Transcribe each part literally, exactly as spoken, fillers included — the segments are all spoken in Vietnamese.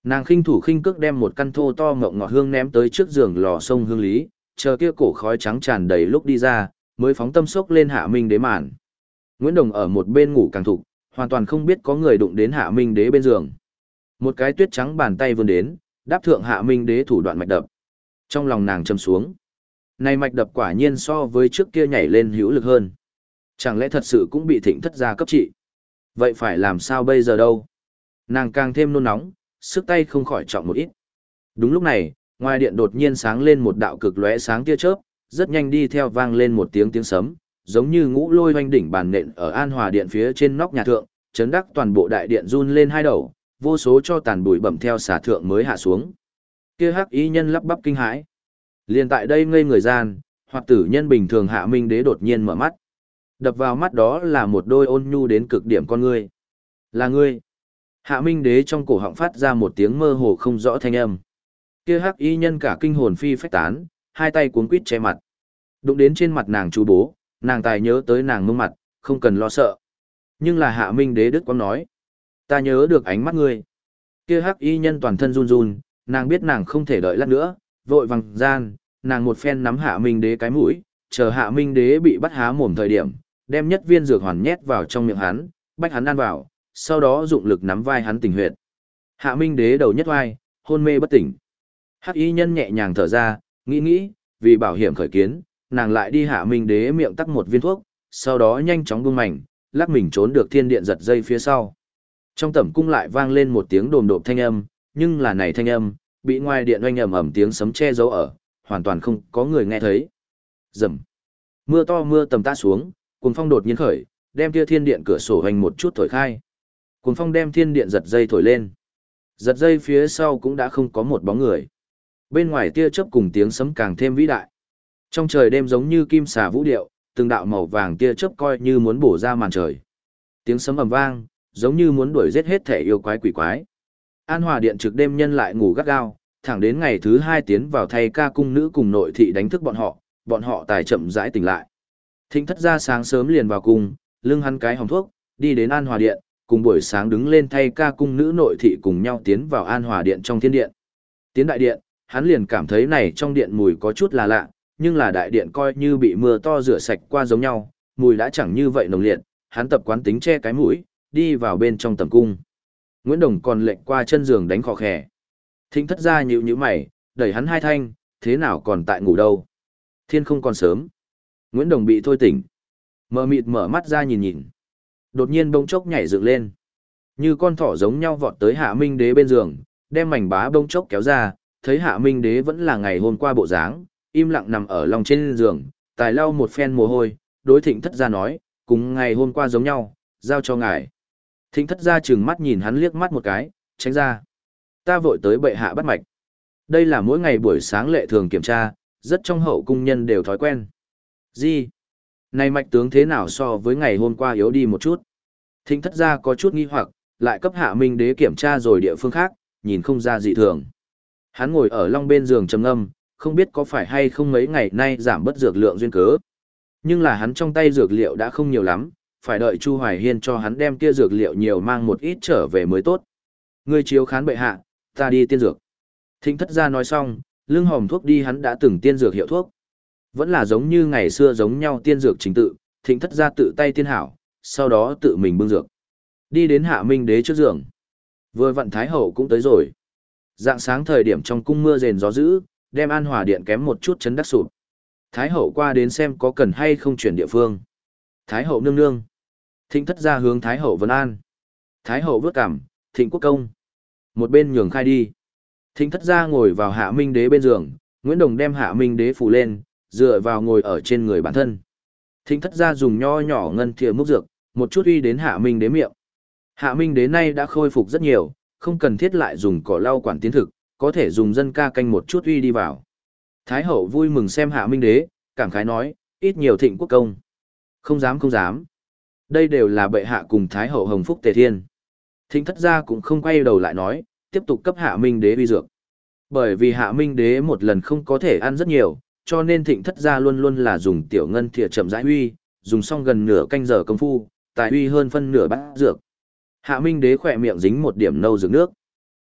Nàng khinh thủ khinh cước đem một căn thô to ngộng ngọt hương ném tới trước giường lò sông hương lý, chờ kia cổ khói trắng tràn đầy lúc đi ra, mới phóng tâm sốc lên Hạ Minh Đế màn. Nguyễn Đồng ở một bên ngủ càng thục, hoàn toàn không biết có người đụng đến Hạ Minh Đế bên giường. Một cái tuyết trắng bàn tay vươn đến, đáp thượng Hạ Minh Đế thủ đoạn mạch đập. Trong lòng nàng châm xuống. Này mạch đập quả nhiên so với trước kia nhảy lên hữu lực hơn. Chẳng lẽ thật sự cũng bị Thịnh Thất gia cấp trị? Vậy phải làm sao bây giờ đâu? Nàng càng thêm nôn nóng, sức tay không khỏi trọng một ít. Đúng lúc này, ngoài điện đột nhiên sáng lên một đạo cực lóe sáng tia chớp, rất nhanh đi theo vang lên một tiếng tiếng sấm, giống như ngũ lôi hoanh đỉnh bàn nện ở An Hòa điện phía trên nóc nhà thượng, chấn đắc toàn bộ đại điện run lên hai đầu, vô số cho tàn bụi bẩm theo xả thượng mới hạ xuống. Kia hắc y nhân lắp bắp kinh hãi. Liền tại đây ngây người gian, hoặc tử nhân bình thường Hạ Minh Đế đột nhiên mở mắt. Đập vào mắt đó là một đôi ôn nhu đến cực điểm con ngươi. Là ngươi. Hạ Minh Đế trong cổ họng phát ra một tiếng mơ hồ không rõ thanh âm. Kia hắc y nhân cả kinh hồn phi phách tán, hai tay cuống quít che mặt. Đụng đến trên mặt nàng chú bố, nàng tài nhớ tới nàng mông mặt, không cần lo sợ. Nhưng là Hạ Minh Đế Đức Quang nói. Ta nhớ được ánh mắt ngươi. Kia hắc y nhân toàn thân run run, nàng biết nàng không thể đợi lát nữa, vội vàng gian, nàng một phen nắm Hạ Minh Đế cái mũi, chờ Hạ Minh Đế bị bắt há mồm thời điểm, đem nhất viên dược hoàn nhét vào trong miệng hắn, bách hắn ăn vào, sau đó dụng lực nắm vai hắn tỉnh huyệt. Hạ Minh Đế đầu nhất vai, hôn mê bất tỉnh. Hắc y nhân nhẹ nhàng thở ra, nghĩ nghĩ, vì bảo hiểm khởi kiến, nàng lại đi Hạ Minh Đế miệng tắc một viên thuốc, sau đó nhanh chóng buông mảnh, lắc mình trốn được thiên điện giật dây phía sau. Trong tẩm cung lại vang lên một tiếng đồm độp thanh âm, nhưng là này thanh âm, bị ngoài điện oanh ầm ầm tiếng sấm che giấu ở, hoàn toàn không có người nghe thấy. Rầm. Mưa to mưa tầm tã xuống, cuồng phong đột nhiên khởi, đem kia thiên điện cửa sổ hoành một chút thổi khai. Cuồng phong đem thiên điện giật dây thổi lên. Giật dây phía sau cũng đã không có một bóng người. Bên ngoài tia chớp cùng tiếng sấm càng thêm vĩ đại. Trong trời đêm giống như kim xà vũ điệu, từng đạo màu vàng tia chớp coi như muốn bổ ra màn trời. Tiếng sấm ầm vang, giống như muốn đuổi giết hết thể yêu quái quỷ quái. An Hòa điện trực đêm nhân lại ngủ gắt gao, thẳng đến ngày thứ hai tiến vào thay ca cung nữ cùng nội thị đánh thức bọn họ, bọn họ tài chậm rãi tỉnh lại. Thịnh Thất gia sáng sớm liền vào cung, lưng hắn cái hòm thuốc, đi đến An Hòa điện, cùng buổi sáng đứng lên thay ca cung nữ nội thị cùng nhau tiến vào An Hòa điện trong thiên điện. Tiến đại điện, hắn liền cảm thấy này trong điện mùi có chút là lạ, nhưng là đại điện coi như bị mưa to rửa sạch qua giống nhau, mùi đã chẳng như vậy nồng liệt, hắn tập quán tính che cái mũi, đi vào bên trong tầm cung. Nguyễn Đồng còn lệnh qua chân giường đánh khò khè. Thịnh Thất gia nhíu nhíu mày, đẩy hắn hai thanh, thế nào còn tại ngủ đâu? Thiên không còn sớm. Nguyễn Đồng bị thôi tỉnh. Mờ mịt mở mắt ra nhìn nhìn. Đột nhiên bông chốc nhảy dựng lên. Như con thỏ giống nhau vọt tới Hạ Minh Đế bên giường, đem mảnh bá bông chốc kéo ra, thấy Hạ Minh Đế vẫn là ngày hôm qua bộ dáng, im lặng nằm ở lòng trên giường, tài lau một phen mồ hôi, đối Thịnh Thất gia nói, cùng ngày hôm qua giống nhau, giao cho ngài. Thịnh Thất gia trừng mắt nhìn hắn liếc mắt một cái, tránh ra. Ta vội tới bệ hạ bắt mạch. Đây là mỗi ngày buổi sáng lệ thường kiểm tra, rất trong hậu cung nhân đều thói quen. Gì? Này mạch tướng thế nào so với ngày hôm qua yếu đi một chút? Thịnh Thất gia có chút nghi hoặc, lại cấp Hạ Minh Đế kiểm tra rồi địa phương khác, nhìn không ra dị thường. Hắn ngồi ở long bên giường trầm ngâm, không biết có phải hay không mấy ngày nay giảm bớt dược lượng duyên cớ. Nhưng là hắn trong tay dược liệu đã không nhiều lắm, phải đợi Chu Hoài Hiên cho hắn đem kia dược liệu nhiều mang một ít trở về mới tốt. Ngươi chiếu khán bệ hạ, ta đi tiên dược. Thịnh Thất gia nói xong, lưng hòm thuốc đi hắn đã từng tiên dược hiệu thuốc. Vẫn là giống như ngày xưa giống nhau tiên dược chính tự, Thịnh Thất gia tự tay tiên hảo, sau đó tự mình bưng dược. Đi đến Hạ Minh Đế trước giường. Vừa vặn Thái Hậu cũng tới rồi. Dạng sáng thời điểm trong cung mưa rền gió dữ, đem An Hòa điện kém một chút chấn đắc sụp. Thái Hậu qua đến xem có cần hay không chuyển địa phương. Thái Hậu nương nương. Thịnh Thất gia hướng Thái Hậu vấn an. Thái Hậu vớt cằm, Thịnh quốc công. Một bên nhường khai đi. Thịnh Thất gia ngồi vào Hạ Minh Đế bên giường, Nguyễn Đồng đem Hạ Minh Đế phủ lên, dựa vào ngồi ở trên người bản thân. Thịnh Thất gia dùng nho nhỏ ngân thìa múc dược, một chút uy đến Hạ Minh Đế miệng. Hạ Minh Đế nay đã khôi phục rất nhiều, không cần thiết lại dùng cỏ lau quản tiến thực, có thể dùng dân ca canh một chút uy đi vào. Thái Hậu vui mừng xem Hạ Minh Đế, cảm khái nói, ít nhiều Thịnh quốc công. Không dám không dám. Đây đều là bệ hạ cùng Thái Hậu hồng phúc tề thiên. Thịnh Thất gia cũng không quay đầu lại nói, tiếp tục cấp Hạ Minh Đế uy dược. Bởi vì Hạ Minh Đế một lần không có thể ăn rất nhiều, cho nên Thịnh Thất gia luôn luôn là dùng tiểu ngân thìa chậm rãi uy, dùng xong gần nửa canh giờ công phu, tài uy hơn phân nửa bát dược. Hạ Minh Đế khỏe miệng dính một điểm nâu dược nước.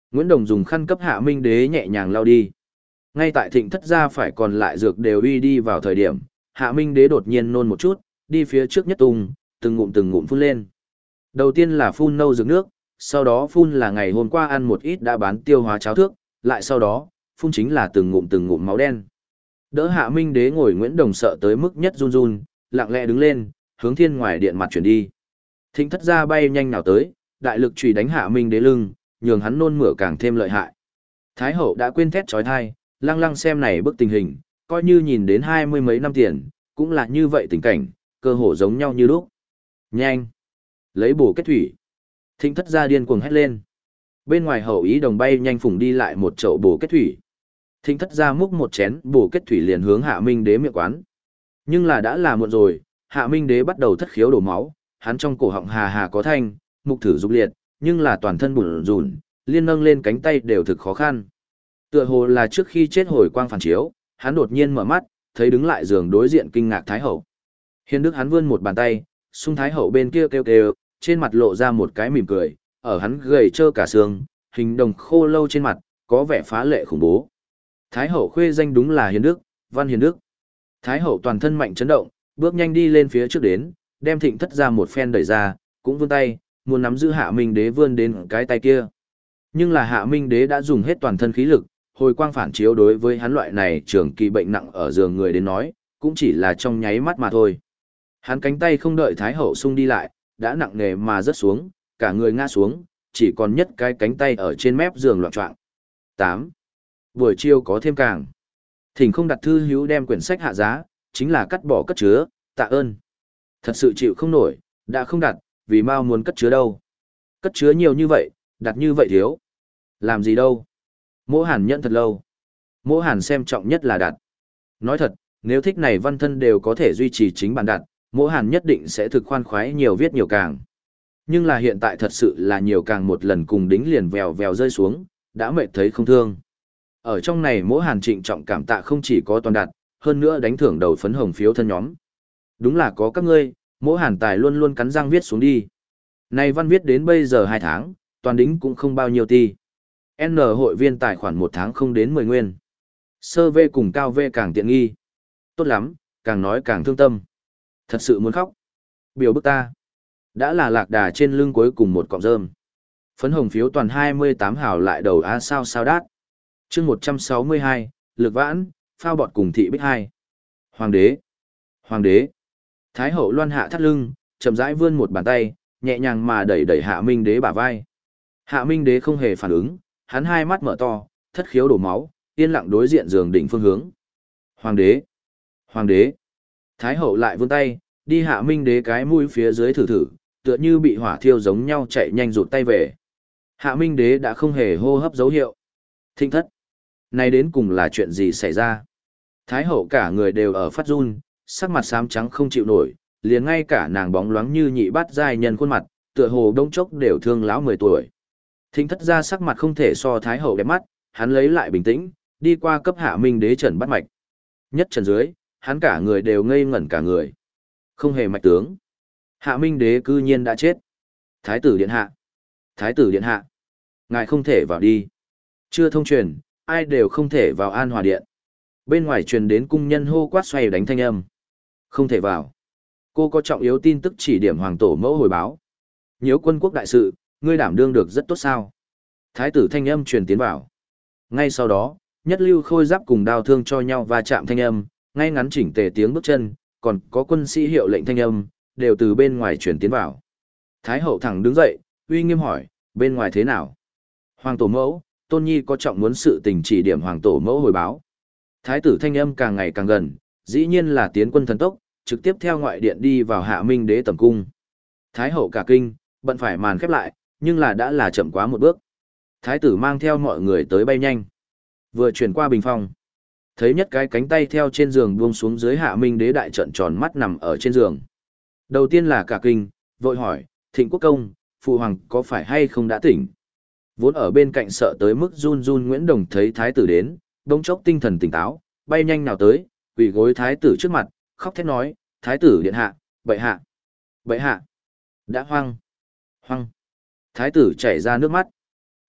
Nguyễn Đồng dùng khăn cấp Hạ Minh Đế nhẹ nhàng lau đi. Ngay tại Thịnh Thất gia phải còn lại dược đều uy đi vào thời điểm, Hạ Minh Đế đột nhiên nôn một chút, đi phía trước nhất tung, từng ngụm từng ngụm phun lên. Đầu tiên là phun nâu dược nước, sau đó phun là ngày hôm qua ăn một ít đã bán tiêu hóa cháo thước, lại sau đó, phun chính là từng ngụm từng ngụm máu đen. Đỡ Hạ Minh Đế ngồi Nguyễn Đồng sợ tới mức nhất run run, lặng lẽ đứng lên, hướng thiên ngoài điện mặt chuyển đi. Thịnh Thất gia bay nhanh nào tới, đại lực chùy đánh Hạ Minh Đế lưng, nhường hắn nôn mửa càng thêm lợi hại. Thái hậu đã quên thét chói tai, lăng lăng xem này bức tình hình, coi như nhìn đến hai mươi mấy năm tiền, cũng là như vậy tình cảnh, cơ hồ giống nhau như lúc. Nhanh! Lấy bổ kết thủy. Thịnh Thất gia điên cuồng hét lên. Bên ngoài hậu ý đồng bay nhanh phủng đi lại một chậu bổ kết thủy. Thịnh Thất gia múc một chén bổ kết thủy liền hướng Hạ Minh Đế miệng quán. Nhưng là đã là muộn rồi, Hạ Minh Đế bắt đầu thất khiếu đổ máu, hắn trong cổ họng hà hà có thanh, mục thử dục liệt, nhưng là toàn thân bủn rủn, liên nâng lên cánh tay đều thực khó khăn. Tựa hồ là trước khi chết hồi quang phản chiếu, hắn đột nhiên mở mắt, thấy đứng lại giường đối diện kinh ngạc Thái hậu. Hiền Đức hắn vươn một bàn tay, xung Thái hậu bên kia kêu kêu, trên mặt lộ ra một cái mỉm cười, ở hắn gầy trơ cả xương, hình đồng khô lâu trên mặt, có vẻ phá lệ khủng bố. Thái hậu khuê danh đúng là Hiền Đức, Văn Hiền Đức. Thái hậu toàn thân mạnh chấn động, bước nhanh đi lên phía trước đến, đem Thịnh Thất gia một phen đẩy ra, cũng vươn tay, muốn nắm giữ Hạ Minh Đế vươn đến cái tay kia. Nhưng là Hạ Minh Đế đã dùng hết toàn thân khí lực, hồi quang phản chiếu đối với hắn loại này trường kỳ bệnh nặng ở giường người đến nói, cũng chỉ là trong nháy mắt mà thôi. Hắn cánh tay không đợi Thái hậu xung đi lại, đã nặng nề mà rớt xuống, cả người ngã xuống, chỉ còn nhất cái cánh tay ở trên mép giường loạn choạng. tám. Buổi chiều có thêm càng. Thỉnh không đặt thư hữu đem quyển sách hạ giá, chính là cắt bỏ cất chứa, tạ ơn. Thật sự chịu không nổi, đã không đặt, vì mau muốn cất chứa đâu. Cất chứa nhiều như vậy, đặt như vậy thiếu. Làm gì đâu. Mỗ Hàn nhận thật lâu. Mỗ Hàn xem trọng nhất là đặt. Nói thật, nếu thích này văn thân đều có thể duy trì chính bản đặt, Mỗ Hàn nhất định sẽ thực khoan khoái nhiều viết nhiều càng. Nhưng là hiện tại thật sự là nhiều càng một lần cùng đính liền vèo vèo rơi xuống, đã mệt thấy không thương. Ở trong này Mỗ Hàn trịnh trọng cảm tạ không chỉ có toàn đặt, hơn nữa đánh thưởng đầu phấn hồng phiếu thân nhóm. Đúng là có các ngươi, Mỗ Hàn tài luôn luôn cắn răng viết xuống đi. Này văn viết đến bây giờ hai tháng, toàn đính cũng không bao nhiêu ti. N hội viên tài khoản một tháng không đến mười nguyên. Sơ V cùng cao V càng tiện nghi. Tốt lắm, càng nói càng thương tâm. Thật sự muốn khóc. Biểu bức ta. Đã là lạc đà trên lưng cuối cùng một cọng rơm. Phấn hồng phiếu toàn hai mươi tám hào lại đầu á sao sao đát. chương một trăm sáu mươi hai, lực vãn, phao bọt cùng thị bích hai. Hoàng đế. Hoàng đế. Thái hậu loan hạ thắt lưng, chậm rãi vươn một bàn tay, nhẹ nhàng mà đẩy đẩy Hạ Minh Đế bả vai. Hạ Minh Đế không hề phản ứng, hắn hai mắt mở to, thất khiếu đổ máu, yên lặng đối diện giường đỉnh phương hướng. Hoàng đế! Hoàng đế! Thái hậu lại vươn tay, đi Hạ Minh Đế cái mũi phía dưới thử thử, tựa như bị hỏa thiêu giống nhau chạy nhanh rụt tay về. Hạ Minh Đế đã không hề hô hấp dấu hiệu. Thinh thất! Này đến cùng là chuyện gì xảy ra? Thái hậu cả người đều ở phát run, sắc mặt xám trắng không chịu nổi, liền ngay cả nàng bóng loáng như nhị bát giai nhân khuôn mặt, tựa hồ đông chốc đều thương lão mười tuổi. Thính thất ra sắc mặt không thể so thái hậu đẹp mắt, hắn lấy lại bình tĩnh, đi qua cấp Hạ Minh Đế trần bắt mạch. Nhất trần dưới, hắn cả người đều ngây ngẩn cả người. Không hề mạch tướng. Hạ Minh Đế cư nhiên đã chết. Thái tử điện hạ. Thái tử điện hạ. Ngài không thể vào đi. Chưa thông truyền, ai đều không thể vào An Hòa điện. Bên ngoài truyền đến cung nhân hô quát xoay đánh thanh âm. Không thể vào. Cô có trọng yếu tin tức chỉ điểm hoàng tổ mẫu hồi báo. Nhiễu quân quốc đại sự, ngươi đảm đương được rất tốt sao. Thái tử thanh âm truyền tiến vào. Ngay sau đó, nhất lưu khôi giáp cùng đao thương cho nhau va chạm thanh âm, ngay ngắn chỉnh tề tiếng bước chân, còn có quân sĩ hiệu lệnh thanh âm, đều từ bên ngoài truyền tiến vào. Thái hậu thẳng đứng dậy, uy nghiêm hỏi, bên ngoài thế nào? Hoàng tổ mẫu, Tôn Nhi có trọng muốn sự tình chỉ điểm hoàng tổ mẫu hồi báo. Thái tử thanh âm càng ngày càng gần, dĩ nhiên là tiến quân thần tốc, trực tiếp theo ngoại điện đi vào Hạ Minh Đế tầm cung. Thái hậu cả kinh, bận phải màn khép lại, nhưng là đã là chậm quá một bước. Thái tử mang theo mọi người tới bay nhanh. Vừa chuyển qua bình phong, thấy nhất cái cánh tay theo trên giường buông xuống dưới Hạ Minh Đế đại trợn tròn mắt nằm ở trên giường. Đầu tiên là cả kinh, vội hỏi, Thịnh Quốc Công, phụ hoàng có phải hay không đã tỉnh? Vốn ở bên cạnh sợ tới mức run run Nguyễn Đồng thấy thái tử đến, bỗng chốc tinh thần tỉnh táo, bay nhanh nào tới, quỳ gối thái tử trước mặt, khóc thét nói, thái tử điện hạ, bệ hạ, bệ hạ, đã hoang, hoang. Thái tử chảy ra nước mắt.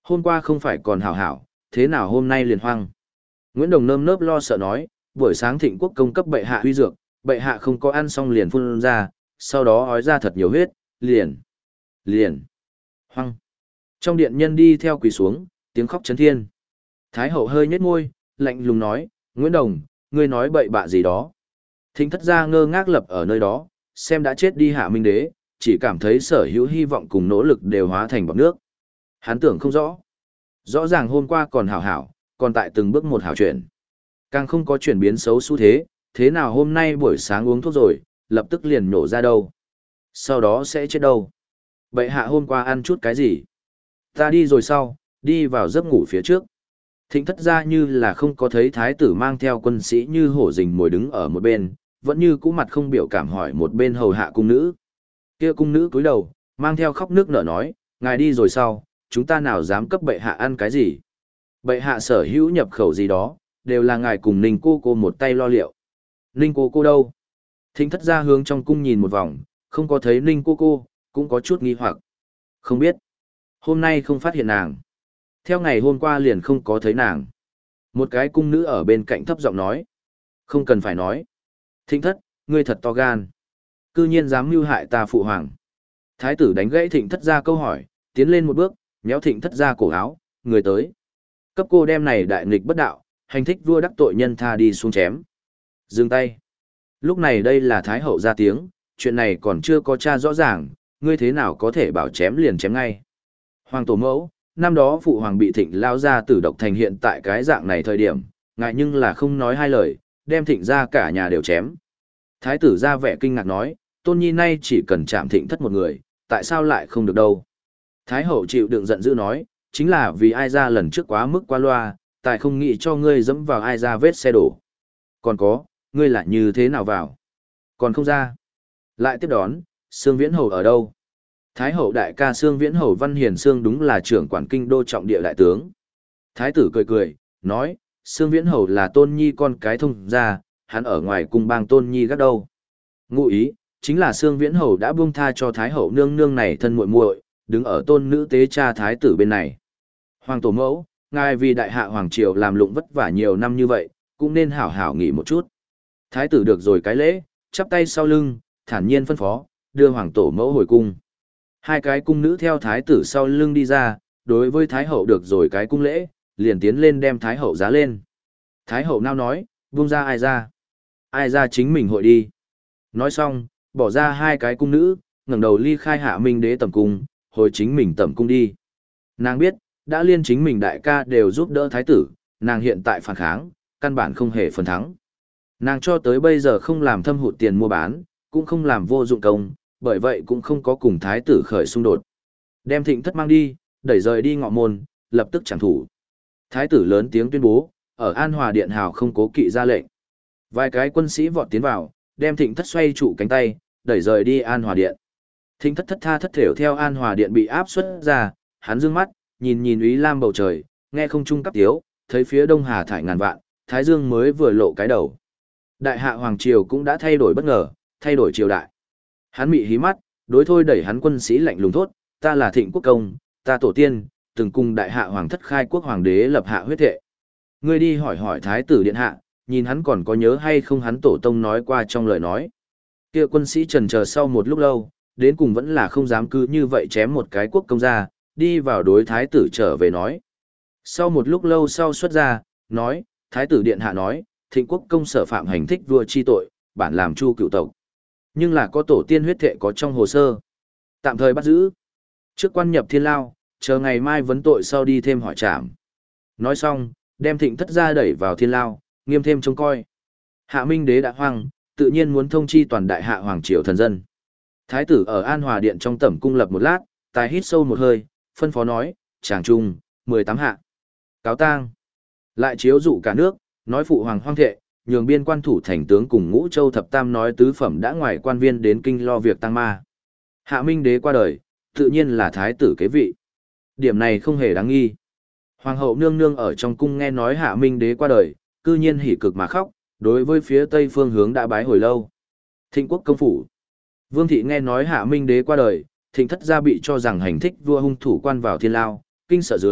Hôm qua không phải còn hảo hảo, thế nào hôm nay liền hoang? Nguyễn Đồng nơm nớp lo sợ nói, buổi sáng Thịnh Quốc công cấp bệ hạ huy dược, bệ hạ không có ăn xong liền phun ra, sau đó ói ra thật nhiều huyết, liền, liền, hoang. Trong điện nhân đi theo quỳ xuống, tiếng khóc chấn thiên. Thái hậu hơi nhếch môi, lạnh lùng nói, Nguyễn Đồng, ngươi nói bậy bạ gì đó. Thịnh thất gia ngơ ngác lập ở nơi đó, xem đã chết đi Hạ Minh Đế, chỉ cảm thấy sở hữu hy vọng cùng nỗ lực đều hóa thành bọt nước. Hắn tưởng không rõ. Rõ ràng hôm qua còn hảo hảo, còn tại từng bước một hảo chuyển. Càng không có chuyển biến xấu xu thế, thế nào hôm nay buổi sáng uống thuốc rồi, lập tức liền nổ ra đâu. Sau đó sẽ chết đâu. Bệ hạ hôm qua ăn chút cái gì? Ta đi rồi sau, đi vào giấc ngủ phía trước. Thịnh thất ra như là không có thấy thái tử mang theo quân sĩ như hổ rình mồi đứng ở một bên, vẫn như cũ mặt không biểu cảm hỏi một bên hầu hạ cung nữ. Kia cung nữ cúi đầu, mang theo khóc nước nở nói, ngài đi rồi sau, chúng ta nào dám cấp bệ hạ ăn cái gì? Bệ hạ sở hữu nhập khẩu gì đó, đều là ngài cùng Ninh cô cô một tay lo liệu. Ninh cô cô đâu? Thịnh thất ra hướng trong cung nhìn một vòng, không có thấy Ninh cô cô, cũng có chút nghi hoặc. Không biết. Hôm nay không phát hiện nàng. Theo ngày hôm qua liền không có thấy nàng. Một cái cung nữ ở bên cạnh thấp giọng nói. Không cần phải nói. Thịnh thất, ngươi thật to gan. Cư nhiên dám mưu hại ta phụ hoàng. Thái tử đánh gãy thịnh thất ra câu hỏi, tiến lên một bước, nhéo thịnh thất ra cổ áo, người tới. Cấp cô đem này đại nghịch bất đạo, hành thích vua đắc tội nhân tha đi xuống chém. Dừng tay. Lúc này đây là Thái hậu ra tiếng, chuyện này còn chưa có tra rõ ràng, ngươi thế nào có thể bảo chém liền chém ngay. Hoàng tổ mẫu, năm đó phụ hoàng bị thịnh lao ra tử độc thành hiện tại cái dạng này thời điểm, ngại nhưng là không nói hai lời, đem thịnh ra cả nhà đều chém. Thái tử ra vẻ kinh ngạc nói, tôn nhi nay chỉ cần chạm thịnh thất một người, tại sao lại không được đâu. Thái hậu chịu đựng giận dữ nói, chính là vì ai ra lần trước quá mức qua loa, tại không nghĩ cho ngươi dẫm vào ai ra vết xe đổ. Còn có, ngươi lại như thế nào vào? Còn không ra. Lại tiếp đón, Sương Viễn Hầu ở đâu? Thái hậu đại ca Sương Viễn Hầu Văn Hiền Sương đúng là trưởng quản kinh đô trọng địa đại tướng. Thái tử cười cười, nói, Sương Viễn Hầu là tôn nhi con cái thông gia, hắn ở ngoài cung bang tôn nhi gác đâu. Ngụ ý, chính là Sương Viễn Hầu đã buông tha cho Thái hậu nương nương này thân muội muội, đứng ở tôn nữ tế cha Thái tử bên này. Hoàng tổ mẫu, ngài vì đại hạ Hoàng triều làm lụng vất vả nhiều năm như vậy, cũng nên hảo hảo nghỉ một chút. Thái tử được rồi cái lễ, chắp tay sau lưng, thản nhiên phân phó, đưa Hoàng tổ mẫu hồi cung. Hai cái cung nữ theo Thái tử sau lưng đi ra, đối với Thái hậu được rồi cái cung lễ, liền tiến lên đem Thái hậu giá lên. Thái hậu nao nói, buông ra ai ra? Ai ra chính mình hội đi. Nói xong, bỏ ra hai cái cung nữ, ngẩng đầu ly khai Hạ Minh Đế tẩm cung, hồi chính mình tẩm cung đi. Nàng biết, đã liên chính mình đại ca đều giúp đỡ thái tử, nàng hiện tại phản kháng, căn bản không hề phần thắng. Nàng cho tới bây giờ không làm thâm hụt tiền mua bán, cũng không làm vô dụng công, bởi vậy cũng không có cùng thái tử khởi xung đột. Đem thịnh thất mang đi, đẩy rời đi ngọ môn, lập tức chẳng thủ. Thái tử lớn tiếng tuyên bố, ở An Hòa Điện hào không cố kỵ ra lệnh. Vài cái quân sĩ vọt tiến vào, đem thịnh thất xoay trụ cánh tay, đẩy rời đi An Hòa Điện. Thịnh thất thất tha thất thểu theo An Hòa Điện bị áp xuất ra, hắn dương mắt, nhìn nhìn Úy Lam bầu trời, nghe không trung cấp tiếu, thấy phía đông hà thải ngàn vạn, Thái Dương mới vừa lộ cái đầu. Đại hạ Hoàng Triều cũng đã thay đổi bất ngờ, thay đổi triều đại. Hắn mị hí mắt, đối thôi đẩy hắn quân sĩ lạnh lùng thốt, ta là Thịnh Quốc công, ta tổ tiên, từng cùng đại hạ Hoàng thất khai quốc hoàng đế lập hạ huyết thệ. Ngươi đi hỏi hỏi Thái tử điện hạ, nhìn hắn còn có nhớ hay không hắn tổ tông nói qua trong lời nói. Kia quân sĩ trần chờ sau một lúc lâu, đến cùng vẫn là không dám cứ như vậy chém một cái quốc công ra, đi vào đối thái tử trở về nói. Sau một lúc lâu sau xuất ra, nói, thái tử điện hạ nói, Thịnh Quốc công sở phạm hành thích vua chi tội, bản làm chu cựu tộc. Nhưng là có tổ tiên huyết thệ có trong hồ sơ. Tạm thời bắt giữ. Trước quan nhập thiên lao, chờ ngày mai vấn tội sau đi thêm hỏi trảm. Nói xong, đem thịnh thất ra đẩy vào thiên lao, nghiêm thêm trông coi. Hạ Minh Đế đã hoang, tự nhiên muốn thông chi toàn đại hạ hoàng triều thần dân. Thái tử ở An Hòa Điện trong tẩm cung lập một lát, tài hít sâu một hơi, phân phó nói, tràng trung, mười tám hạ. Cáo tang. Lại chiếu dụ cả nước, nói phụ hoàng hoang thệ, nhường biên quan thủ thành tướng cùng ngũ châu thập tam nói tứ phẩm đã ngoài quan viên đến kinh lo việc tăng ma. Hạ Minh Đế qua đời, tự nhiên là thái tử kế vị. Điểm này không hề đáng nghi. Hoàng hậu nương nương ở trong cung nghe nói Hạ Minh Đế qua đời, cư nhiên hỉ cực mà khóc, đối với phía tây phương hướng đã bái hồi lâu. Thịnh Quốc công phủ. Vương thị nghe nói Hạ Minh Đế qua đời, Thịnh thất gia bị cho rằng hành thích vua hung thủ quan vào thiên lao, kinh sợ dưới,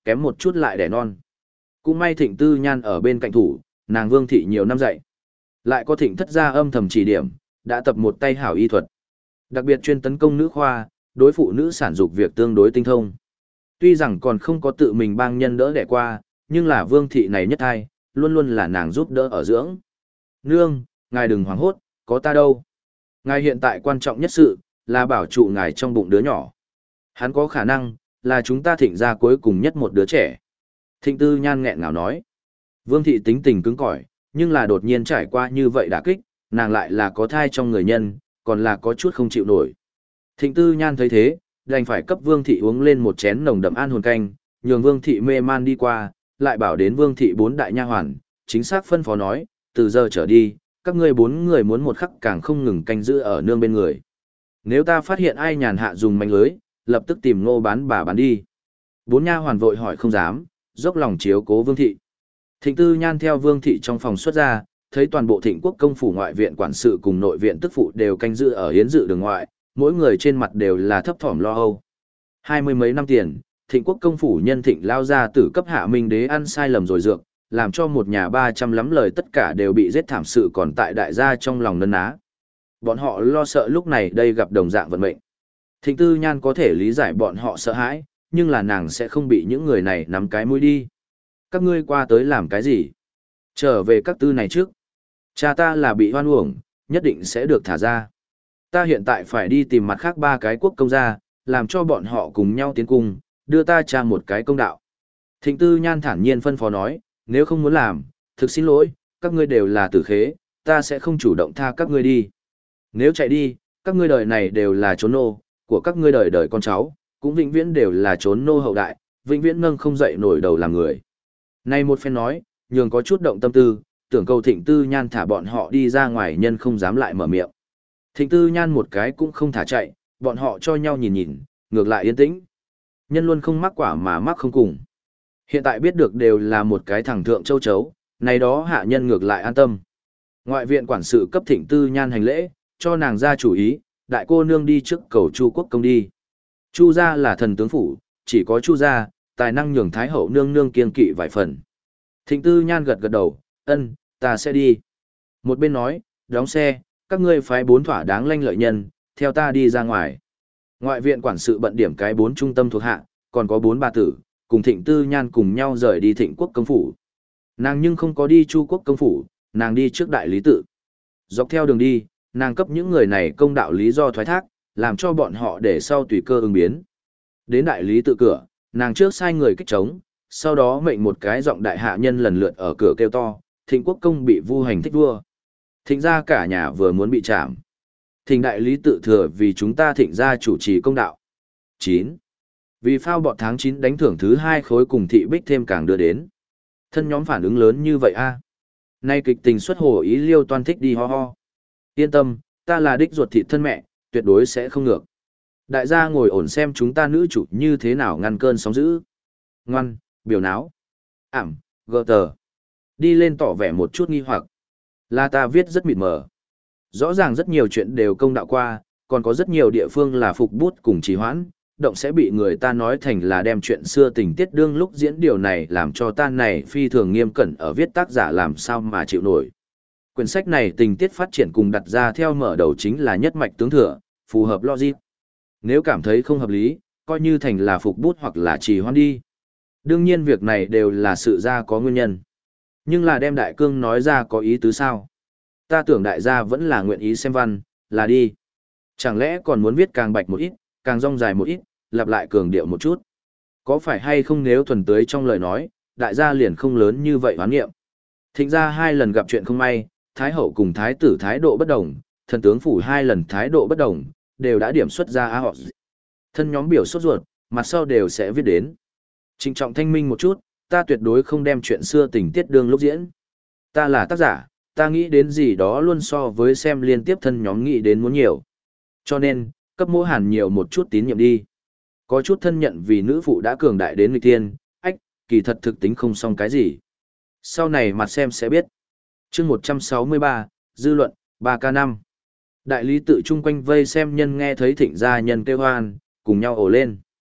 kém một chút lại đẻ non. Cũng may Thịnh Tư Nhan ở bên cạnh thủ, nàng Vương thị nhiều năm dạy. Lại có Thịnh thất gia âm thầm chỉ điểm, đã tập một tay hảo y thuật. Đặc biệt chuyên tấn công nữ khoa, đối phụ nữ sản dục việc tương đối tinh thông. Tuy rằng còn không có tự mình bang nhân đỡ đẻ qua, nhưng là Vương thị này nhất thai, luôn luôn là nàng giúp đỡ ở dưỡng. Nương, ngài đừng hoảng hốt, có ta đâu. Ngài hiện tại quan trọng nhất sự, là bảo trụ ngài trong bụng đứa nhỏ. Hắn có khả năng, là chúng ta Thịnh gia cuối cùng nhất một đứa trẻ. Thịnh Tư Nhan nghẹn ngào nói. Vương thị tính tình cứng cỏi, nhưng là đột nhiên trải qua như vậy đả kích, nàng lại là có thai trong người nhân, còn là có chút không chịu nổi. Thịnh Tư Nhan thấy thế, đành phải cấp Vương thị uống lên một chén nồng đậm an hồn canh, nhường Vương thị mê man đi qua, lại bảo đến Vương thị bốn đại nha hoàn, chính xác phân phó nói, từ giờ trở đi, các ngươi bốn người muốn một khắc càng không ngừng canh giữ ở nương bên người. Nếu ta phát hiện ai nhàn hạ dùng manh lưới, lập tức tìm Ngô bán bà bán đi. Bốn nha hoàn vội hỏi không dám, dốc lòng chiếu cố Vương thị. Thịnh Tư Nhan theo Vương thị trong phòng xuất ra, thấy toàn bộ Thịnh Quốc công phủ ngoại viện quản sự cùng nội viện tức phụ đều canh giữ ở hiến dự đường ngoại, mỗi người trên mặt đều là thấp thỏm lo âu. Hai mươi mấy năm tiền, Thịnh Quốc công phủ nhân Thịnh lao ra tử cấp Hạ Minh đế ăn sai lầm rồi dược, làm cho một nhà ba trăm lắm lời tất cả đều bị giết thảm sự còn tại đại gia trong lòng nấn ná. Bọn họ lo sợ lúc này đây gặp đồng dạng vận mệnh. Thịnh Tư Nhan có thể lý giải bọn họ sợ hãi, nhưng là nàng sẽ không bị những người này nắm cái mũi đi. Các ngươi qua tới làm cái gì? Trở về các tư này trước. Cha ta là bị hoan uổng, nhất định sẽ được thả ra. Ta hiện tại phải đi tìm mặt khác ba cái quốc công gia, làm cho bọn họ cùng nhau tiến cung, đưa ta cha một cái công đạo. Thịnh Tư Nhan thản nhiên phân phó nói, nếu không muốn làm, thực xin lỗi, các ngươi đều là tử khế, ta sẽ không chủ động tha các ngươi đi. Nếu chạy đi, các ngươi đời này đều là trốn nô, của các ngươi đời đời con cháu, cũng vĩnh viễn đều là trốn nô hậu đại, vĩnh viễn nâng không dậy nổi đầu làm người. Này một phen nói, nhường có chút động tâm tư, tưởng cầu Thịnh Tư Nhan thả bọn họ đi ra ngoài nhân không dám lại mở miệng. Thịnh Tư Nhan một cái cũng không thả chạy, bọn họ cho nhau nhìn nhìn, ngược lại yên tĩnh. Nhân luôn không mắc quả mà mắc không cùng. Hiện tại biết được đều là một cái thằng thượng châu chấu, này đó hạ nhân ngược lại an tâm. Ngoại viện quản sự cấp Thịnh Tư Nhan hành lễ, cho nàng ra chủ ý, đại cô nương đi trước cầu Chu quốc công đi. Chu gia là thần tướng phủ, chỉ có Chu gia, tài năng nhường Thái hậu nương nương kiêng kỵ vài phần. Thịnh Tư Nhan gật gật đầu, ân, ta sẽ đi. Một bên nói, đóng xe, các ngươi phái bốn thỏa đáng lanh lợi nhân, theo ta đi ra ngoài. Ngoại viện quản sự bận điểm cái bốn trung tâm thuộc hạ, còn có bốn bà tử, cùng Thịnh Tư Nhan cùng nhau rời đi Thịnh quốc công phủ. Nàng nhưng không có đi Chu quốc công phủ, nàng đi trước đại lý tự. Dọc theo đường đi, nàng cấp những người này công đạo lý do thoái thác, làm cho bọn họ để sau tùy cơ ứng biến. Đến đại lý tự cửa, nàng trước sai người kích trống, sau đó mệnh một cái giọng đại hạ nhân lần lượt ở cửa kêu to, Thịnh quốc công bị vu hành thích vua. Thịnh gia cả nhà vừa muốn bị trảm. Thịnh đại lý tự thừa vì chúng ta Thịnh gia chủ trì công đạo. chín. Vì phao bọt tháng chín đánh thưởng thứ hai khối cùng thị bích thêm càng đưa đến. Thân nhóm phản ứng lớn như vậy a. Nay kịch tình xuất hồ ý liêu toan thích đi ho ho. Yên tâm, ta là đích ruột thịt thân mẹ, tuyệt đối sẽ không ngược. Đại gia ngồi ổn xem chúng ta nữ chủ như thế nào ngăn cơn sóng dữ. Ngoan, biểu náo. Ảm, gờ tờ. Đi lên tỏ vẻ một chút nghi hoặc. Là ta viết rất mịt mờ. Rõ ràng rất nhiều chuyện đều công đạo qua, còn có rất nhiều địa phương là phục bút cùng trì hoãn, động sẽ bị người ta nói thành là đem chuyện xưa tình tiết đương lúc diễn điều này làm cho ta này phi thường nghiêm cẩn ở viết tác giả làm sao mà chịu nổi. Quyển sách này tình tiết phát triển cùng đặt ra theo mở đầu chính là nhất mạch tướng thừa, phù hợp logic. Nếu cảm thấy không hợp lý, coi như thành là phục bút hoặc là trì hoãn đi. Đương nhiên việc này đều là sự ra có nguyên nhân. Nhưng là đem đại cương nói ra có ý tứ sao? Ta tưởng đại gia vẫn là nguyện ý xem văn, là đi. Chẳng lẽ còn muốn viết càng bạch một ít, càng rong dài một ít, lặp lại cường điệu một chút. Có phải hay không nếu thuần tưới trong lời nói, đại gia liền không lớn như vậy hoán nghiệm. Thịnh ra hai lần gặp chuyện không may, Thái hậu cùng Thái tử thái độ bất đồng, thần tướng phủ hai lần thái độ bất đồng, đều đã điểm xuất ra á họ. Thân nhóm biểu sốt ruột, mặt sau đều sẽ viết đến. Trịnh trọng thanh minh một chút, ta tuyệt đối không đem chuyện xưa tình tiết đương lúc diễn. Ta là tác giả, ta nghĩ đến gì đó luôn so với xem liên tiếp thân nhóm nghĩ đến muốn nhiều. Cho nên, cấp mỗi hàn nhiều một chút tín nhiệm đi. Có chút thân nhận vì nữ phụ đã cường đại đến nghịch tiên, ách, kỳ thật thực tính không xong cái gì. Sau này mặt xem sẽ biết. chương một trăm sáu mươi ba, dư luận, ba K năm. Đại lý tự chung quanh vây xem nhân nghe thấy thịnh gia nhân kêu hoan, cùng nhau ổ lên.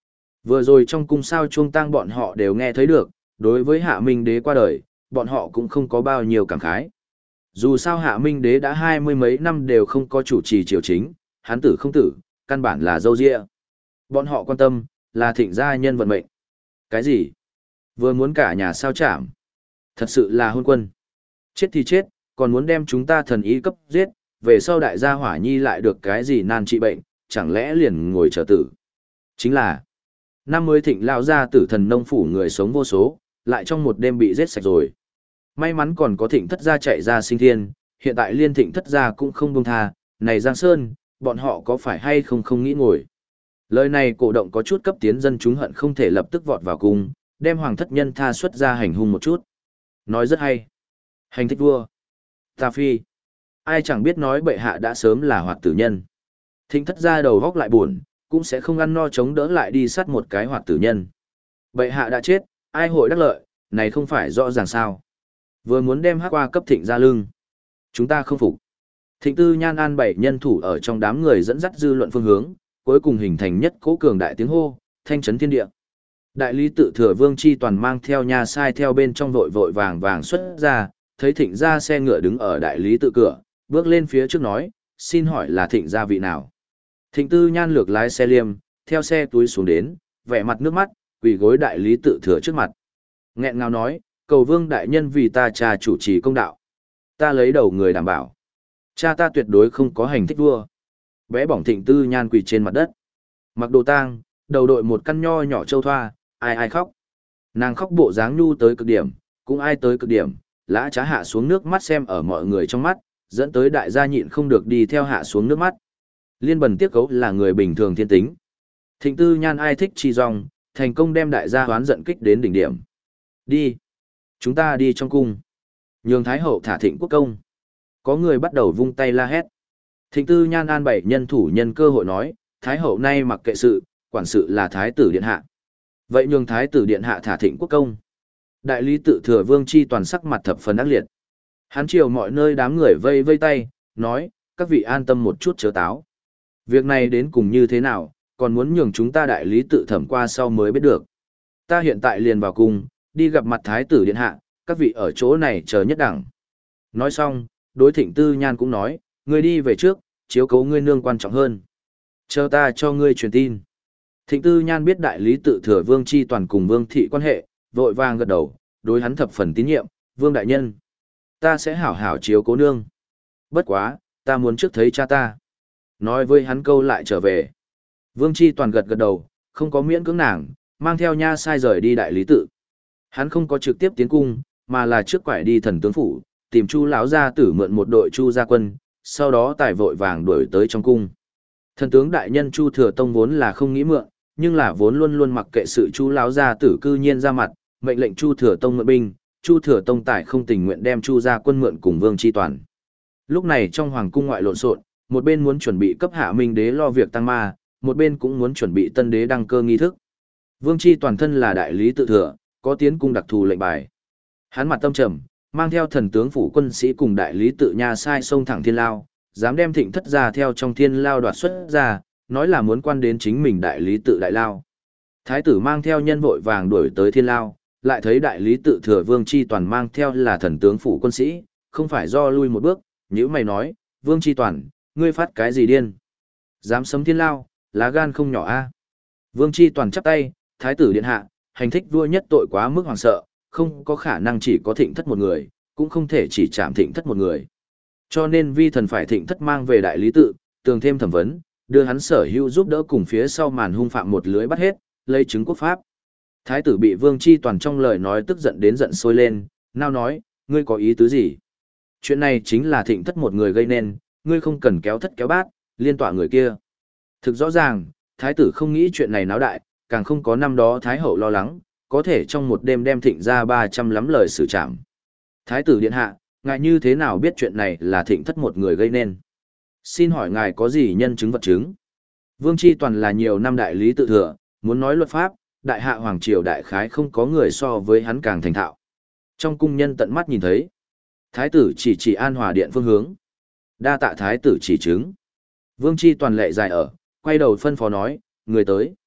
Vừa rồi trong cung sao chuông tang bọn họ đều nghe thấy được, đối với Hạ Minh Đế qua đời, bọn họ cũng không có bao nhiêu cảm khái. Dù sao Hạ Minh Đế đã hai mươi mấy năm đều không có chủ trì triều chính, hắn tử không tử, căn bản là dâu dịa. Bọn họ quan tâm, là Thịnh gia nhân vận mệnh. Cái gì? Vừa muốn cả nhà sao chảm. Thật sự là hôn quân. Chết thì chết, còn muốn đem chúng ta thần ý cấp giết, về sau đại gia hỏa nhi lại được cái gì nan trị bệnh, chẳng lẽ liền ngồi chờ tử. Chính là, năm mới Thịnh lao ra tử thần nông phủ người sống vô số, lại trong một đêm bị giết sạch rồi. May mắn còn có Thịnh thất gia chạy ra sinh thiên, hiện tại liên Thịnh thất gia cũng không buông tha, này Giang Sơn, bọn họ có phải hay không không nghĩ ngồi. Lời này cổ động có chút cấp tiến dân chúng hận không thể lập tức vọt vào cung, đem hoàng thất nhân tha xuất ra hành hung một chút. Nói rất hay. Hành thích vua. Ta phi. Ai chẳng biết nói bệ hạ đã sớm là hoạt tử nhân. Thịnh thất gia đầu góc lại buồn, cũng sẽ không ăn no chống đỡ lại đi sát một cái hoạt tử nhân. Bệ hạ đã chết, ai hội đắc lợi, này không phải rõ ràng sao. Vừa muốn đem hắc qua cấp thịnh ra lưng. Chúng ta không phục. Thịnh tư nhan an bảy nhân thủ ở trong đám người dẫn dắt dư luận phương hướng, cuối cùng hình thành nhất cố cường đại tiếng hô, thanh trấn thiên địa. Đại lý tự thừa vương chi toàn mang theo nhà sai theo bên trong vội vội vàng vàng xuất ra, thấy thịnh gia xe ngựa đứng ở đại lý tự cửa, bước lên phía trước nói, xin hỏi là thịnh gia vị nào. Thịnh tư nhan lược lái xe liêm, theo xe túi xuống đến, vẻ mặt nước mắt, quỳ gối đại lý tự thừa trước mặt. Nghẹn ngào nói, cầu vương đại nhân vì ta cha chủ trì công đạo. Ta lấy đầu người đảm bảo. Cha ta tuyệt đối không có hành thích vua. Bé bỏng thịnh tư nhan quỳ trên mặt đất. Mặc đồ tang, đầu đội một căn nho nhỏ châu thoa, ai ai khóc. Nàng khóc bộ dáng nhu tới cực điểm, cũng ai tới cực điểm, lã trá hạ xuống nước mắt xem ở mọi người trong mắt, dẫn tới đại gia nhịn không được đi theo hạ xuống nước mắt. Liên bần tiếc cấu là người bình thường thiên tính. Thịnh tư nhan ai thích chi rong, thành công đem đại gia hoán giận kích đến đỉnh điểm. Đi. Chúng ta đi trong cung. Nhường Thái hậu thả thịnh quốc công. Có người bắt đầu vung tay la hét. Thịnh tư nhan an bảy nhân thủ nhân cơ hội nói, Thái hậu nay mặc kệ sự, quản sự là Thái tử điện hạ. Vậy nhường Thái tử điện hạ thả thịnh quốc công. Đại lý tự thừa vương chi toàn sắc mặt thập phần ác liệt. Hắn chiều mọi nơi đám người vây vây tay, nói, các vị an tâm một chút chớ táo. Việc này đến cùng như thế nào, còn muốn nhường chúng ta đại lý tự thẩm qua sau mới biết được. Ta hiện tại liền vào cung, đi gặp mặt Thái tử điện hạ, các vị ở chỗ này chờ nhất đẳng. Nói xong, đối thịnh tư nhan cũng nói, ngươi đi về trước, chiếu cố ngươi nương quan trọng hơn. Chờ ta cho ngươi truyền tin. Thịnh tư nhan biết đại lý tự thừa vương chi toàn cùng vương thị quan hệ, vội vàng gật đầu, đối hắn thập phần tín nhiệm, vương đại nhân. Ta sẽ hảo hảo chiếu cố nương. Bất quá, ta muốn trước thấy cha ta. Nói với hắn câu lại trở về. Vương chi toàn gật gật đầu, không có miễn cưỡng nàng, mang theo nha sai rời đi đại lý tự. Hắn không có trực tiếp tiến cung, mà là trước quải đi thần tướng phủ, tìm Chu lão gia tử mượn một đội Chu gia quân, sau đó tài vội vàng đuổi tới trong cung. Thần tướng đại nhân Chu Thừa Tông vốn là không nghĩ mượn, nhưng là vốn luôn luôn mặc kệ sự Chu lão gia tử cư nhiên ra mặt, mệnh lệnh Chu Thừa Tông mượn binh, Chu Thừa Tông tài không tình nguyện đem Chu gia quân mượn cùng Vương Chi Toàn. Lúc này trong hoàng cung ngoại lộn xộn, một bên muốn chuẩn bị cấp Hạ Minh đế lo việc tăng ma, một bên cũng muốn chuẩn bị tân đế đăng cơ nghi thức. Vương Chi Toàn thân là đại lý tự thừa, có tiến cung đặc thù lệnh bài. Hắn mặt tâm trầm, mang theo thần tướng phủ quân sĩ cùng đại lý tự nha sai xông thẳng thiên lao, dám đem thịnh thất ra theo trong thiên lao đoạt xuất ra, nói là muốn quan đến chính mình đại lý tự đại lao. Thái tử mang theo nhân vội vàng đuổi tới thiên lao, lại thấy đại lý tự thừa Vương Chi Toàn mang theo là thần tướng phủ quân sĩ, không phải do lui một bước, nhữ mày nói, Vương Chi Toàn, ngươi phát cái gì điên? Dám sấm thiên lao, lá gan không nhỏ a. Vương Chi Toàn chắp tay, Thái tử điện hạ, hành thích vua nhất tội quá mức hoàng sợ, không có khả năng chỉ có thịnh thất một người, cũng không thể chỉ chạm thịnh thất một người. Cho nên vi thần phải thịnh thất mang về đại lý tự, tường thêm thẩm vấn, đưa hắn sở hữu giúp đỡ cùng phía sau màn hung phạm một lưới bắt hết, lấy chứng quốc pháp. Thái tử bị Vương Chi Toàn trong lời nói tức giận đến giận sôi lên, nao nói, ngươi có ý tứ gì? Chuyện này chính là thịnh thất một người gây nên, ngươi không cần kéo thất kéo bát, liên tọa người kia. Thực rõ ràng, thái tử không nghĩ chuyện này náo đại, càng không có năm đó thái hậu lo lắng, có thể trong một đêm đem thịnh ra ba trăm lắm lời xử trảm. Thái tử điện hạ, ngài như thế nào biết chuyện này là thịnh thất một người gây nên? Xin hỏi ngài có gì nhân chứng vật chứng? Vương Chi Toàn là nhiều năm đại lý tự thừa, muốn nói luật pháp, đại hạ hoàng triều đại khái không có người so với hắn càng thành thạo. Trong cung nhân tận mắt nhìn thấy, thái tử chỉ chỉ an hòa điện phương hướng. Đa tạ thái tử chỉ chứng. Vương Chi Toàn lệ dài ở, quay đầu phân phó nói, người tới.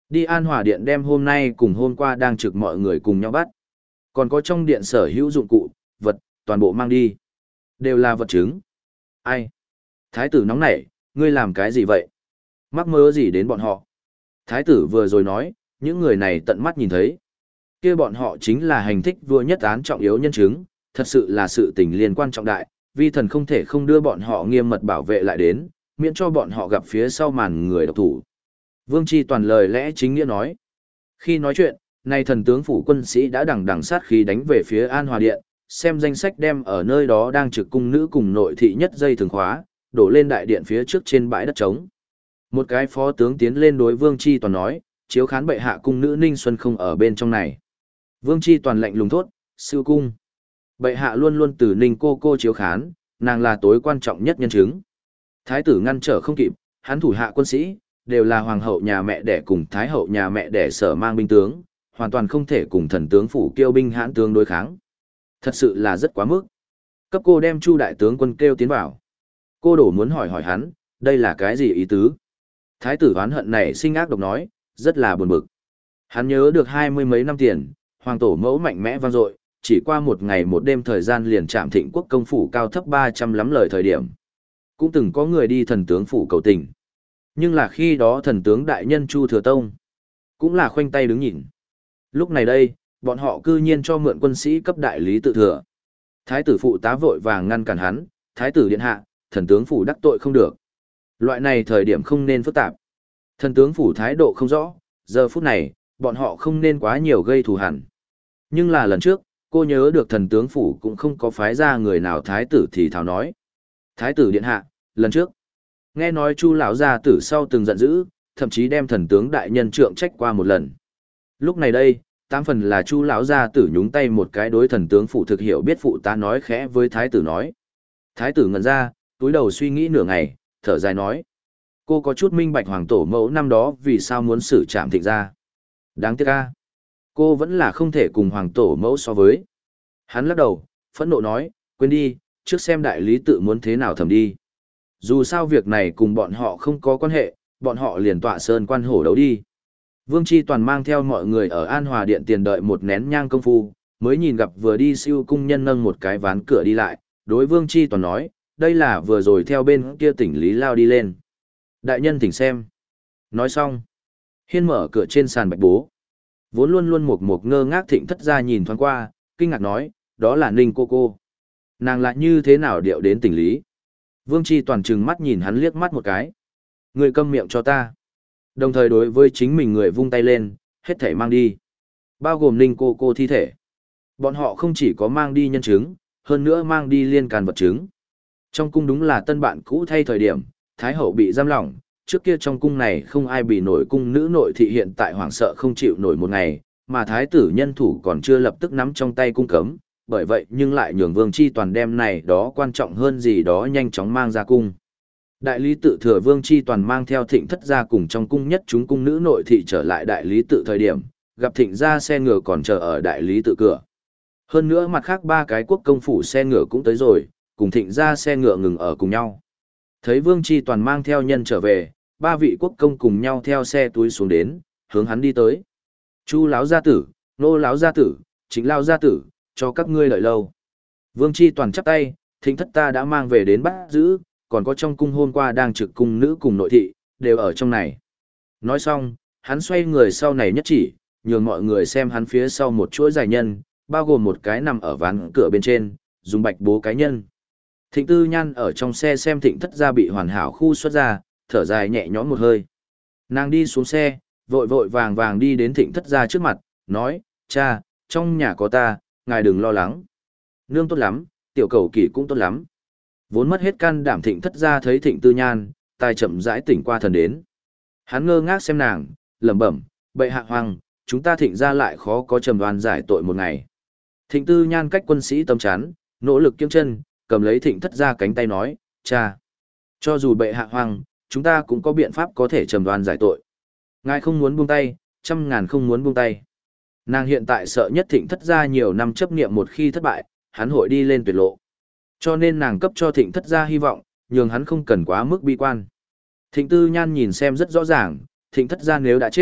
Đi An Hòa Điện đem hôm nay cùng hôm qua đang trực mọi người cùng nhau bắt. Còn có trong điện sở hữu dụng cụ, vật, toàn bộ mang đi. Đều là vật chứng. Ai? Thái tử nóng nảy, ngươi làm cái gì vậy? Mắc mơ gì đến bọn họ? Thái tử vừa rồi nói, những người này tận mắt nhìn thấy. Kia bọn họ chính là hành thích vua nhất án trọng yếu nhân chứng, thật sự là sự tình liên quan trọng đại, vi thần không thể không đưa bọn họ nghiêm mật bảo vệ lại đến, miễn cho bọn họ gặp phía sau màn người độc thủ. Vương Chi toàn lời lẽ chính nghĩa nói. Khi nói chuyện, nay thần tướng phủ quân sĩ đã đằng đằng sát khí đánh về phía An Hòa Điện, xem danh sách đem ở nơi đó đang trực cung nữ cùng nội thị nhất dây thường khóa, đổ lên đại điện phía trước trên bãi đất trống. Một cái phó tướng tiến lên đối Vương Chi toàn nói, chiếu khán bệ hạ cung nữ Ninh Xuân không ở bên trong này. Vương Chi toàn lạnh lùng thốt, sư cung. Bệ hạ luôn luôn từ Ninh cô cô chiếu khán, nàng là tối quan trọng nhất nhân chứng. Thái tử ngăn trở không kịp, hắn thủ hạ quân sĩ, đều là hoàng hậu nhà mẹ đẻ cùng thái hậu nhà mẹ đẻ sở mang binh tướng, hoàn toàn không thể cùng thần tướng phủ kêu binh hãn tướng đối kháng. Thật sự là rất quá mức. Cấp cô đem Chu đại tướng quân kêu tiến vào. Cô đổ muốn hỏi hỏi hắn, đây là cái gì ý tứ? Thái tử oán hận này sinh ác độc nói, rất là buồn bực. Hắn nhớ được hai mươi mấy năm tiền, hoàng tổ mẫu mạnh mẽ vang dội, chỉ qua một ngày một đêm thời gian liền chạm thịnh quốc công phủ cao thấp ba trăm lắm lời thời điểm. Cũng từng có người đi thần tướng phủ cầu tình. Nhưng là khi đó thần tướng đại nhân Chu Thừa Tông, cũng là khoanh tay đứng nhìn. Lúc này đây, bọn họ cư nhiên cho mượn quân sĩ cấp đại lý tự thừa. Thái tử phụ tá vội vàng ngăn cản hắn, thái tử điện hạ, thần tướng phủ đắc tội không được. Loại này thời điểm không nên phức tạp. Thần tướng phủ thái độ không rõ, giờ phút này, bọn họ không nên quá nhiều gây thù hằn. Nhưng là lần trước, cô nhớ được thần tướng phủ cũng không có phái ra người nào thái tử thì thảo nói. Thái tử điện hạ, lần trước, nghe nói Chu lão gia tử sau từng giận dữ, thậm chí đem thần tướng đại nhân trượng trách qua một lần. Lúc này đây, tám phần là Chu lão gia tử nhúng tay một cái đối thần tướng phụ thực hiểu biết phụ tá nói khẽ với thái tử nói. Thái tử ngẩn ra, túi đầu suy nghĩ nửa ngày, thở dài nói: "Cô có chút minh bạch hoàng tổ mẫu năm đó vì sao muốn xử trảm thịnh ra. Đáng tiếc a, cô vẫn là không thể cùng hoàng tổ mẫu so với." Hắn lắc đầu, phẫn nộ nói: "Quên đi, trước xem đại lý tự muốn thế nào thẩm đi. Dù sao việc này cùng bọn họ không có quan hệ, bọn họ liền tọa sơn quan hổ đấu đi." Vương Chi toàn mang theo mọi người ở An Hòa Điện tiền đợi một nén nhang công phu, mới nhìn gặp vừa đi siêu cung nhân nâng một cái ván cửa đi lại, đối Vương Chi toàn nói, đây là vừa rồi theo bên kia tỉnh Lý Lao đi lên. Đại nhân thỉnh xem. Nói xong, hiên mở cửa trên sàn bạch bố. Vốn luôn luôn một một ngơ ngác Thịnh thất ra nhìn thoáng qua, kinh ngạc nói, đó là Ninh cô cô. Nàng lại như thế nào điệu đến tỉnh Lý? Vương Chi toàn trừng mắt nhìn hắn liếc mắt một cái. Người câm miệng cho ta. Đồng thời đối với chính mình người vung tay lên, hết thảy mang đi. Bao gồm Ninh cô cô thi thể. Bọn họ không chỉ có mang đi nhân chứng, hơn nữa mang đi liên can vật chứng. Trong cung đúng là tân bạn cũ thay thời điểm, Thái hậu bị giam lỏng, trước kia trong cung này không ai bị nổi cung nữ nội thị hiện tại hoảng sợ không chịu nổi một ngày, mà Thái tử nhân thủ còn chưa lập tức nắm trong tay cung cấm, bởi vậy nhưng lại nhường Vương Chi toàn đem này đó quan trọng hơn gì đó nhanh chóng mang ra cung. Đại lý tự thừa Vương Chi toàn mang theo Thịnh thất gia cùng trong cung nhất chúng cung nữ nội thị trở lại đại lý tự thời điểm, gặp Thịnh gia xe ngựa còn chờ ở đại lý tự cửa. Hơn nữa mặt khác ba cái quốc công phủ xe ngựa cũng tới rồi, cùng Thịnh gia xe ngựa ngừng ở cùng nhau. Thấy Vương Chi toàn mang theo nhân trở về, ba vị quốc công cùng nhau theo xe túi xuống đến, hướng hắn đi tới. Chu lão gia tử, Nô lão gia tử, Chính lão gia tử, cho các ngươi đợi lâu. Vương Chi toàn chắp tay, Thịnh thất ta đã mang về đến bắt giữ, còn có trong cung hôm qua đang trực cung nữ cùng nội thị, đều ở trong này. Nói xong, hắn xoay người sau này nhất chỉ, nhường mọi người xem hắn phía sau một chuỗi dài nhân, bao gồm một cái nằm ở ván cửa bên trên, dùng bạch bố cái nhân. Thịnh Tư Nhan ở trong xe xem Thịnh thất gia bị hoàn hảo khu xuất ra, thở dài nhẹ nhõm một hơi. Nàng đi xuống xe, vội vội vàng vàng đi đến Thịnh thất gia trước mặt, nói, cha, trong nhà có ta, ngài đừng lo lắng. Nương tốt lắm, tiểu cầu kỳ cũng tốt lắm. Vốn mất hết can đảm Thịnh thất gia thấy Thịnh Tư Nhan, tài chậm rãi tỉnh qua thần đến. Hắn ngơ ngác xem nàng, lẩm bẩm, bệ hạ hoàng, chúng ta Thịnh gia lại khó có trầm đoan giải tội một ngày. Thịnh Tư Nhan cách quân sĩ tâm chán, nỗ lực kiêng chân, cầm lấy Thịnh thất gia cánh tay nói, cha, cho dù bệ hạ hoàng, chúng ta cũng có biện pháp có thể trầm đoan giải tội. Ngài không muốn buông tay, trăm ngàn không muốn buông tay. Nàng hiện tại sợ nhất Thịnh thất gia nhiều năm chấp niệm một khi thất bại, hắn hội đi lên tuyệt lộ. Cho nên nàng cấp cho Thịnh thất gia hy vọng, nhường hắn không cần quá mức bi quan. Thịnh Tư Nhan nhìn xem rất rõ ràng, Thịnh thất gia nếu đã chết,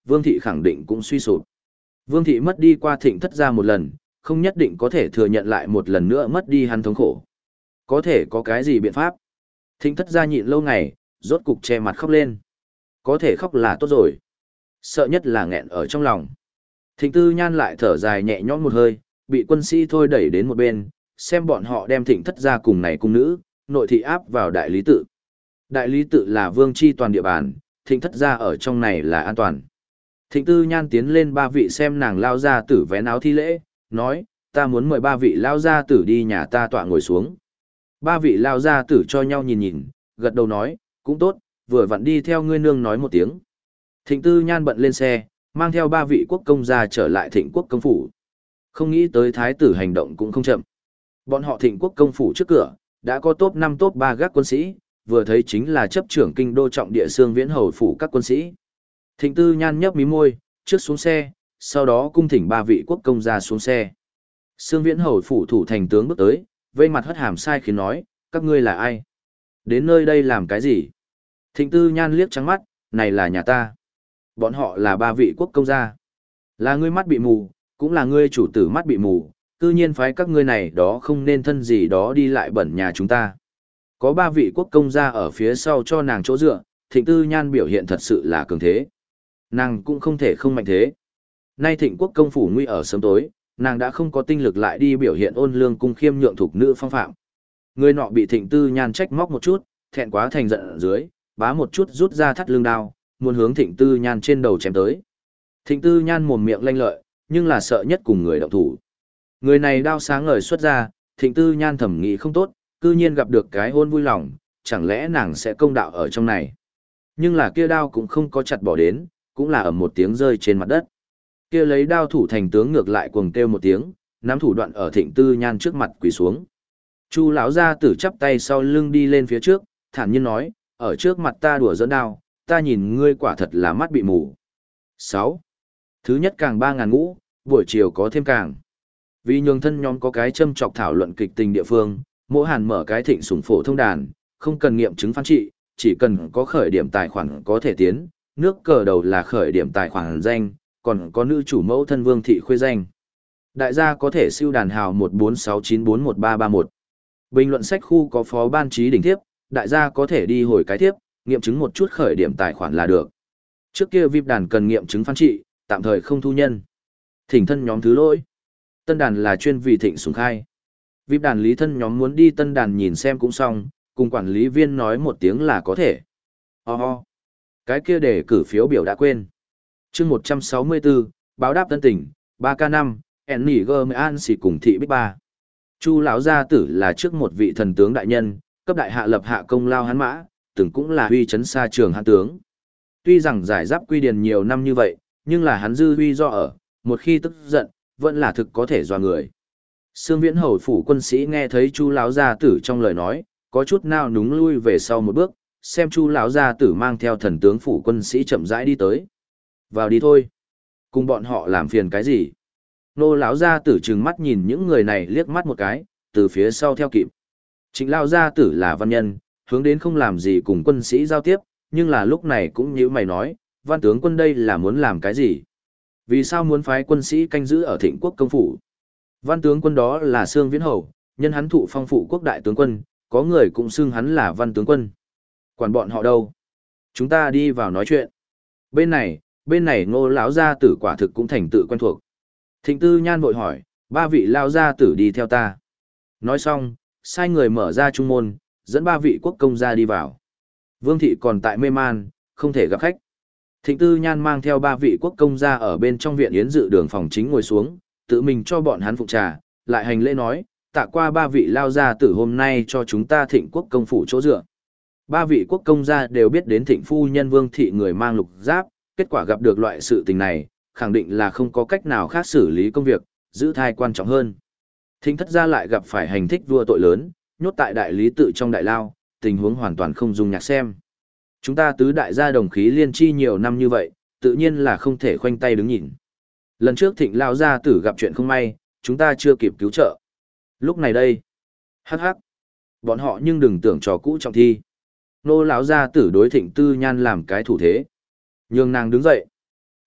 Vương thị khẳng định cũng suy sụp. Vương thị mất đi qua thịnh thất gia một lần, không nhất định có thể thừa nhận lại một lần nữa mất đi hắn thống khổ. Có thể có cái gì biện pháp? Thịnh thất gia nhịn lâu ngày, rốt cục che mặt khóc lên. Có thể khóc là tốt rồi. Sợ nhất là nghẹn ở trong lòng. Thịnh Tư Nhan lại thở dài nhẹ nhõm một hơi, bị quân sĩ thôi đẩy đến một bên, xem bọn họ đem thịnh thất gia cùng này cung nữ, nội thị áp vào đại lý tự. Đại lý tự là vương chi toàn địa bàn, thịnh thất gia ở trong này là an toàn. Thịnh Tư Nhan tiến lên ba vị xem nàng lao gia tử vén áo thi lễ, nói, ta muốn mời ba vị lao gia tử đi nhà ta tọa ngồi xuống. Ba vị lao gia tử cho nhau nhìn nhìn, gật đầu nói, cũng tốt, vừa vặn đi theo ngươi nương nói một tiếng. Thịnh Tư Nhan bận lên xe, mang theo ba vị quốc công gia trở lại thịnh quốc công phủ. Không nghĩ tới thái tử hành động cũng không chậm. Bọn họ thịnh quốc công phủ trước cửa, đã có top năm top ba gác quân sĩ, vừa thấy chính là chấp trưởng kinh đô trọng địa xương viễn hầu phủ các quân sĩ. Thịnh Tư Nhan nhấp mí môi, trước xuống xe, sau đó cung thỉnh ba vị quốc công gia xuống xe. Xương viễn hầu phủ thủ thành tướng bước tới, vây mặt hất hàm sai khiến nói, các ngươi là ai? Đến nơi đây làm cái gì? Thịnh Tư Nhan liếc trắng mắt, này là nhà ta. Bọn họ là ba vị quốc công gia. Là ngươi mắt bị mù, cũng là ngươi chủ tử mắt bị mù, cư nhiên phái các ngươi này đó không nên thân gì đó đi lại bẩn nhà chúng ta. Có ba vị quốc công gia ở phía sau cho nàng chỗ dựa, Thịnh Tư Nhan biểu hiện thật sự là cường thế. Nàng cũng không thể không mạnh thế. Nay Thịnh quốc công phủ nguy ở sớm tối, nàng đã không có tinh lực lại đi biểu hiện ôn lương cung khiêm nhượng thuộc nữ phong phạm. Người nọ bị Thịnh Tư Nhan trách móc một chút, thẹn quá thành giận ở dưới, bá một chút rút ra thắt lưng đao, muốn hướng Thịnh Tư Nhan trên đầu chém tới. Thịnh Tư Nhan mồm miệng lanh lợi, nhưng là sợ nhất cùng người động thủ. Người này đao sáng ngời xuất ra, Thịnh Tư Nhan thẩm nghĩ không tốt, cư nhiên gặp được cái hôn vui lòng, chẳng lẽ nàng sẽ công đạo ở trong này. Nhưng là kia đao cũng không có chặt bỏ đến, cũng là ở một tiếng rơi trên mặt đất. Kia lấy đao thủ thành tướng ngược lại cuồng kêu một tiếng, nắm thủ đoạn ở Thịnh Tư Nhan trước mặt quỳ xuống. Chu lão gia tử chắp tay sau lưng đi lên phía trước, thản nhiên nói, ở trước mặt ta đùa dẫn đao, ta nhìn ngươi quả thật là mắt bị mù. sáu. Thứ nhất càng ba ngàn ngũ, buổi chiều có thêm càng. Vì nhường thân nhóm có cái châm chọc thảo luận kịch tình địa phương, mỗi hàn mở cái thịnh sủng phổ thông đàn, không cần nghiệm chứng phán trị, chỉ cần có khởi điểm tài khoản có thể tiến, nước cờ đầu là khởi điểm tài khoản danh, còn có nữ chủ mẫu thân Vương thị khuê danh. Đại gia có thể siêu đàn hào một bốn sáu chín bốn một ba ba một. Bình luận sách khu có phó ban trí đỉnh thiếp, đại gia có thể đi hồi cái thiếp, nghiệm chứng một chút khởi điểm tài khoản là được. Trước kia vi ai pi đàn cần nghiệm chứng phán trị, tạm thời không thu nhân. Thỉnh thân nhóm thứ lỗi. Tân đàn là chuyên vì thịnh sủng khai. vi ai pi đàn lý thân nhóm muốn đi tân đàn nhìn xem cũng xong, cùng quản lý viên nói một tiếng là có thể. Ho ho. Cái kia để cử phiếu biểu đã quên. Chương một trăm sáu mươi tư, báo đáp tân tỉnh, ba k năm, Enny German xì cùng thị Bích Ba. Chu lão gia tử là trước một vị thần tướng đại nhân, cấp đại hạ lập hạ công lao hắn mã, từng cũng là huy chấn xa trường hãn tướng. Tuy rằng giải giáp quy điền nhiều năm như vậy, nhưng là hắn dư huy do ở, một khi tức giận, vẫn là thực có thể dọa người. Sương Viễn hầu phủ quân sĩ nghe thấy Chu lão gia tử trong lời nói, có chút nào núng lui về sau một bước, xem Chu lão gia tử mang theo thần tướng phủ quân sĩ chậm rãi đi tới. Vào đi thôi. Cùng bọn họ làm phiền cái gì? Nô lão gia tử trừng mắt nhìn những người này liếc mắt một cái, từ phía sau theo kịp. Trịnh lão gia tử là văn nhân, hướng đến không làm gì cùng quân sĩ giao tiếp, nhưng là lúc này cũng như mày nói, văn tướng quân đây là muốn làm cái gì? Vì sao muốn phái quân sĩ canh giữ ở Thịnh quốc công phủ? Văn tướng quân đó là Sương Viễn hầu, nhân hắn thụ phong phụ quốc đại tướng quân, có người cũng xưng hắn là văn tướng quân. Quản bọn họ đâu? Chúng ta đi vào nói chuyện. Bên này, bên này Ngô lão gia tử quả thực cũng thành tự quen thuộc. Thịnh Tư Nhan vội hỏi, ba vị lão gia tử đi theo ta. Nói xong, sai người mở ra trung môn, dẫn ba vị quốc công gia đi vào. Vương thị còn tại mê man, không thể gặp khách. Thịnh Tư Nhan mang theo ba vị quốc công gia ở bên trong viện yến dự đường phòng chính ngồi xuống, tự mình cho bọn hắn phục trà, lại hành lễ nói, tạ qua ba vị lao gia tử hôm nay cho chúng ta Thịnh quốc công phủ chỗ dựa. Ba vị quốc công gia đều biết đến Thịnh phu nhân Vương thị người mang lục giáp, kết quả gặp được loại sự tình này, khẳng định là không có cách nào khác xử lý công việc, giữ thai quan trọng hơn. Thịnh thất gia lại gặp phải hành thích vua tội lớn, nhốt tại đại lý tự trong đại lao, tình huống hoàn toàn không dung nhạc xem. Chúng ta tứ đại gia đồng khí liên chi nhiều năm như vậy, tự nhiên là không thể khoanh tay đứng nhìn. Lần trước Thịnh lão gia tử gặp chuyện không may, chúng ta chưa kịp cứu trợ. Lúc này đây, hắc hắc, bọn họ nhưng đừng tưởng trò cũ trọng thi. Nô lão gia tử đối Thịnh Tư Nhan làm cái thủ thế, nhường nàng đứng dậy.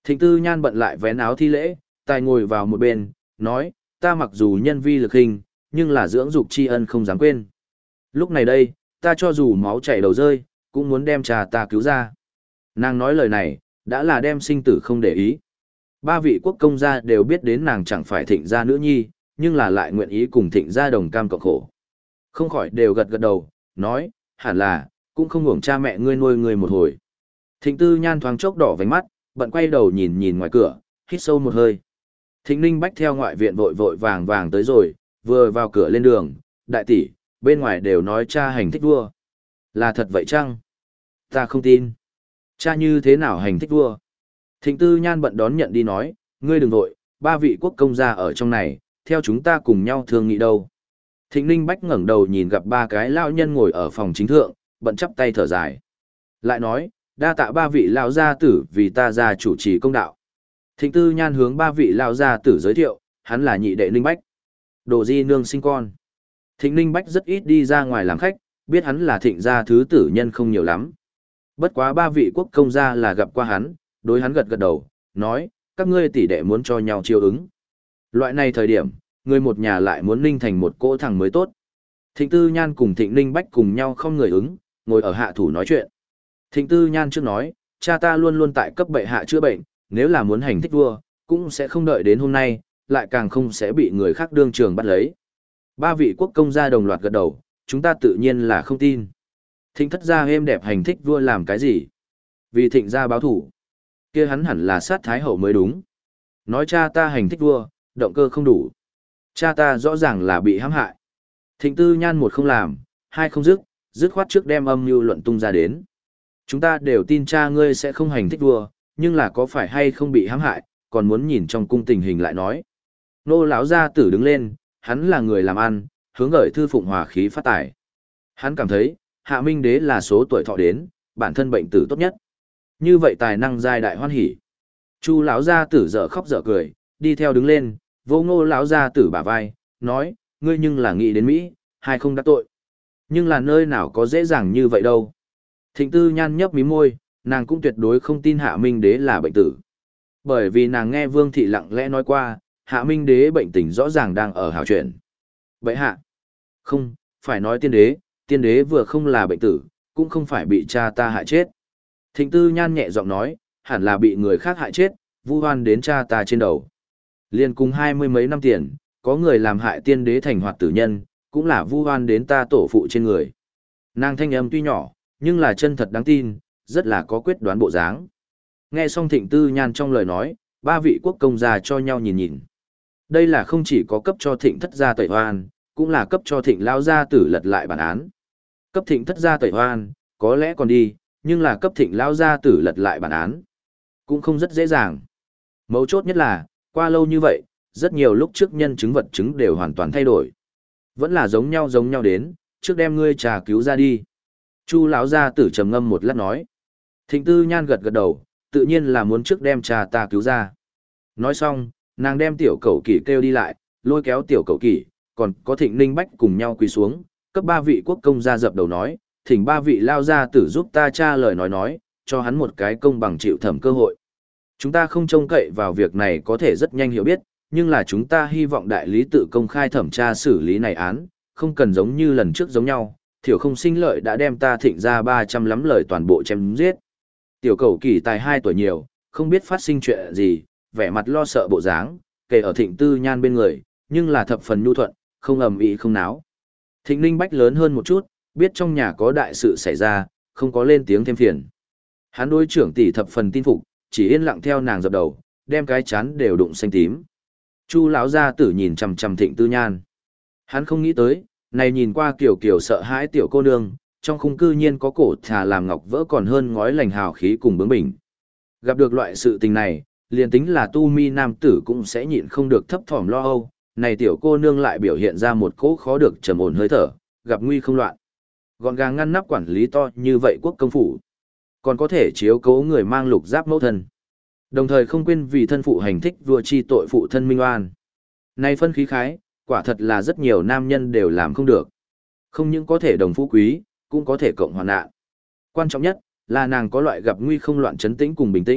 Thịnh Tư Nhan bận lại vén áo thi lễ, tài ngồi vào một bên, nói, ta mặc dù nhân vi lực hình, nhưng là dưỡng dục tri ân không dám quên. Lúc này đây, ta cho dù máu chảy đầu rơi, cũng muốn đem cha ta cứu ra. Nàng nói lời này, đã là đem sinh tử không để ý. Ba vị quốc công gia đều biết đến nàng chẳng phải thịnh gia nữ nhi, nhưng là lại nguyện ý cùng thịnh gia đồng cam cộng khổ. Không khỏi đều gật gật đầu, nói, hẳn là, cũng không hưởng cha mẹ ngươi nuôi ngươi một hồi. Thịnh Tư Nhan thoáng chốc đỏ vành mắt, bận quay đầu nhìn nhìn ngoài cửa, hít sâu một hơi. Thịnh Ninh Bách theo ngoại viện vội vội vàng vàng tới rồi, vừa vào cửa lên đường, đại tỷ, bên ngoài đều nói cha hành thích vua. Là thật vậy chăng? Ta không tin. Cha như thế nào hành thích vua? Thịnh Tư Nhan bận đón nhận đi nói, ngươi đừng vội, ba vị quốc công gia ở trong này, theo chúng ta cùng nhau thương nghị đâu. Thịnh Ninh Bách ngẩng đầu nhìn gặp ba cái lao nhân ngồi ở phòng chính thượng, bận chắp tay thở dài. Lại nói, đa tạ ba vị lao gia tử vì ta ra chủ trì công đạo. Thịnh Tư Nhan hướng ba vị lao gia tử giới thiệu, hắn là nhị đệ Ninh Bách. Đồ di nương sinh con. Thịnh Ninh Bách rất ít đi ra ngoài làm khách, biết hắn là thịnh gia thứ tử nhân không nhiều lắm. Bất quá ba vị quốc công gia là gặp qua hắn, đối hắn gật gật đầu, nói, các ngươi tỷ đệ muốn cho nhau chiêu ứng. Loại này thời điểm, người một nhà lại muốn ninh thành một cỗ thằng mới tốt. Thịnh Tư Nhan cùng Thịnh Ninh Bách cùng nhau không người ứng, ngồi ở hạ thủ nói chuyện. Thịnh Tư Nhan trước nói, cha ta luôn luôn tại cấp bệ hạ chữa bệnh, nếu là muốn hành thích vua, cũng sẽ không đợi đến hôm nay, lại càng không sẽ bị người khác đương trường bắt lấy. Ba vị quốc công gia đồng loạt gật đầu, chúng ta tự nhiên là không tin. Thịnh thất gia êm đẹp hành thích vua làm cái gì? Vì thịnh gia báo thủ. Kia hắn hẳn là sát thái hậu mới đúng. Nói cha ta hành thích vua, động cơ không đủ. Cha ta rõ ràng là bị hãm hại. Thịnh Tư Nhan một không làm, hai không dứt, dứt khoát trước đem âm mưu luận tung ra đến. Chúng ta đều tin cha ngươi sẽ không hành thích vua, nhưng là có phải hay không bị hãm hại, còn muốn nhìn trong cung tình hình lại nói. Nô lão gia tử đứng lên, hắn là người làm ăn, hướng gửi thư phụng hòa khí phát tài. Hắn cảm thấy, Hạ Minh Đế là số tuổi thọ đến, bản thân bệnh tử tốt nhất. Như vậy tài năng giai đại hoan hỉ. Chu lão gia tử dở khóc dở cười, đi theo đứng lên, vô Ngô lão gia tử bả vai, nói, ngươi nhưng là nghĩ đến Mỹ, hay không đắc tội. Nhưng là nơi nào có dễ dàng như vậy đâu. Thịnh Tư Nhan nhấp mí môi, nàng cũng tuyệt đối không tin Hạ Minh Đế là bệnh tử. Bởi vì nàng nghe Vương Thị lặng lẽ nói qua, Hạ Minh Đế bệnh tình rõ ràng đang ở hảo chuyển. Vậy hạ? Không, phải nói tiên đế, tiên đế vừa không là bệnh tử, cũng không phải bị cha ta hại chết. Thịnh Tư Nhan nhẹ giọng nói, hẳn là bị người khác hại chết, vu oan đến cha ta trên đầu. Liên cùng hai mươi mấy năm tiền, có người làm hại tiên đế thành hoạt tử nhân, cũng là vu oan đến ta tổ phụ trên người. Nàng thanh âm tuy nhỏ, nhưng là chân thật đáng tin, rất là có quyết đoán bộ dáng. Nghe xong Thịnh Tư Nhan trong lời nói, ba vị quốc công gia cho nhau nhìn nhìn. Đây là không chỉ có cấp cho Thịnh thất gia tẩy hoan, cũng là cấp cho Thịnh lao gia tử lật lại bản án. Cấp Thịnh thất gia tẩy hoan, có lẽ còn đi, nhưng là cấp Thịnh lao gia tử lật lại bản án, cũng không rất dễ dàng. Mấu chốt nhất là, qua lâu như vậy, rất nhiều lúc trước nhân chứng vật chứng đều hoàn toàn thay đổi. Vẫn là giống nhau giống nhau đến, trước đem ngươi trà cứu ra đi. Chu lão gia tử trầm ngâm một lát nói. Thịnh Tư Nhan gật gật đầu, tự nhiên là muốn trước đem trà ta cứu ra. Nói xong, nàng đem tiểu cẩu kỷ kêu đi lại, lôi kéo tiểu cẩu kỷ, còn có Thịnh Ninh Bách cùng nhau quỳ xuống, cấp ba vị quốc công gia dập đầu nói, thỉnh ba vị lao gia tử giúp ta tra lời nói nói, cho hắn một cái công bằng chịu thẩm cơ hội. Chúng ta không trông cậy vào việc này có thể rất nhanh hiểu biết, nhưng là chúng ta hy vọng đại lý tự công khai thẩm tra xử lý này án, không cần giống như lần trước giống nhau, thiểu không sinh lợi đã đem ta Thịnh ra ba trăm lắm lời toàn bộ chém giết. Tiểu cầu kỳ tài hai tuổi nhiều, không biết phát sinh chuyện gì, vẻ mặt lo sợ bộ dáng, kể ở Thịnh Tư Nhan bên người, nhưng là thập phần nhu thuận, không ầm ĩ không náo. Thịnh Ninh Bách lớn hơn một chút, biết trong nhà có đại sự xảy ra, không có lên tiếng thêm phiền. Hắn đối trưởng tỷ thập phần tin phục, chỉ yên lặng theo nàng dập đầu, đem cái chán đều đụng xanh tím. Chu lão gia tử nhìn chằm chằm Thịnh Tư Nhan. Hắn không nghĩ tới, này nhìn qua kiểu kiểu sợ hãi tiểu cô nương, trong khung cư nhiên có cổ thà làm ngọc vỡ còn hơn ngói lành hào khí cùng bướng bỉnh. Gặp được loại sự tình này, liền tính là tu mi nam tử cũng sẽ nhịn không được thấp thỏm lo âu, này tiểu cô nương lại biểu hiện ra một cỗ khó được trầm ổn hơi thở, gặp nguy không loạn. Gọn gàng ngăn nắp quản lý to như vậy quốc công phủ, còn có thể chiếu cố người mang lục giáp mẫu thân. Đồng thời không quên vì thân phụ hành thích vua chi tội phụ thân minh oan. Này phân khí khái, quả thật là rất nhiều nam nhân đều làm không được. Không những có thể đồng phú quý, cũng có thể cộng hoàn nạn. Quan trọng nhất, là nàng có loại gặp nguy không loạn chấn tĩnh cùng bình tĩnh,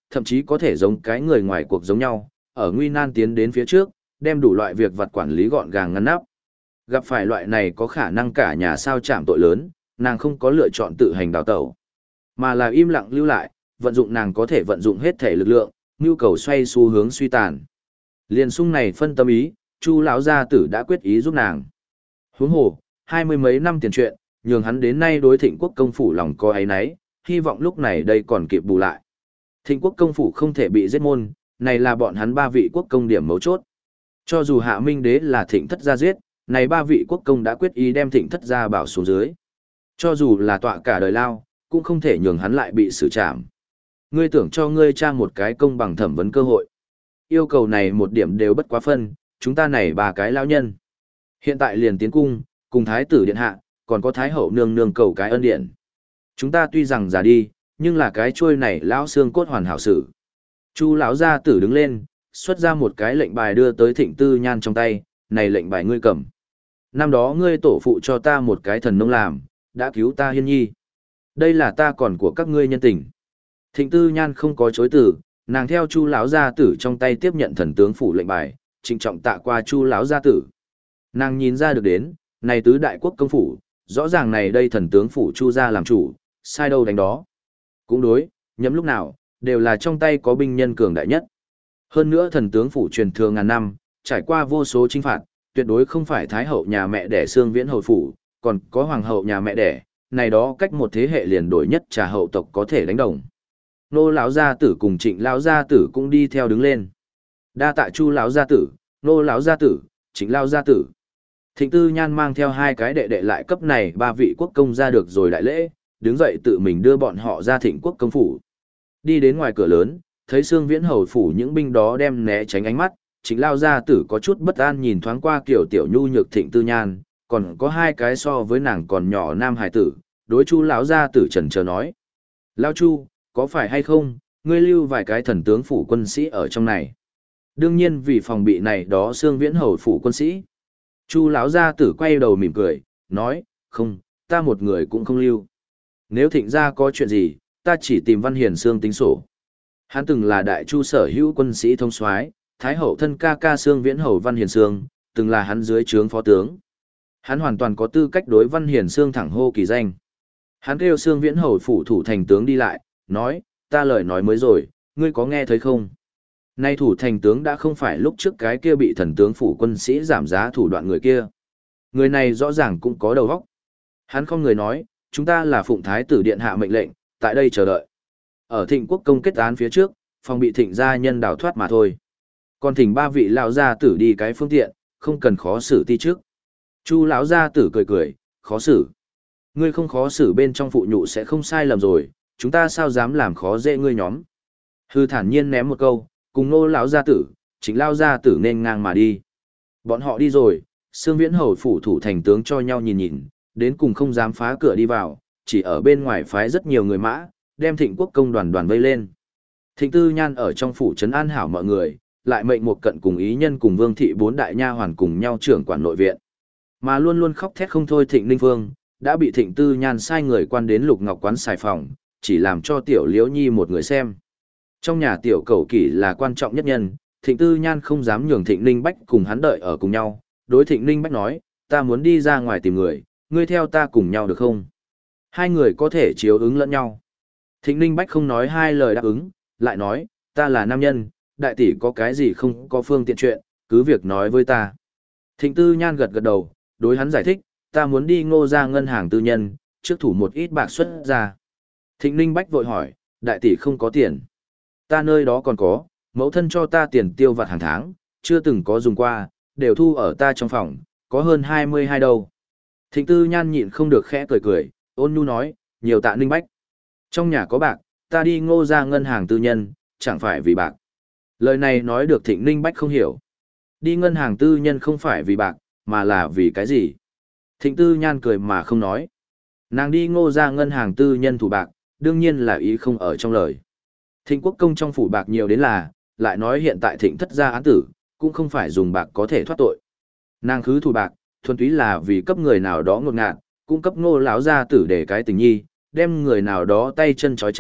thậm chí có thể giống cái người ngoài cuộc giống nhau, ở nguy nan tiến đến phía trước, đem đủ loại việc vặt quản lý gọn gàng ngăn nắp. Gặp phải loại này có khả năng cả nhà sao chạm tội lớn, nàng không có lựa chọn tự hành đào tẩu, mà là im lặng lưu lại, vận dụng nàng có thể vận dụng hết thể lực lượng, nhu cầu xoay xu hướng suy tàn. Liền sung này phân tâm ý, Chu lão gia tử đã quyết ý giúp nàng. Huống hồ, hai mươi mấy năm tiền chuyện, nhường hắn đến nay đối Thịnh Quốc công phủ lòng có áy náy, hy vọng lúc này đây còn kịp bù lại. Thịnh Quốc công phủ không thể bị giết môn, này là bọn hắn ba vị quốc công điểm mấu chốt. Cho dù Hạ Minh đế là Thịnh thất gia giết, này ba vị quốc công đã quyết ý đem Thịnh thất gia bảo xuống dưới. Cho dù là tọa cả đời lao, cũng không thể nhường hắn lại bị xử trảm. Ngươi tưởng cho ngươi cha một cái công bằng thẩm vấn cơ hội. Yêu cầu này một điểm đều bất quá phân, chúng ta này ba cái lão nhân. Hiện tại liền tiến cung, cùng thái tử điện hạ, còn có thái hậu nương nương cầu cái ân điện. Chúng ta tuy rằng già đi, nhưng là cái chuôi này lão xương cốt hoàn hảo sự. Chu lão gia tử đứng lên, xuất ra một cái lệnh bài đưa tới Thịnh Tư Nhan trong tay, này lệnh bài ngươi cầm. Năm đó ngươi tổ phụ cho ta một cái thần nông làm, đã cứu ta hiên nhi. Đây là ta còn của các ngươi nhân tình. Thịnh Tư Nhan không có chối từ, nàng theo Chu lão gia tử trong tay tiếp nhận thần tướng phủ lệnh bài, trịnh trọng tạ qua Chu lão gia tử. Nàng nhìn ra được đến, này tứ đại quốc công phủ, rõ ràng này đây thần tướng phủ Chu gia làm chủ, sai đâu đánh đó. Cũng đối, nhắm lúc nào, đều là trong tay có binh nhân cường đại nhất. Hơn nữa thần tướng phủ truyền thừa ngàn năm, trải qua vô số chinh phạt, tuyệt đối không phải thái hậu nhà mẹ đẻ xương viễn hầu phủ, còn có hoàng hậu nhà mẹ đẻ, này đó cách một thế hệ liền đổi nhất trà hậu tộc có thể đánh đồng. Nô lão gia tử cùng Trịnh lão gia tử cũng đi theo đứng lên. Đa tạ Chu lão gia tử, nô lão gia tử, Trịnh lão gia tử. Thịnh Tư Nhan mang theo hai cái đệ đệ lại cấp này ba vị quốc công ra được rồi đại lễ, đứng dậy tự mình đưa bọn họ ra Thịnh quốc công phủ. Đi đến ngoài cửa lớn, thấy Sương Viễn hầu phủ những binh đó đem né tránh ánh mắt, Trịnh lão gia tử có chút bất an nhìn thoáng qua kiểu tiểu nhu nhược Thịnh Tư Nhan, còn có hai cái so với nàng còn nhỏ nam hài tử, đối Chu lão gia tử chần chờ nói: "Lão Chu, có phải hay không, ngươi lưu vài cái thần tướng phủ quân sĩ ở trong này?" Đương nhiên vì phòng bị này đó Sương Viễn hầu phủ quân sĩ. Chu lão gia tử quay đầu mỉm cười, nói: "Không, ta một người cũng không lưu. Nếu Thịnh gia có chuyện gì, ta chỉ tìm Văn Hiền Sương tính sổ." Hắn từng là đại chu sở hữu quân sĩ thông soái, thái hậu thân ca ca Sương Viễn hầu Văn Hiền Sương, từng là hắn dưới trướng phó tướng. Hắn hoàn toàn có tư cách đối Văn Hiền Sương thẳng hô kỳ danh. Hắn kêu Sương Viễn hầu phủ thủ thành tướng đi lại, nói: "Ta lời nói mới rồi, ngươi có nghe thấy không? Nay thủ thành tướng đã không phải lúc trước cái kia bị thần tướng phủ quân sĩ giảm giá thủ đoạn người kia. Người này rõ ràng cũng có đầu óc." Hắn không người nói: "Chúng ta là phụng thái tử điện hạ mệnh lệnh, tại đây chờ đợi. Ở Thịnh quốc công kết án phía trước, phòng bị Thịnh gia nhân đào thoát mà thôi. Còn Thịnh ba vị lão gia tử đi cái phương tiện, không cần khó xử ti trước." Chu lão gia tử cười cười: "Khó xử? Ngươi không khó xử bên trong phụ nhụ sẽ không sai lầm rồi, chúng ta sao dám làm khó dễ ngươi nhóm." Hư thản nhiên ném một câu, cùng Nô lão gia tử, Trịnh lão gia tử nên ngang mà đi. Bọn họ đi rồi, Sương Viễn hầu phủ thủ thành tướng cho nhau nhìn nhìn, đến cùng không dám phá cửa đi vào, chỉ ở bên ngoài phái rất nhiều người mã, đem Thịnh quốc công đoàn đoàn vây lên. Thịnh Tư Nhan ở trong phủ trấn an hảo mọi người, lại mệnh một cận cùng ý nhân cùng Vương thị bốn đại nha hoàn cùng nhau trưởng quản nội viện. Mà luôn luôn khóc thét không thôi Thịnh Ninh Phương, đã bị Thịnh Tư Nhan sai người quan đến Lục Ngọc quán xài phòng, chỉ làm cho tiểu Liễu Nhi một người xem. Trong nhà tiểu Cẩu Kỷ là quan trọng nhất nhân, Thịnh Tư Nhan không dám nhường Thịnh Ninh Bách cùng hắn đợi ở cùng nhau, đối Thịnh Ninh Bách nói: "Ta muốn đi ra ngoài tìm người, ngươi theo ta cùng nhau được không?" Hai người có thể chiếu ứng lẫn nhau. Thịnh Ninh Bách không nói hai lời đáp ứng, lại nói: "Ta là nam nhân, đại tỷ có cái gì không có phương tiện chuyện, cứ việc nói với ta." Thịnh Tư Nhan gật gật đầu, đối hắn giải thích: "Ta muốn đi Ngô ra ngân hàng tư nhân, trước thủ một ít bạc xuất ra." Thịnh Ninh Bách vội hỏi: "Đại tỷ không có tiền?" "Ta nơi đó còn có, mẫu thân cho ta tiền tiêu vặt hàng tháng, chưa từng có dùng qua, đều thu ở ta trong phòng, có hơn hai mươi hai đâu." Thịnh Tư Nhan nhịn không được khẽ cười cười, ôn nhu nói: "Nhiều tạ Ninh Bách. Trong nhà có bạc, ta đi Ngô ra ngân hàng tư nhân, chẳng phải vì bạc." Lời này nói được Thịnh Ninh Bách không hiểu. Đi ngân hàng tư nhân không phải vì bạc, mà là vì cái gì? Thịnh Tư Nhan cười mà không nói. Nàng đi Ngô ra ngân hàng tư nhân thủ bạc, đương nhiên là ý không ở trong lời. Thịnh quốc công trong phủ bạc nhiều đến là, lại nói hiện tại Thịnh thất gia án tử, cũng không phải dùng bạc có thể thoát tội. Nàng khứ thủ bạc, thuần túy là vì cấp người nào đó ngột ngạt, cung cấp Ngô lão gia tử để cái tình nhi, đem người nào đó tay chân trói chặt,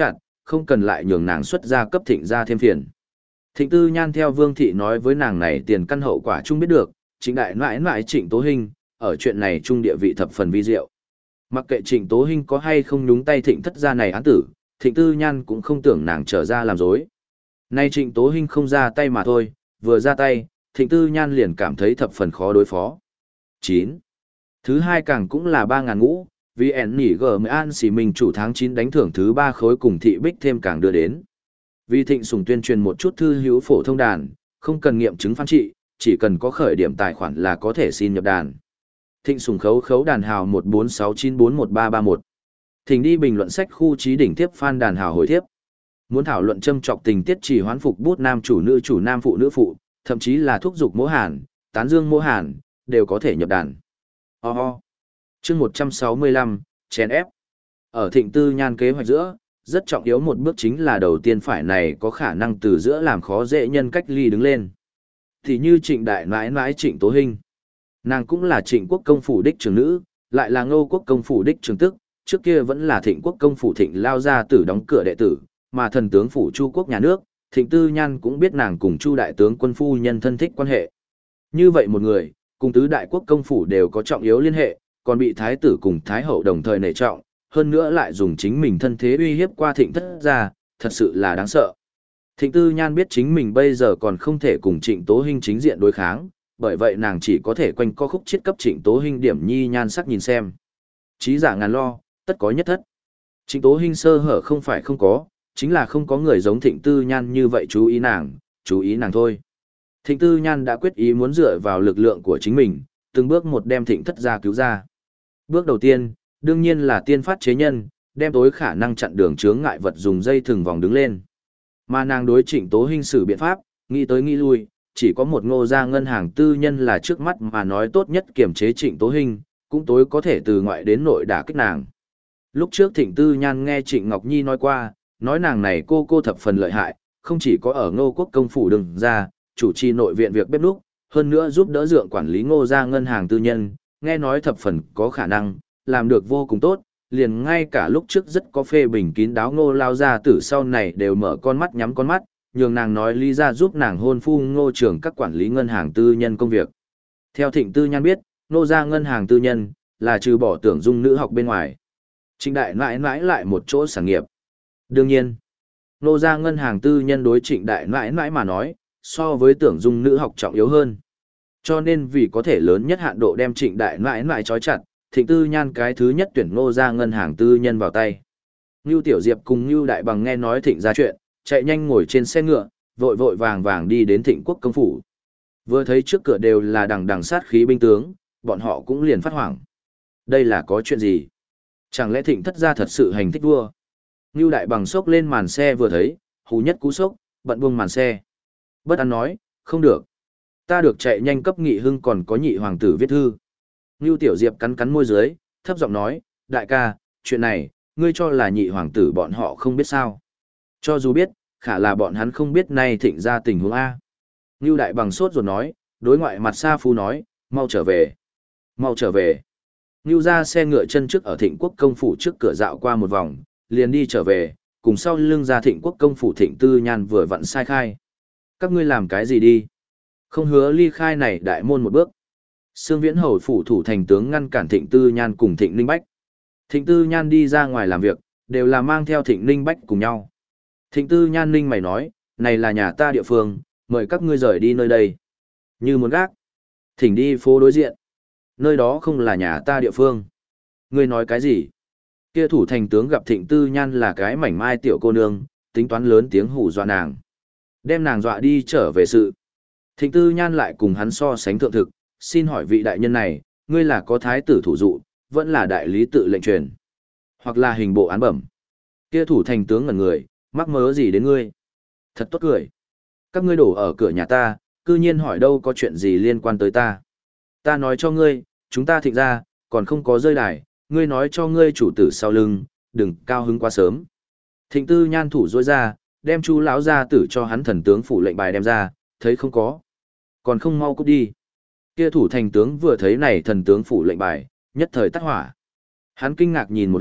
không cần lại nhường nàng xuất ra cấp thịnh gia thêm phiền. Thịnh Tư Nhan theo Vương thị nói với nàng này tiền căn hậu quả chung biết được, Trịnh đại nãi nãi Trịnh Tố Hinh, ở chuyện này chung địa vị thập phần vi diệu. Mặc kệ Trịnh Tố Hinh có hay không nhúng tay Thịnh thất gia này án tử, Thịnh Tư Nhan cũng không tưởng nàng trở ra làm dối. Nay Trịnh Tố Hinh không ra tay mà thôi, vừa ra tay, Thịnh Tư Nhan liền cảm thấy thập phần khó đối phó. chín. Thứ hai càng cũng là ba ngàn ngũ, vì ẻn nỉ gờ mới an xỉ mình chủ tháng chín đánh thưởng thứ ba khối cùng thị bích thêm càng đưa đến. Vì Thịnh Sùng tuyên truyền một chút thư hữu phổ thông đàn, không cần nghiệm chứng phán trị, chỉ cần có khởi điểm tài khoản là có thể xin nhập đàn. Thịnh Sùng khấu khấu đàn hào một bốn sáu chín bốn một ba ba một. Thỉnh đi bình luận sách khu trí đỉnh tiếp fan đàn hào hồi thiếp. Muốn thảo luận châm trọc tình tiết chỉ hoán phục bút nam chủ nữ chủ nam phụ nữ phụ, thậm chí là thúc dục mỗ hàn, tán dương mỗ hàn, đều có thể nhập đàn. Ho ho. Chương một trăm sáu mươi lăm, chèn ép. Ở Thịnh Tư Nhan kế hoạch giữa, rất trọng yếu một bước chính là đầu tiên phải này có khả năng từ giữa làm khó dễ nhân cách ly đứng lên. Thì như Trịnh đại nãi nãi Trịnh Tố Hinh. Nàng cũng là Trịnh quốc công phủ đích trưởng nữ, lại là Ngô quốc công phủ đích trưởng tức, trước kia vẫn là Thịnh quốc công phủ Thịnh lao gia tử đóng cửa đệ tử, mà thần tướng phủ Chu quốc nhà nước, Thịnh Tư Nhan cũng biết nàng cùng Chu đại tướng quân phu nhân thân thích quan hệ. Như vậy một người, cùng tứ đại quốc công phủ đều có trọng yếu liên hệ, còn bị thái tử cùng thái hậu đồng thời nể trọng, hơn nữa lại dùng chính mình thân thế uy hiếp qua Thịnh thất gia, thật sự là đáng sợ. Thịnh Tư Nhan biết chính mình bây giờ còn không thể cùng Trịnh Tố Hinh chính diện đối kháng, bởi vậy nàng chỉ có thể quanh co khúc chiết cấp Trịnh Tố Hinh điểm nhi nhan sắc nhìn xem. Chí giả ngàn lo, tất có nhất thất. Trịnh Tố Hinh sơ hở không phải không có, chính là không có người giống Thịnh Tư Nhan như vậy chú ý nàng, chú ý nàng thôi. Thịnh Tư Nhan đã quyết ý muốn dựa vào lực lượng của chính mình, từng bước một đem Thịnh thất gia cứu ra. Bước đầu tiên, đương nhiên là tiên phát chế nhân, đem tối khả năng chặn đường chướng ngại vật dùng dây thừng vòng đứng lên. Mà nàng đối Trịnh Tố Hinh sử biện pháp, nghĩ tới nghĩ lui, chỉ có một Ngô gia ngân hàng tư nhân là trước mắt mà nói tốt nhất kiểm chế Trịnh Tố Hinh, cũng tối có thể từ ngoại đến nội đả kích nàng. Lúc trước Thịnh Tư Nhan nghe Trịnh Ngọc Nhi nói qua, nói nàng này cô cô thập phần lợi hại, không chỉ có ở Ngô quốc công phủ đừng ra, chủ trì nội viện việc bếp núc, hơn nữa giúp đỡ dượng quản lý Ngô gia ngân hàng tư nhân, nghe nói thập phần có khả năng, làm được vô cùng tốt, liền ngay cả lúc trước rất có phê bình kín đáo Ngô lao gia tử sau này đều mở con mắt nhắm con mắt, nhường nàng nói lý ra giúp nàng hôn phu Ngô trưởng các quản lý ngân hàng tư nhân công việc. Theo Thịnh Tư Nhan biết, Ngô gia ngân hàng tư nhân là trừ bỏ Tưởng Dung nữ học bên ngoài. Trịnh đại mãi mãi lại một chỗ sản nghiệp. Đương nhiên, Ngô gia ngân hàng tư nhân đối Trịnh đại mãi mãi mà nói, so với Tưởng Dung nữ học trọng yếu hơn. Cho nên vì có thể lớn nhất hạn độ đem Trịnh đại mãi mãi trói chặt, Thịnh Tư Nhan cái thứ nhất tuyển Ngô gia ngân hàng tư nhân vào tay. Ngưu Tiểu Diệp cùng Ngưu Đại Bằng nghe nói Thịnh ra chuyện, chạy nhanh ngồi trên xe ngựa, vội vội vàng vàng đi đến Thịnh quốc công phủ. Vừa thấy trước cửa đều là đằng đằng sát khí binh tướng, bọn họ cũng liền phát hoảng. Đây là có chuyện gì? Chẳng lẽ Thịnh thất gia thật sự hành thích vua? Ngưu Đại Bằng sốc lên màn xe vừa thấy, hù nhất cú sốc, bận buông màn xe. Bất an nói, không được. Ta được chạy nhanh cấp Nghị Hưng còn có nhị hoàng tử viết thư. Ngưu Tiểu Diệp cắn cắn môi dưới, thấp giọng nói, đại ca, chuyện này, ngươi cho là nhị hoàng tử bọn họ không biết sao. Cho dù biết, khả là bọn hắn không biết nay Thịnh ra tình huống A. Ngưu Đại Bằng sốt ruột nói, đối ngoại mặt Sa Phu nói, mau trở về, mau trở về. Ngưu ra xe ngựa chân trước ở Thịnh quốc công phủ trước cửa dạo qua một vòng, liền đi trở về, cùng sau lưng ra Thịnh quốc công phủ Thịnh Tư Nhan vừa vặn sai khai. Các ngươi làm cái gì đi? Không hứa ly khai này đại môn một bước. Sương Viễn Hầu phủ thủ thành tướng ngăn cản Thịnh Tư Nhan cùng Thịnh Ninh Bách. Thịnh Tư Nhan đi ra ngoài làm việc, đều là mang theo Thịnh Ninh Bách cùng nhau. Thịnh Tư Nhan Ninh mày nói, này là nhà ta địa phương, mời các ngươi rời đi nơi đây. Như muốn gác, thỉnh đi phố đối diện. Nơi đó không là nhà ta địa phương. Ngươi nói cái gì? Kia thủ thành tướng gặp Thịnh Tư Nhan là cái mảnh mai tiểu cô nương, tính toán lớn tiếng hù dọa nàng. Đem nàng dọa đi trở về sự. Thịnh Tư Nhan lại cùng hắn so sánh thượng thực, xin hỏi vị đại nhân này, ngươi là có thái tử thủ dụ, vẫn là đại lý tự lệnh truyền, hoặc là hình bộ án bẩm. Kia thủ thành tướng ngẩn người, mắc mớ gì đến ngươi? Thật tốt cười. Các ngươi đổ ở cửa nhà ta, cư nhiên hỏi đâu có chuyện gì liên quan tới ta. Ta nói cho ngươi, chúng ta Thịnh ra, còn không có rơi đài, ngươi nói cho ngươi chủ tử sau lưng, đừng cao hứng quá sớm. Thịnh Tư Nhan thủ rối ra, đem Chu lão gia tử cho hắn thần tướng phủ lệnh bài đem ra, thấy không có, còn không mau cút đi. Kia thủ thành tướng vừa thấy này thần tướng phủ lệnh bài, nhất thời tắt hỏa. Hắn kinh ngạc nhìn một lát,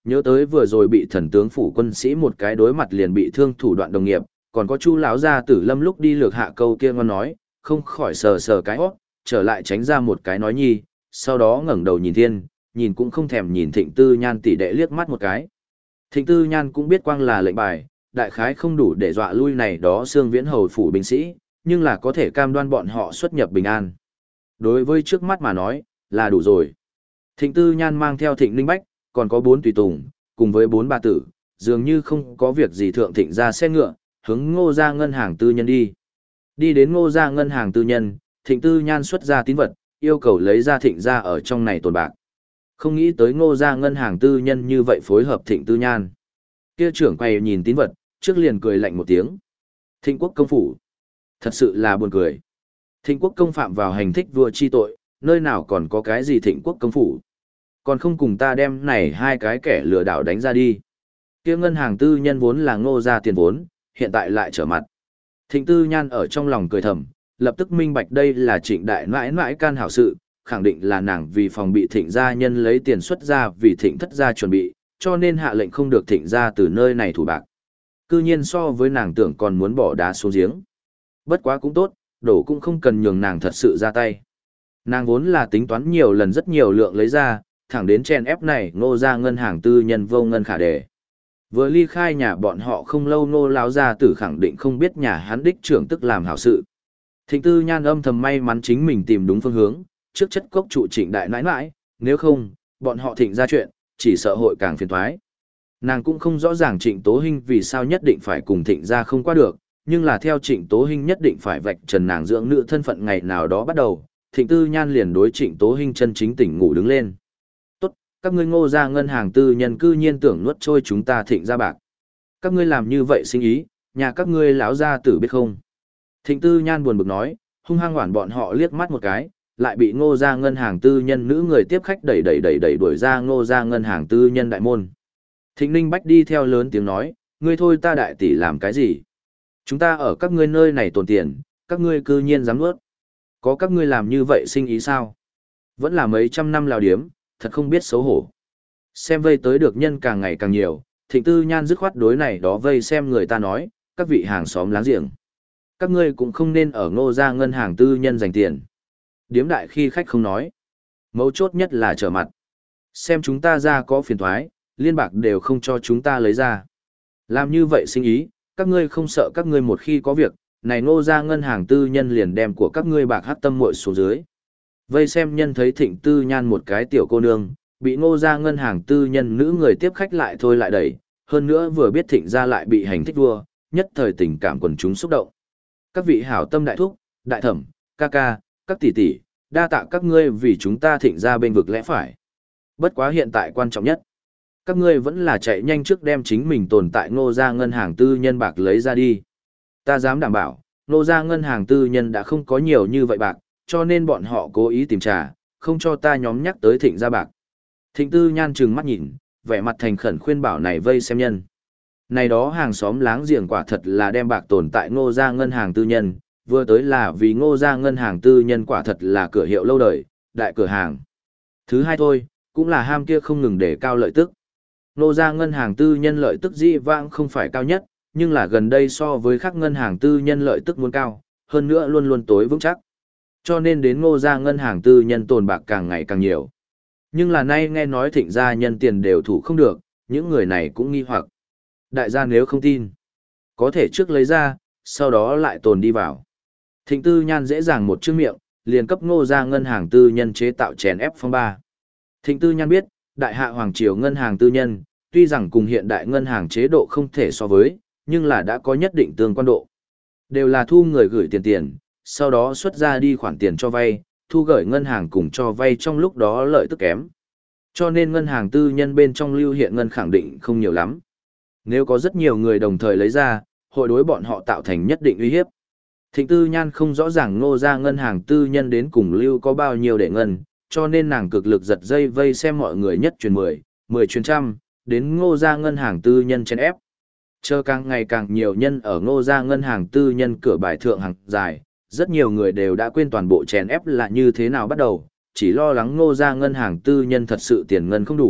nhớ tới vừa rồi bị thần tướng phủ quân sĩ một cái đối mặt liền bị thương thủ đoạn đồng nghiệp, còn có Chu lão gia tử Lâm lúc đi lược hạ câu kia ngon nói, không khỏi sờ sờ cái hót, trở lại tránh ra một cái nói nhi, sau đó ngẩng đầu nhìn thiên, nhìn cũng không thèm nhìn Thịnh Tư Nhan tỷ đệ liếc mắt một cái. Thịnh Tư Nhan cũng biết quang là lệnh bài, đại khái không đủ để dọa lui này đó xương viễn hầu phủ binh sĩ, nhưng là có thể cam đoan bọn họ xuất nhập bình an. Đối với trước mắt mà nói, là đủ rồi. Thịnh Tư Nhan mang theo Thịnh Ninh Bách, còn có bốn tùy tùng, cùng với bốn bà tử, dường như không có việc gì thượng thịnh ra xe ngựa, hướng Ngô gia ngân hàng tư nhân đi. Đi đến Ngô gia ngân hàng tư nhân, Thịnh Tư Nhan xuất ra tín vật, yêu cầu lấy ra Thịnh gia ở trong này tồn bạc. Không nghĩ tới Ngô gia ngân hàng tư nhân như vậy phối hợp Thịnh Tư Nhan. Kia trưởng quay nhìn tín vật, trước liền cười lạnh một tiếng. Thịnh quốc công phủ. Thật sự là buồn cười. Thịnh quốc công phạm vào hành thích vua chi tội, nơi nào còn có cái gì thịnh quốc công phủ. Còn không cùng ta đem này hai cái kẻ lừa đảo đánh ra đi. Kia ngân hàng tư nhân vốn là Ngô gia tiền vốn, hiện tại lại trở mặt. Thịnh Tư Nhan ở trong lòng cười thầm, lập tức minh bạch đây là Trịnh đại nãi nãi can hảo sự, khẳng định là nàng vì phòng bị Thịnh gia nhân lấy tiền xuất ra vì Thịnh thất gia chuẩn bị, cho nên hạ lệnh không được Thịnh gia từ nơi này thủ bạc. Cư nhiên so với nàng tưởng còn muốn bỏ đá xuống giếng. Bất quá cũng tốt, đổ cũng không cần nhường nàng thật sự ra tay. Nàng vốn là tính toán nhiều lần rất nhiều lượng lấy ra, thẳng đến chen ép này Ngô gia ngân hàng tư nhân vô ngân khả đề. Vừa ly khai nhà bọn họ không lâu Ngô lão gia tử khẳng định không biết nhà hắn đích trưởng tức làm hảo sự. Thịnh Tư Nhan âm thầm may mắn chính mình tìm đúng phương hướng, trước chất cốc trụ Trịnh đại nãi nãi, nếu không, bọn họ Thịnh ra chuyện, chỉ sợ hội càng phiền toái. Nàng cũng không rõ ràng Trịnh Tố Hinh vì sao nhất định phải cùng Thịnh ra không qua được, nhưng là theo Trịnh Tố Hinh nhất định phải vạch trần nàng dưỡng nữ thân phận ngày nào đó bắt đầu, Thịnh Tư Nhan liền đối Trịnh Tố Hinh chân chính tỉnh ngủ đứng lên. Tốt, các ngươi Ngô gia ngân hàng tư nhân cư nhiên tưởng nuốt trôi chúng ta Thịnh ra bạc. Các ngươi làm như vậy sinh ý, nhà các ngươi lão gia tử biết không? Thịnh Tư Nhan buồn bực nói, hung hăng hoản bọn họ liếc mắt một cái, lại bị Ngô gia ngân hàng tư nhân nữ người tiếp khách đẩy đẩy đẩy đẩy đuổi ra Ngô gia ngân hàng tư nhân đại môn. Thịnh Ninh Bách đi theo lớn tiếng nói, ngươi thôi ta đại tỷ làm cái gì? Chúng ta ở các ngươi nơi này tồn tiền, các ngươi cư nhiên dám nuốt. Có các ngươi làm như vậy sinh ý sao? Vẫn là mấy trăm năm lào điếm, thật không biết xấu hổ. Xem vây tới được nhân càng ngày càng nhiều, Thịnh Tư Nhan dứt khoát đối này đó vây xem người ta nói, các vị hàng xóm láng giềng. Các ngươi cũng không nên ở Ngô gia ngân hàng tư nhân dành tiền. Điếm đại khi khách không nói. Mấu chốt nhất là trở mặt. Xem chúng ta ra có phiền thoái, liên bạc đều không cho chúng ta lấy ra. Làm như vậy sinh ý, các ngươi không sợ các ngươi một khi có việc, này Ngô gia ngân hàng tư nhân liền đem của các ngươi bạc hắc tâm muội xuống dưới. Vây xem nhân thấy Thịnh Tư Nhan một cái tiểu cô nương, bị Ngô gia ngân hàng tư nhân nữ người tiếp khách lại thôi lại đẩy, hơn nữa vừa biết Thịnh gia lại bị hành thích vua, nhất thời tình cảm quần chúng xúc động. Các vị hảo tâm đại thúc, đại thẩm, ca ca, các tỷ tỷ, đa tạ các ngươi vì chúng ta Thịnh gia bên vực lẽ phải. Bất quá hiện tại quan trọng nhất, các ngươi vẫn là chạy nhanh trước đem chính mình tồn tại Ngô gia ngân hàng tư nhân bạc lấy ra đi. Ta dám đảm bảo, Ngô gia ngân hàng tư nhân đã không có nhiều như vậy bạc, cho nên bọn họ cố ý tìm trả, không cho ta nhóm nhắc tới Thịnh gia bạc. Thịnh Tư Nhan trừng mắt nhìn, vẻ mặt thành khẩn khuyên bảo này vây xem nhân. Này đó hàng xóm láng giềng quả thật là đem bạc tồn tại Ngô gia ngân hàng tư nhân, vừa tới là vì Ngô gia ngân hàng tư nhân quả thật là cửa hiệu lâu đời, đại cửa hàng. Thứ hai thôi, cũng là ham kia không ngừng để cao lợi tức. Ngô gia ngân hàng tư nhân lợi tức dĩ vãng không phải cao nhất, nhưng là gần đây so với các ngân hàng tư nhân lợi tức muốn cao, hơn nữa luôn luôn tối vững chắc. Cho nên đến Ngô gia ngân hàng tư nhân tồn bạc càng ngày càng nhiều. Nhưng là nay nghe nói Thịnh gia nhân tiền đều thủ không được, những người này cũng nghi hoặc. Đại gia nếu không tin, có thể trước lấy ra, sau đó lại tồn đi vào. Thịnh Tư Nhan dễ dàng một chữ miệng, liền cấp Ngô gia ngân hàng tư nhân chế tạo chèn ép phong ba. Thịnh Tư Nhan biết, đại hạ hoàng triều ngân hàng tư nhân, tuy rằng cùng hiện đại ngân hàng chế độ không thể so với, nhưng là đã có nhất định tương quan độ. Đều là thu người gửi tiền tiền, sau đó xuất ra đi khoản tiền cho vay, thu gửi ngân hàng cùng cho vay trong lúc đó lợi tức kém. Cho nên ngân hàng tư nhân bên trong lưu hiện ngân khẳng định không nhiều lắm. Nếu có rất nhiều người đồng thời lấy ra, hội đối bọn họ tạo thành nhất định uy hiếp. Thịnh Tư Nhan không rõ ràng Ngô gia ngân hàng tư nhân đến cùng lưu có bao nhiêu để ngân, cho nên nàng cực lực giật dây vây xem mọi người nhất truyền mười, mười truyền trăm, đến Ngô gia ngân hàng tư nhân chen ép. Chờ càng ngày càng nhiều nhân ở Ngô gia ngân hàng tư nhân cửa bài thượng hàng dài, rất nhiều người đều đã quên toàn bộ chèn ép là như thế nào bắt đầu, chỉ lo lắng Ngô gia ngân hàng tư nhân thật sự tiền ngân không đủ,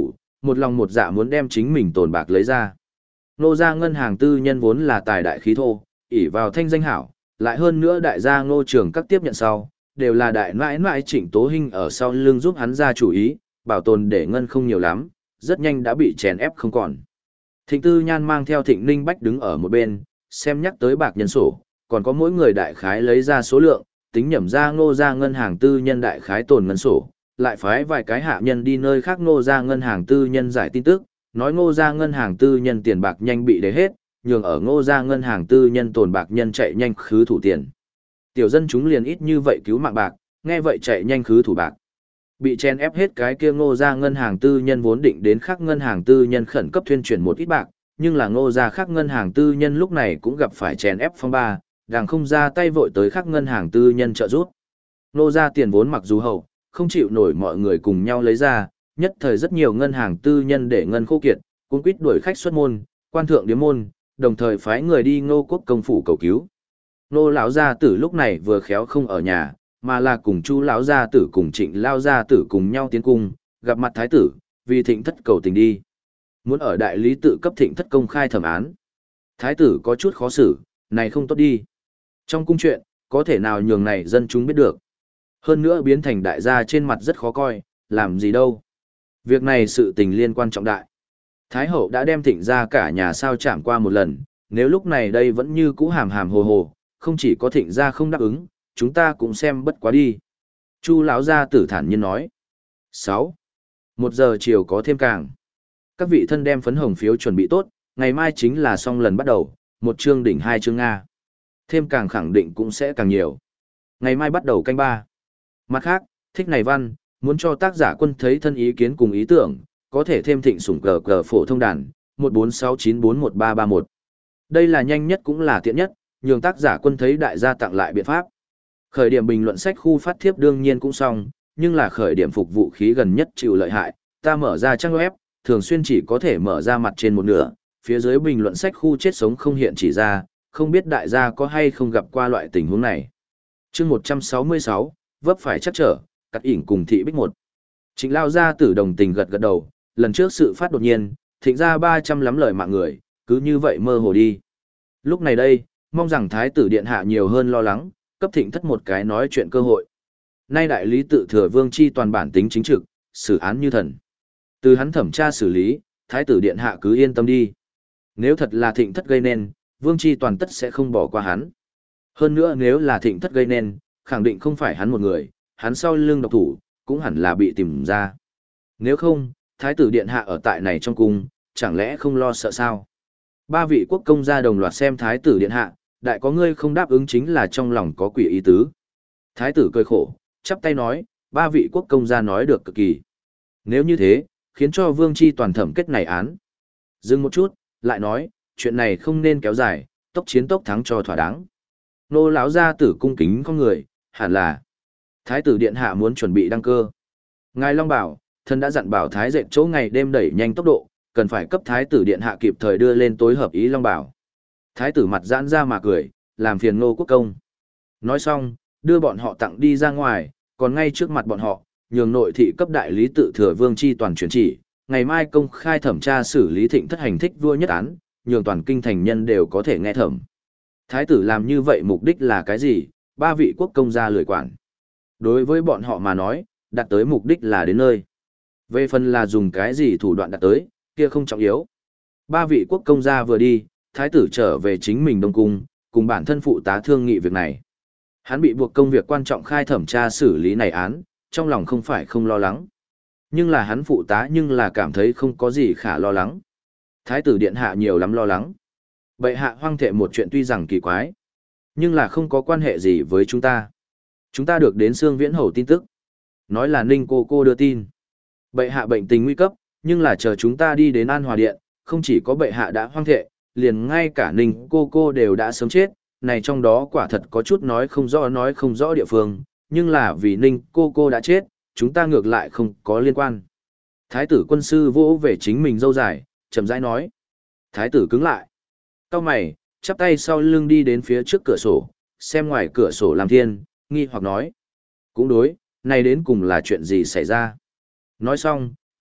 một lòng một dạ muốn đem chính mình tồn bạc lấy ra. Ngô gia ngân hàng tư nhân vốn là tài đại khí thô, ỷ vào thanh danh hảo, lại hơn nữa đại gia Ngô Trường các tiếp nhận sau, đều là đại nãi nãi Trịnh Tố Hinh ở sau lưng giúp hắn ra chủ ý, bảo tồn để ngân không nhiều lắm, rất nhanh đã bị chèn ép không còn. Thịnh Tư Nhan mang theo Thịnh Ninh Bách đứng ở một bên, xem nhắc tới bạc nhân sổ, còn có mỗi người đại khái lấy ra số lượng, tính nhẩm ra Ngô gia ngân hàng tư nhân đại khái tồn ngân sổ, lại phái vài cái hạ nhân đi nơi khác Ngô gia ngân hàng tư nhân giải tin tức, nói Ngô gia ngân hàng tư nhân tiền bạc nhanh bị đế hết, nhường ở Ngô gia ngân hàng tư nhân tồn bạc nhân chạy nhanh khứ thủ tiền. Tiểu dân chúng liền ít như vậy cứu mạng bạc, nghe vậy chạy nhanh khứ thủ bạc. Bị chen ép hết cái kia Ngô gia ngân hàng tư nhân vốn định đến khác ngân hàng tư nhân khẩn cấp thuyên chuyển một ít bạc, nhưng là Ngô gia khác ngân hàng tư nhân lúc này cũng gặp phải chen ép phong ba, đang không ra tay vội tới khác ngân hàng tư nhân trợ giúp. Ngô gia tiền vốn mặc dù hậu, không chịu nổi mọi người cùng nhau lấy ra, nhất thời rất nhiều ngân hàng tư nhân để ngân khô kiệt, cũng quýt đuổi khách xuất môn, quan thượng điếm môn, đồng thời phái người đi Ngô quốc công phủ cầu cứu. Ngô lão gia tử lúc này vừa khéo không ở nhà, mà là cùng Chu lão gia tử cùng Trịnh lão gia tử cùng nhau tiến cung, gặp mặt thái tử, vì Thịnh thất cầu tình đi. Muốn ở đại lý tự cấp Thịnh thất công khai thẩm án. Thái tử có chút khó xử, này không tốt đi. Trong cung chuyện, có thể nào nhường này dân chúng biết được. Hơn nữa biến thành đại gia trên mặt rất khó coi, làm gì đâu. Việc này sự tình liên quan trọng đại. Thái hậu đã đem Thịnh ra cả nhà sao chạm qua một lần, nếu lúc này đây vẫn như cũ hàm hàm hồ hồ, không chỉ có Thịnh ra không đáp ứng, chúng ta cũng xem bất quá đi. Chu lão gia tử thản nhiên nói. sáu. Một giờ chiều có thêm càng. Các vị thân đem phấn hồng phiếu chuẩn bị tốt, ngày mai chính là xong lần bắt đầu, một chương đỉnh hai chương Nga. Thêm càng khẳng định cũng sẽ càng nhiều. Ngày mai bắt đầu canh ba. Mặt khác, thích này văn, muốn cho tác giả quân thấy thân ý kiến cùng ý tưởng, có thể thêm Thịnh sủng cờ cờ phổ thông đàn, một bốn sáu chín bốn một ba ba một. Đây là nhanh nhất cũng là tiện nhất, nhường tác giả quân thấy đại gia tặng lại biện pháp. Khởi điểm bình luận sách khu phát thiếp đương nhiên cũng xong, nhưng là khởi điểm phục vụ khí gần nhất chịu lợi hại, ta mở ra trang web, thường xuyên chỉ có thể mở ra mặt trên một nửa, phía dưới bình luận sách khu chết sống không hiện chỉ ra, không biết đại gia có hay không gặp qua loại tình huống này. Chương một trăm sáu mươi sáu, vấp phải chắc trở, cắt ỉn cùng thị bích một. Trịnh lao gia tử đồng tình gật gật đầu, lần trước sự phát đột nhiên, Thịnh ra ba trăm lắm lời mạng người, cứ như vậy mơ hồ đi. Lúc này đây, mong rằng thái tử điện hạ nhiều hơn lo lắng, cấp Thịnh thất một cái nói chuyện cơ hội. Nay đại lý tự thừa vương chi toàn bản tính chính trực, xử án như thần. Từ hắn thẩm tra xử lý, thái tử điện hạ cứ yên tâm đi. Nếu thật là Thịnh thất gây nên, vương chi toàn tất sẽ không bỏ qua hắn. Hơn nữa nếu là Thịnh thất gây nên, khẳng định không phải hắn một người, hắn sau lưng độc thủ, cũng hẳn là bị tìm ra. Nếu không, thái tử điện hạ ở tại này trong cung, chẳng lẽ không lo sợ sao? Ba vị quốc công gia đồng loạt xem thái tử điện hạ, đại có ngươi không đáp ứng chính là trong lòng có quỷ ý tứ. Thái tử cười khổ, chắp tay nói, ba vị quốc công gia nói được cực kỳ. Nếu như thế, khiến cho vương chi toàn thẩm kết này án. Dừng một chút, lại nói, chuyện này không nên kéo dài, tốc chiến tốc thắng cho thỏa đáng. Nô lão gia tử cung kính con người, hẳn là thái tử điện hạ muốn chuẩn bị đăng cơ. Ngài Long bảo, thần đã dặn bảo thái dệt chỗ ngày đêm đẩy nhanh tốc độ, cần phải cấp thái tử điện hạ kịp thời đưa lên tối hợp ý Long bảo. Thái tử mặt giãn ra mà cười, làm phiền Ngô quốc công. Nói xong, đưa bọn họ tặng đi ra ngoài, còn ngay trước mặt bọn họ, nhường nội thị cấp đại lý tự thừa vương chi toàn chuyển chỉ, ngày mai công khai thẩm tra xử lý Thịnh thất hành thích vua nhất án, nhường toàn kinh thành nhân đều có thể nghe thẩm. Thái tử làm như vậy mục đích là cái gì, ba vị quốc công gia lười quản. Đối với bọn họ mà nói, đạt tới mục đích là đến nơi. Về phần là dùng cái gì thủ đoạn đạt tới, kia không trọng yếu. Ba vị quốc công gia vừa đi, thái tử trở về chính mình Đông Cung, cùng bản thân phụ tá thương nghị việc này. Hắn bị buộc công việc quan trọng khai thẩm tra xử lý này án, trong lòng không phải không lo lắng. Nhưng là hắn phụ tá nhưng là cảm thấy không có gì khả lo lắng. Thái tử điện hạ nhiều lắm lo lắng. Bệ hạ hoang thệ một chuyện tuy rằng kỳ quái, nhưng là không có quan hệ gì với chúng ta. Chúng ta được đến Sương Viễn Hầu tin tức. Nói là Ninh cô cô đưa tin. Bệ hạ bệnh tình nguy cấp, nhưng là chờ chúng ta đi đến An Hòa Điện, không chỉ có bệ hạ đã hoang thệ, liền ngay cả Ninh cô cô đều đã sớm chết. Này trong đó quả thật có chút nói không rõ nói không rõ địa phương, nhưng là vì Ninh cô cô đã chết, chúng ta ngược lại không có liên quan. Thái tử quân sư vỗ về chính mình dâu dài, chậm rãi nói. Thái tử cứng lại. Cao mày, chắp tay sau lưng đi đến phía trước cửa sổ, xem ngoài cửa sổ làm thiên, nghi hoặc nói. Cũng đối, này đến cùng là chuyện gì xảy ra. Nói xong,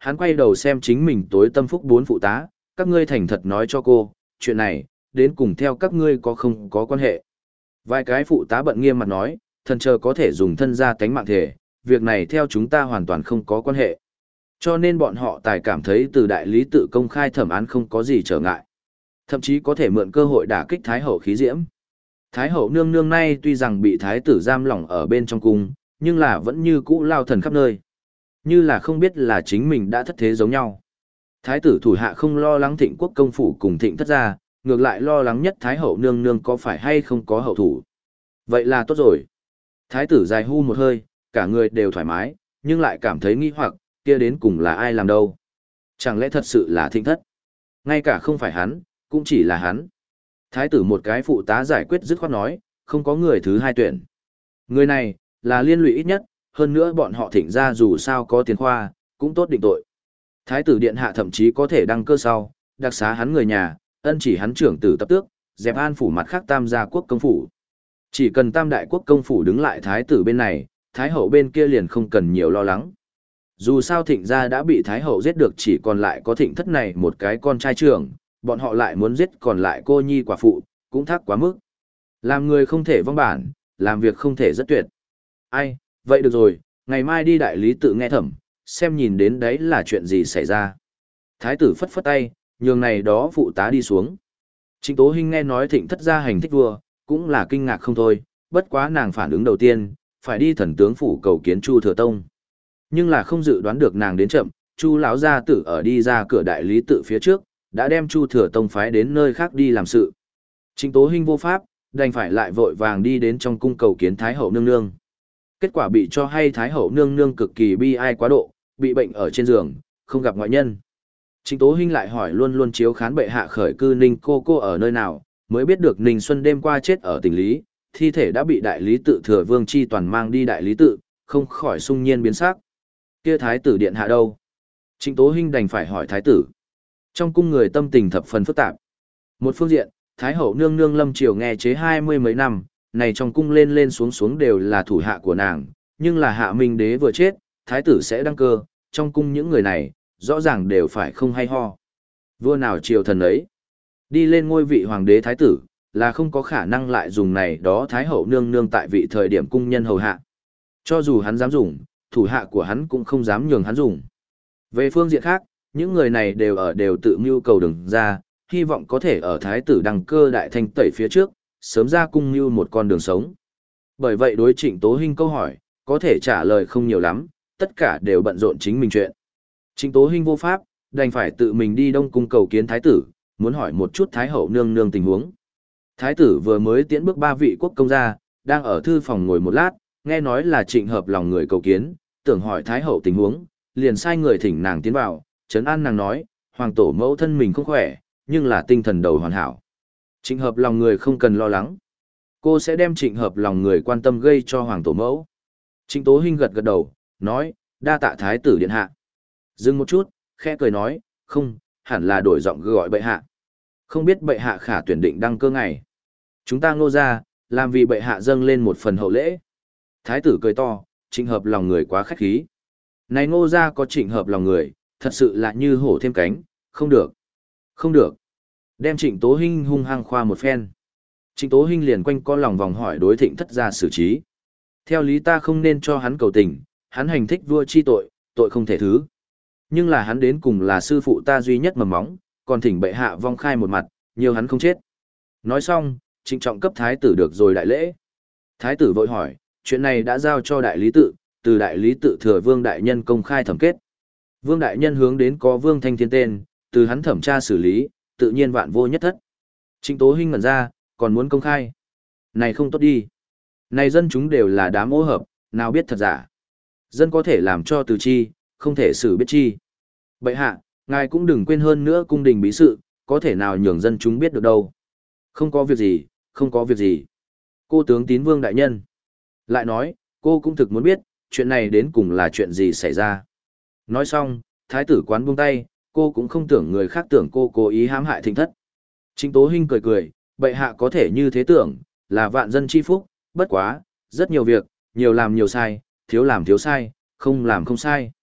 hắn quay đầu xem chính mình tối tâm phúc bốn phụ tá, các ngươi thành thật nói cho cô, chuyện này, đến cùng theo các ngươi có không có quan hệ. Vài cái phụ tá bận nghiêm mặt nói, thần chờ có thể dùng thân ra tánh mạng thể, việc này theo chúng ta hoàn toàn không có quan hệ. Cho nên bọn họ tài cảm thấy từ đại lý tự công khai thẩm án không có gì trở ngại. Thậm chí có thể mượn cơ hội đả kích Thái hậu khí diễm. Thái hậu nương nương nay tuy rằng bị thái tử giam lỏng ở bên trong cung, nhưng là vẫn như cũ lao thần khắp nơi. Như là không biết là chính mình đã thất thế giống nhau. Thái tử thủ hạ không lo lắng Thịnh quốc công phủ cùng Thịnh thất gia, ngược lại lo lắng nhất Thái hậu nương nương có phải hay không có hậu thủ. Vậy là tốt rồi. Thái tử dài hu một hơi, cả người đều thoải mái, nhưng lại cảm thấy nghi hoặc, kia đến cùng là ai làm đâu. Chẳng lẽ thật sự là Thịnh thất? Ngay cả không phải hắn, cũng chỉ là hắn. Thái tử một cái phụ tá giải quyết dứt khoát nói, không có người thứ hai tuyển. Người này, là liên lụy ít nhất, hơn nữa bọn họ Thịnh ra dù sao có tiền khoa, cũng tốt định tội. Thái tử điện hạ thậm chí có thể đăng cơ sau, đặc xá hắn người nhà, ân chỉ hắn trưởng tử tập tước, dẹp an phủ mặt khác tam gia quốc công phủ. Chỉ cần tam đại quốc công phủ đứng lại thái tử bên này, thái hậu bên kia liền không cần nhiều lo lắng. Dù sao Thịnh gia đã bị thái hậu giết được, chỉ còn lại có Thịnh thất này một cái con trai trưởng, bọn họ lại muốn giết còn lại cô nhi quả phụ, cũng thác quá mức. Làm người không thể vong bản, làm việc không thể rất tuyệt. Ai, vậy được rồi, ngày mai đi đại lý tự nghe thẩm, xem nhìn đến đấy là chuyện gì xảy ra. Thái tử phất phất tay, nhường này đó phụ tá đi xuống. Trịnh Tố Hinh nghe nói Thịnh thất gia hành thích vua, cũng là kinh ngạc không thôi, bất quá nàng phản ứng đầu tiên, phải đi thần tướng phủ cầu kiến Chu Thừa Tông. Nhưng là không dự đoán được nàng đến chậm, Chu lão gia tử ở đi ra cửa đại lý tự phía trước, đã đem Chu Thừa Tông phái đến nơi khác đi làm sự. Trịnh Tố Hinh vô pháp, đành phải lại vội vàng đi đến trong cung cầu kiến Thái hậu nương nương. Kết quả bị cho hay Thái hậu nương nương cực kỳ bi ai quá độ, bị bệnh ở trên giường, không gặp ngoại nhân. Trịnh Tố Hinh lại hỏi luôn luôn chiếu khán bệ hạ khởi cư Ninh cô cô ở nơi nào, mới biết được Ninh Xuân đêm qua chết ở tỉnh Lý, thi thể đã bị đại lý tự thừa vương chi toàn mang đi đại lý tự, không khỏi sung nhiên biến sắc. Kia thái tử điện hạ đâu? Trịnh Tố Hinh đành phải hỏi thái tử. Trong cung người tâm tình thập phần phức tạp. Một phương diện, thái hậu nương nương lâm triều nghe chế hai mươi mấy năm, này trong cung lên lên xuống xuống đều là thủ hạ của nàng, nhưng là hạ minh đế vừa chết, thái tử sẽ đăng cơ, trong cung những người này, rõ ràng đều phải không hay ho. Vua nào triều thần ấy, đi lên ngôi vị hoàng đế thái tử, là không có khả năng lại dùng này đó thái hậu nương nương tại vị thời điểm cung nhân hầu hạ. Cho dù hắn dám dùng, thủ hạ của hắn cũng không dám nhường hắn dùng. Về phương diện khác, những người này đều ở đều tự mưu cầu đường ra, hy vọng có thể ở thái tử đăng cơ đại thanh tẩy phía trước, sớm ra cung mưu một con đường sống. Bởi vậy đối Trịnh Tố Hinh câu hỏi, có thể trả lời không nhiều lắm, tất cả đều bận rộn chính mình chuyện. Trịnh Tố Hinh vô pháp, đành phải tự mình đi Đông cung cầu kiến thái tử, muốn hỏi một chút thái hậu nương nương tình huống. Thái tử vừa mới tiễn bước ba vị quốc công gia, đang ở thư phòng ngồi một lát, nghe nói là Trịnh hợp lòng người cầu kiến, tưởng hỏi thái hậu tình huống, liền sai người thỉnh nàng tiến vào, trấn an nàng nói, hoàng tổ mẫu thân mình không khỏe, nhưng là tinh thần đầu hoàn hảo. Trịnh hợp lòng người không cần lo lắng. Cô sẽ đem trịnh hợp lòng người quan tâm gây cho hoàng tổ mẫu. Trịnh Tố Hinh gật gật đầu, nói, đa tạ thái tử điện hạ. Dừng một chút, khẽ cười nói, không, hẳn là đổi giọng gọi bệ hạ. Không biết bệ hạ khả tuyển định đăng cơ ngày. Chúng ta ngô ra, làm vì bệ hạ dâng lên một phần hậu lễ. Thái tử cười to, trịnh hợp lòng người quá khách khí. Này ngô ra có trịnh hợp lòng người, thật sự là như hổ thêm cánh, không được. Không được. Đem Trịnh Tố Hinh hung hăng khoa một phen. Trịnh Tố Hinh liền quanh co lòng vòng hỏi đối Thịnh thất gia xử trí. Theo lý ta không nên cho hắn cầu tình, hắn hành thích vua chi tội, tội không thể thứ. Nhưng là hắn đến cùng là sư phụ ta duy nhất mầm móng, còn thỉnh bệ hạ vong khai một mặt, nhiều hắn không chết. Nói xong, trịnh trọng cấp thái tử được rồi đại lễ. Thái tử vội hỏi, chuyện này đã giao cho đại lý tự, từ đại lý tự thừa vương đại nhân công khai thẩm kết. Vương đại nhân hướng đến có vương thanh thiên tên, từ hắn thẩm tra xử lý, tự nhiên vạn vô nhất thất. Trịnh Tố Hinh ngẩn ra, còn muốn công khai. Này không tốt đi. Này dân chúng đều là đám ô hợp, nào biết thật giả. Dân có thể làm cho từ chi, không thể xử biết chi. Bệ hạ, ngài cũng đừng quên hơn nữa cung đình bí sự, có thể nào nhường dân chúng biết được đâu. Không có việc gì, không có việc gì. Cô tướng tín vương đại nhân. Lại nói, cô cũng thực muốn biết, chuyện này đến cùng là chuyện gì xảy ra. Nói xong, thái tử quán buông tay, cô cũng không tưởng người khác tưởng cô cố ý hãm hại Thịnh thất. Trịnh Tố Hinh cười cười, bệ hạ có thể như thế tưởng, là vạn dân chi phúc, bất quá, rất nhiều việc, nhiều làm nhiều sai, thiếu làm thiếu sai, không làm không sai.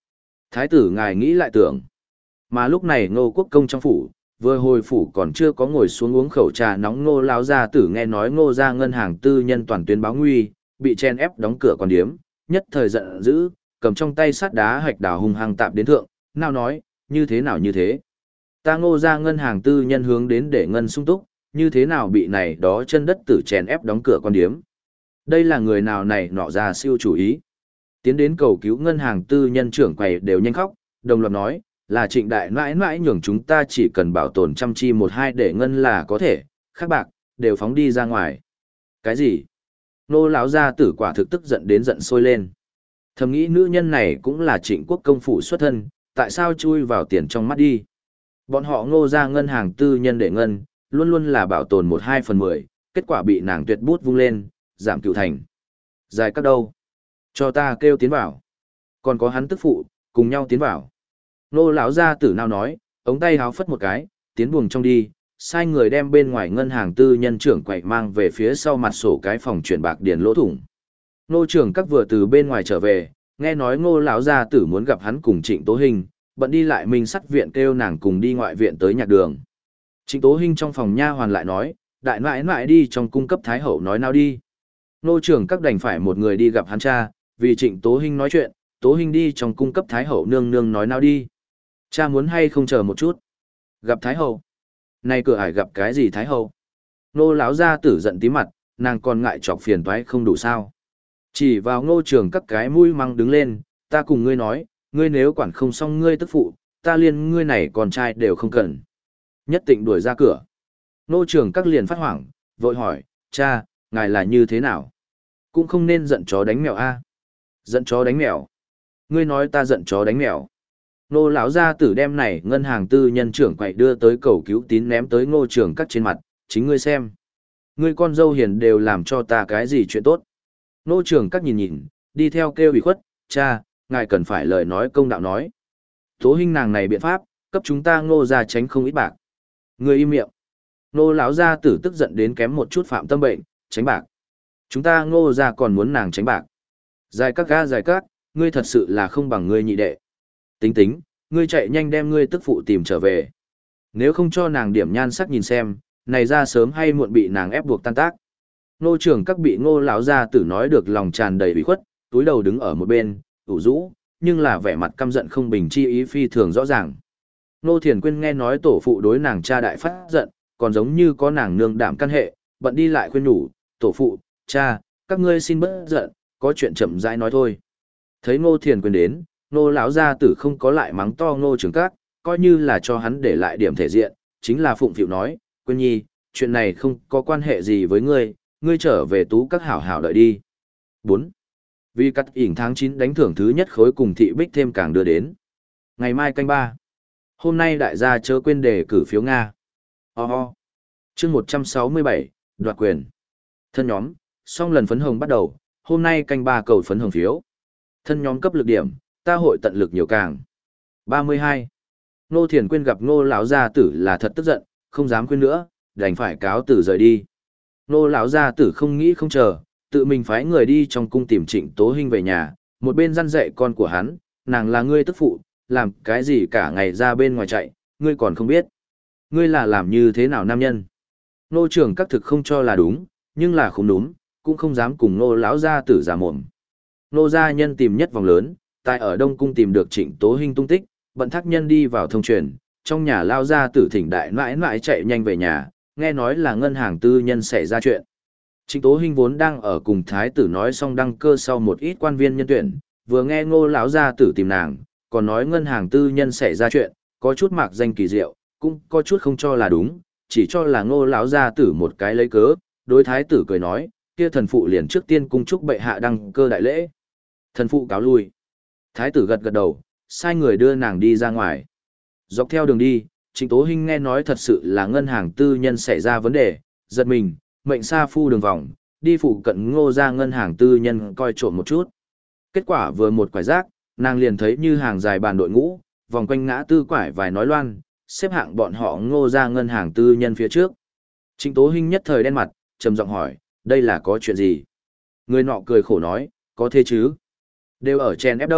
Thái tử ngài nghĩ lại tưởng. Mà lúc này Ngô Quốc Công trong phủ, vừa hồi phủ còn chưa có ngồi xuống uống khẩu trà nóng, Ngô lão gia tử nghe nói Ngô gia ngân hàng tư nhân toàn tuyến báo nguy, bị chen ép đóng cửa quán điếm, nhất thời giận dữ, cầm trong tay sắt đá hạch đào hung hăng tạm đến thượng, nào nói, như thế nào như thế? Ta Ngô gia ngân hàng tư nhân hướng đến để ngân sung túc, như thế nào bị này đó chân đất tử chen ép đóng cửa quán điếm? Đây là người nào này nọ ra siêu chủ ý? Tiến đến cầu cứu ngân hàng tư nhân trưởng quầy đều nhanh khóc, đồng loạt nói, là Trịnh đại mãi mãi nhường chúng ta chỉ cần bảo tồn chăm chi một hai để ngân là có thể, khác bạc, đều phóng đi ra ngoài. Cái gì? Nô lão gia tử quả thực tức giận đến giận sôi lên. Thầm nghĩ nữ nhân này cũng là Trịnh Quốc công phủ xuất thân, tại sao chui vào tiền trong mắt đi? Bọn họ Ngô gia ngân hàng tư nhân để ngân, luôn luôn là bảo tồn một hai phần mười, kết quả bị nàng tuyệt bút vung lên, giảm cựu thành. Dài các đâu? Cho ta kêu tiến vào. Còn có hắn tức phụ, cùng nhau tiến vào. Nô lão gia tử nào nói, ống tay háo phất một cái, tiến buồng trong đi, sai người đem bên ngoài ngân hàng tư nhân trưởng quậy mang về phía sau mặt sổ cái phòng chuyển bạc điền lỗ thủng. Nô trưởng các vừa từ bên ngoài trở về, nghe nói Ngô lão gia tử muốn gặp hắn cùng Trịnh Tố Hinh, bận đi lại Minh Sắt viện kêu nàng cùng đi ngoại viện tới nhạc đường. Trịnh Tố Hinh trong phòng nha hoàn lại nói, đại nãi nãi đi trong cung cấp thái hậu nói nào đi. Nô trưởng các đành phải một người đi gặp hắn cha, vì Trịnh Tố Hinh nói chuyện, Tố Hinh đi trong cung cấp thái hậu nương nương nói nào đi. Cha muốn hay không chờ một chút. Gặp thái hậu. Này cửa ải gặp cái gì thái hậu? Nô lão gia tử giận tí mặt, nàng còn ngại chọc phiền toái không đủ sao. Chỉ vào Ngô trường các cái mũi măng đứng lên, ta cùng ngươi nói, ngươi nếu quản không xong ngươi tức phụ, ta liên ngươi này con trai đều không cần. Nhất định đuổi ra cửa. Ngô trường các liền phát hoảng, vội hỏi, cha, ngài là như thế nào? Cũng không nên giận chó đánh mèo a. Giận chó đánh mèo. Ngươi nói ta giận chó đánh mèo. Nô lão gia tử đem này ngân hàng tư nhân trưởng quậy đưa tới cầu cứu tín ném tới Ngô trường các trên mặt, chính ngươi xem. Ngươi con dâu hiền đều làm cho ta cái gì chuyện tốt. Ngô trường các nhìn nhìn, đi theo kêu ủy khuất, cha, ngài cần phải lời nói công đạo nói. Tố Hinh nàng này biện pháp, cấp chúng ta Ngô gia tránh không ít bạc. Ngươi im miệng. Nô lão gia tử tức giận đến kém một chút phạm tâm bệnh, tránh bạc. Chúng ta Ngô gia còn muốn nàng tránh bạc. Dài các ga dài các, ngươi thật sự là không bằng ngươi nhị đệ. Tính tính, ngươi chạy nhanh đem ngươi tức phụ tìm trở về. Nếu không cho nàng điểm nhan sắc nhìn xem, này ra sớm hay muộn bị nàng ép buộc tan tác. Nô trưởng các bị Ngô lão gia tử nói được lòng tràn đầy ủy khuất, túi đầu đứng ở một bên, ủ rũ, nhưng là vẻ mặt căm giận không bình chi ý phi thường rõ ràng. Nô Thiền Quyên nghe nói tổ phụ đối nàng cha đại phát giận, còn giống như có nàng nương đảm căn hệ, bận đi lại khuyên nhủ, tổ phụ, cha, các ngươi xin bớt giận, có chuyện chậm rãi nói thôi. Thấy Ngô Thiền Quyên đến, Ngô lão gia tử không có lại mắng to Ngô Trường Các, coi như là cho hắn để lại điểm thể diện, chính là phụng phịu nói, Quyên nhi, chuyện này không có quan hệ gì với ngươi, ngươi trở về tú các hảo hảo đợi đi. bốn. Vì cắt ỉn tháng chín đánh thưởng thứ nhất khối cùng thị bích thêm càng đưa đến. Ngày mai canh ba. Hôm nay đại gia chớ quên đề cử phiếu Nga. Ho ho. Chương một trăm sáu mươi bảy, đoạt quyền. Thân nhóm, xong lần phấn hồng bắt đầu, hôm nay canh ba cầu phấn hồng phiếu. Thân nhóm cấp lực điểm, ta hội tận lực nhiều càng. ba mươi hai. Nô Thiền Quyên gặp Ngô lão gia tử là thật tức giận, không dám khuyên nữa, đành phải cáo tử rời đi. Ngô lão gia tử không nghĩ không chờ, tự mình phái người đi trong cung tìm Trịnh Tố Hinh về nhà, một bên răn dạy con của hắn, nàng là ngươi tức phụ, làm cái gì cả ngày ra bên ngoài chạy, ngươi còn không biết. Ngươi là làm như thế nào nam nhân? Nô trưởng các thực không cho là đúng, nhưng là không đúng, cũng không dám cùng Ngô lão gia tử giả mồm. Nô gia nhân tìm nhất vòng lớn, tại ở Đông Cung tìm được Trịnh Tố Hinh tung tích, bận thác nhân đi vào thông truyền, trong nhà lao gia tử thỉnh đại mãi mãi chạy nhanh về nhà, nghe nói là ngân hàng tư nhân xảy ra chuyện. Trịnh Tố Hinh vốn đang ở cùng thái tử nói xong đăng cơ sau một ít quan viên nhân tuyển, vừa nghe Ngô lão gia tử tìm nàng, còn nói ngân hàng tư nhân xảy ra chuyện, có chút mạc danh kỳ diệu, cũng có chút không cho là đúng, chỉ cho là Ngô lão gia tử một cái lấy cớ, đối thái tử cười nói, kia thần phụ liền trước tiên cung chúc bệ hạ đăng cơ đại lễ. Thần phụ cáo lui. Thái tử gật gật đầu, sai người đưa nàng đi ra ngoài. Dọc theo đường đi, Trịnh Tố Hinh nghe nói thật sự là ngân hàng tư nhân xảy ra vấn đề, giật mình, mệnh sa phu đường vòng, đi phụ cận Ngô gia ngân hàng tư nhân coi trộm một chút. Kết quả vừa một quải rác, nàng liền thấy như hàng dài bàn đội ngũ, vòng quanh ngã tư quải vài nói loan, xếp hạng bọn họ Ngô gia ngân hàng tư nhân phía trước. Trịnh Tố Hinh nhất thời đen mặt, trầm giọng hỏi, đây là có chuyện gì? Người nọ cười khổ nói, có thế chứ? Đều ở chèn ép đâu,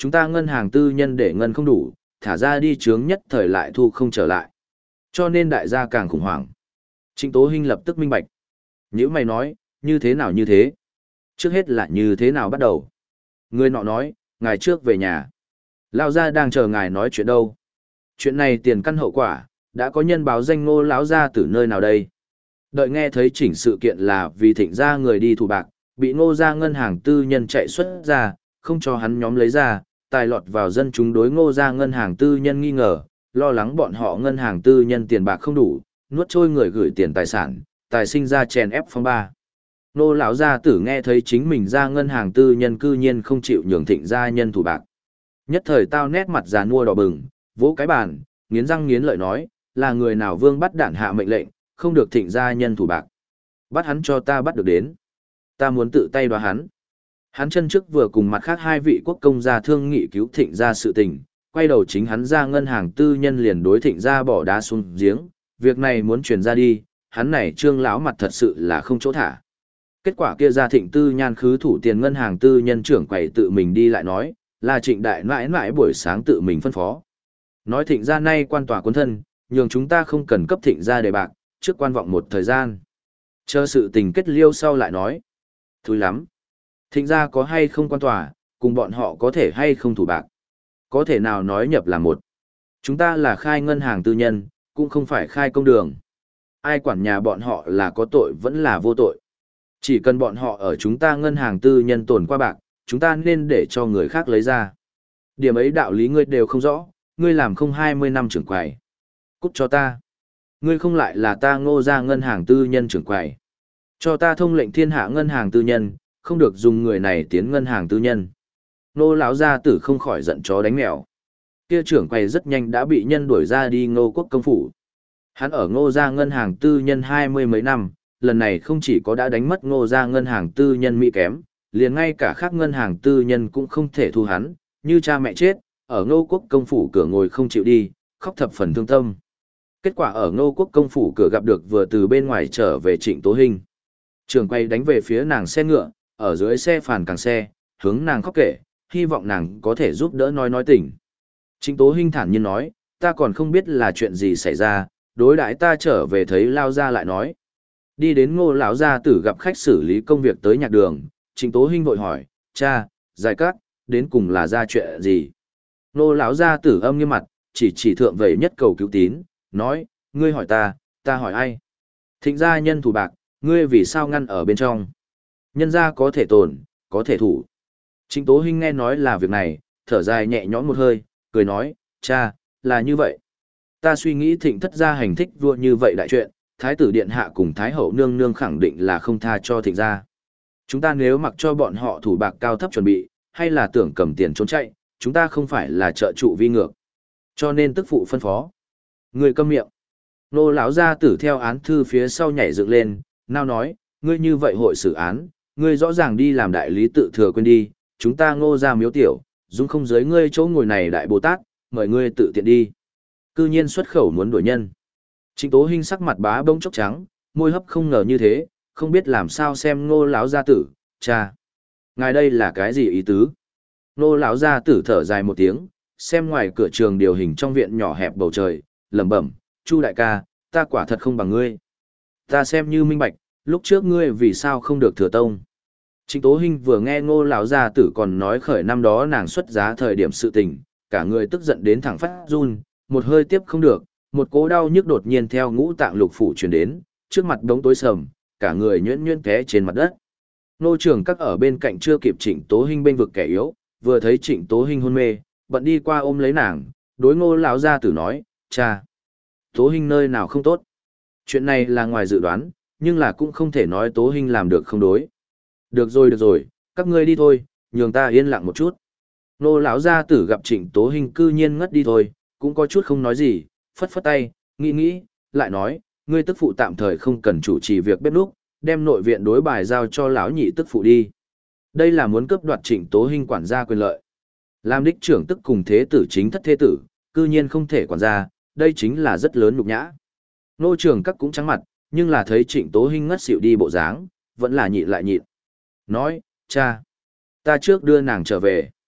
chúng ta ngân hàng tư nhân để ngân không đủ, thả ra đi chướng nhất thời lại thu không trở lại. Cho nên đại gia càng khủng hoảng. Trịnh Tố Hinh lập tức minh bạch. Nếu mày nói, như thế nào như thế? Trước hết là như thế nào bắt đầu? Người nọ nói, ngài trước về nhà. Lão gia đang chờ ngài nói chuyện đâu. Chuyện này tiền căn hậu quả, đã có nhân báo danh Ngô lão gia từ nơi nào đây? Đợi nghe thấy chỉnh sự kiện là vì Thịnh gia người đi thủ bạc, bị Ngô gia ngân hàng tư nhân chạy xuất ra, không cho hắn nhóm lấy ra, tài lọt vào dân chúng đối Ngô gia ngân hàng tư nhân nghi ngờ, lo lắng bọn họ ngân hàng tư nhân tiền bạc không đủ, nuốt trôi người gửi tiền tài sản, tài sinh ra chèn ép phong ba. Ngô lão gia tử nghe thấy chính mình ra ngân hàng tư nhân cư nhiên không chịu nhường Thịnh gia nhân thủ bạc. Nhất thời tao nét mặt già nua đỏ bừng, vỗ cái bàn, nghiến răng nghiến lợi nói, là người nào vương bắt đản hạ mệnh lệnh, không được Thịnh gia nhân thủ bạc. Bắt hắn cho ta bắt được đến. Ta muốn tự tay đoạt hắn. Hắn chân trước vừa cùng mặt khác hai vị quốc công gia thương nghị cứu Thịnh gia sự tình, quay đầu chính hắn ra ngân hàng tư nhân liền đối Thịnh gia bỏ đá xuống giếng, việc này muốn truyền ra đi, hắn này trương lão mặt thật sự là không chỗ thả. Kết quả kia ra Thịnh tư nhan khứ thủ tiền ngân hàng tư nhân trưởng quầy tự mình đi lại nói, là Trịnh đại mãi mãi buổi sáng tự mình phân phó. Nói Thịnh gia nay quan tòa quân thân, nhường chúng ta không cần cấp Thịnh gia đề bạc, trước quan vọng một thời gian. Chờ sự tình kết liêu sau lại nói. Thúi lắm. Thịnh gia có hay không quan tòa, cùng bọn họ có thể hay không thủ bạc. Có thể nào nói nhập là một. Chúng ta là khai ngân hàng tư nhân, cũng không phải khai công đường. Ai quản nhà bọn họ là có tội vẫn là vô tội. Chỉ cần bọn họ ở chúng ta ngân hàng tư nhân tồn qua bạc, chúng ta nên để cho người khác lấy ra. Điểm ấy đạo lý ngươi đều không rõ, ngươi làm không hai mươi năm trưởng quầy. Cút cho ta. Ngươi không lại là ta Ngô gia ngân hàng tư nhân trưởng quầy. Cho ta thông lệnh thiên hạ ngân hàng tư nhân, không được dùng người này tiến ngân hàng tư nhân. Ngô lão gia tử không khỏi giận chó đánh mèo. Kia trưởng quầy rất nhanh đã bị nhân đuổi ra đi Ngô quốc công phủ. Hắn ở Ngô gia ngân hàng tư nhân hai mươi mấy năm, lần này không chỉ có đã đánh mất Ngô gia ngân hàng tư nhân mỹ kém, liền ngay cả khác ngân hàng tư nhân cũng không thể thu hắn, như cha mẹ chết, ở Ngô quốc công phủ cửa ngồi không chịu đi, khóc thập phần thương tâm. Kết quả ở Ngô quốc công phủ cửa gặp được vừa từ bên ngoài trở về Trịnh Tố Hinh. Trường quay đánh về phía nàng xe ngựa, ở dưới xe phàn càng xe, hướng nàng khóc kể, hy vọng nàng có thể giúp đỡ nói nói tình. Trịnh Tố Hinh thản nhiên nói, ta còn không biết là chuyện gì xảy ra, đối đãi ta trở về thấy lao ra lại nói. Đi đến Ngô lão gia tử gặp khách xử lý công việc tới nhạc đường, Trịnh Tố Hinh vội hỏi, cha, giải cát, đến cùng là ra chuyện gì? Ngô lão gia tử âm nghiêm mặt, chỉ chỉ thượng vậy nhất cầu cứu tín, nói, ngươi hỏi ta, ta hỏi ai? Thịnh gia nhân thủ bạc, ngươi vì sao ngăn ở bên trong? Nhân gia có thể tồn, có thể thủ. Trịnh Tố Hinh nghe nói là việc này, thở dài nhẹ nhõm một hơi, cười nói, cha, là như vậy. Ta suy nghĩ Thịnh thất gia hành thích vua như vậy đại chuyện, Thái tử điện hạ cùng Thái hậu nương nương khẳng định là không tha cho Thịnh gia. Chúng ta nếu mặc cho bọn họ thủ bạc cao thấp chuẩn bị, hay là tưởng cầm tiền trốn chạy, chúng ta không phải là trợ trụ vi ngược. Cho nên tức phụ phân phó. Ngươi câm miệng. Nô lão gia tử theo án thư phía sau nhảy dựng lên, nao nói, ngươi như vậy hội xử án, ngươi rõ ràng đi làm đại lý tự thừa quên đi, chúng ta Ngô gia miếu tiểu, dung không giới ngươi chỗ ngồi này đại Bồ Tát, mời ngươi tự tiện đi. Cư nhiên xuất khẩu muốn đuổi nhân. Trịnh Tố Hinh sắc mặt bá bông chốc trắng, môi hấp không ngờ như thế, không biết làm sao xem Ngô lão gia tử, cha. Ngài đây là cái gì ý tứ? Ngô lão gia tử thở dài một tiếng, xem ngoài cửa trường điều hình trong viện nhỏ hẹp bầu trời, lẩm bẩm, Chu đại ca, ta quả thật không bằng ngươi. Ta xem như minh bạch, lúc trước ngươi vì sao không được thừa tông. Trịnh Tố Hinh vừa nghe Ngô lão gia tử còn nói khởi năm đó nàng xuất giá thời điểm sự tình, cả người tức giận đến thẳng phát run, một hơi tiếp không được, một cỗ đau nhức đột nhiên theo ngũ tạng lục phủ truyền đến, trước mặt đống tối sầm, cả người nhuyễn nhuyễn té trên mặt đất. Nô trưởng các ở bên cạnh chưa kịp Trịnh Tố Hinh bênh vực kẻ yếu, vừa thấy Trịnh Tố Hinh hôn mê, bận đi qua ôm lấy nàng, đối Ngô lão gia tử nói, cha, Tố Hinh nơi nào không tốt. Chuyện này là ngoài dự đoán, nhưng là cũng không thể nói Tố Hinh làm được không đối. Được rồi được rồi, các ngươi đi thôi, nhường ta yên lặng một chút. Nô lão gia tử gặp Trịnh Tố Hinh cư nhiên ngất đi thôi, cũng có chút không nói gì, phất phất tay, nghĩ nghĩ, lại nói, ngươi tức phụ tạm thời không cần chủ trì việc bếp núc, đem nội viện đối bài giao cho lão nhị tức phụ đi. Đây là muốn cướp đoạt Trịnh Tố Hinh quản gia quyền lợi. Làm đích trưởng tức cùng thế tử chính thất thế tử, cư nhiên không thể quản gia, đây chính là rất lớn nhục nhã. Nô trưởng các cũng trắng mặt, nhưng là thấy Trịnh Tố Hinh ngất xỉu đi bộ dáng, vẫn là nhịn lại nhịn. Nói, cha, ta trước đưa nàng trở về.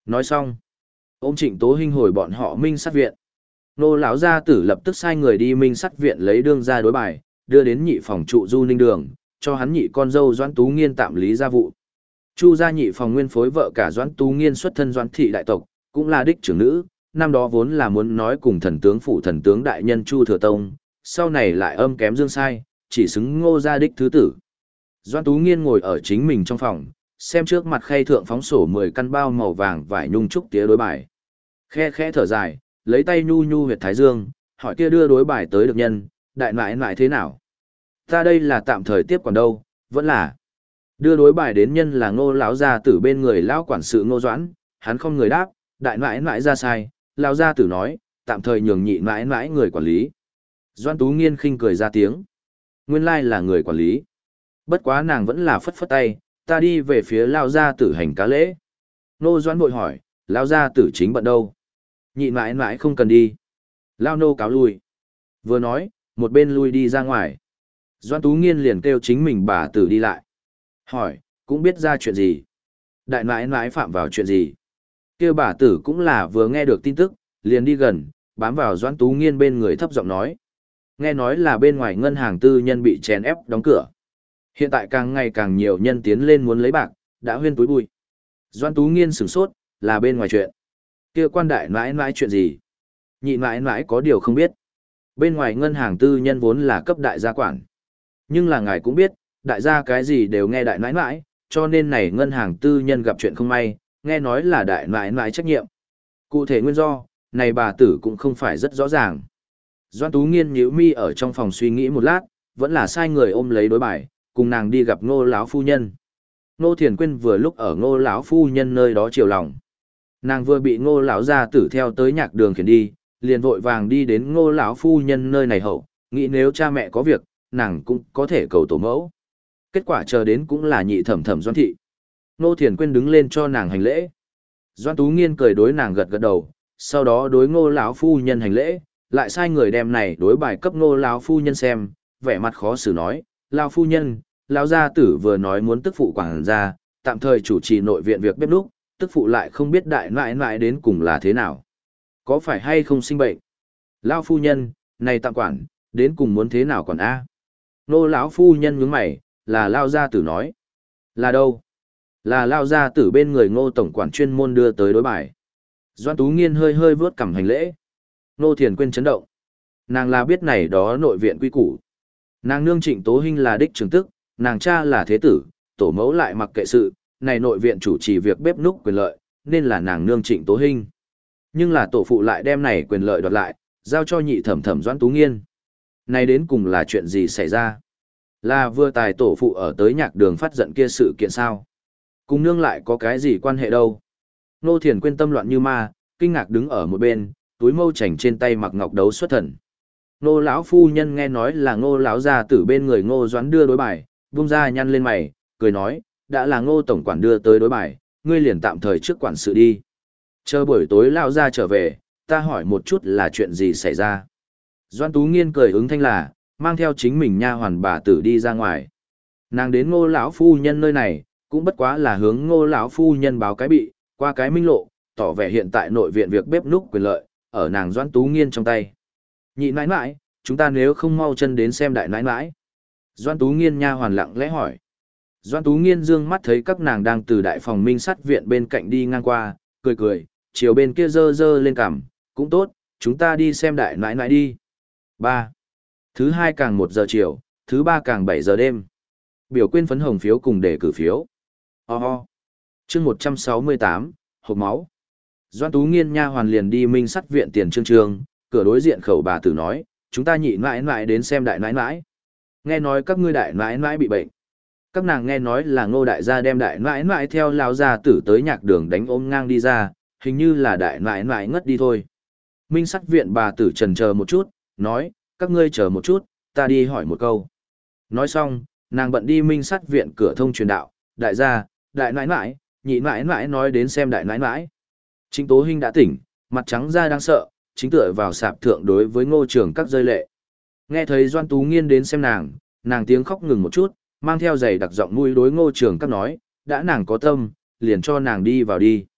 Nói xong, ôm Trịnh Tố Hinh hồi bọn họ Minh Sắt viện. Nô lão gia tử lập tức sai người đi Minh Sắt viện lấy đương ra đối bài, đưa đến nhị phòng trụ Du Ninh Đường, cho hắn nhị con dâu Doãn Tú Nghiên tạm lý gia vụ. Chu gia nhị phòng nguyên phối vợ cả Doãn Tú Nghiên xuất thân Doãn thị đại tộc, cũng là đích trưởng nữ, năm đó vốn là muốn nói cùng thần tướng phụ thần tướng đại nhân Chu Thừa Tông, sau này lại âm kém dương sai, chỉ xứng Ngô gia đích thứ tử. Doãn Tú Nghiên ngồi ở chính mình trong phòng, xem trước mặt khay thượng phóng sổ mười căn bao màu vàng vải nhung trúc tía đối bài. Khe khẽ thở dài, lấy tay nhu nhu huyệt thái dương, hỏi kia đưa đối bài tới được nhân, đại nại nại thế nào? Ta đây là tạm thời tiếp còn đâu, vẫn là. Đưa đối bài đến nhân là Ngô lão gia tử bên người lão quản sự Ngô Doãn, hắn không người đáp, đại nại nại ra sai, lão gia tử nói, tạm thời nhường nhị nại nại người quản lý. Doãn Tú Nghiên khinh cười ra tiếng. Nguyên lai là người quản lý. Bất quá nàng vẫn là phất phất tay, ta đi về phía lão gia tử hành cá lễ. Ngô Doãn vội hỏi, lão gia tử chính bận đâu? Nhị nại nại không cần đi. Lão nô cáo lui. Vừa nói, một bên lui đi ra ngoài. Doãn Tú Nghiên liền kêu chính mình bà tử đi lại. Hỏi, cũng biết ra chuyện gì? Đại nãi nãi phạm vào chuyện gì? Kêu bà tử cũng là vừa nghe được tin tức, liền đi gần, bám vào Doãn Tú Nghiên bên người thấp giọng nói. Nghe nói là bên ngoài ngân hàng tư nhân bị chèn ép đóng cửa. Hiện tại càng ngày càng nhiều nhân tiến lên muốn lấy bạc, đã huyên túi bụi. Doãn Tú Nghiên sửng sốt, là bên ngoài chuyện. Kia quan đại nãi nãi chuyện gì? Nhị nãi nãi có điều không biết. Bên ngoài ngân hàng tư nhân vốn là cấp đại gia quản. Nhưng là ngài cũng biết, đại gia cái gì đều nghe đại nãi nãi, cho nên này ngân hàng tư nhân gặp chuyện không may, nghe nói là đại nãi nãi trách nhiệm. Cụ thể nguyên do, này bà tử cũng không phải rất rõ ràng. Doãn Tú Nghiên nhíu mi ở trong phòng suy nghĩ một lát, vẫn là sai người ôm lấy đối bài, cùng nàng đi gặp Ngô lão phu nhân. Ngô Thiền Quyên vừa lúc ở Ngô lão phu nhân nơi đó chiều lòng. Nàng vừa bị Ngô lão gia tử theo tới nhạc đường khiển đi, liền vội vàng đi đến Ngô lão phu nhân nơi này hậu, nghĩ nếu cha mẹ có việc, nàng cũng có thể cầu tổ mẫu. Kết quả chờ đến cũng là nhị thẩm thẩm Doãn thị. Ngô Thiền Quyên đứng lên cho nàng hành lễ. Doãn Tú Nghiên cười đối nàng gật gật đầu, sau đó đối Ngô lão phu nhân hành lễ, lại sai người đem này đối bài cấp Ngô lão phu nhân xem, vẻ mặt khó xử nói, lão phu nhân, lão gia tử vừa nói muốn tức phụ quản gia, tạm thời chủ trì nội viện việc bếp núc, tức phụ lại không biết đại nãi nãi đến cùng là thế nào. Có phải hay không sinh bệnh? Lão phu nhân, này tạm quản, đến cùng muốn thế nào còn a? Nô lão phu nhân nhướng mày, là Lão gia tử nói. Là đâu? Là Lão gia tử bên người Ngô tổng quản chuyên môn đưa tới đối bài. Doãn Tú Nghiên hơi hơi vướt cằm hành lễ. Nô Thiền Quyên chấn động. Nàng là biết này đó nội viện quy củ. Nàng nương Trịnh Tố Hinh là đích trưởng tức, nàng cha là thế tử, tổ mẫu lại mặc kệ sự, này nội viện chủ trì việc bếp núc quyền lợi, nên là nàng nương Trịnh Tố Hinh. Nhưng là tổ phụ lại đem này quyền lợi đoạt lại, giao cho nhị thẩm thẩm Doãn Tú Nghiên. Này đến cùng là chuyện gì xảy ra? Là vừa tài tổ phụ ở tới nhạc đường phát giận kia sự kiện sao? Cùng nương lại có cái gì quan hệ đâu? Nô Thiền Quyên tâm loạn như ma, kinh ngạc đứng ở một bên, túi mâu chảnh trên tay mặc ngọc đấu xuất thần. Nô lão phu nhân nghe nói là Ngô lão gia tử bên người Ngô Doãn đưa đối bài, vung ra nhăn lên mày, cười nói, đã là Ngô tổng quản đưa tới đối bài, ngươi liền tạm thời trước quản sự đi. Chờ buổi tối lão gia trở về, ta hỏi một chút là chuyện gì xảy ra. Doãn Tú Nghiên cười ứng thanh là, mang theo chính mình nha hoàn bà tử đi ra ngoài. Nàng đến Ngô lão phu nhân nơi này, cũng bất quá là hướng Ngô lão phu nhân báo cái bị, qua cái minh lộ, tỏ vẻ hiện tại nội viện việc bếp núc quyền lợi, ở nàng Doãn Tú Nghiên trong tay. Nhị nãi nãi, chúng ta nếu không mau chân đến xem đại nãi nãi. Doãn Tú Nghiên nha hoàn lặng lẽ hỏi. Doãn Tú Nghiên dương mắt thấy các nàng đang từ đại phòng minh sắt viện bên cạnh đi ngang qua, cười cười, chiều bên kia dơ dơ lên cằm, cũng tốt, chúng ta đi xem đại nãi nãi đi. ba. Thứ hai càng một giờ chiều, thứ ba càng bảy giờ đêm. Biểu quyên phấn hồng phiếu cùng để cử phiếu. Ho-ho. Chương một trăm sáu mươi tám, hộp máu. Doãn Tú Nghiên nha hoàn liền đi minh sắt viện tiền trương trương, cửa đối diện khẩu bà tử nói, chúng ta nhị nãi nãi đến xem đại nãi nãi. Nghe nói các ngươi đại nãi nãi bị bệnh. Các nàng nghe nói là Ngô đại gia đem đại nãi nãi theo lão gia tử tới nhạc đường đánh ôm ngang đi ra, hình như là đại nãi nãi ngất đi thôi. Minh sắt viện bà tử trần chờ một chút, nói, các ngươi chờ một chút, ta đi hỏi một câu. Nói xong, nàng bận đi minh sắt viện cửa thông truyền đạo, đại gia, đại nãi nãi, nhị nãi nãi nói đến xem đại nãi nãi. Trịnh Tố Hinh đã tỉnh, mặt trắng da đang sợ, chính tựa vào sạp thượng đối với Ngô Trường Các rơi lệ. Nghe thấy Doãn Tú Nghiên đến xem nàng, nàng tiếng khóc ngừng một chút, mang theo giày đặc giọng mũi đối Ngô Trường Các nói, đã nàng có tâm, liền cho nàng đi vào đi.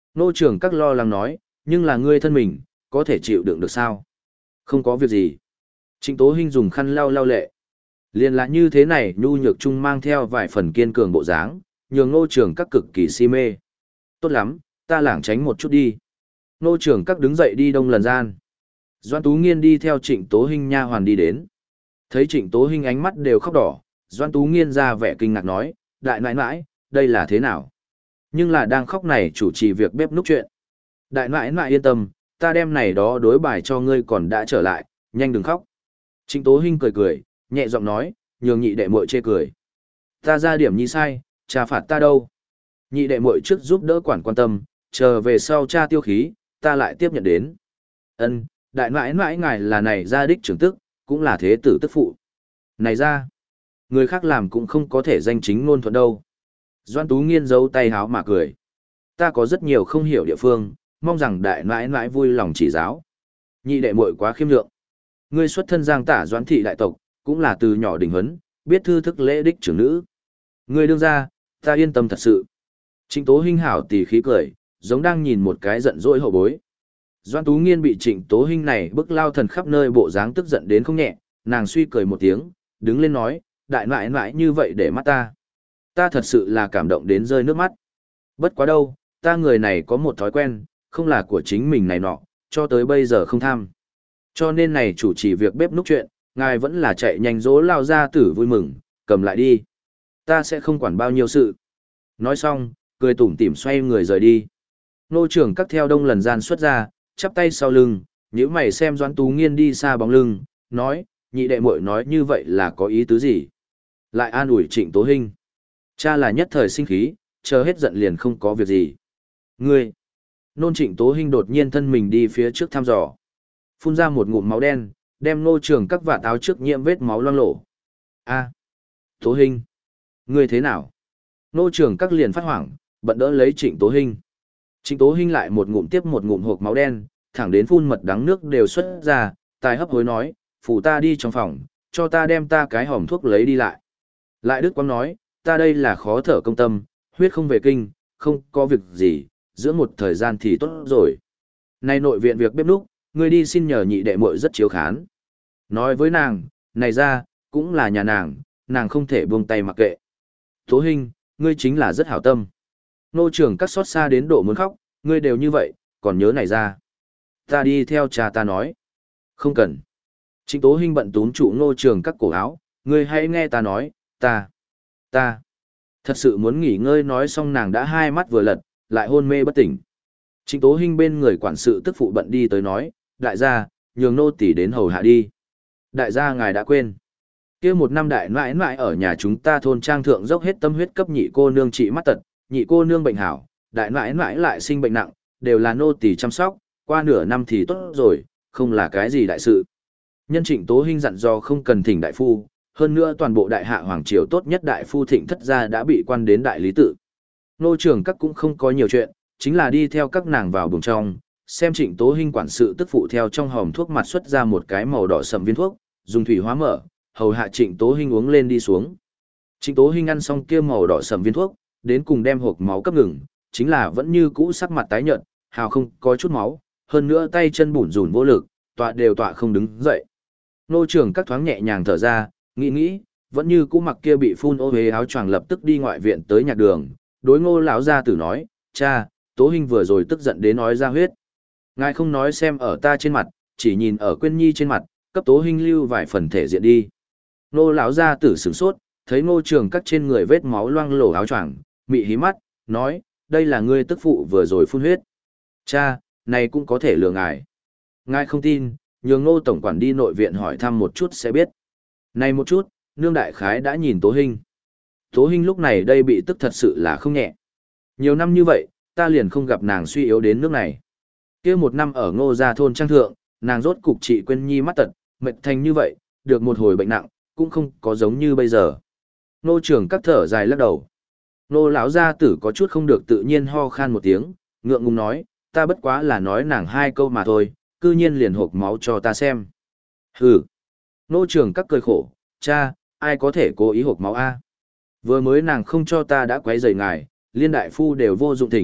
Nô trưởng các lo lắng nói, nhưng là ngươi thân mình, có thể chịu đựng được sao? Không có việc gì. Trịnh Tố Hinh dùng khăn lau lau lệ. Liên là như thế này nhu nhược trung mang theo vài phần kiên cường bộ dáng, nhường nô trưởng các cực kỳ si mê. Tốt lắm, ta lảng tránh một chút đi. Nô trưởng các đứng dậy đi đông lần gian. Doan Tú Nghiên đi theo Trịnh Tố Hinh nha hoàn đi đến. Thấy Trịnh Tố Hinh ánh mắt đều khóc đỏ, Doan Tú Nghiên ra vẻ kinh ngạc nói, đại nãi nãi, đây là thế nào? Nhưng là đang khóc này chủ trì việc bếp núc chuyện. Đại nãi nãi yên tâm, ta đem này đó đối bài cho ngươi còn đã trở lại, nhanh đừng khóc. Trịnh Tố Hinh cười cười, nhẹ giọng nói, nhường nhị đệ muội chê cười. Ta ra điểm nhi sai, cha phạt ta đâu? Nhị đệ muội trước giúp đỡ quản quan tâm, chờ về sau cha tiêu khí, ta lại tiếp nhận đến. Ân, đại nãi nãi ngài là này gia đích trưởng tức, cũng là thế tử tức phụ. Này ra, người khác làm cũng không có thể danh chính ngôn thuận đâu. Doan Tú Nghiên giấu tay háo mà cười. Ta có rất nhiều không hiểu địa phương, mong rằng đại nãi nãi vui lòng chỉ giáo. Nhị đệ muội quá khiêm lượng. Ngươi xuất thân Giang Tả Doãn thị đại tộc, cũng là từ nhỏ đỉnh huấn, biết thư thức lễ đích trưởng nữ. Ngươi đương ra, ta yên tâm thật sự. Trịnh Tố Hinh hảo tỉ khí cười, giống đang nhìn một cái giận dỗi hậu bối. Doan Tú Nghiên bị Trịnh Tố Hinh này bức lao thần khắp nơi bộ dáng tức giận đến không nhẹ, nàng suy cười một tiếng, đứng lên nói, đại nãi nãi như vậy để mắt ta. Ta thật sự là cảm động đến rơi nước mắt. Bất quá đâu, ta người này có một thói quen, không là của chính mình này nọ, cho tới bây giờ không tham. Cho nên này chủ trì việc bếp núc chuyện, ngài vẫn là chạy nhanh dỗ lao ra tử vui mừng, cầm lại đi. Ta sẽ không quản bao nhiêu sự. Nói xong, cười tủm tỉm xoay người rời đi. Nô trưởng các theo đông lần gian xuất ra, chắp tay sau lưng, nếu mày xem Doãn Tú Nghiên đi xa bóng lưng, nói, nhị đệ muội nói như vậy là có ý tứ gì? Lại an ủi Trịnh Tố Hinh. Cha là nhất thời sinh khí, chờ hết giận liền không có việc gì. Ngươi! Nôn Trịnh Tố Hinh đột nhiên thân mình đi phía trước thăm dò. Phun ra một ngụm máu đen, đem nô trưởng các vạt áo trước nhiễm vết máu loang lổ. A, Tố Hinh! Ngươi thế nào? Nô trưởng các liền phát hoảng, bận đỡ lấy Trịnh Tố Hinh. Trịnh Tố Hinh lại một ngụm tiếp một ngụm hộp máu đen, thẳng đến phun mật đắng nước đều xuất ra, tài hấp hối nói, phụ ta đi trong phòng, cho ta đem ta cái hòm thuốc lấy đi lại. Lại Đức Quang nói, ta đây là khó thở công tâm, huyết không về kinh, không có việc gì, giữa một thời gian thì tốt rồi. Này nội viện việc bếp núc, ngươi đi xin nhờ nhị đệ muội rất chiếu khán. Nói với nàng, này ra, cũng là nhà nàng, nàng không thể buông tay mặc kệ. Tố Hinh, ngươi chính là rất hảo tâm. Nô trưởng các xót xa đến độ muốn khóc, ngươi đều như vậy, còn nhớ này ra. Ta đi theo cha ta nói. Không cần. Trịnh Tố Hinh bận túm trụ nô trưởng các cổ áo, ngươi hãy nghe ta nói, ta, ta. Thật sự muốn nghỉ ngơi nói xong nàng đã hai mắt vừa lật, lại hôn mê bất tỉnh. Trịnh Tố Hinh bên người quản sự tức phụ bận đi tới nói, đại gia, nhường nô tỳ đến hầu hạ đi. Đại gia ngài đã quên. Kia một năm đại nãi nãi ở nhà chúng ta thôn trang thượng dốc hết tâm huyết cấp nhị cô nương trị mắt tật, nhị cô nương bệnh hảo, đại nãi nãi lại sinh bệnh nặng, đều là nô tỳ chăm sóc, qua nửa năm thì tốt rồi, không là cái gì đại sự. Nhân Trịnh Tố Hinh dặn dò không cần thỉnh đại phu, hơn nữa toàn bộ đại hạ hoàng triều tốt nhất đại phu thịnh thất gia đã bị quan đến đại lý tự. Nô trưởng các cũng không có nhiều chuyện, chính là đi theo các nàng vào buồng trong, xem Trịnh Tố Hinh quản sự tức phụ theo trong hòm thuốc mặt xuất ra một cái màu đỏ sẫm viên thuốc, dùng thủy hóa mở, hầu hạ Trịnh Tố Hinh uống lên đi xuống. Trịnh Tố Hinh ăn xong kia màu đỏ sẫm viên thuốc, đến cùng đem hộp máu cấp ngừng, chính là vẫn như cũ sắc mặt tái nhợt, hào không có chút máu, hơn nữa tay chân bủn rủn vô lực, tọa đều tọa không đứng dậy. Nô trưởng các thoáng nhẹ nhàng thở ra, nghĩ nghĩ, vẫn như cũ mặc kia bị phun ô hế áo choàng lập tức đi ngoại viện tới nhạc đường, đối Ngô lão gia tử nói, cha, Tố Hinh vừa rồi tức giận đến nói ra huyết. Ngài không nói xem ở ta trên mặt, chỉ nhìn ở Quyên Nhi trên mặt, cấp Tố Hinh lưu vài phần thể diện đi. Ngô lão gia tử sửng sốt, thấy Ngô trưởng các trên người vết máu loang lổ áo choàng, mị hí mắt, nói, đây là ngươi tức phụ vừa rồi phun huyết. Cha, này cũng có thể lừa ngài. Ngài không tin, nhường Ngô tổng quản đi nội viện hỏi thăm một chút sẽ biết. Này một chút, nương đại khái đã nhìn Tố Hinh. Tố Hinh lúc này đây bị tức thật sự là không nhẹ. Nhiều năm như vậy, ta liền không gặp nàng suy yếu đến nước này. Kia một năm ở Ngô gia thôn trang thượng, nàng rốt cục trị Quyên Nhi mắt tật, mệt thành như vậy, được một hồi bệnh nặng, cũng không có giống như bây giờ. Nô trưởng các thở dài lắc đầu. Nô lão gia tử có chút không được tự nhiên ho khan một tiếng, ngượng ngùng nói, ta bất quá là nói nàng hai câu mà thôi, cư nhiên liền hộp máu cho ta xem. Hừ. Nô trưởng các cười khổ, cha, ai có thể cố ý hộp máu a? Vừa mới nàng không cho ta đã quấy rầy ngài, liên đại phu đều vô dụng thỉnh,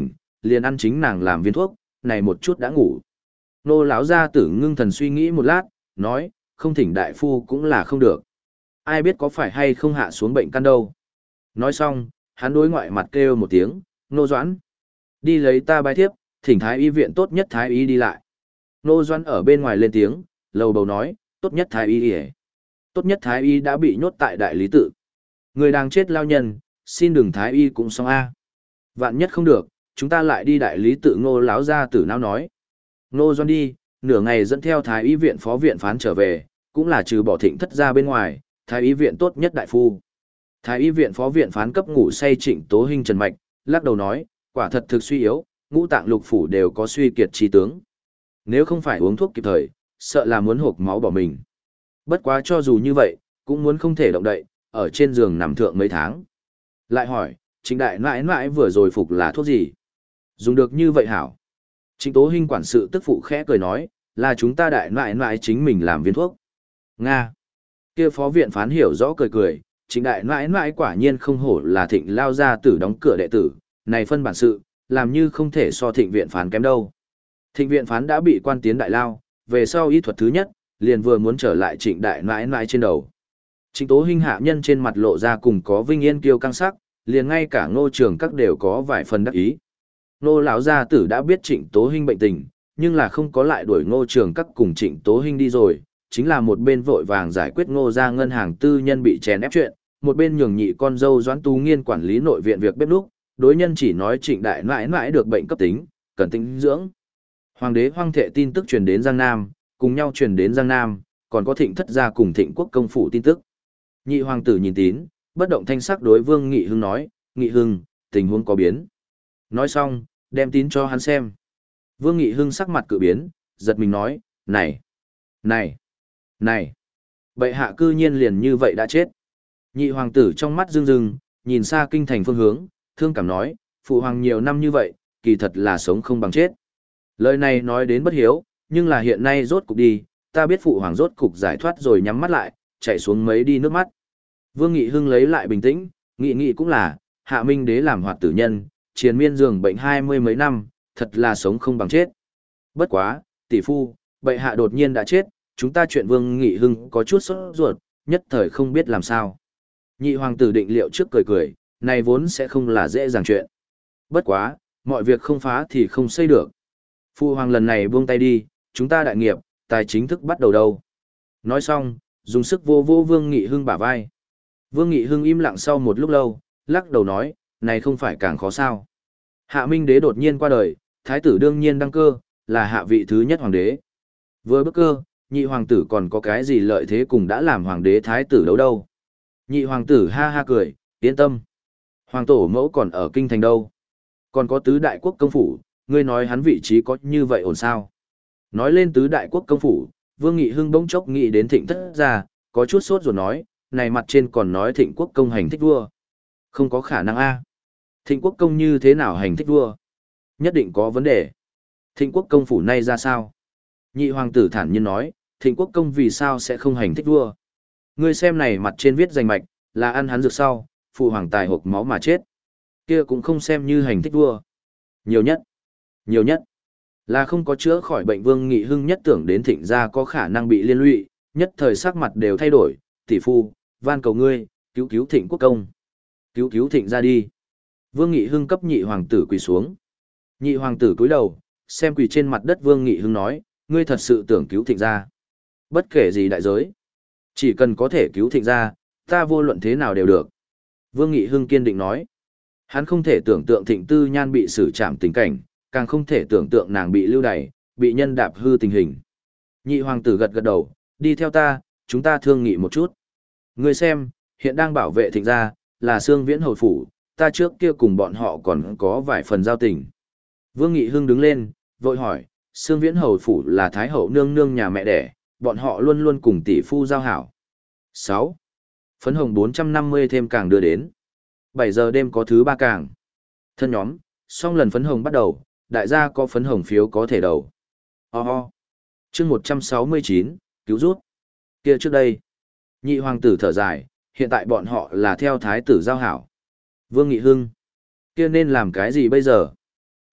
liền ăn chính nàng làm viên thuốc, này một chút đã ngủ. Nô lão gia tử ngưng thần suy nghĩ một lát, nói, không thỉnh đại phu cũng là không được. Ai biết có phải hay không hạ xuống bệnh căn đâu. Nói xong, hắn đối ngoại mặt kêu một tiếng, Nô Doãn. Đi lấy ta bài thiếp, thỉnh thái y viện tốt nhất thái y đi lại. Nô Doãn ở bên ngoài lên tiếng, lầu bầu nói, tốt nhất thái y đi. Tốt nhất thái y đã bị nhốt tại đại lý tự. Người đang chết lao nhân, xin đừng thái y cũng xong a. Vạn nhất không được, chúng ta lại đi đại lý tự. Ngô lão gia tử não nói. Ngô Doan đi, nửa ngày dẫn theo thái y viện phó viện phán trở về, cũng là trừ bỏ Thịnh thất ra bên ngoài, thái y viện tốt nhất đại phu. Thái y viện phó viện phán cấp ngủ say Trịnh Tố Hinh trần mạch, lắc đầu nói, quả thật thực suy yếu, ngũ tạng lục phủ đều có suy kiệt chi tướng. Nếu không phải uống thuốc kịp thời, sợ là muốn hộc máu bỏ mình. Bất quá cho dù như vậy, cũng muốn không thể động đậy, ở trên giường nằm thượng mấy tháng. Lại hỏi, Trịnh đại nãi nãi vừa rồi phục là thuốc gì? Dùng được như vậy hảo. Trịnh Tố Hinh quản sự tức phụ khẽ cười nói, là chúng ta đại nãi nãi chính mình làm viên thuốc. Nga. Kia phó viện phán hiểu rõ cười cười, Trịnh đại nãi nãi quả nhiên không hổ là Thịnh lao gia tử đóng cửa đệ tử, này phân bản sự, làm như không thể so Thịnh viện phán kém đâu. Thịnh viện phán đã bị quan tiến đại lao, về sau y thuật thứ nhất, liền vừa muốn trở lại Trịnh đại nãi nãi trên đầu. Trịnh Tố Hinh hạ nhân trên mặt lộ ra cùng có vinh yên kiêu căng sắc, liền ngay cả Ngô Trường Các đều có vài phần đắc ý. Ngô lão gia tử đã biết Trịnh Tố Hinh bệnh tình, nhưng là không có lại đuổi Ngô Trường Các cùng Trịnh Tố Hinh đi rồi, chính là một bên vội vàng giải quyết Ngô gia ngân hàng tư nhân bị chèn ép chuyện, một bên nhường nhị con dâu Doãn Tú Nghiên quản lý nội viện việc bếp núc, đối nhân chỉ nói Trịnh đại nãi nãi được bệnh cấp tính, cần tĩnh dưỡng. Hoàng đế hoang thệ tin tức truyền đến Giang Nam, cùng nhau truyền đến Giang Nam, còn có Thịnh thất gia cùng Thịnh quốc công phủ tin tức. Nhị hoàng tử nhìn tín, bất động thanh sắc đối Vương Nghị Hưng nói, Nghị Hưng, tình huống có biến. Nói xong, đem tín cho hắn xem. Vương Nghị Hưng sắc mặt cự biến, giật mình nói, này, này, này, bệ hạ cư nhiên liền như vậy đã chết. Nhị hoàng tử trong mắt rưng rưng, nhìn xa kinh thành phương hướng, thương cảm nói, phụ hoàng nhiều năm như vậy, kỳ thật là sống không bằng chết. Lời này nói đến bất hiếu, nhưng là hiện nay rốt cục đi, ta biết phụ hoàng rốt cục giải thoát rồi nhắm mắt lại, chạy xuống mấy đi nước mắt. Vương Nghị Hưng lấy lại bình tĩnh, nghị nghị cũng là, hạ minh đế làm hoạt tử nhân, triền miên giường bệnh hai mươi mấy năm, thật là sống không bằng chết. Bất quá, tỷ phu, bệ hạ đột nhiên đã chết, chúng ta chuyện Vương Nghị Hưng có chút sốt ruột, nhất thời không biết làm sao. Nhị hoàng tử định liệu trước cười cười, này vốn sẽ không là dễ dàng chuyện. Bất quá, mọi việc không phá thì không xây được. Phu hoàng lần này buông tay đi, chúng ta đại nghiệp, tài chính thức bắt đầu đâu. Nói xong, dùng sức vô vô Vương Nghị Hưng bả vai. Vương Nghị Hưng im lặng sau một lúc lâu, lắc đầu nói, này không phải càng khó sao. Hạ Minh đế đột nhiên qua đời, thái tử đương nhiên đăng cơ, là hạ vị thứ nhất hoàng đế. Vừa bức cơ, nhị hoàng tử còn có cái gì lợi thế cùng đã làm hoàng đế thái tử đấu đâu. Nhị hoàng tử ha ha cười, yên tâm. Hoàng tổ mẫu còn ở kinh thành đâu. Còn có tứ đại quốc công phủ, ngươi nói hắn vị trí có như vậy ổn sao. Nói lên tứ đại quốc công phủ, Vương Nghị Hưng bỗng chốc nghĩ đến Thịnh thất gia, có chút sốt rồi nói, này mặt trên còn nói Thịnh quốc công hành thích vua. Không có khả năng a. Thịnh quốc công như thế nào hành thích vua? Nhất định có vấn đề. Thịnh quốc công phủ nay ra sao? Nhị hoàng tử thản nhiên nói, Thịnh quốc công vì sao sẽ không hành thích vua? Ngươi xem này mặt trên viết danh mạch, là ăn hắn dược sau, phụ hoàng tài hộc máu mà chết. Kia cũng không xem như hành thích vua. Nhiều nhất, nhiều nhất, là không có chữa khỏi bệnh. Vương Nghị Hưng nhất tưởng đến Thịnh gia có khả năng bị liên lụy, nhất thời sắc mặt đều thay đổi, tỷ phu, van cầu ngươi, cứu cứu Thịnh quốc công. Cứu cứu Thịnh gia đi. Vương Nghị Hưng cấp nhị hoàng tử quỳ xuống. Nhị hoàng tử cúi đầu, xem quỳ trên mặt đất Vương Nghị Hưng nói, ngươi thật sự tưởng cứu Thịnh gia. Bất kể gì đại giới, chỉ cần có thể cứu Thịnh gia, ta vô luận thế nào đều được. Vương Nghị Hưng kiên định nói, hắn không thể tưởng tượng Thịnh Tư Nhan bị xử trảm tình cảnh, càng không thể tưởng tượng nàng bị lưu đày, bị nhân đạp hư tình hình. Nhị hoàng tử gật gật đầu, đi theo ta, chúng ta thương nghị một chút. Ngươi xem, hiện đang bảo vệ Thịnh gia, là Sương Viễn Hầu phủ, ta trước kia cùng bọn họ còn có vài phần giao tình. Vương Nghị Hưng đứng lên, vội hỏi, Sương Viễn Hầu phủ là Thái hậu nương nương nhà mẹ đẻ, bọn họ luôn luôn cùng tỷ phu giao hảo. sáu. Phấn hồng bốn trăm năm mươi thêm càng đưa đến. bảy giờ đêm có thứ ba càng. Thân nhóm, xong lần phấn hồng bắt đầu, đại gia có phấn hồng phiếu có thể đầu. Ho ho. Chương một trăm sáu mươi chín, cứu rút. Kia trước đây, nhị hoàng tử thở dài, hiện tại bọn họ là theo thái tử giao hảo. Vương Nghị Hưng, kia nên làm cái gì bây giờ?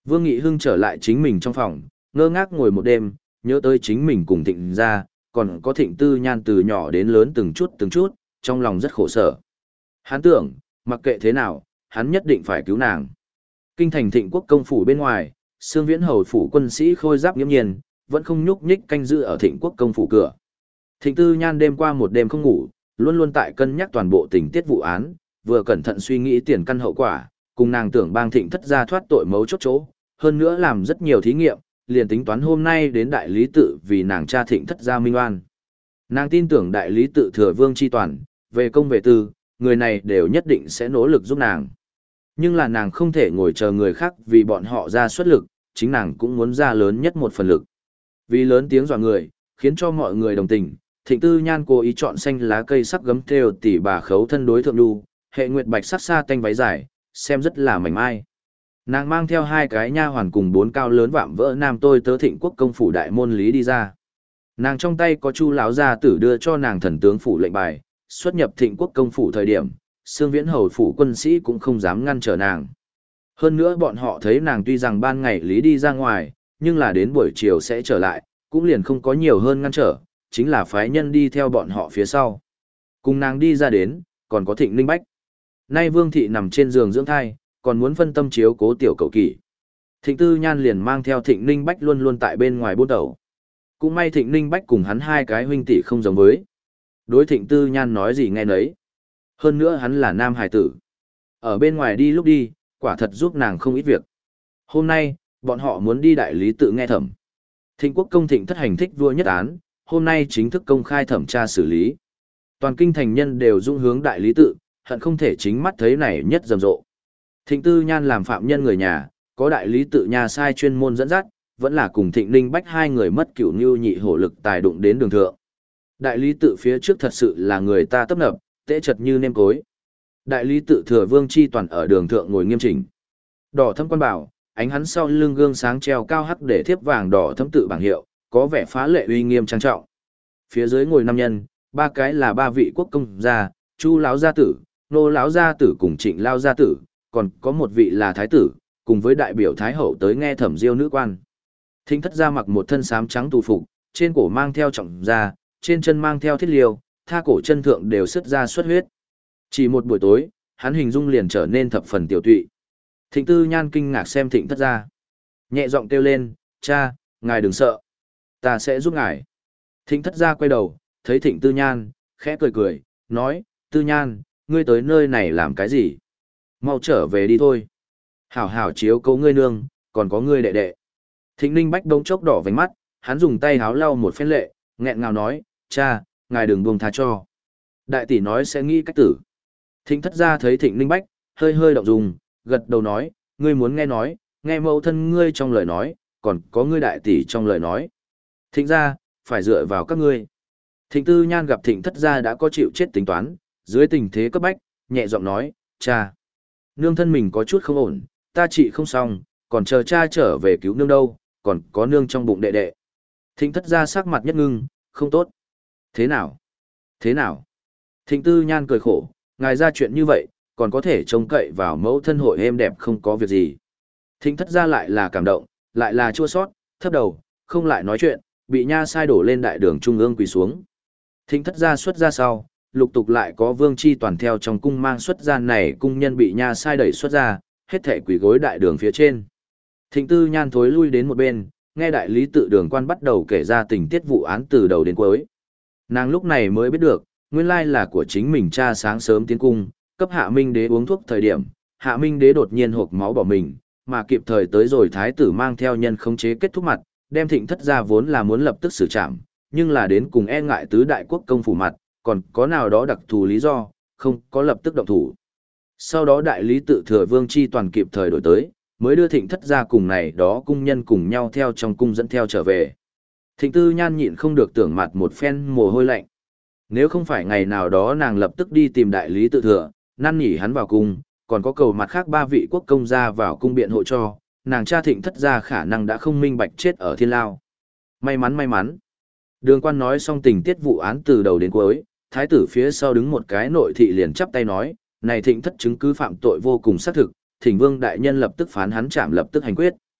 Vương Nghị Hưng trở lại chính mình trong phòng, ngơ ngác ngồi một đêm, nhớ tới chính mình cùng Thịnh gia, còn có Thịnh Tư Nhan từ nhỏ đến lớn từng chút từng chút, trong lòng rất khổ sở. Hắn tưởng, mặc kệ thế nào, hắn nhất định phải cứu nàng. Kinh thành Thịnh quốc công phủ bên ngoài, Sương Viễn hầu phủ quân sĩ khôi giáp nghiêm nhiên, vẫn không nhúc nhích canh giữ ở Thịnh quốc công phủ cửa. Thịnh Tư Nhan đêm qua một đêm không ngủ, luôn luôn tại cân nhắc toàn bộ tình tiết vụ án, vừa cẩn thận suy nghĩ tiền căn hậu quả, cùng nàng tưởng bang Thịnh thất gia thoát tội mấu chốt chỗ, hơn nữa làm rất nhiều thí nghiệm, liền tính toán hôm nay đến đại lý tự vì nàng cha Thịnh thất gia minh oan. Nàng tin tưởng đại lý tự thừa vương chi toàn, về công về tư, người này đều nhất định sẽ nỗ lực giúp nàng. Nhưng là nàng không thể ngồi chờ người khác vì bọn họ ra xuất lực, chính nàng cũng muốn ra lớn nhất một phần lực. Vì lớn tiếng dọa người, khiến cho mọi người đồng tình, Thịnh Tư Nhan cố ý chọn xanh lá cây sắc gấm thêu tỉ bà khấu thân đối thượng đu, hệ nguyệt bạch sắc xa tanh váy dài, xem rất là mảnh mai. Nàng mang theo hai cái nha hoàn cùng bốn cao lớn vạm vỡ nam tôi tớ Thịnh quốc công phủ đại môn lý đi ra. Nàng trong tay có chu lão gia tử đưa cho nàng thần tướng phủ lệnh bài, xuất nhập Thịnh quốc công phủ thời điểm, Sương Viễn hầu phủ quân sĩ cũng không dám ngăn trở nàng. Hơn nữa bọn họ thấy nàng tuy rằng ban ngày lý đi ra ngoài, nhưng là đến buổi chiều sẽ trở lại, cũng liền không có nhiều hơn ngăn trở, chính là phái nhân đi theo bọn họ phía sau. Cùng nàng đi ra đến, còn có Thịnh Ninh Bách. Nay Vương thị nằm trên giường dưỡng thai, còn muốn phân tâm chiếu cố tiểu cậu kỷ. Thịnh Tư Nhan liền mang theo Thịnh Ninh Bách luôn luôn tại bên ngoài buôn đầu. Cũng may Thịnh Ninh Bách cùng hắn hai cái huynh tỷ không giống với. Đối Thịnh Tư Nhan nói gì nghe nấy. Hơn nữa hắn là nam hài tử. Ở bên ngoài đi lúc đi, quả thật giúp nàng không ít việc. Hôm nay, bọn họ muốn đi đại lý tự nghe thẩm. Thịnh quốc công Thịnh thất hành thích vua nhất án, hôm nay chính thức công khai thẩm tra xử lý. Toàn kinh thành nhân đều dung hướng đại lý tự, hận không thể chính mắt thấy này nhất rầm rộ. Thịnh Tư Nhan làm phạm nhân người nhà, có đại lý tự nhà sai chuyên môn dẫn dắt, vẫn là cùng Thịnh Ninh Bách hai người mất cửu như nhị hổ lực tài đụng đến đường thượng. Đại lý tự phía trước thật sự là người ta tấp nập, tễ chật như nêm cối. Đại lý tự thừa vương chi toàn ở đường thượng ngồi nghiêm chỉnh. Đỏ thâm quan bảo, ánh hắn sau lưng gương sáng treo cao hắc để thiếp vàng đỏ thâm tự bảng hiệu, có vẻ phá lệ uy nghiêm trang trọng. Phía dưới ngồi năm nhân, ba cái là ba vị quốc công gia, Chu lão gia tử, Nô lão gia tử cùng Trịnh lão gia tử, còn có một vị là thái tử, cùng với đại biểu thái hậu tới nghe thẩm diêu nữ quan. Thịnh thất gia mặc một thân xám trắng tù phục, trên cổ mang theo trọng gia, trên chân mang theo thiết liêu, tha cổ chân thượng đều xuất ra xuất huyết. Chỉ một buổi tối, hắn hình dung liền trở nên thập phần tiểu tụy. Thịnh Tư Nhan kinh ngạc xem Thịnh thất gia, nhẹ giọng kêu lên, cha, ngài đừng sợ, ta sẽ giúp ngài. Thịnh thất gia quay đầu, thấy Thịnh Tư Nhan, khẽ cười cười, nói, Tư Nhan, ngươi tới nơi này làm cái gì? Mau trở về đi thôi. Hảo hảo chiếu cố ngươi nương, còn có ngươi đệ đệ. Thịnh Ninh Bách đống chốc đỏ vành mắt, hắn dùng tay háo lau một phen lệ, nghẹn ngào nói, cha, ngài đừng buông tha cho. Đại tỷ nói sẽ nghĩ cách tử. Thịnh thất gia thấy Thịnh Ninh Bách, hơi hơi động dung, gật đầu nói, ngươi muốn nghe nói, nghe mẫu thân ngươi trong lời nói, còn có ngươi đại tỷ trong lời nói. Thịnh gia, phải dựa vào các ngươi. Thịnh Tư Nhan gặp Thịnh thất gia đã có chịu chết tính toán, dưới tình thế cấp bách, nhẹ giọng nói, cha. Nương thân mình có chút không ổn, ta trị không xong, còn chờ cha trở về cứu nương đâu, còn có nương trong bụng đệ đệ. Thịnh thất gia sắc mặt nhất ngưng, không tốt. Thế nào? Thế nào? Thịnh Tư Nhan cười khổ, ngài ra chuyện như vậy, còn có thể trông cậy vào mẫu thân hội êm đẹp không có việc gì. Thịnh thất gia lại là cảm động, lại là chua sót, thấp đầu, không lại nói chuyện, bị nha sai đổ lên đại đường trung ương quỳ xuống. Thịnh thất gia xuất ra sau, lục tục lại có vương chi toàn theo trong cung mang xuất ra này cung nhân bị nha sai đẩy xuất ra, hết thể quỳ gối đại đường phía trên. Thịnh Tư Nhan thối lui đến một bên, nghe đại lý tự đường quan bắt đầu kể ra tình tiết vụ án từ đầu đến cuối. Nàng lúc này mới biết được, nguyên lai là của chính mình cha sáng sớm tiến cung, cấp Hạ Minh Đế uống thuốc thời điểm, Hạ Minh Đế đột nhiên hộc máu bỏ mình, mà kịp thời tới rồi thái tử mang theo nhân khống chế kết thúc mặt, đem Thịnh thất gia vốn là muốn lập tức xử trảm, nhưng là đến cùng e ngại tứ đại quốc công phủ mặt, còn có nào đó đặc thù lý do, không có lập tức động thủ. Sau đó đại lý tự thừa vương chi toàn kịp thời đổi tới, mới đưa Thịnh thất gia cùng này đó cung nhân cùng nhau theo trong cung dẫn theo trở về. Thịnh Tư Nhan nhịn không được tưởng mặt một phen mồ hôi lạnh. Nếu không phải ngày nào đó nàng lập tức đi tìm đại lý tự thừa, năn nỉ hắn vào cung, còn có cầu mặt khác ba vị quốc công gia vào cung biện hộ cho, nàng cha Thịnh thất gia khả năng đã không minh bạch chết ở thiên lao. May mắn may mắn. Đường quan nói xong tình tiết vụ án từ đầu đến cuối, thái tử phía sau đứng một cái nội thị liền chắp tay nói, này Thịnh thất chứng cứ phạm tội vô cùng xác thực, Thỉnh Vương đại nhân lập tức phán hắn trảm lập tức hành quyết.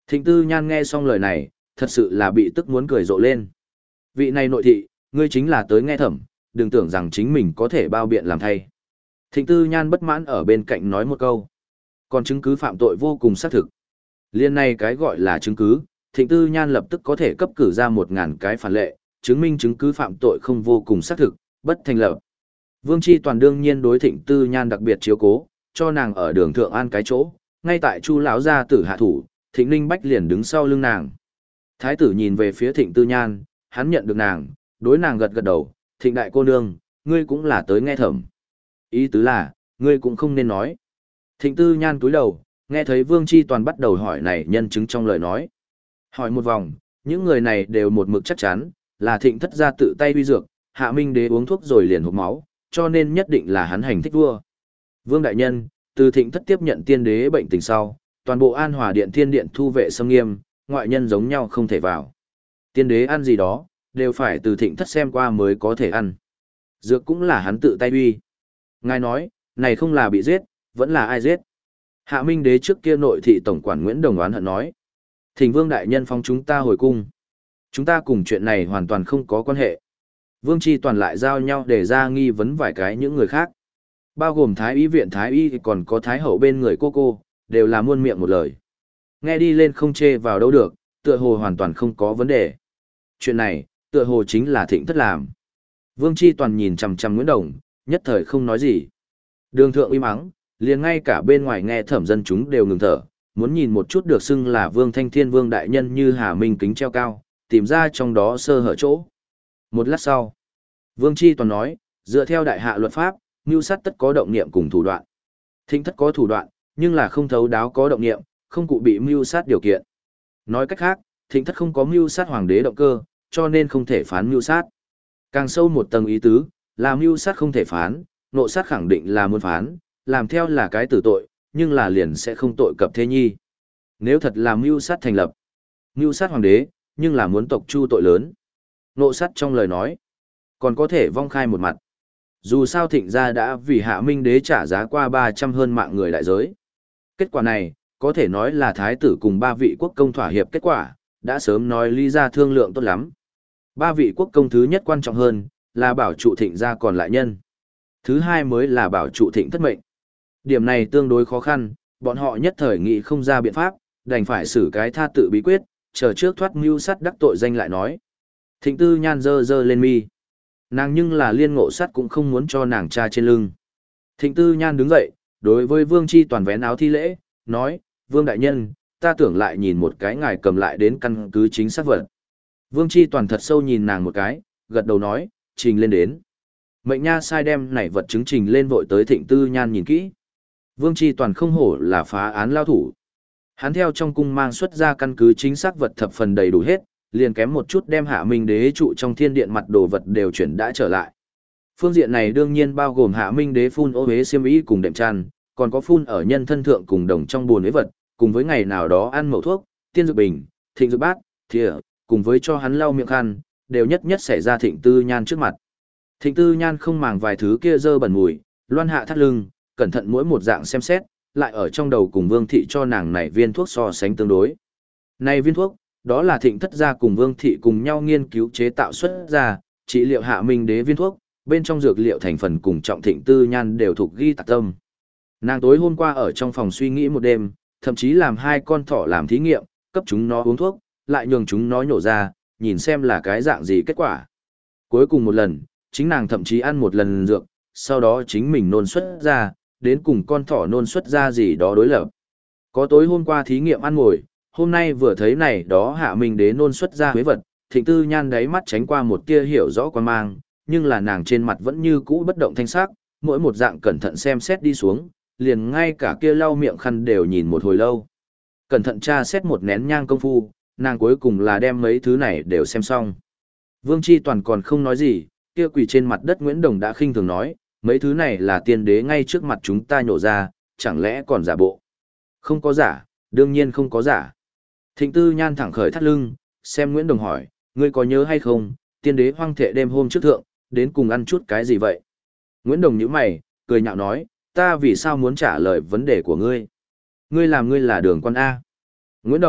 Thịnh Tư Nhan nghe xong lời này, thật sự là bị tức muốn cười rộ lên. Vị này nội thị, ngươi chính là tới nghe thẩm, đừng tưởng rằng chính mình có thể bao biện làm thay. Thịnh Tư Nhan bất mãn ở bên cạnh nói một câu. Còn chứng cứ phạm tội vô cùng xác thực. Liên này cái gọi là chứng cứ, Thịnh Tư Nhan lập tức có thể cấp cử ra một ngàn cái phản lệ, chứng minh chứng cứ phạm tội không vô cùng xác thực, bất thành lập. Vương Chi Toàn đương nhiên đối Thịnh Tư Nhan đặc biệt chiếu cố, cho nàng ở đường thượng an cái chỗ, ngay tại Chu lão gia tử hạ thủ, Thịnh Ninh Bách liền đứng sau lưng nàng. Thái tử nhìn về phía Thịnh Tư Nhan, hắn nhận được nàng, đối nàng gật gật đầu, Thịnh đại cô nương, ngươi cũng là tới nghe thẩm. Ý tứ là, ngươi cũng không nên nói. Thịnh Tư Nhan cúi đầu, nghe thấy Vương Chi Toàn bắt đầu hỏi này nhân chứng trong lời nói. Hỏi một vòng, những người này đều một mực chắc chắn, là Thịnh thất gia tự tay uy dược, Hạ Minh đế uống thuốc rồi liền hộc máu, cho nên nhất định là hắn hành thích vua. Vương đại nhân, từ Thịnh thất tiếp nhận tiên đế bệnh tình sau, toàn bộ An Hòa Điện Thiên Điện thu vệ xâm nghiêm, ngoại nhân giống nhau không thể vào. Tiên đế ăn gì đó, đều phải từ Thịnh thất xem qua mới có thể ăn. Dược cũng là hắn tự tay uy. Ngài nói, này không là bị giết, vẫn là ai giết. Hạ Minh đế trước kia nội thị tổng quản Nguyễn Đồng oán hận nói. Thỉnh Vương đại nhân phong chúng ta hồi cung. Chúng ta cùng chuyện này hoàn toàn không có quan hệ. Vương Chi Toàn lại giao nhau để ra nghi vấn vài cái những người khác. Bao gồm Thái y viện Thái y còn có Thái hậu bên người cô cô, đều là muôn miệng một lời. Nghe đi lên không chê vào đâu được, tựa hồ hoàn toàn không có vấn đề. Chuyện này, tựa hồ chính là Thịnh thất làm. Vương Chi Toàn nhìn chằm chằm Nguyễn Đồng, nhất thời không nói gì. Đường thượng im ắng, liền ngay cả bên ngoài nghe thẩm dân chúng đều ngừng thở, muốn nhìn một chút được xưng là Vương Thanh Thiên Vương đại nhân như Hà Minh kính treo cao, tìm ra trong đó sơ hở chỗ. Một lát sau, Vương Chi Toàn nói, dựa theo đại hạ luật pháp, mưu sát tất có động niệm cùng thủ đoạn. Thịnh thất có thủ đoạn, nhưng là không thấu đáo có động niệm, không cụ bị mưu sát điều kiện. Nói cách khác, Thịnh thất không có mưu sát hoàng đế động cơ, cho nên không thể phán mưu sát. Càng sâu một tầng ý tứ, là mưu sát không thể phán, nộ sát khẳng định là muốn phán, làm theo là cái tử tội, nhưng là liền sẽ không tội cập thế nhi. Nếu thật là mưu sát thành lập, mưu sát hoàng đế, nhưng là muốn tộc chu tội lớn. Nộ sát trong lời nói, còn có thể vong khai một mặt. Dù sao Thịnh gia đã vì Hạ Minh đế trả giá qua ba trăm hơn mạng người đại giới. Kết quả này, có thể nói là thái tử cùng ba vị quốc công thỏa hiệp kết quả, đã sớm nói lý ra thương lượng tốt lắm. Ba vị quốc công thứ nhất quan trọng hơn, là bảo trụ Thịnh gia còn lại nhân. Thứ hai mới là bảo trụ Thịnh thất mệnh. Điểm này tương đối khó khăn, bọn họ nhất thời nghĩ không ra biện pháp, đành phải xử cái tha tự bí quyết, chờ trước thoát mưu sát đắc tội danh lại nói. Thịnh Tư Nhan dơ dơ lên mi. Nàng nhưng là liên ngộ sát cũng không muốn cho nàng cha trên lưng. Thịnh Tư Nhan đứng dậy, đối với Vương Chi Toàn vén áo thi lễ, nói, Vương Đại Nhân, ta tưởng lại nhìn một cái ngài cầm lại đến căn cứ chính xác vật. Vương Chi Toàn thật sâu nhìn nàng một cái, gật đầu nói, trình lên đến. Mệnh nha sai đem này vật chứng trình lên vội tới Thịnh Tư Nhan nhìn kỹ. Vương Chi Toàn không hổ là phá án lao thủ. Hắn theo trong cung mang xuất ra căn cứ chính xác vật thập phần đầy đủ hết, liền kém một chút đem Hạ Minh đế trụ trong thiên điện mặt đồ vật đều chuyển đã trở lại. Phương diện này đương nhiên bao gồm Hạ Minh đế phun ô hế xiêm y cùng đệm chăn, còn có phun ở nhân thân thượng cùng đồng trong buồn ế vật, cùng với ngày nào đó ăn mẩu thuốc, tiên dược bình, thịnh dược bát, thìa, cùng với cho hắn lau miệng khăn, đều nhất nhất xảy ra Thịnh Tư Nhan trước mặt. Thịnh Tư Nhan không màng vài thứ kia dơ bẩn mùi, loan hạ thắt lưng, cẩn thận mỗi một dạng xem xét, lại ở trong đầu cùng Vương thị cho nàng này viên thuốc so sánh tương đối. Này viên thuốc, đó là Thịnh thất gia cùng Vương thị cùng nhau nghiên cứu chế tạo xuất ra, trị liệu Hạ Minh đế viên thuốc, bên trong dược liệu thành phần cùng trọng Thịnh Tư Nhan đều thuộc ghi tạc tâm. Nàng tối hôm qua ở trong phòng suy nghĩ một đêm, thậm chí làm hai con thỏ làm thí nghiệm, cấp chúng nó uống thuốc, lại nhường chúng nó nhổ ra, nhìn xem là cái dạng gì kết quả. Cuối cùng một lần, chính nàng thậm chí ăn một lần dược, sau đó chính mình nôn xuất ra, đến cùng con thỏ nôn xuất ra gì đó đối lập. Có tối hôm qua thí nghiệm ăn ngồi, hôm nay vừa thấy này đó Hạ Minh đế nôn xuất ra huế vật, Thịnh Tư Nhan đáy mắt tránh qua một tia hiểu rõ quan mang, nhưng là nàng trên mặt vẫn như cũ bất động thanh sắc, mỗi một dạng cẩn thận xem xét đi xuống, liền ngay cả kia lau miệng khăn đều nhìn một hồi lâu. Cẩn thận tra xét một nén nhang công phu, nàng cuối cùng là đem mấy thứ này đều xem xong. Vương Chi Toàn còn không nói gì, kia quỳ trên mặt đất Nguyễn Đồng đã khinh thường nói, mấy thứ này là tiên đế ngay trước mặt chúng ta nhổ ra, chẳng lẽ còn giả bộ. Không có giả, đương nhiên không có giả. Thịnh Tư Nhan thẳng khởi thắt lưng, xem Nguyễn Đồng hỏi, ngươi có nhớ hay không, tiên đế hoang thệ đêm hôm trước thượng, đến cùng ăn chút cái gì vậy? Nguyễn Đồng nhíu mày, cười nhạo nói, ta vì sao muốn trả lời vấn đề của ngươi? Ngươi làm ngươi là đường quan A. Nguyễn Đồng,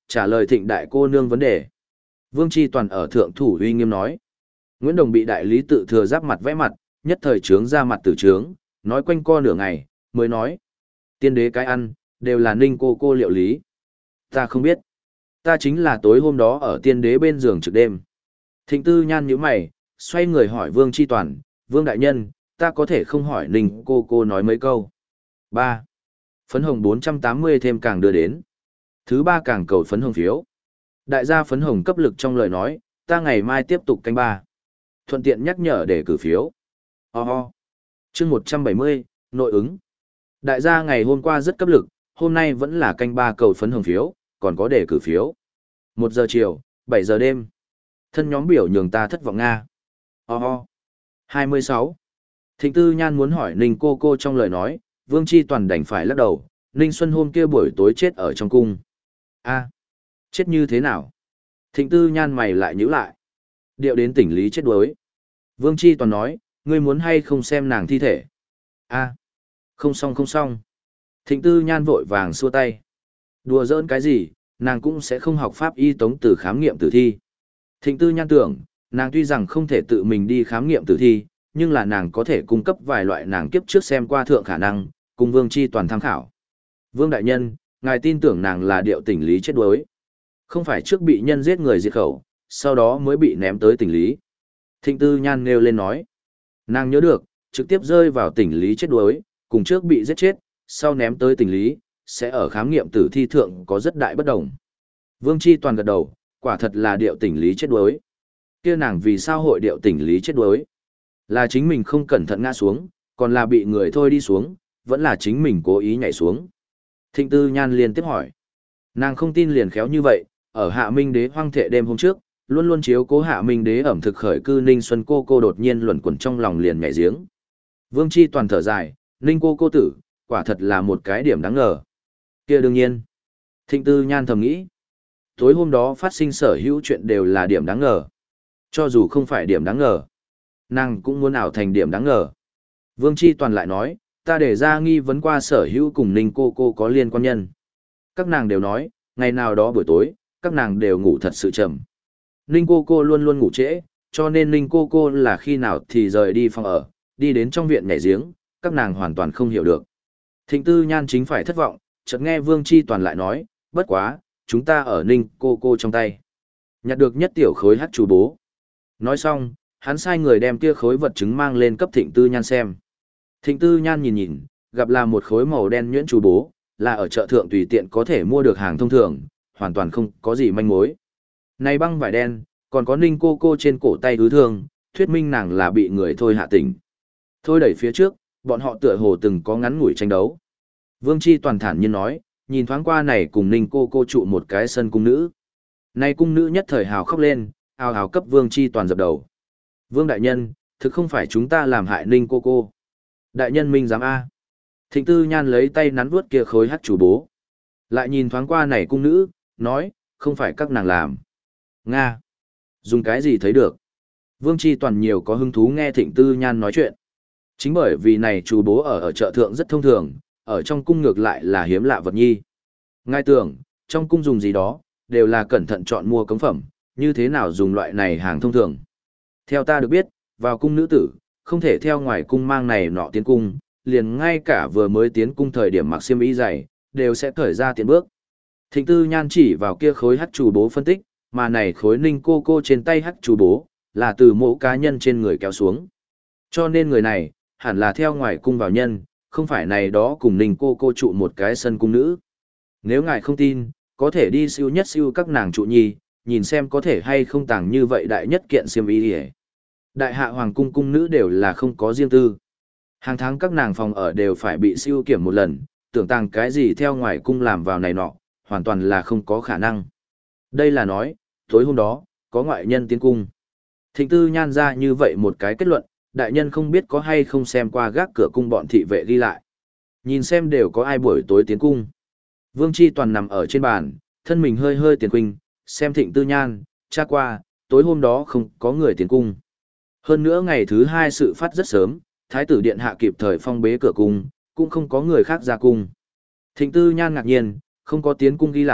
trả lời Thịnh đại cô nương vấn đề. Vương Chi Toàn ở thượng thủ uy nghiêm nói. Nguyễn Đồng bị đại lý tự thừa giáp mặt vẽ mặt, nhất thời trướng ra mặt tử trướng, nói quanh co nửa ngày, mới nói. Tiên đế cái ăn, đều là Ninh cô cô liệu lý. Ta không biết. Ta chính là tối hôm đó ở tiên đế bên giường trực đêm. Thịnh Tư Nhan nhíu mày, xoay người hỏi Vương Chi Toàn, Vương Đại Nhân, ta có thể không hỏi Ninh cô cô nói mấy câu. ba. Phấn hồng bốn trăm tám mươi thêm càng đưa đến. Thứ ba càng cầu phấn hồng phiếu. Đại gia phấn hồng cấp lực trong lời nói, ta ngày mai tiếp tục canh ba. Thuận tiện nhắc nhở để cử phiếu. Ho ho. Chương một trăm bảy mươi, nội ứng. Đại gia ngày hôm qua rất cấp lực, hôm nay vẫn là canh ba cầu phấn hồng phiếu, còn có để cử phiếu. Một giờ chiều, bảy giờ đêm. Thân nhóm biểu nhường ta thất vọng Nga. Ho ho. hai mươi sáu. Thịnh Tư Nhan muốn hỏi Ninh cô cô trong lời nói, Vương Chi Toàn đành phải lắc đầu, Ninh Xuân hôm kia buổi tối chết ở trong cung. A, chết như thế nào? Thịnh Tư Nhan mày lại nhíu lại. Điệu đến tỉnh lý chết đuối. Vương Chi Toàn nói, ngươi muốn hay không xem nàng thi thể? A, không xong không xong. Thịnh Tư Nhan vội vàng xua tay. Đùa giỡn cái gì, nàng cũng sẽ không học pháp y tống từ khám nghiệm tử thi. Thịnh Tư Nhan tưởng, nàng tuy rằng không thể tự mình đi khám nghiệm tử thi, nhưng là nàng có thể cung cấp vài loại nàng kiếp trước xem qua thượng khả năng, cùng Vương Chi Toàn tham khảo. Vương Đại Nhân, ngài tin tưởng nàng là điệu tỉnh lý chết đuối. Không phải trước bị nhân giết người diệt khẩu, sau đó mới bị ném tới tỉnh lý. Thịnh Tư Nhan nêu lên nói. Nàng nhớ được, trực tiếp rơi vào tỉnh lý chết đuối, cùng trước bị giết chết, sau ném tới tỉnh lý, sẽ ở khám nghiệm tử thi thượng có rất đại bất đồng. Vương Chi Toàn gật đầu, quả thật là điệu tỉnh lý chết đuối. Kia nàng vì sao hội điệu tỉnh lý chết đuối? Là chính mình không cẩn thận ngã xuống, còn là bị người thôi đi xuống, vẫn là chính mình cố ý nhảy xuống. Thịnh Tư Nhan liên tiếp hỏi. Nàng không tin liền khéo như vậy, ở Hạ Minh Đế hoang thệ đêm hôm trước, luôn luôn chiếu cố Hạ Minh Đế ẩm thực khởi cư Ninh Xuân cô cô đột nhiên luẩn quẩn trong lòng liền nhảy giếng. Vương Chi Toàn thở dài, Ninh cô cô tử, quả thật là một cái điểm đáng ngờ. Kia đương nhiên. Thịnh Tư Nhan thầm nghĩ. Tối hôm đó phát sinh sở hữu chuyện đều là điểm đáng ngờ. Cho dù không phải điểm đáng ngờ, nàng cũng muốn ảo thành điểm đáng ngờ. Vương Chi Toàn lại nói, ta để ra nghi vấn qua sở hữu cùng Ninh cô cô có liên quan nhân. Các nàng đều nói, ngày nào đó buổi tối, các nàng đều ngủ thật sự chậm. Ninh cô cô luôn luôn ngủ trễ, cho nên Ninh cô cô là khi nào thì rời đi phòng ở, đi đến trong viện nhảy giếng, các nàng hoàn toàn không hiểu được. Thịnh Tư Nhan chính phải thất vọng, chợt nghe Vương Chi Toàn lại nói, bất quá, chúng ta ở Ninh cô cô trong tay. Nhặt được nhất tiểu khối hắc chú bố. Nói xong, hắn sai người đem kia khối vật chứng mang lên cấp Thịnh Tư Nhan xem. Thịnh Tư Nhan nhìn nhìn, gặp là một khối màu đen nhuyễn chú bố, là ở chợ thượng tùy tiện có thể mua được hàng thông thường, hoàn toàn không có gì manh mối. Này băng vải đen, còn có Ninh cô cô trên cổ tay ứ thương, thuyết minh nàng là bị người thôi hạ tỉnh. Thôi đẩy phía trước, bọn họ tựa hồ từng có ngắn ngủi tranh đấu. Vương Chi Toàn thản nhiên nói, nhìn thoáng qua này cùng Ninh cô cô trụ một cái sân cung nữ. Này cung nữ nhất thời hào khóc lên, hào hào cấp Vương Chi Toàn dập đầu. Vương Đại Nhân, thực không phải chúng ta làm hại Ninh cô cô. Đại nhân minh giám A. Thịnh Tư Nhan lấy tay nắn vuốt kia khối hắc chủ bố. Lại nhìn thoáng qua này cung nữ, nói, không phải các nàng làm. Nga. Dùng cái gì thấy được? Vương Chi Toàn nhiều có hứng thú nghe Thịnh Tư Nhan nói chuyện. Chính bởi vì này chủ bố ở ở chợ thượng rất thông thường, ở trong cung ngược lại là hiếm lạ vật nhi. Ngài tưởng, trong cung dùng gì đó, đều là cẩn thận chọn mua cống phẩm, như thế nào dùng loại này hàng thông thường. Theo ta được biết, vào cung nữ tử, không thể theo ngoài cung mang này nọ tiến cung, liền ngay cả vừa mới tiến cung thời điểm mặc xiêm y dày, đều sẽ cởi ra tiến bước. Thịnh Tư Nhan chỉ vào kia khối hắc chủ bố phân tích, mà này khối Ninh cô cô trên tay hắc chủ bố, là từ mộ cá nhân trên người kéo xuống. Cho nên người này, hẳn là theo ngoài cung vào nhân, không phải này đó cùng Ninh cô cô trụ một cái sân cung nữ. Nếu ngài không tin, có thể đi siêu nhất siêu các nàng trụ nhi, nhìn xem có thể hay không tàng như vậy đại nhất kiện xiêm y đi. Đại hạ hoàng cung cung nữ đều là không có riêng tư. Hàng tháng các nàng phòng ở đều phải bị siêu kiểm một lần, tưởng tàng cái gì theo ngoài cung làm vào này nọ, hoàn toàn là không có khả năng. Đây là nói, tối hôm đó, có ngoại nhân tiến cung. Thịnh Tư Nhan ra như vậy một cái kết luận, đại nhân không biết có hay không xem qua gác cửa cung bọn thị vệ ghi lại. Nhìn xem đều có ai buổi tối tiến cung. Vương Chi Toàn nằm ở trên bàn, thân mình hơi hơi tiền khuynh, xem Thịnh Tư Nhan, tra qua, tối hôm đó không có người tiến cung. Hơn nữa ngày thứ hai sự phát rất sớm, Thái tử Điện Hạ kịp thời phong bế cửa cung, cũng không có người khác ra cung. Thịnh Tư Nhan ngạc nhiên, không có tiến cung ghi lại,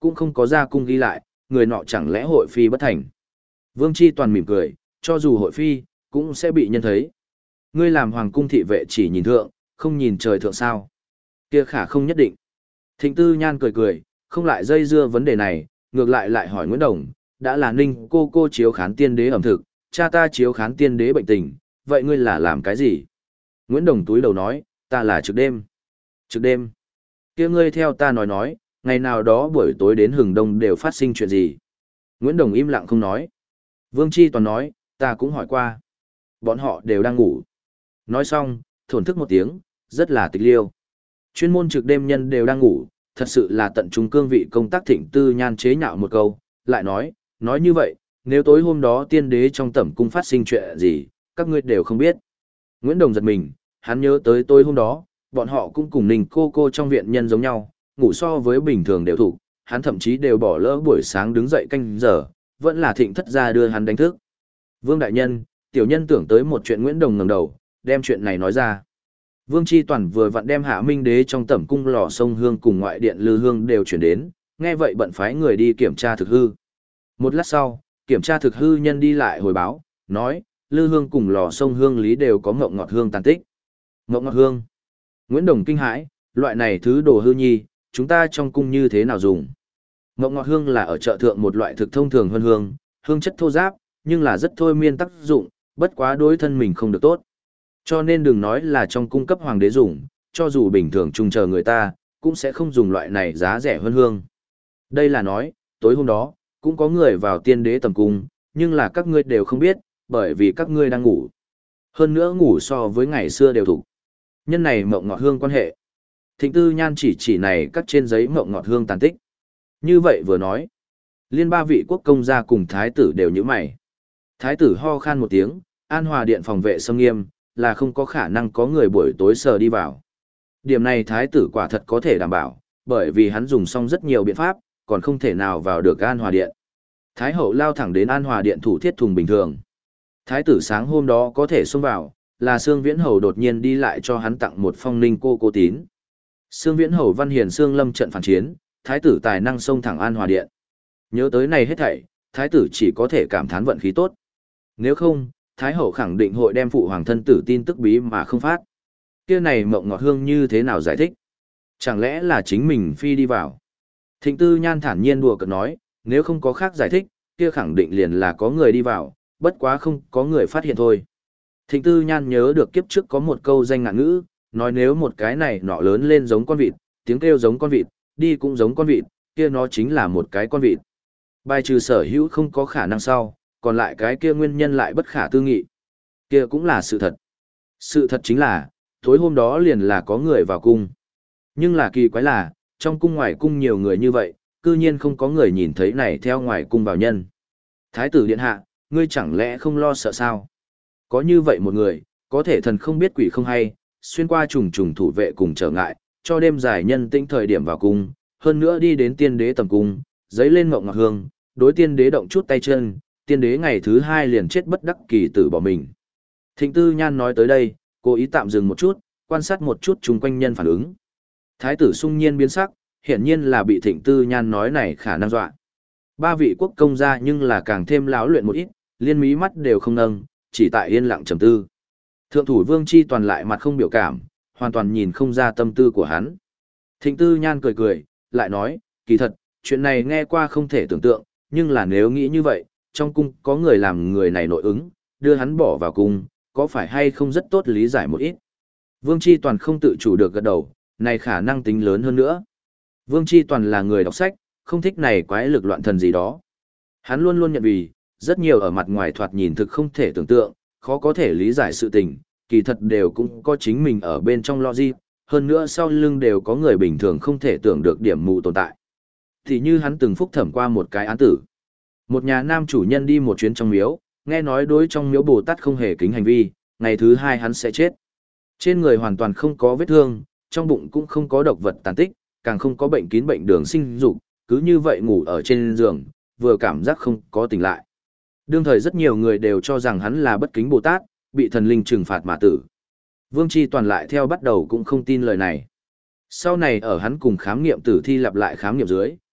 cũng không có ra cung ghi lại, người nọ chẳng lẽ hội phi bất thành. Vương Chi Toàn mỉm cười, cho dù hội phi, cũng sẽ bị nhân thấy. Ngươi làm hoàng cung thị vệ chỉ nhìn thượng, không nhìn trời thượng sao. Kia khả không nhất định. Thịnh Tư Nhan cười cười, không lại dây dưa vấn đề này, ngược lại lại hỏi Nguyễn Đồng, đã là Ninh cô cô chiếu khán tiên đế ẩm thực, cha ta chiếu khán tiên đế bệnh tình, vậy ngươi là làm cái gì? Nguyễn Đồng túi đầu nói, ta là trực đêm. Trực đêm. Kia ngươi theo ta nói nói, ngày nào đó buổi tối đến hừng đông đều phát sinh chuyện gì? Nguyễn Đồng im lặng không nói. Vương Chi Toàn nói, ta cũng hỏi qua. Bọn họ đều đang ngủ. Nói xong, thổn thức một tiếng, rất là tịch liêu. Chuyên môn trực đêm nhân đều đang ngủ, thật sự là tận trung cương vị công tác. Thịnh Tư Nhan chế nhạo một câu, lại nói, nói như vậy, nếu tối hôm đó tiên đế trong tẩm cung phát sinh chuyện gì, các ngươi đều không biết. Nguyễn Đồng giật mình, hắn nhớ tới tối hôm đó, bọn họ cũng cùng Ninh cô cô trong viện nhân giống nhau, ngủ so với bình thường đều thủ, hắn thậm chí đều bỏ lỡ buổi sáng đứng dậy canh giờ, vẫn là Thịnh thất gia đưa hắn đánh thức. Vương đại nhân, tiểu nhân tưởng tới một chuyện. Nguyễn Đồng ngẩng đầu, đem chuyện này nói ra. Vương Chi Toàn vừa vặn đem Hạ Minh đế trong tẩm cung lò sông hương cùng ngoại điện lư hương đều chuyển đến, nghe vậy bận phái người đi kiểm tra thực hư. Một lát sau, kiểm tra thực hư nhân đi lại hồi báo, nói, lư hương cùng lò sông hương lý đều có ngộng ngọt hương tàn tích. Ngộng ngọt hương. Nguyễn Đồng kinh hãi, loại này thứ đồ hư nhi, chúng ta trong cung như thế nào dùng? Ngộng ngọt hương là ở chợ thượng một loại thực thông thường hơn hương, hương chất thô giáp, nhưng là rất thôi miên tác dụng, bất quá đối thân mình không được tốt. Cho nên đừng nói là trong cung cấp hoàng đế dùng, cho dù bình thường chung chờ người ta, cũng sẽ không dùng loại này giá rẻ hơn hương. Đây là nói, tối hôm đó, cũng có người vào tiên đế tầm cung, nhưng là các ngươi đều không biết, bởi vì các ngươi đang ngủ. Hơn nữa ngủ so với ngày xưa đều thủ. Nhân này mộng ngọt hương quan hệ. Thịnh Tư Nhan chỉ chỉ này cắt trên giấy mộng ngọt hương tàn tích. Như vậy vừa nói, liên ba vị quốc công gia cùng thái tử đều như mày. Thái tử ho khan một tiếng, An Hòa điện phòng vệ xâm nghiêm, là không có khả năng có người buổi tối sờ đi vào. Điểm này thái tử quả thật có thể đảm bảo, bởi vì hắn dùng xong rất nhiều biện pháp, còn không thể nào vào được An Hòa điện. Thái hậu lao thẳng đến An Hòa điện thủ thiết thùng bình thường. Thái tử sáng hôm đó có thể xông vào, là Sương Viễn Hầu đột nhiên đi lại cho hắn tặng một phong Ninh cô cô tín. Sương Viễn Hầu văn hiền Sương Lâm trận phản chiến, thái tử tài năng xông thẳng An Hòa điện. Nhớ tới này hết thảy, thái tử chỉ có thể cảm thán vận khí tốt. Nếu không, thái hậu khẳng định hội đem phụ hoàng thân tử tin tức bí mà không phát. Kia này mộng ngọt hương như thế nào giải thích? Chẳng lẽ là chính mình phi đi vào? Thịnh Tư Nhan thản nhiên đùa cợt nói, nếu không có khác giải thích, kia khẳng định liền là có người đi vào, bất quá không có người phát hiện thôi. Thịnh Tư Nhan nhớ được kiếp trước có một câu danh ngạn ngữ, nói nếu một cái này nọ lớn lên giống con vịt, tiếng kêu giống con vịt, đi cũng giống con vịt, kia nó chính là một cái con vịt. Bài trừ sở hữu không có khả năng sau, còn lại cái kia nguyên nhân lại bất khả tư nghị. Kia cũng là sự thật. Sự thật chính là, tối hôm đó liền là có người vào cung. Nhưng là kỳ quái là, trong cung ngoài cung nhiều người như vậy, cư nhiên không có người nhìn thấy này theo ngoài cung vào nhân. Thái tử điện hạ, ngươi chẳng lẽ không lo sợ sao? Có như vậy một người, có thể thần không biết quỷ không hay, xuyên qua trùng trùng thủ vệ cùng trở ngại, cho đêm dài nhân tĩnh thời điểm vào cung, hơn nữa đi đến tiên đế tầm cung, giấy lên mộng ngọc hương, đối tiên đế động chút tay chân, tiên đế ngày thứ hai liền chết bất đắc kỳ tử bỏ mình. Thịnh Tư Nhan nói tới đây, cố ý tạm dừng một chút, quan sát một chút chung quanh nhân phản ứng. Thái tử sung nhiên biến sắc, hiển nhiên là bị Thịnh Tư Nhan nói này khả năng dọa. Ba vị quốc công gia nhưng là càng thêm láo luyện một ít, liên mí mắt đều không nâng, chỉ tại yên lặng trầm tư. Thượng thủ Vương Chi Toàn lại mặt không biểu cảm, hoàn toàn nhìn không ra tâm tư của hắn. Thịnh Tư Nhan cười cười, lại nói, kỳ thật, chuyện này nghe qua không thể tưởng tượng, nhưng là nếu nghĩ như vậy, trong cung có người làm người này nội ứng, đưa hắn bỏ vào cung, có phải hay không rất tốt lý giải một ít. Vương Chi Toàn không tự chủ được gật đầu, này khả năng tính lớn hơn nữa. Vương Chi Toàn là người đọc sách, không thích này quái lực loạn thần gì đó. Hắn luôn luôn nhận vì, rất nhiều ở mặt ngoài thoạt nhìn thực không thể tưởng tượng, khó có thể lý giải sự tình, kỳ thật đều cũng có chính mình ở bên trong logic, hơn nữa sau lưng đều có người bình thường không thể tưởng được điểm mù tồn tại. Thì như hắn từng phúc thẩm qua một cái án tử. Một nhà nam chủ nhân đi một chuyến trong miếu, nghe nói đối trong miếu Bồ Tát không hề kính hành vi, ngày thứ hai hắn sẽ chết. Trên người hoàn toàn không có vết thương, trong bụng cũng không có độc vật tàn tích, càng không có bệnh kín bệnh đường sinh dục, cứ như vậy ngủ ở trên giường, vừa cảm giác không có tỉnh lại. Đương thời rất nhiều người đều cho rằng hắn là bất kính Bồ Tát, bị thần linh trừng phạt mà tử. Vương Chi Toàn lại theo bắt đầu cũng không tin lời này. Sau này ở hắn cùng khám nghiệm tử thi lặp lại khám nghiệm dưới,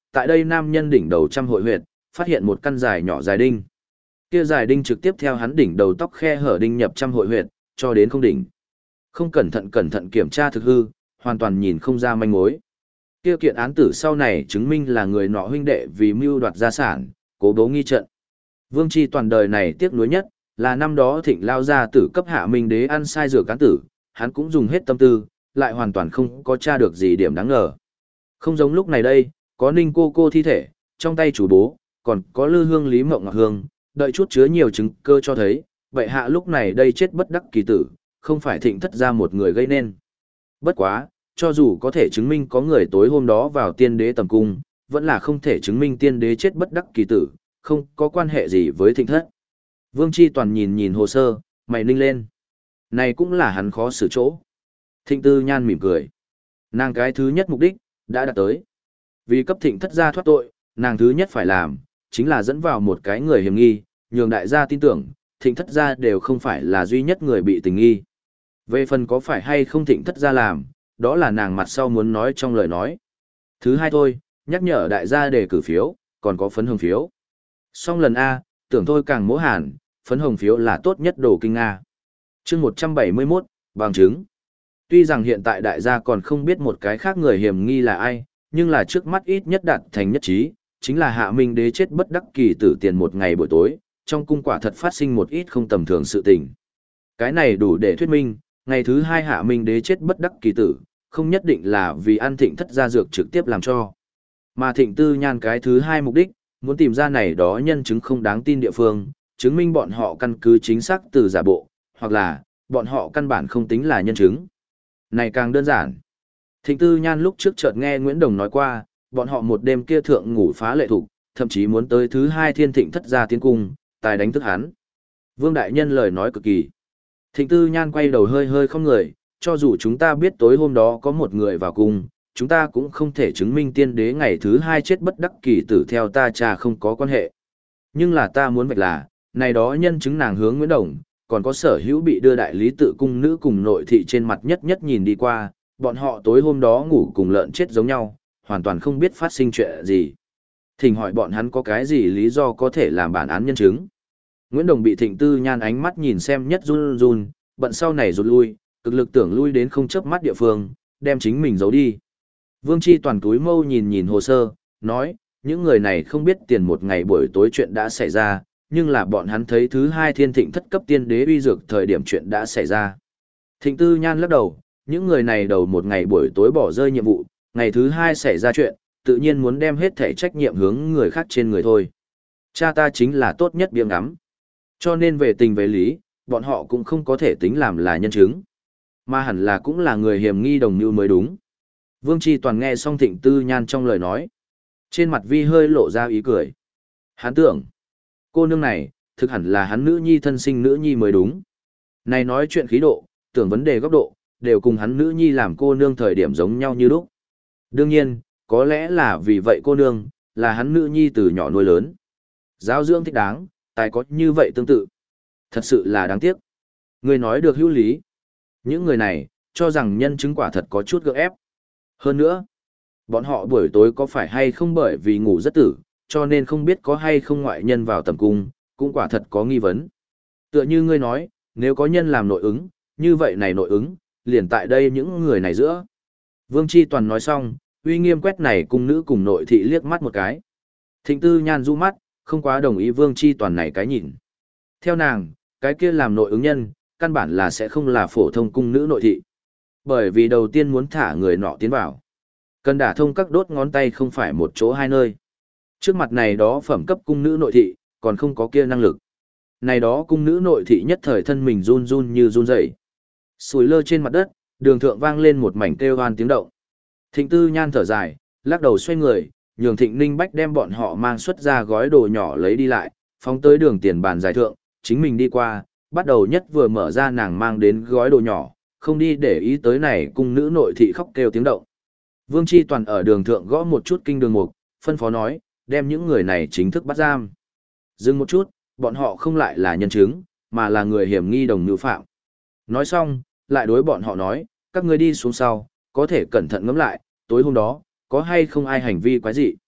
tại đây nam nhân đỉnh đầu trăm hội huyệt, phát hiện một căn dài nhỏ dài đinh. Kia dài đinh trực tiếp theo hắn đỉnh đầu tóc khe hở đinh nhập trăm hội huyệt, cho đến không đỉnh. Không cẩn thận cẩn thận kiểm tra thực hư, hoàn toàn nhìn không ra manh mối. Kia kiện án tử sau này chứng minh là người nọ huynh đệ vì mưu đoạt gia sản, cố bố nghi trận. Vương Chi toàn đời này tiếc nuối nhất, là năm đó Thịnh lao ra tử cấp Hạ Minh Đế ăn sai rửa cán tử, hắn cũng dùng hết tâm tư, lại hoàn toàn không có tra được gì điểm đáng ngờ. Không giống lúc này đây, có Ninh cô cô thi thể, trong tay chủ bố, còn có Lư Hương Lý Mộng Ngọc Hương, đợi chút chứa nhiều chứng cơ cho thấy, vậy hạ lúc này đây chết bất đắc kỳ tử, không phải Thịnh thất ra một người gây nên. Bất quá, cho dù có thể chứng minh có người tối hôm đó vào tiên đế tầm cung, vẫn là không thể chứng minh tiên đế chết bất đắc kỳ tử, không có quan hệ gì với Thịnh thất. Vương Chi toàn nhìn nhìn hồ sơ, mày ninh lên. Này cũng là hắn khó xử chỗ. Thịnh Tư Nhan mỉm cười. Nàng cái thứ nhất mục đích, đã đạt tới. Vì cấp Thịnh thất gia thoát tội, nàng thứ nhất phải làm, chính là dẫn vào một cái người hiểm nghi, nhường đại gia tin tưởng, Thịnh thất gia đều không phải là duy nhất người bị tình nghi. Về phần có phải hay không Thịnh thất gia làm, đó là nàng mặt sau muốn nói trong lời nói. Thứ hai thôi, nhắc nhở đại gia đề cử phiếu, còn có phấn hồng phiếu. Xong lần A, tưởng thôi càng mỗ hàn, phấn hồng phiếu là tốt nhất đồ kinh Nga. chương một trăm bảy mươi mốt, bằng chứng. Tuy rằng hiện tại đại gia còn không biết một cái khác người hiểm nghi là ai, nhưng là trước mắt ít nhất đạt thành nhất trí, chính là Hạ Minh Đế chết bất đắc kỳ tử tiền một ngày buổi tối, trong cung quả thật phát sinh một ít không tầm thường sự tình. Cái này đủ để thuyết minh, ngày thứ hai Hạ Minh Đế chết bất đắc kỳ tử, không nhất định là vì ăn Thịnh thất gia dược trực tiếp làm cho. Mà Thịnh Tư Nhan cái thứ hai mục đích, muốn tìm ra này đó nhân chứng không đáng tin địa phương, chứng minh bọn họ căn cứ chính xác từ giả bộ, hoặc là, bọn họ căn bản không tính là nhân chứng. Này càng đơn giản. Thịnh Tư Nhan lúc trước chợt nghe Nguyễn Đồng nói qua, bọn họ một đêm kia thượng ngủ phá lệ thục, thậm chí muốn tới thứ hai thiên thịnh thất gia tiến cung, tài đánh thức hắn. Vương Đại Nhân lời nói cực kỳ. Thịnh Tư Nhan quay đầu hơi hơi không người, cho dù chúng ta biết tối hôm đó có một người vào cung, chúng ta cũng không thể chứng minh tiên đế ngày thứ hai chết bất đắc kỳ tử theo ta cha không có quan hệ. Nhưng là ta muốn vạch là, này đó nhân chứng nàng hướng Nguyễn Đồng, còn có sở hữu bị đưa đại lý tự cung nữ cùng nội thị trên mặt nhất nhất nhìn đi qua, bọn họ tối hôm đó ngủ cùng lợn chết giống nhau, hoàn toàn không biết phát sinh chuyện gì. Thỉnh hỏi bọn hắn có cái gì lý do có thể làm bản án nhân chứng. Nguyễn Đồng bị Thịnh Tư Nhan ánh mắt nhìn xem nhất run run, bận sau này rụt lui, cực lực tưởng lui đến không chớp mắt địa phương, đem chính mình giấu đi. Vương Chi toàn túi mâu nhìn nhìn hồ sơ, nói, những người này không biết tiền một ngày buổi tối chuyện đã xảy ra, nhưng là bọn hắn thấy thứ hai thiên thịnh thất cấp tiên đế uy dược thời điểm chuyện đã xảy ra. Thịnh Tư Nhan lắc đầu, những người này đầu một ngày buổi tối bỏ rơi nhiệm vụ, ngày thứ hai xảy ra chuyện, tự nhiên muốn đem hết thể trách nhiệm hướng người khác trên người thôi. Cha ta chính là tốt nhất biếng ngắm. Cho nên về tình về lý, bọn họ cũng không có thể tính làm là nhân chứng. Mà hẳn là cũng là người hiểm nghi đồng như mới đúng. Vương Chi toàn nghe xong Thịnh Tư Nhan trong lời nói. Trên mặt vi hơi lộ ra ý cười. Hắn tưởng, cô nương này, thực hẳn là hắn nữ nhi thân sinh nữ nhi mới đúng. Này nói chuyện khí độ, tưởng vấn đề góc độ, đều cùng hắn nữ nhi làm cô nương thời điểm giống nhau như lúc. Đương nhiên, có lẽ là vì vậy cô nương, là hắn nữ nhi từ nhỏ nuôi lớn. Giáo dưỡng thích đáng, tài có như vậy tương tự. Thật sự là đáng tiếc. Người nói được hữu lý. Những người này, cho rằng nhân chứng quả thật có chút gượng ép. Hơn nữa, bọn họ buổi tối có phải hay không bởi vì ngủ rất tử, cho nên không biết có hay không ngoại nhân vào tầm cung, cũng quả thật có nghi vấn. Tựa như ngươi nói, nếu có nhân làm nội ứng, như vậy này nội ứng, liền tại đây những người này giữa. Vương Chi Toàn nói xong, uy nghiêm quét này cùng nữ cùng nội thị liếc mắt một cái. Thịnh Tư Nhan du mắt, không quá đồng ý Vương Chi Toàn này cái nhìn. Theo nàng, cái kia làm nội ứng nhân, căn bản là sẽ không là phổ thông cung nữ nội thị. Bởi vì đầu tiên muốn thả người nọ tiến vào. Cần đả thông các đốt ngón tay không phải một chỗ hai nơi. Trước mặt này đó phẩm cấp cung nữ nội thị, còn không có kia năng lực. Này đó cung nữ nội thị nhất thời thân mình run run như run rẩy. Sùi lơ trên mặt đất, đường thượng vang lên một mảnh kêu hoan tiếng động. Thịnh Tư Nhan thở dài, lắc đầu xoay người, nhường Thịnh Ninh Bách đem bọn họ mang xuất ra gói đồ nhỏ lấy đi lại, phóng tới đường tiền bàn giải thượng, chính mình đi qua, bắt đầu nhất vừa mở ra nàng mang đến gói đồ nhỏ, không đi để ý tới này cung nữ nội thị khóc kêu tiếng động. Vương Chi Toàn ở đường thượng gõ một chút kinh đường mục, phân phó nói, đem những người này chính thức bắt giam. Dừng một chút, bọn họ không lại là nhân chứng, mà là người hiểm nghi đồng nữ phạm. Nói xong, lại đối bọn họ nói, các ngươi đi xuống sau, có thể cẩn thận ngẫm lại, tối hôm đó, có hay không ai hành vi quái dị.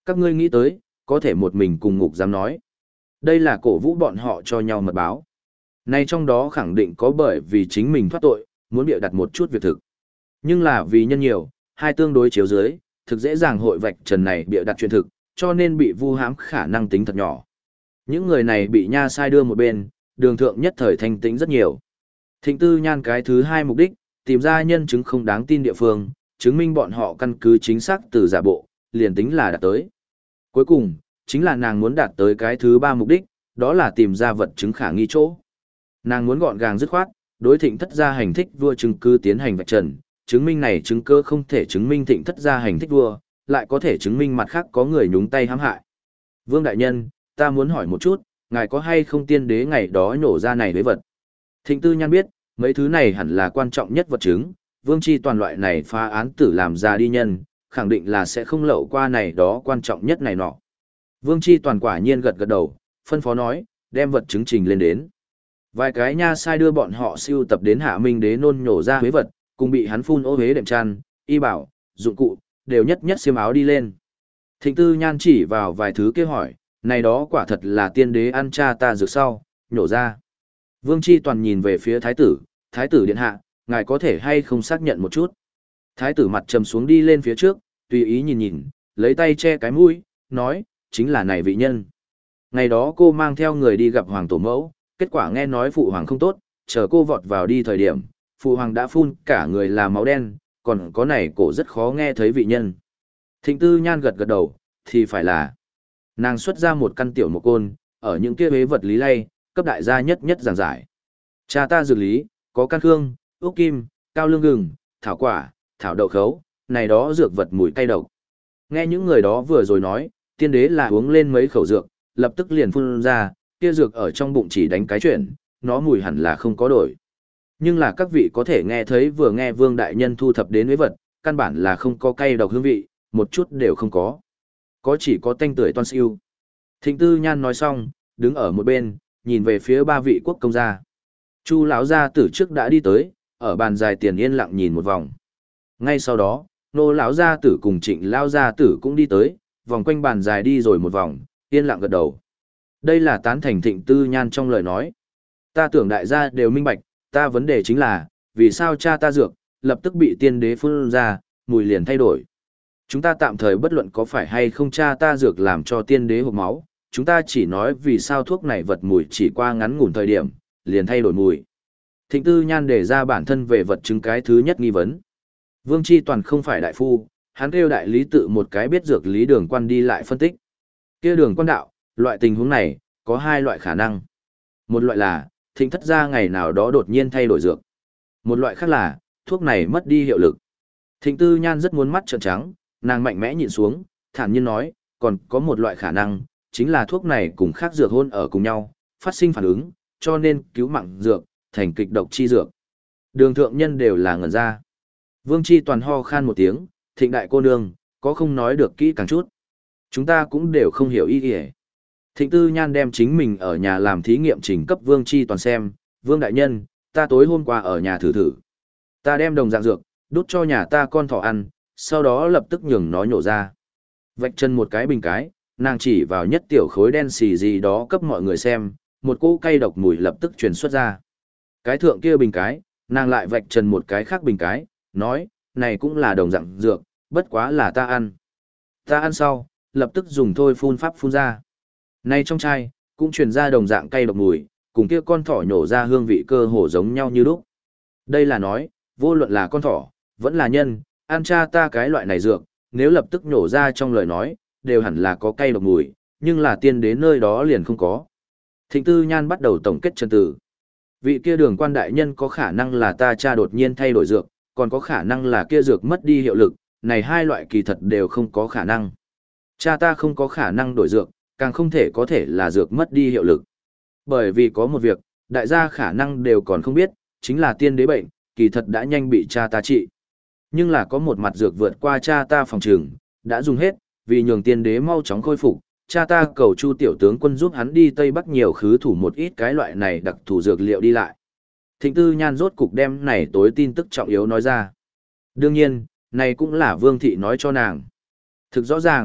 Các ngươi nghĩ tới, có thể một mình cùng ngục dám nói. Đây là cổ vũ bọn họ cho nhau mật báo. Nay trong đó khẳng định có bởi vì chính mình thoát tội, muốn bịa đặt một chút việc thực. Nhưng là vì nhân nhiều, hai tương đối chiếu dưới, thực dễ dàng hội vạch trần này bịa đặt chuyện thực, cho nên bị vu hãm khả năng tính thật nhỏ. Những người này bị nha sai đưa một bên, đường thượng nhất thời thanh tĩnh rất nhiều. Thịnh Tư Nhan cái thứ hai mục đích, tìm ra nhân chứng không đáng tin địa phương, chứng minh bọn họ căn cứ chính xác từ giả bộ, liền tính là đạt tới. Cuối cùng, chính là nàng muốn đạt tới cái thứ ba mục đích, đó là tìm ra vật chứng khả nghi chỗ. Nàng muốn gọn gàng dứt khoát, đối Thịnh thất gia hành thích vua chứng cứ tiến hành vạch trần, chứng minh này chứng cơ không thể chứng minh Thịnh thất gia hành thích vua, lại có thể chứng minh mặt khác có người nhúng tay hãm hại. Vương đại nhân, ta muốn hỏi một chút, ngài có hay không tiên đế ngày đó nhổ ra này với vật? Thịnh Tư Nhan biết, mấy thứ này hẳn là quan trọng nhất vật chứng, Vương Chi toàn loại này phá án tử làm ra đi nhân, khẳng định là sẽ không lậu qua này đó quan trọng nhất này nọ. Vương Chi toàn quả nhiên gật gật đầu, phân phó nói, đem vật chứng trình lên đến. Vài cái nha sai đưa bọn họ siêu tập đến Hạ Minh đế nôn nhổ ra huế vật, cùng bị hắn phun ô huế đệm chăn, y bảo, dụng cụ, đều nhất nhất xiêm áo đi lên. Thịnh Tư Nhan chỉ vào vài thứ kia hỏi, này đó quả thật là tiên đế ăn cha ta dược sau, nhổ ra. Vương Chi toàn nhìn về phía thái tử, thái tử điện hạ, ngài có thể hay không xác nhận một chút. Thái tử mặt trầm xuống đi lên phía trước, tùy ý nhìn nhìn, lấy tay che cái mũi, nói, chính là này vị nhân. Ngày đó cô mang theo người đi gặp hoàng tổ mẫu, kết quả nghe nói phụ hoàng không tốt, chờ cô vọt vào đi thời điểm, phụ hoàng đã phun cả người là máu đen, còn có này cổ rất khó nghe thấy vị nhân. Thịnh Tư Nhan gật gật đầu, thì phải là. Nàng xuất ra một căn tiểu một côn, ở những kia huế vật lý lay, cấp đại gia nhất nhất giảng giải. Cha ta dược lý, có căn khương, ốc kim, cao lương gừng, thảo quả, thảo đậu khấu, này đó dược vật mùi cay độc. Nghe những người đó vừa rồi nói, tiên đế là uống lên mấy khẩu dược, lập tức liền phun ra, kia dược ở trong bụng chỉ đánh cái chuyện, nó mùi hẳn là không có đổi. Nhưng là các vị có thể nghe thấy vừa nghe Vương đại nhân thu thập đến huế vật, căn bản là không có cay độc hương vị, một chút đều không có. Có chỉ có tanh tưởi toan siêu. Thịnh Tư Nhan nói xong, đứng ở một bên, nhìn về phía ba vị quốc công gia. Chu lão gia tử trước đã đi tới, ở bàn dài tiền yên lặng nhìn một vòng. Ngay sau đó, nô lão gia tử cùng Trịnh lão gia tử cũng đi tới, vòng quanh bàn dài đi rồi một vòng, yên lặng gật đầu. Đây là tán thành Thịnh Tư Nhan trong lời nói. Ta tưởng đại gia đều minh bạch, ta vấn đề chính là, vì sao cha ta dược, lập tức bị tiên đế phun ra, mùi liền thay đổi. Chúng ta tạm thời bất luận có phải hay không cha ta dược làm cho tiên đế hộc máu, chúng ta chỉ nói vì sao thuốc này vật mùi chỉ qua ngắn ngủn thời điểm, liền thay đổi mùi. Thịnh Tư Nhan đề ra bản thân về vật chứng cái thứ nhất nghi vấn. Vương Chi toàn không phải đại phu, hắn kêu đại lý tự một cái biết dược lý đường quan đi lại phân tích. Kia đường quan đạo, loại tình huống này, có hai loại khả năng. Một loại là, thịnh thất gia ngày nào đó đột nhiên thay đổi dược. Một loại khác là, thuốc này mất đi hiệu lực. Thịnh Tư Nhan rất muốn mắt trợn trắng, nàng mạnh mẽ nhìn xuống, thản nhiên nói, còn có một loại khả năng, chính là thuốc này cùng khác dược hôn ở cùng nhau, phát sinh phản ứng, cho nên cứu mạng dược, thành kịch độc chi dược. Đường thượng nhân đều là ngẩn ra. Vương Chi toàn ho khan một tiếng, Thịnh đại cô nương, có không nói được kỹ càng chút. Chúng ta cũng đều không hiểu ý nghĩa. Thịnh Tư Nhan đem chính mình ở nhà làm thí nghiệm trình cấp Vương Chi toàn xem, Vương đại nhân, ta tối hôm qua ở nhà thử thử. Ta đem đồng dạng dược, đút cho nhà ta con thỏ ăn, sau đó lập tức nhường nó nhổ ra. Vạch chân một cái bình cái, nàng chỉ vào nhất tiểu khối đen xì gì đó cấp mọi người xem, một cỗ cay độc mùi lập tức truyền xuất ra. Cái thượng kia bình cái, nàng lại vạch chân một cái khác bình cái, nói, này cũng là đồng dạng dược, bất quá là ta ăn. Ta ăn sau, lập tức dùng thôi phun pháp phun ra. Này trong chai, cũng truyền ra đồng dạng cay độc mùi, cùng kia con thỏ nhổ ra hương vị cơ hồ giống nhau như lúc. Đây là nói, vô luận là con thỏ, vẫn là nhân, ăn cha ta cái loại này dược, nếu lập tức nhổ ra trong lời nói, đều hẳn là có cay độc mùi, nhưng là tiên đến nơi đó liền không có. Thịnh Tư Nhan bắt đầu tổng kết chân từ. Vị kia đường quan đại nhân có khả năng là ta cha đột nhiên thay đổi dược, còn có khả năng là kia dược mất đi hiệu lực, này hai loại kỳ thật đều không có khả năng. Cha ta không có khả năng đổi dược, càng không thể có thể là dược mất đi hiệu lực. Bởi vì có một việc, đại gia khả năng đều còn không biết, chính là tiên đế bệnh, kỳ thật đã nhanh bị cha ta trị. Nhưng là có một mặt dược vượt qua cha ta phòng trường, đã dùng hết, vì nhường tiên đế mau chóng khôi phục, cha ta cầu Chu tiểu tướng quân giúp hắn đi Tây Bắc nhiều khứ thủ một ít cái loại này đặc thủ dược liệu đi lại. Thịnh Tư Nhan rốt cục đem này tối tin tức trọng yếu nói ra. Đương nhiên, này cũng là Vương thị nói cho nàng. Thực rõ ràng,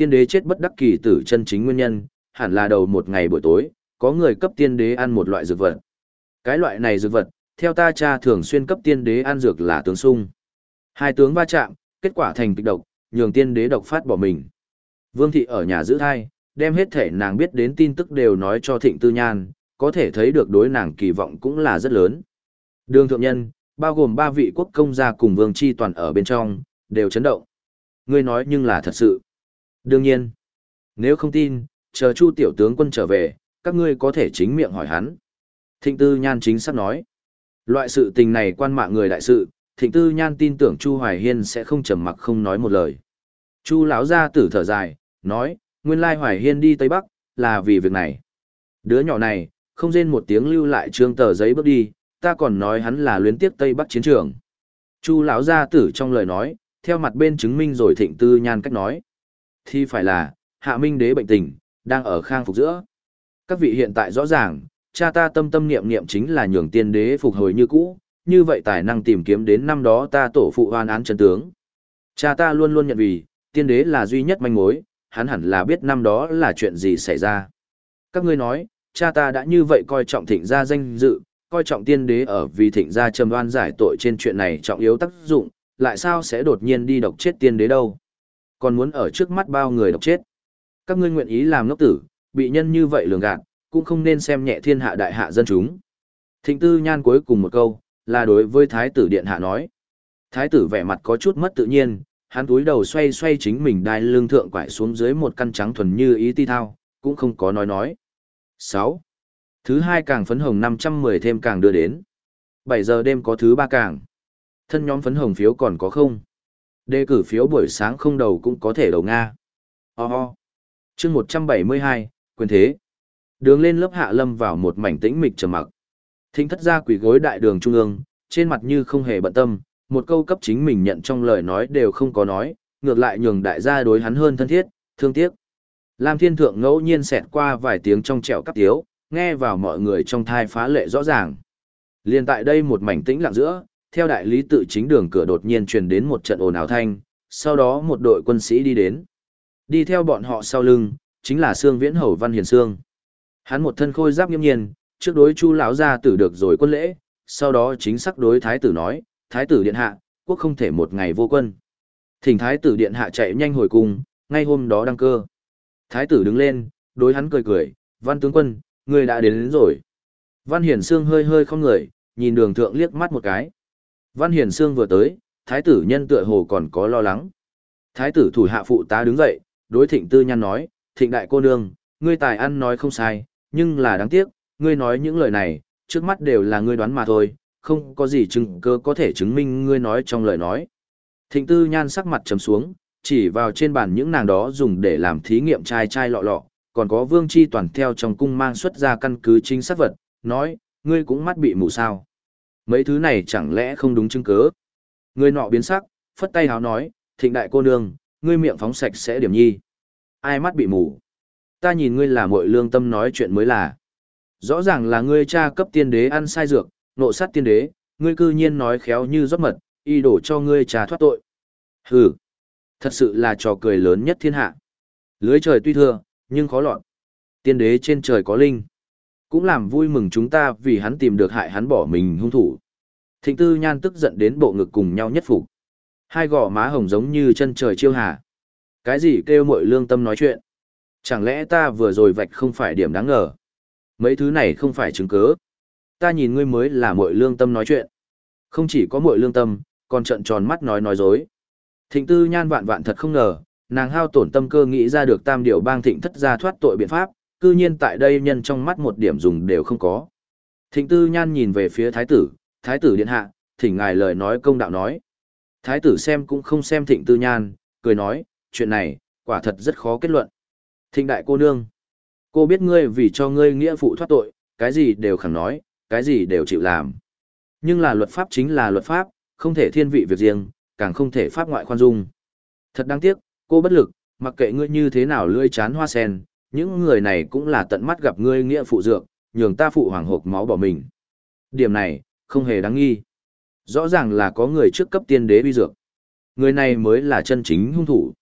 tiên đế chết bất đắc kỳ tử chân chính nguyên nhân, hẳn là đầu một ngày buổi tối, có người cấp tiên đế ăn một loại dược vật. Cái loại này dược vật, theo ta cha thường xuyên cấp tiên đế ăn dược là tướng sung. Hai tướng va chạm, kết quả thành kịch độc, nhường tiên đế độc phát bỏ mình. Vương thị ở nhà giữ thai, đem hết thể nàng biết đến tin tức đều nói cho Thịnh Tư Nhan, có thể thấy được đối nàng kỳ vọng cũng là rất lớn. Đường thượng nhân, bao gồm ba vị quốc công gia cùng Vương Chi Toàn ở bên trong, đều chấn động. Ngươi nói nhưng là thật sự. Đương nhiên, nếu không tin, chờ Chu tiểu tướng quân trở về, các ngươi có thể chính miệng hỏi hắn. Thịnh Tư Nhan chính xác nói. Loại sự tình này quan mạng người đại sự, Thịnh Tư Nhan tin tưởng Chu Hoài Hiên sẽ không trầm mặc không nói một lời. Chu lão gia tử thở dài, nói, nguyên lai Hoài Hiên đi Tây Bắc, là vì việc này. Đứa nhỏ này, không rên một tiếng lưu lại trương tờ giấy bước đi, ta còn nói hắn là luyến tiếp Tây Bắc chiến trường. Chu lão gia tử trong lời nói, theo mặt bên chứng minh rồi Thịnh Tư Nhan cách nói. Thì phải là, Hạ Minh đế bệnh tình, đang ở khang phục giữa. Các vị hiện tại rõ ràng, cha ta tâm tâm niệm niệm chính là nhường tiên đế phục hồi như cũ, như vậy tài năng tìm kiếm đến năm đó ta tổ phụ hoan án chân tướng. Cha ta luôn luôn nhận vì, tiên đế là duy nhất manh mối, hắn hẳn là biết năm đó là chuyện gì xảy ra. Các ngươi nói, cha ta đã như vậy coi trọng Thịnh gia danh dự, coi trọng tiên đế ở vì Thịnh gia trầm oan giải tội trên chuyện này trọng yếu tác dụng, lại sao sẽ đột nhiên đi độc chết tiên đế đâu? Còn muốn ở trước mắt bao người độc chết. Các ngươi nguyện ý làm ngốc tử, bị nhân như vậy lường gạt, cũng không nên xem nhẹ thiên hạ đại hạ dân chúng. Thịnh Tư Nhan cuối cùng một câu, là đối với Thái tử Điện Hạ nói. Thái tử vẻ mặt có chút mất tự nhiên, hắn túi đầu xoay xoay chính mình đai lưng thượng quải xuống dưới một căn trắng thuần như ý ti thao, cũng không có nói nói. sáu. Thứ hai càng phấn hồng năm trăm mười thêm càng đưa đến. bảy giờ đêm có thứ ba càng. Thân nhóm phấn hồng phiếu còn có không? Đề cử phiếu buổi sáng không đầu cũng có thể đầu Nga. Ho ho. Chương một trăm bảy mươi hai, quyền thế. Đường lên lớp hạ lâm vào một mảnh tĩnh mịch trầm mặc. Thính thất gia quỷ gối đại đường trung ương, trên mặt như không hề bận tâm, một câu cấp chính mình nhận trong lời nói đều không có nói, ngược lại nhường đại gia đối hắn hơn thân thiết, thương tiếc. Lam Thiên Thượng ngẫu nhiên xẹt qua vài tiếng trong trẻo cắp tiếu, nghe vào mọi người trong thai phá lệ rõ ràng. Liên tại đây một mảnh tĩnh lặng giữa, theo đại lý tự chính đường cửa đột nhiên truyền đến một trận ồn ào thanh, sau đó một đội quân sĩ đi đến. Đi theo bọn họ sau lưng, chính là Sương Viễn Hầu Văn Hiền Sương. Hắn một thân khôi giáp nghiêm nhiên, trước đối Chu lão gia tử được rồi quân lễ, sau đó chính xác đối thái tử nói, thái tử điện hạ, quốc không thể một ngày vô quân. Thỉnh thái tử điện hạ chạy nhanh hồi cung, ngay hôm đó đăng cơ. Thái tử đứng lên, đối hắn cười cười, Văn tướng quân, người đã đến, đến rồi. Văn Hiền Sương hơi hơi không người, nhìn đường thượng liếc mắt một cái. Văn Hiền Sương vừa tới, thái tử nhân tựa hồ còn có lo lắng. Thái tử thủ hạ phụ tá đứng dậy, đối Thịnh Tư Nhan nói, Thịnh đại cô nương, ngươi tài ăn nói không sai, nhưng là đáng tiếc, ngươi nói những lời này, trước mắt đều là ngươi đoán mà thôi, không có gì chứng cơ có thể chứng minh ngươi nói trong lời nói. Thịnh Tư Nhan sắc mặt trầm xuống, chỉ vào trên bàn những nàng đó dùng để làm thí nghiệm chai chai lọ lọ, còn có Vương Chi Toàn theo trong cung mang xuất ra căn cứ chính xác vật, nói, ngươi cũng mắt bị mù sao. Mấy thứ này chẳng lẽ không đúng chứng cớ. Người nọ biến sắc, phất tay háo nói, Thịnh đại cô nương, ngươi miệng phóng sạch sẽ điểm nhi. Ai mắt bị mù? Ta nhìn ngươi là muội lương tâm nói chuyện mới là. Rõ ràng là ngươi cha cấp tiên đế ăn sai dược, nộ sát tiên đế, ngươi cư nhiên nói khéo như rót mật, y đổ cho ngươi cha thoát tội. Hừ, thật sự là trò cười lớn nhất thiên hạ. Lưới trời tuy thưa, nhưng khó lọt. Tiên đế trên trời có linh. Cũng làm vui mừng chúng ta vì hắn tìm được hại hắn bỏ mình hung thủ. Thịnh Tư Nhan tức giận đến bộ ngực cùng nhau nhất phục. Hai gò má hồng giống như chân trời chiêu hà. Cái gì kêu muội lương tâm nói chuyện? Chẳng lẽ ta vừa rồi vạch không phải điểm đáng ngờ? Mấy thứ này không phải chứng cớ. Ta nhìn ngươi mới là muội lương tâm nói chuyện. Không chỉ có muội lương tâm, còn trợn tròn mắt nói nói dối. Thịnh Tư Nhan vạn vạn thật không ngờ, nàng hao tổn tâm cơ nghĩ ra được tam điều bang Thịnh thất gia thoát tội biện pháp, cư nhiên tại đây nhân trong mắt một điểm dùng đều không có. Thịnh Tư Nhan nhìn về phía thái tử, thái tử điện hạ, thỉnh ngài lời nói công đạo nói. Thái tử xem cũng không xem Thịnh Tư Nhan, cười nói, chuyện này, quả thật rất khó kết luận. Thịnh đại cô nương, cô biết ngươi vì cho ngươi nghĩa phụ thoát tội, cái gì đều khẳng nói, cái gì đều chịu làm. Nhưng là luật pháp chính là luật pháp, không thể thiên vị việc riêng, càng không thể pháp ngoại khoan dung. Thật đáng tiếc, cô bất lực, mặc kệ ngươi như thế nào lưỡi chán hoa sen, những người này cũng là tận mắt gặp ngươi nghĩa phụ dược, nhường ta phụ hoàng hộp máu bỏ mình. Điểm này, không hề đáng nghi. Rõ ràng là có người trước cấp tiên đế bi dược. Người này mới là chân chính hung thủ.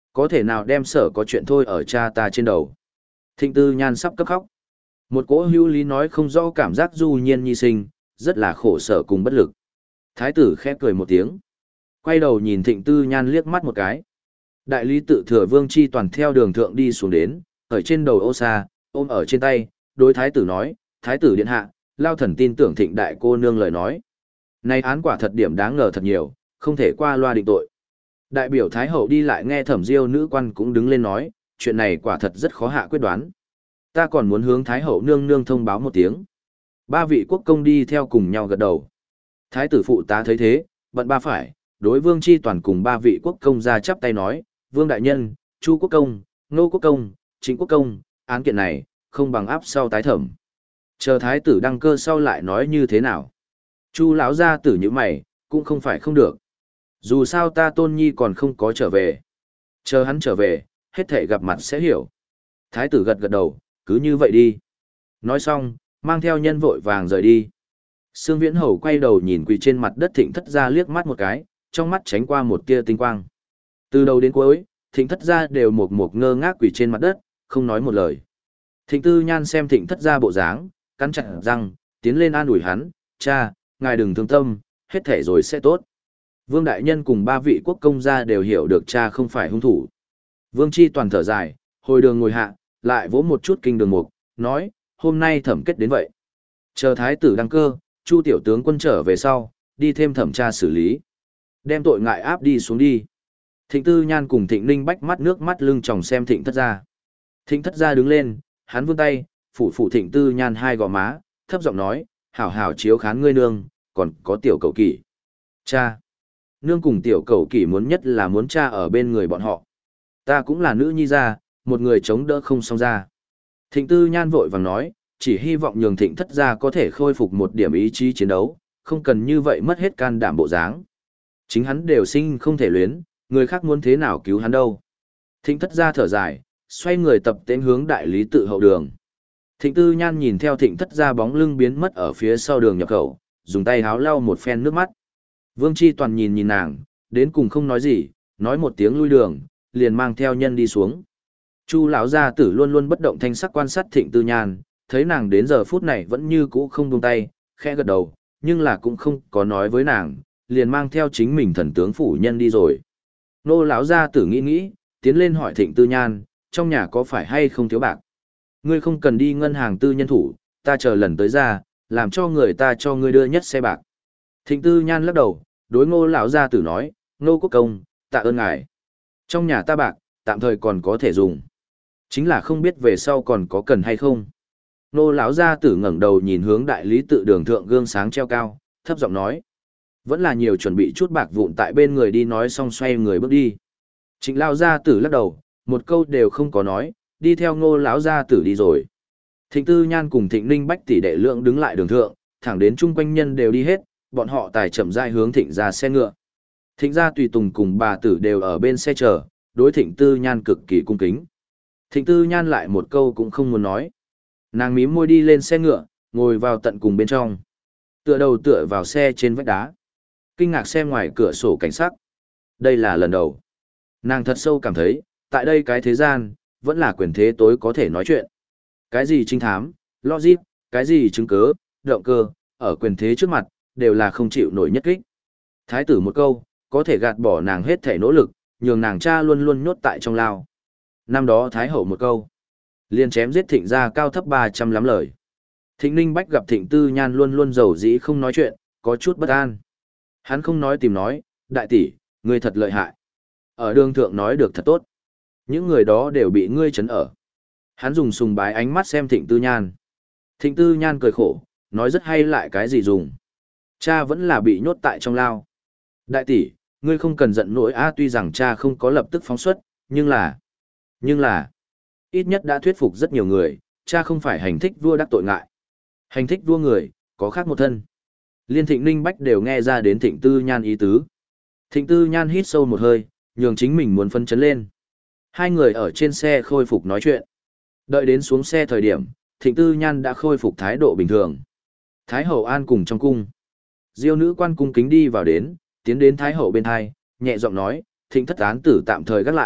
Có thể nào đem sở có chuyện thôi ở cha ta trên đầu. Thịnh Tư Nhan sắp cấp khóc. Một cỗ hữu lý nói không rõ cảm giác du nhiên nhi sinh, rất là khổ sở cùng bất lực. Thái tử khẽ cười một tiếng. Quay đầu nhìn Thịnh Tư Nhan liếc mắt một cái. Đại lý tự thừa Vương Chi Toàn theo đường thượng đi xuống đến, ở trên đầu ô sa, ôm ở trên tay, đối thái tử nói, thái tử điện hạ, lao thần tin tưởng Thịnh đại cô nương lời nói. Này án quả thật điểm đáng ngờ thật nhiều, không thể qua loa định tội. Đại biểu Thái Hậu đi lại nghe Thẩm Diêu nữ quan cũng đứng lên nói, chuyện này quả thật rất khó hạ quyết đoán. Ta còn muốn hướng Thái Hậu nương nương thông báo một tiếng. Ba vị quốc công đi theo cùng nhau gật đầu. Thái tử phụ tá thấy thế, bận ba phải, đối Vương Chi Toàn cùng ba vị quốc công ra chắp tay nói, Vương Đại Nhân, Chu Quốc Công, Nô Quốc Công, Trịnh Quốc Công, án kiện này, không bằng áp sau tái thẩm. Chờ Thái tử đăng cơ sau lại nói như thế nào. Chu lão gia tử như mày, cũng không phải không được. Dù sao ta tôn nhi còn không có trở về. Chờ hắn trở về, hết thể gặp mặt sẽ hiểu. Thái tử gật gật đầu, cứ như vậy đi. Nói xong, mang theo nhân vội vàng rời đi. Sương Viễn Hầu quay đầu nhìn quỳ trên mặt đất Thịnh Thất Gia liếc mắt một cái, trong mắt tránh qua một tia tinh quang. Từ đầu đến cuối, Thịnh Thất Gia đều một một ngơ ngác quỳ trên mặt đất, không nói một lời. Thịnh Tư Nhan xem Thịnh Thất Gia bộ dáng, cắn chặt răng, tiến lên an ủi hắn, cha, ngài đừng thương tâm, hết thể rồi sẽ tốt. Vương Đại Nhân cùng ba vị quốc công gia đều hiểu được cha không phải hung thủ. Vương Chi Toàn thở dài, hồi đường ngồi hạ, lại vỗ một chút kinh đường mục, nói, hôm nay thẩm kết đến vậy. Chờ thái tử đăng cơ, Chu tiểu tướng quân trở về sau, đi thêm thẩm tra xử lý. Đem tội ngại áp đi xuống đi. Thịnh Tư Nhan cùng Thịnh Ninh bách mắt nước mắt lưng tròng xem Thịnh Thất Gia. Thịnh Thất Gia đứng lên, hắn vươn tay, phủ phủ Thịnh Tư Nhan hai gò má, thấp giọng nói, hảo hảo chiếu khán ngươi nương, còn có tiểu cầu kỷ. Cha. Nương cùng tiểu cầu kỷ muốn nhất là muốn cha ở bên người bọn họ. Ta cũng là nữ nhi gia, một người chống đỡ không xong ra. Thịnh Tư Nhan vội vàng nói, chỉ hy vọng nhường Thịnh Thất Gia có thể khôi phục một điểm ý chí chiến đấu, không cần như vậy mất hết can đảm bộ dáng. Chính hắn đều sinh không thể luyến, người khác muốn thế nào cứu hắn đâu. Thịnh Thất Gia thở dài, xoay người tập tên hướng đại lý tự hậu đường. Thịnh Tư Nhan nhìn theo Thịnh Thất Gia bóng lưng biến mất ở phía sau đường nhập khẩu, dùng tay háo lau một phen nước mắt. Vương Chi Toàn nhìn nhìn nàng, đến cùng không nói gì, nói một tiếng lui đường, liền mang theo nhân đi xuống. Chu lão gia tử luôn luôn bất động thanh sắc quan sát Thịnh Tư Nhan, thấy nàng đến giờ phút này vẫn như cũ không buông tay, khẽ gật đầu, nhưng là cũng không có nói với nàng, liền mang theo chính mình thần tướng phủ nhân đi rồi. Nô lão gia tử nghĩ nghĩ, tiến lên hỏi Thịnh Tư Nhan, trong nhà có phải hay không thiếu bạc? Ngươi không cần đi ngân hàng tư nhân thủ, ta chờ lần tới ra, làm cho người ta cho ngươi đưa nhất xe bạc. Thịnh Tư Nhan lắc đầu, đối Ngô lão gia tử nói, Ngô Quốc Công, tạ ơn ngài. Trong nhà ta bạc, tạm thời còn có thể dùng. Chính là không biết về sau còn có cần hay không. Ngô lão gia tử ngẩng đầu nhìn hướng đại lý tự đường thượng gương sáng treo cao, thấp giọng nói, vẫn là nhiều chuẩn bị chút bạc vụn tại bên người đi, nói xong xoay người bước đi. Trịnh lão gia tử lắc đầu, một câu đều không có nói, đi theo Ngô lão gia tử đi rồi. Thịnh Tư Nhan cùng Thịnh Ninh bách tỷ đệ lượng đứng lại đường thượng, thẳng đến chung quanh nhân đều đi hết, bọn họ tài chậm rãi hướng Thịnh ra xe ngựa. Thịnh gia tùy tùng cùng bà tử đều ở bên xe chờ, đối Thịnh Tư Nhan cực kỳ cung kính. Thịnh Tư Nhan lại một câu cũng không muốn nói. Nàng mím môi đi lên xe ngựa, ngồi vào tận cùng bên trong. Tựa đầu tựa vào xe trên vách đá. Kinh ngạc xem ngoài cửa sổ cảnh sắc. Đây là lần đầu. Nàng thật sâu cảm thấy, tại đây cái thế gian, vẫn là quyền thế tối có thể nói chuyện. Cái gì trinh thám, logic, cái gì chứng cứ, động cơ, ở quyền thế trước mặt, đều là không chịu nổi nhất kích. Thái tử một câu, có thể gạt bỏ nàng hết thể nỗ lực, nhường nàng cha luôn luôn nhốt tại trong lao. Năm đó Thái hậu một câu, liền chém giết Thịnh gia cao thấp ba trăm lắm lời. Thịnh Ninh bách gặp Thịnh Tư Nhan luôn luôn giàu dĩ không nói chuyện, có chút bất an. Hắn không nói tìm nói, đại tỷ, ngươi thật lợi hại. Ở đường thượng nói được thật tốt. Những người đó đều bị ngươi chấn ở. Hắn dùng sùng bái ánh mắt xem Thịnh Tư Nhan. Thịnh Tư Nhan cười khổ, nói rất hay lại cái gì dùng. Cha vẫn là bị nhốt tại trong lao. Đại tỷ, ngươi không cần giận nỗi a, tuy rằng cha không có lập tức phóng xuất, nhưng là... Nhưng là... Ít nhất đã thuyết phục rất nhiều người, cha không phải hành thích vua đắc tội ngại. Hành thích vua người, có khác một thân. Liên Thịnh Ninh bách đều nghe ra đến Thịnh Tư Nhan ý tứ. Thịnh Tư Nhan hít sâu một hơi, nhường chính mình muốn phân chấn lên. Hai người ở trên xe khôi phục nói chuyện. Đợi đến xuống xe thời điểm, Thịnh Tư Nhan đã khôi phục thái độ bình thường. Thái hậu an cùng trong cung. Diêu nữ quan cung kính đi vào đến, tiến đến thái hậu bên hai, nhẹ giọng nói, Thịnh thất án tử tạm thời gác lại,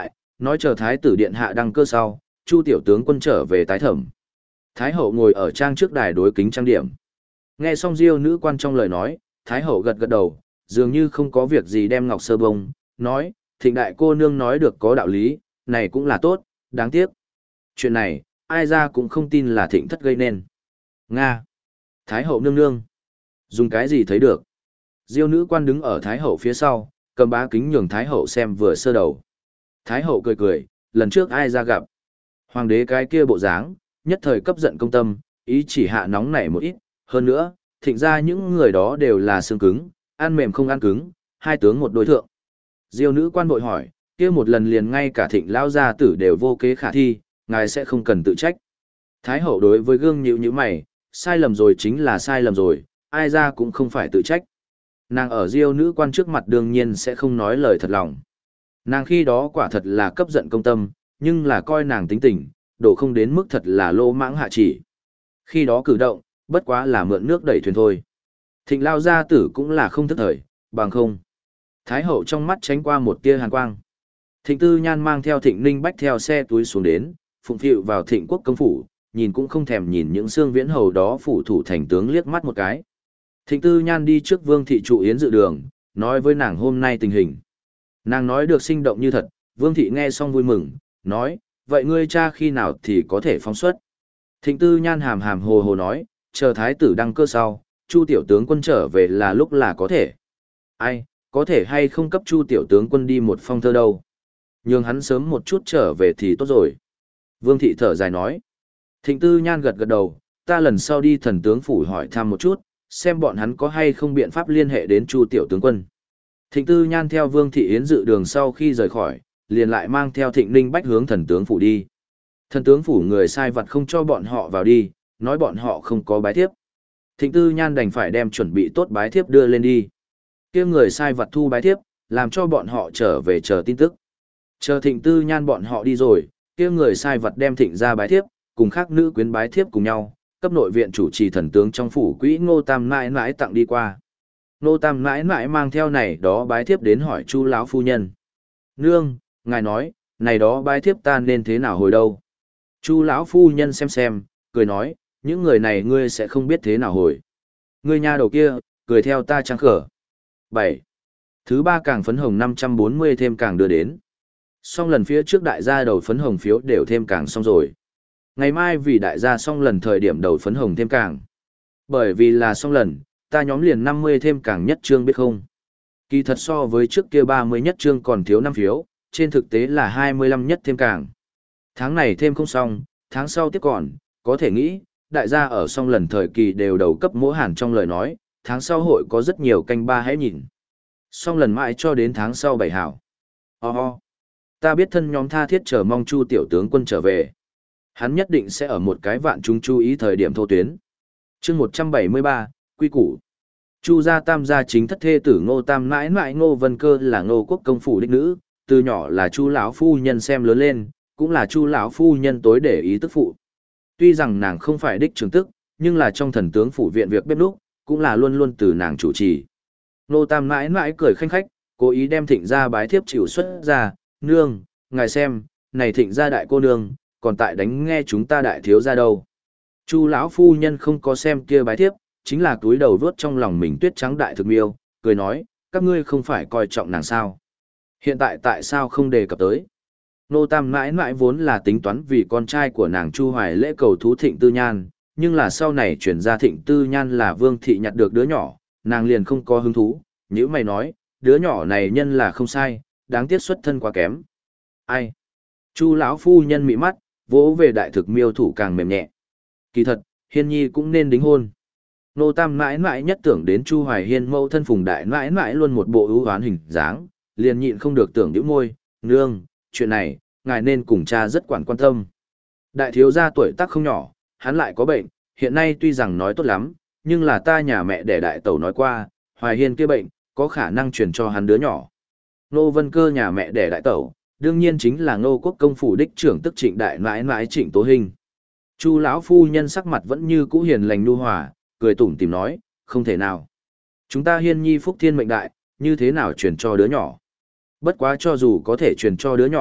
nói chờ thái tử điện hạ đăng cơ sau, Chu tiểu tướng quân trở về tái thẩm. Thái hậu ngồi ở trang trước đài đối kính trang điểm. Nghe xong Diêu nữ quan trong lời nói, Thái hậu gật gật đầu, dường như không có việc gì đem ngọc sơ bông, nói, Thịnh đại cô nương nói được có đạo lý, này cũng là tốt, đáng tiếc. Chuyện này, ai ra cũng không tin là Thịnh thất gây nên. Nga. Thái hậu nương nương. Dùng cái gì thấy được? Diêu nữ quan đứng ở Thái hậu phía sau, cầm bá kính nhường Thái hậu xem vừa sơ đầu. Thái hậu cười cười, lần trước ai ra gặp. Hoàng đế cái kia bộ dáng, nhất thời cấp giận công tâm, ý chỉ hạ nóng nảy một ít. Hơn nữa, Thịnh ra những người đó đều là xương cứng, ăn mềm không ăn cứng, hai tướng một đối thượng. Diêu nữ quan bội hỏi, kia một lần liền ngay cả Thịnh lao gia tử đều vô kế khả thi, ngài sẽ không cần tự trách. Thái hậu đối với gương nhíu nhíu mày, sai lầm rồi chính là sai lầm rồi, ai ra cũng không phải tự trách. Nàng ở Diêu nữ quan trước mặt đương nhiên sẽ không nói lời thật lòng. Nàng khi đó quả thật là cấp giận công tâm, nhưng là coi nàng tính tình, đổ không đến mức thật là lô mãng hạ chỉ. Khi đó cử động, bất quá là mượn nước đẩy thuyền thôi. Thịnh lao gia tử cũng là không thức thời, bằng không. Thái hậu trong mắt tránh qua một tia hàn quang. Thịnh Tư Nhan mang theo Thịnh Ninh Bách theo xe túi xuống đến, phụng phịu vào Thịnh Quốc công phủ, nhìn cũng không thèm nhìn những xương viễn hầu đó phủ thủ thành tướng liếc mắt một cái. Thịnh Tư Nhan đi trước Vương thị trụ yến dự đường, nói với nàng hôm nay tình hình. Nàng nói được sinh động như thật, Vương thị nghe xong vui mừng, nói, vậy ngươi cha khi nào thì có thể phóng xuất. Thịnh Tư Nhan hàm hàm hồ hồ nói, chờ thái tử đăng cơ sau, Chu tiểu tướng quân trở về là lúc là có thể. Ai, có thể hay không cấp Chu tiểu tướng quân đi một phong thơ đâu. Nhưng hắn sớm một chút trở về thì tốt rồi. Vương thị thở dài nói. Thịnh Tư Nhan gật gật đầu, ta lần sau đi thần tướng phủ hỏi thăm một chút, xem bọn hắn có hay không biện pháp liên hệ đến Chu tiểu tướng quân. Thịnh Tư Nhan theo Vương thị yến dự đường sau khi rời khỏi, liền lại mang theo Thịnh Ninh Bách hướng thần tướng phủ đi. Thần tướng phủ người sai vật không cho bọn họ vào đi, nói bọn họ không có bái thiếp. Thịnh Tư Nhan đành phải đem chuẩn bị tốt bái thiếp đưa lên đi. Kia người sai vật thu bái thiếp, làm cho bọn họ trở về chờ tin tức. Chờ Thịnh Tư Nhan bọn họ đi rồi, kia người sai vật đem Thịnh ra bái thiếp, cùng khác nữ quyến bái thiếp cùng nhau, cấp nội viện chủ trì thần tướng trong phủ quỹ Ngô Tam mãi mãi tặng đi qua. Ngô Tam mãi mãi mang theo này đó bái thiếp đến hỏi Chu lão phu nhân. Nương, ngài nói, này đó bái thiếp ta nên thế nào hồi đâu? Chu lão phu nhân xem xem, cười nói, những người này ngươi sẽ không biết thế nào hồi. Ngươi nha đầu kia, cười theo ta trắng khở. bảy. Thứ ba càng phấn hồng năm trăm bốn mươi thêm càng đưa đến. Xong lần phía trước đại gia đầu phấn hồng phiếu đều thêm càng xong rồi. Ngày mai vì đại gia xong lần thời điểm đầu phấn hồng thêm càng. Bởi vì là xong lần, ta nhóm liền năm mươi thêm càng nhất trương biết không. Kỳ thật so với trước kia ba mươi nhất trương còn thiếu năm phiếu, trên thực tế là hai mươi lăm nhất thêm càng. Tháng này thêm không xong, tháng sau tiếp còn, có thể nghĩ, đại gia ở xong lần thời kỳ đều đầu cấp mỗi hẳn trong lời nói, tháng sau hội có rất nhiều canh ba hãy nhìn. Xong lần mãi cho đến tháng sau bảy hảo. Ho ho. Ta biết thân nhóm tha thiết chờ mong Chu tiểu tướng quân trở về. Hắn nhất định sẽ ở một cái vạn chúng chú ý thời điểm thô tuyến. chương một trăm bảy mươi ba, Quy Củ. Chu gia tam gia chính thất thê tử Ngô Tam mãi mãi Ngô Vân Cơ là Ngô quốc công phủ đích nữ, từ nhỏ là Chu lão phu nhân xem lớn lên, cũng là Chu lão phu nhân tối để ý tức phụ. Tuy rằng nàng không phải đích trưởng tức, nhưng là trong thần tướng phủ viện việc bếp núc, cũng là luôn luôn từ nàng chủ trì. Ngô Tam mãi mãi cười khanh khách, cố ý đem Thịnh gia bái thiếp chịu xuất ra, nương, ngài xem, này Thịnh gia đại cô nương, còn tại đánh nghe chúng ta đại thiếu gia đâu. Chu lão phu nhân không có xem kia bái thiếp, chính là túi đầu vuốt trong lòng mình tuyết trắng đại thực miêu, cười nói, các ngươi không phải coi trọng nàng sao. Hiện tại tại sao không đề cập tới. Nô Tam mãi mãi vốn là tính toán vì con trai của nàng Chu Hoài lễ cầu thú Thịnh Tư Nhan, nhưng là sau này chuyển ra Thịnh Tư Nhan là Vương thị nhặt được đứa nhỏ, nàng liền không có hứng thú, như mày nói, đứa nhỏ này nhân là không sai, đáng tiếc xuất thân quá kém. Ai? Chu lão phu nhân mị mắt, vỗ về đại thực miêu thủ càng mềm nhẹ. Kỳ thật, Hiên Nhi cũng nên đính hôn. Nô Tam mãi mãi nhất tưởng đến Chu Hoài Hiên mẫu thân Phùng đại mãi mãi luôn một bộ ưu hoán hình dáng, liền nhịn không được tưởng nhíu môi, nương, chuyện này, ngài nên cùng cha rất quản quan tâm. Đại thiếu gia tuổi tác không nhỏ, hắn lại có bệnh, hiện nay tuy rằng nói tốt lắm, nhưng là ta nhà mẹ để đại tẩu nói qua, Hoài Hiên kia bệnh, có khả năng truyền cho hắn đứa nhỏ. Nô Vân Cơ nhà mẹ để đại tẩu, đương nhiên chính là Ngô quốc công phủ đích trưởng tức Trịnh đại mãi mãi Trịnh Tố Hinh. Chu lão phu nhân sắc mặt vẫn như cũ hiền lành nhu hòa, cười tủm tỉm nói, không thể nào. Chúng ta Hiên Nhi phúc thiên mệnh đại, như thế nào truyền cho đứa nhỏ? Bất quá cho dù có thể truyền cho đứa nhỏ,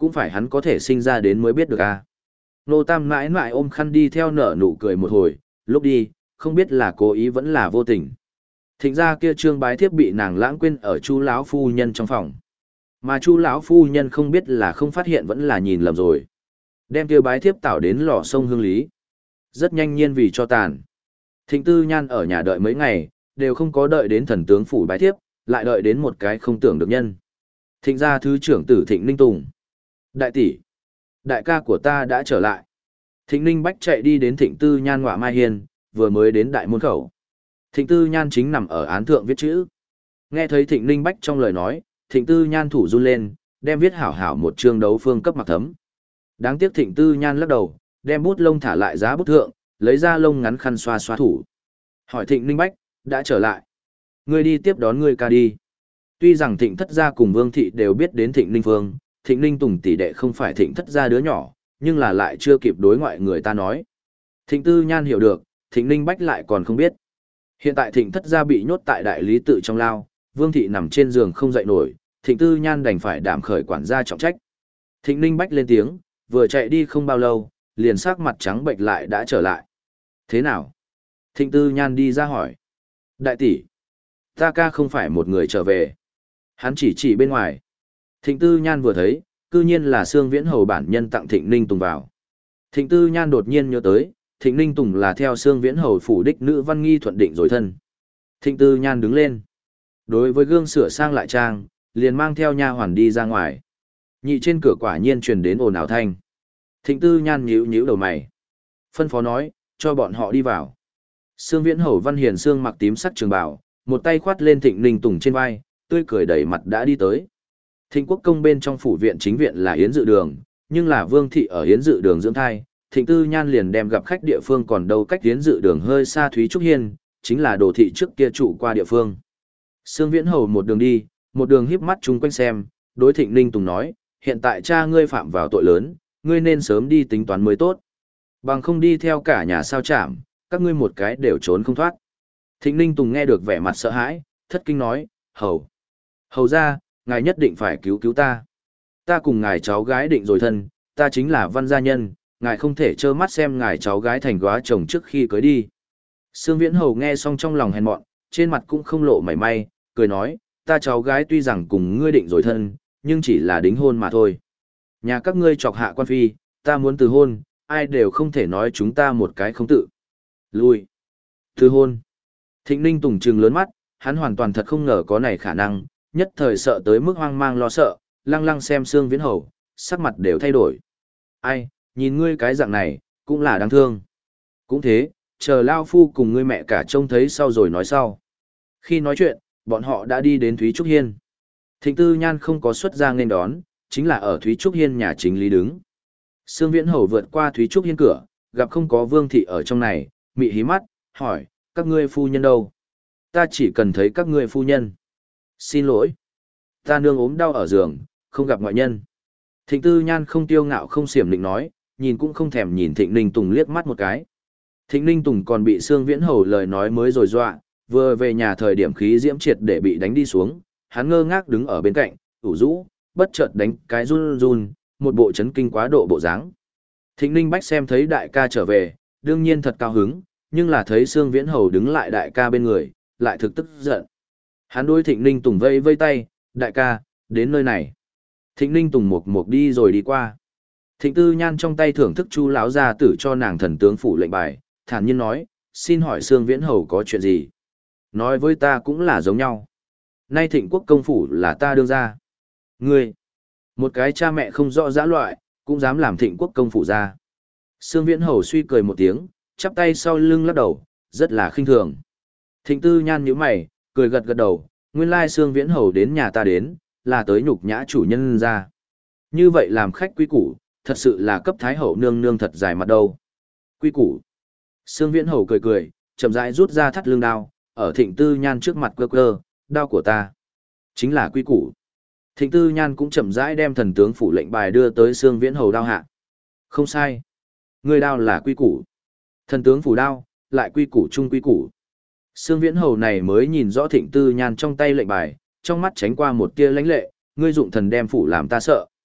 cũng phải hắn có thể sinh ra đến mới biết được à. Nô Tam mãi mãi ôm khăn đi theo nở nụ cười một hồi, lúc đi, không biết là cố ý vẫn là vô tình. Thịnh ra kia trương bái thiếp bị nàng lãng quên ở chu lão phu nhân trong phòng. Mà chu lão phu nhân không biết là không phát hiện vẫn là nhìn lầm rồi. Đem kia bái thiếp tạo đến lò sông hương lý. Rất nhanh nhiên vì cho tàn. Thịnh Tư Nhan ở nhà đợi mấy ngày, đều không có đợi đến thần tướng phủ bái thiếp, lại đợi đến một cái không tưởng được nhân. Thịnh gia thứ trưởng tử Thịnh Ninh Tùng. Đại tỷ, đại ca của ta đã trở lại. Thịnh Ninh Bách chạy đi đến Thịnh Tư Nhan ngọa mai hiên, vừa mới đến đại môn khẩu. Thịnh Tư Nhan chính nằm ở án thượng viết chữ. Nghe thấy Thịnh Ninh Bách trong lời nói, Thịnh Tư Nhan thủ run lên, đem viết hảo hảo một chương đấu phương cấp mặc thấm. Đáng tiếc Thịnh Tư Nhan lắc đầu, đem bút lông thả lại giá bút thượng, lấy ra lông ngắn khăn xoa xoa thủ. Hỏi Thịnh Ninh Bách, đã trở lại. Ngươi đi tiếp đón ngươi ca đi. Tuy rằng Thịnh Thất gia cùng Vương thị đều biết đến Thịnh Ninh Phương, Thịnh Ninh Tùng tỷ đệ không phải Thịnh Thất gia đứa nhỏ, nhưng là lại chưa kịp đối ngoại người ta nói. Thịnh Tư Nhan hiểu được, Thịnh Ninh Bách lại còn không biết. Hiện tại Thịnh Thất gia bị nhốt tại đại lý tự trong lao, Vương thị nằm trên giường không dậy nổi, Thịnh Tư Nhan đành phải đảm khởi quản gia trọng trách. Thịnh Ninh Bách lên tiếng, vừa chạy đi không bao lâu, liền sắc mặt trắng bệch lại đã trở lại. Thế nào? Thịnh Tư Nhan đi ra hỏi. Đại tỷ, ta ca không phải một người trở về. Hắn chỉ chỉ bên ngoài. Thịnh Tư Nhan vừa thấy, cư nhiên là Sương Viễn Hầu bản nhân tặng Thịnh Ninh Tùng vào. Thịnh Tư Nhan đột nhiên nhớ tới, Thịnh Ninh Tùng là theo Sương Viễn Hầu phủ đích nữ Văn Nghi thuận định rồi thân. Thịnh Tư Nhan đứng lên. Đối với gương sửa sang lại trang, liền mang theo nha hoàn đi ra ngoài. Nhị trên cửa quả nhiên truyền đến ồn ào thanh. Thịnh Tư Nhan nhíu nhíu đầu mày. Phân phó nói, cho bọn họ đi vào. Sương Viễn Hầu Văn Hiền Sương mặc tím sắc trường bào, một tay khoát lên Thịnh Ninh Tùng trên vai, tươi cười đầy mặt đã đi tới. Thịnh Quốc công bên trong phủ viện chính viện là Yến Dự Đường, nhưng là Vương thị ở Yến Dự Đường dưỡng thai, Thịnh Tư Nhan liền đem gặp khách địa phương còn đâu cách Yến Dự Đường hơi xa Thúy Trúc Hiên, chính là đồ thị trước kia trụ qua địa phương. Sương Viễn Hầu một đường đi, một đường híp mắt chung quanh xem, đối Thịnh Ninh Tùng nói, hiện tại cha ngươi phạm vào tội lớn, ngươi nên sớm đi tính toán mới tốt. Bằng không đi theo cả nhà sao chạm, các ngươi một cái đều trốn không thoát. Thịnh Ninh Tùng nghe được vẻ mặt sợ hãi, thất kinh nói, hầu. Hầu ra, ngài nhất định phải cứu cứu ta. Ta cùng ngài cháu gái định rồi thân, ta chính là văn gia nhân, ngài không thể trơ mắt xem ngài cháu gái thành góa chồng trước khi cưới đi. Sương Viễn Hầu nghe xong trong lòng hèn mọn, trên mặt cũng không lộ mảy may, cười nói, ta cháu gái tuy rằng cùng ngươi định rồi thân, nhưng chỉ là đính hôn mà thôi. Nhà các ngươi chọc hạ quan phi, ta muốn từ hôn, ai đều không thể nói chúng ta một cái không tự. Lui. Từ hôn. Thịnh Ninh Tùng trừng lớn mắt, hắn hoàn toàn thật không ngờ có này khả năng, nhất thời sợ tới mức hoang mang lo sợ, lăng lăng xem Sương Viễn Hầu, sắc mặt đều thay đổi. Ai, nhìn ngươi cái dạng này, cũng là đáng thương. Cũng thế, chờ Lao Phu cùng ngươi mẹ cả trông thấy sau rồi nói sau. Khi nói chuyện, bọn họ đã đi đến Thúy Trúc Hiên. Thịnh Tư Nhan không có xuất ra nên đón, chính là ở Thúy Trúc Hiên nhà chính lý đứng. Sương Viễn Hầu vượt qua Thúy Trúc Hiên cửa, gặp không có Vương thị ở trong này, mị hí mắt, hỏi, các ngươi phu nhân đâu? Ta chỉ cần thấy các ngươi phu nhân. Xin lỗi. Ta nương ốm đau ở giường, không gặp ngoại nhân. Thịnh Tư Nhan không tiêu ngạo không xiểm định nói, nhìn cũng không thèm nhìn Thịnh Ninh Tùng liếc mắt một cái. Thịnh Ninh Tùng còn bị Sương Viễn Hầu lời nói mới rồi dọa, vừa về nhà thời điểm khí diễm triệt để bị đánh đi xuống, hắn ngơ ngác đứng ở bên cạnh, ủ rũ, bất chợt đánh cái run run, một bộ chấn kinh quá độ bộ dáng. Thịnh Ninh Bách xem thấy đại ca trở về, đương nhiên thật cao hứng, nhưng là thấy Sương Viễn Hầu đứng lại đại ca bên người, lại thực tức giận. Hắn đối Thịnh Ninh Tùng vây vây tay, đại ca, đến nơi này. Thịnh Ninh Tùng mục mục đi rồi đi qua. Thịnh Tư Nhan trong tay thưởng thức chu lão gia tử cho nàng thần tướng phủ lệnh bài, thản nhiên nói, xin hỏi Sương Viễn Hầu có chuyện gì? Nói với ta cũng là giống nhau. Nay Thịnh Quốc công phủ là ta đương ra. Ngươi, một cái cha mẹ không rõ dã loại, cũng dám làm Thịnh Quốc công phủ ra. Sương Viễn Hầu suy cười một tiếng, chắp tay sau lưng lắc đầu, rất là khinh thường. Thịnh Tư Nhan nhíu mày, cười gật gật đầu, nguyên lai Sương Viễn Hầu đến nhà ta đến, là tới nhục nhã chủ nhân ra. Như vậy làm khách quý củ, thật sự là cấp thái hậu nương nương thật dài mặt đâu. Quý củ. Sương Viễn Hầu cười cười, chậm rãi rút ra thắt lưng đao, ở Thịnh Tư Nhan trước mặt cơ cơ, đao của ta. Chính là quý củ. Thịnh Tư Nhan cũng chậm rãi đem thần tướng phủ lệnh bài đưa tới Sương Viễn Hầu đao hạ. Không sai. Người đao là quý củ. Thần tướng phủ đao, lại quý củ chung quý củ. Sương Viễn Hầu này mới nhìn rõ Thịnh Tư Nhan trong tay lệnh bài, trong mắt tránh qua một tia lãnh lệ, ngươi dụng thần đem phủ làm ta sợ.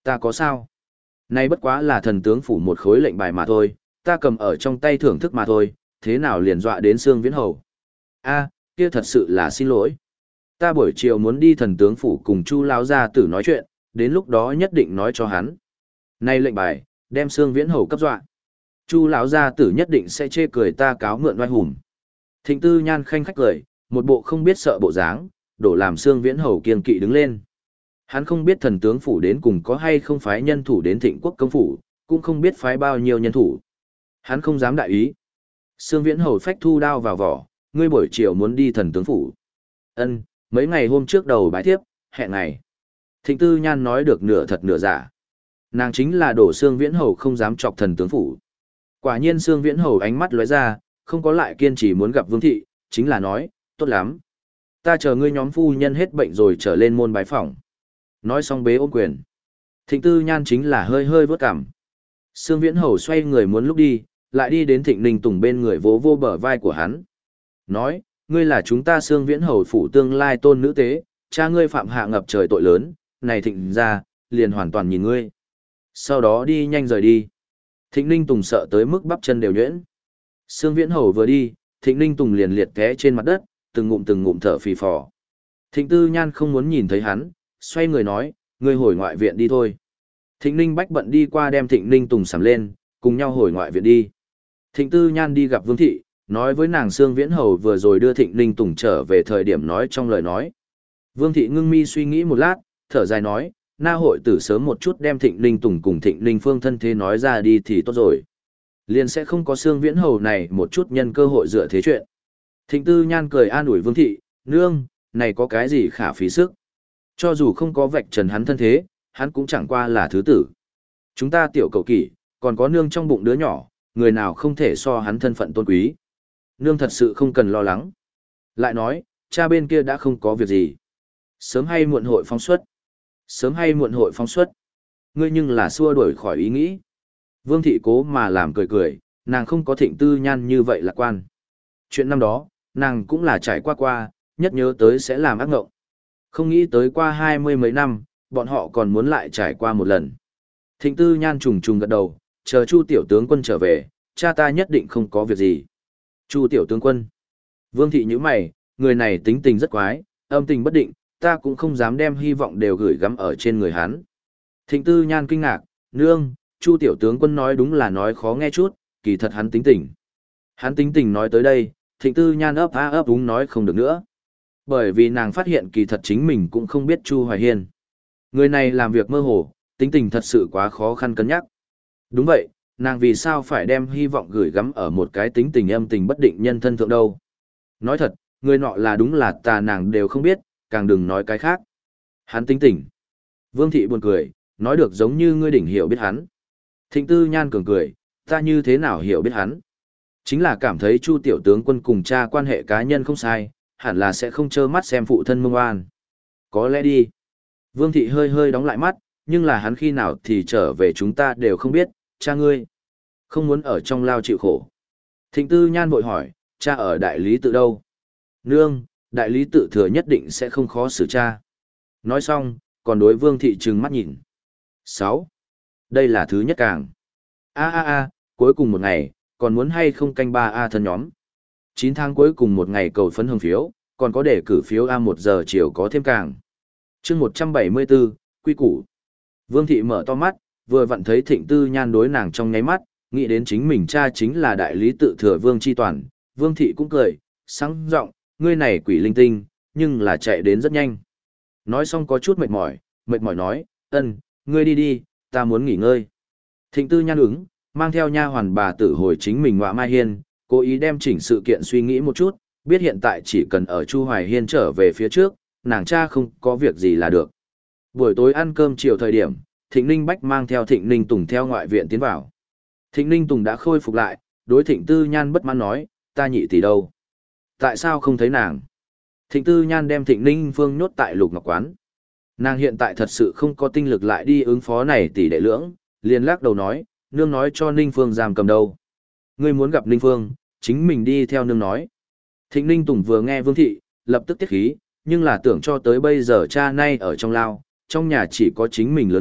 Ta có sao? Nay bất quá là thần tướng phủ một khối lệnh bài mà thôi, ta cầm ở trong tay thưởng thức mà thôi, thế nào liền dọa đến Sương Viễn Hầu? A, kia thật sự là xin lỗi. Ta buổi chiều muốn đi thần tướng phủ cùng Chu lão gia tử nói chuyện, đến lúc đó nhất định nói cho hắn. Nay lệnh bài, đem Sương Viễn Hầu cấp dọa. Chu lão gia tử nhất định sẽ chê cười ta cáo mượn oai hùng. Thịnh Tư Nhan khanh khách cười, một bộ không biết sợ bộ dáng, đổ làm Sương Viễn Hầu kiên kỵ đứng lên. Hắn không biết thần tướng phủ đến cùng có hay không phái nhân thủ đến Thịnh Quốc công phủ, cũng không biết phái bao nhiêu nhân thủ. Hắn không dám đại ý. Sương Viễn Hầu phách thu đao vào vỏ, ngươi buổi chiều muốn đi thần tướng phủ. Ân, mấy ngày hôm trước đầu bái thiếp, hẹn ngày. Thịnh Tư Nhan nói được nửa thật nửa giả. Nàng chính là đổ Sương Viễn Hầu không dám chọc thần tướng phủ. Quả nhiên Sương Viễn Hầu ánh mắt lóe ra, không có lại kiên trì muốn gặp Vương thị, chính là nói, tốt lắm. Ta chờ ngươi nhóm phu nhân hết bệnh rồi trở lên môn bái phỏng. Nói xong bế ôm quyền. Thịnh Tư Nhan chính là hơi hơi vớt cằm. Sương Viễn Hầu xoay người muốn lúc đi, lại đi đến Thịnh Ninh Tùng bên người vỗ vô bờ vai của hắn. Nói, ngươi là chúng ta Sương Viễn Hầu phủ tương lai tôn nữ tế, cha ngươi phạm hạ ngập trời tội lớn, này Thịnh ra, liền hoàn toàn nhìn ngươi. Sau đó đi nhanh rời đi. Thịnh Ninh Tùng sợ tới mức bắp chân đều nhuyễn. Sương Viễn Hầu vừa đi, Thịnh Ninh Tùng liền liệt té trên mặt đất, từng ngụm từng ngụm thở phì phò. Thịnh Tư Nhan không muốn nhìn thấy hắn, xoay người nói, ngươi hồi ngoại viện đi thôi. Thịnh Ninh Bách bận đi qua đem Thịnh Ninh Tùng sắm lên, cùng nhau hồi ngoại viện đi. Thịnh Tư Nhan đi gặp Vương thị, nói với nàng Sương Viễn Hầu vừa rồi đưa Thịnh Ninh Tùng trở về thời điểm nói trong lời nói. Vương thị ngưng mi suy nghĩ một lát, thở dài nói, na hội tử sớm một chút đem Thịnh Ninh Tùng cùng Thịnh Ninh Phương thân thế nói ra đi thì tốt rồi. Liền sẽ không có Sương Viễn Hầu này một chút nhân cơ hội dựa thế chuyện. Thịnh Tư Nhan cười an ủi Vương thị, nương, này có cái gì khả phí sức. Cho dù không có vạch trần hắn thân thế, hắn cũng chẳng qua là thứ tử. Chúng ta tiểu cầu kỷ, còn có nương trong bụng đứa nhỏ, người nào không thể so hắn thân phận tôn quý. Nương thật sự không cần lo lắng. Lại nói, cha bên kia đã không có việc gì. Sớm hay muộn hội phóng xuất. Sớm hay muộn hội phóng xuất. Ngươi nhưng là xua đuổi khỏi ý nghĩ. Vương thị cố mà làm cười cười, nàng không có Thịnh Tư Nhan như vậy lạc quan. Chuyện năm đó, nàng cũng là trải qua qua, nhất nhớ tới sẽ làm ác ngộng. Không nghĩ tới qua hai mươi mấy năm, bọn họ còn muốn lại trải qua một lần. Thịnh Tư Nhan trùng trùng gật đầu, chờ Chu tiểu tướng quân trở về, cha ta nhất định không có việc gì. Chu tiểu tướng quân. Vương thị nhíu mày, người này tính tình rất quái, âm tình bất định, ta cũng không dám đem hy vọng đều gửi gắm ở trên người hắn. Thịnh Tư Nhan kinh ngạc, nương, Chu tiểu tướng quân nói đúng là nói khó nghe chút, kỳ thật hắn tính tình. Hắn tính tình nói tới đây, Thịnh Tư Nhan ấp á ấp úng nói không được nữa. Bởi vì nàng phát hiện kỳ thật chính mình cũng không biết Chu Hoài Hiên. Người này làm việc mơ hồ, tính tình thật sự quá khó khăn cân nhắc. Đúng vậy, nàng vì sao phải đem hy vọng gửi gắm ở một cái tính tình âm tình bất định nhân thân thượng đâu. Nói thật, người nọ là đúng là tà nàng đều không biết, càng đừng nói cái khác. Hắn tính tình. Vương thị buồn cười, nói được giống như ngươi đỉnh hiểu biết hắn. Thịnh Tư Nhan cường cười, ta như thế nào hiểu biết hắn? Chính là cảm thấy Chu tiểu tướng quân cùng cha quan hệ cá nhân không sai, hẳn là sẽ không trơ mắt xem phụ thân mông oan. Có lẽ đi. Vương thị hơi hơi đóng lại mắt, nhưng là hắn khi nào thì trở về chúng ta đều không biết, cha ngươi. Không muốn ở trong lao chịu khổ. Thịnh Tư Nhan vội hỏi, cha ở đại lý tự đâu? Nương, đại lý tự thừa nhất định sẽ không khó xử cha. Nói xong, còn đối Vương thị trừng mắt nhìn. sáu. Đây là thứ nhất càng. A a a, cuối cùng một ngày, còn muốn hay không canh ba A thân nhóm. chín tháng cuối cùng một ngày cầu phấn hưởng phiếu, còn có để cử phiếu A một giờ chiều có thêm càng. chương một trăm bảy mươi bốn, quy củ. Vương thị mở to mắt, vừa vặn thấy Thịnh Tư Nhan đối nàng trong nháy mắt, nghĩ đến chính mình cha chính là đại lý tự thừa Vương Chi Toàn. Vương thị cũng cười, sáng giọng, ngươi này quỷ linh tinh, nhưng là chạy đến rất nhanh. Nói xong có chút mệt mỏi, mệt mỏi nói, ân, ngươi đi đi, ta muốn nghỉ ngơi. Thịnh Tư Nhan ứng, mang theo nha hoàn bà tử hồi chính mình Ngoạ Mai Hiên, cố ý đem chỉnh sự kiện suy nghĩ một chút, biết hiện tại chỉ cần ở Chu Hoài Hiên trở về phía trước, nàng cha không có việc gì là được. Buổi tối ăn cơm chiều thời điểm, Thịnh Ninh Bách mang theo Thịnh Ninh Tùng theo ngoại viện tiến vào. Thịnh Ninh Tùng đã khôi phục lại, đối Thịnh Tư Nhan bất mãn nói, ta nhị tỷ đâu? Tại sao không thấy nàng? Thịnh Tư Nhan đem Thịnh Ninh Phương nhốt tại Lục Ngọc Quán. Nàng hiện tại thật sự không có tinh lực lại đi ứng phó này tỷ đệ lưỡng, liền lắc đầu nói, nương nói cho Ninh Phương giam cầm đâu. Ngươi muốn gặp Ninh Phương, chính mình đi theo nương nói. Thịnh Ninh Tùng vừa nghe Vương thị, lập tức tiết khí, nhưng là tưởng cho tới bây giờ cha nay ở trong lao, trong nhà chỉ có chính mình lớn nhất,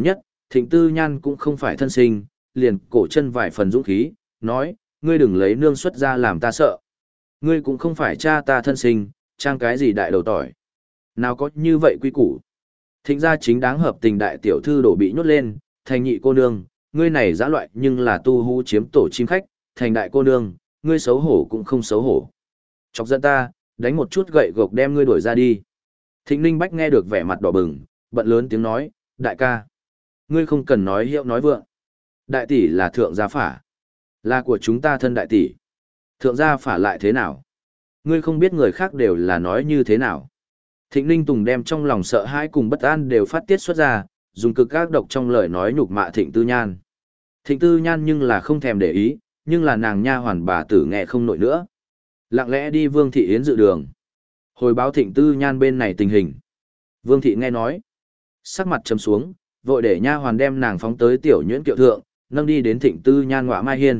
Thịnh Tư Nhan cũng không phải thân sinh, liền cổ chân vài phần dũng khí, nói, ngươi đừng lấy nương xuất ra làm ta sợ. Ngươi cũng không phải cha ta thân sinh, trang cái gì đại đầu tỏi. Nào có như vậy quy củ. Thịnh gia chính đáng hợp tình đại tiểu thư đổ bị nhốt lên, thành nhị cô nương, ngươi này dã loại nhưng là tu hú chiếm tổ chim khách, thành đại cô nương, ngươi xấu hổ cũng không xấu hổ. Chọc giận ta, đánh một chút gậy gộc đem ngươi đuổi ra đi. Thịnh Ninh Bách nghe được vẻ mặt đỏ bừng, bận lớn tiếng nói, đại ca. Ngươi không cần nói hiệu nói vượng. Đại tỷ là thượng gia phả. Là của chúng ta thân đại tỷ. Thượng gia phả lại thế nào? Ngươi không biết người khác đều là nói như thế nào. Thịnh Ninh Tùng đem trong lòng sợ hãi cùng bất an đều phát tiết xuất ra, dùng cực ác độc trong lời nói nhục mạ Thịnh Tư Nhan. Thịnh Tư Nhan nhưng là không thèm để ý, nhưng là nàng nha hoàn bà tử nghe không nổi nữa. Lặng lẽ đi Vương Thị Yến dự đường. Hồi báo Thịnh Tư Nhan bên này tình hình. Vương Thị nghe nói. Sắc mặt trầm xuống, vội để nha hoàn đem nàng phóng tới tiểu nhuyễn kiệu thượng, nâng đi đến Thịnh Tư Nhan ngọa mai hiên.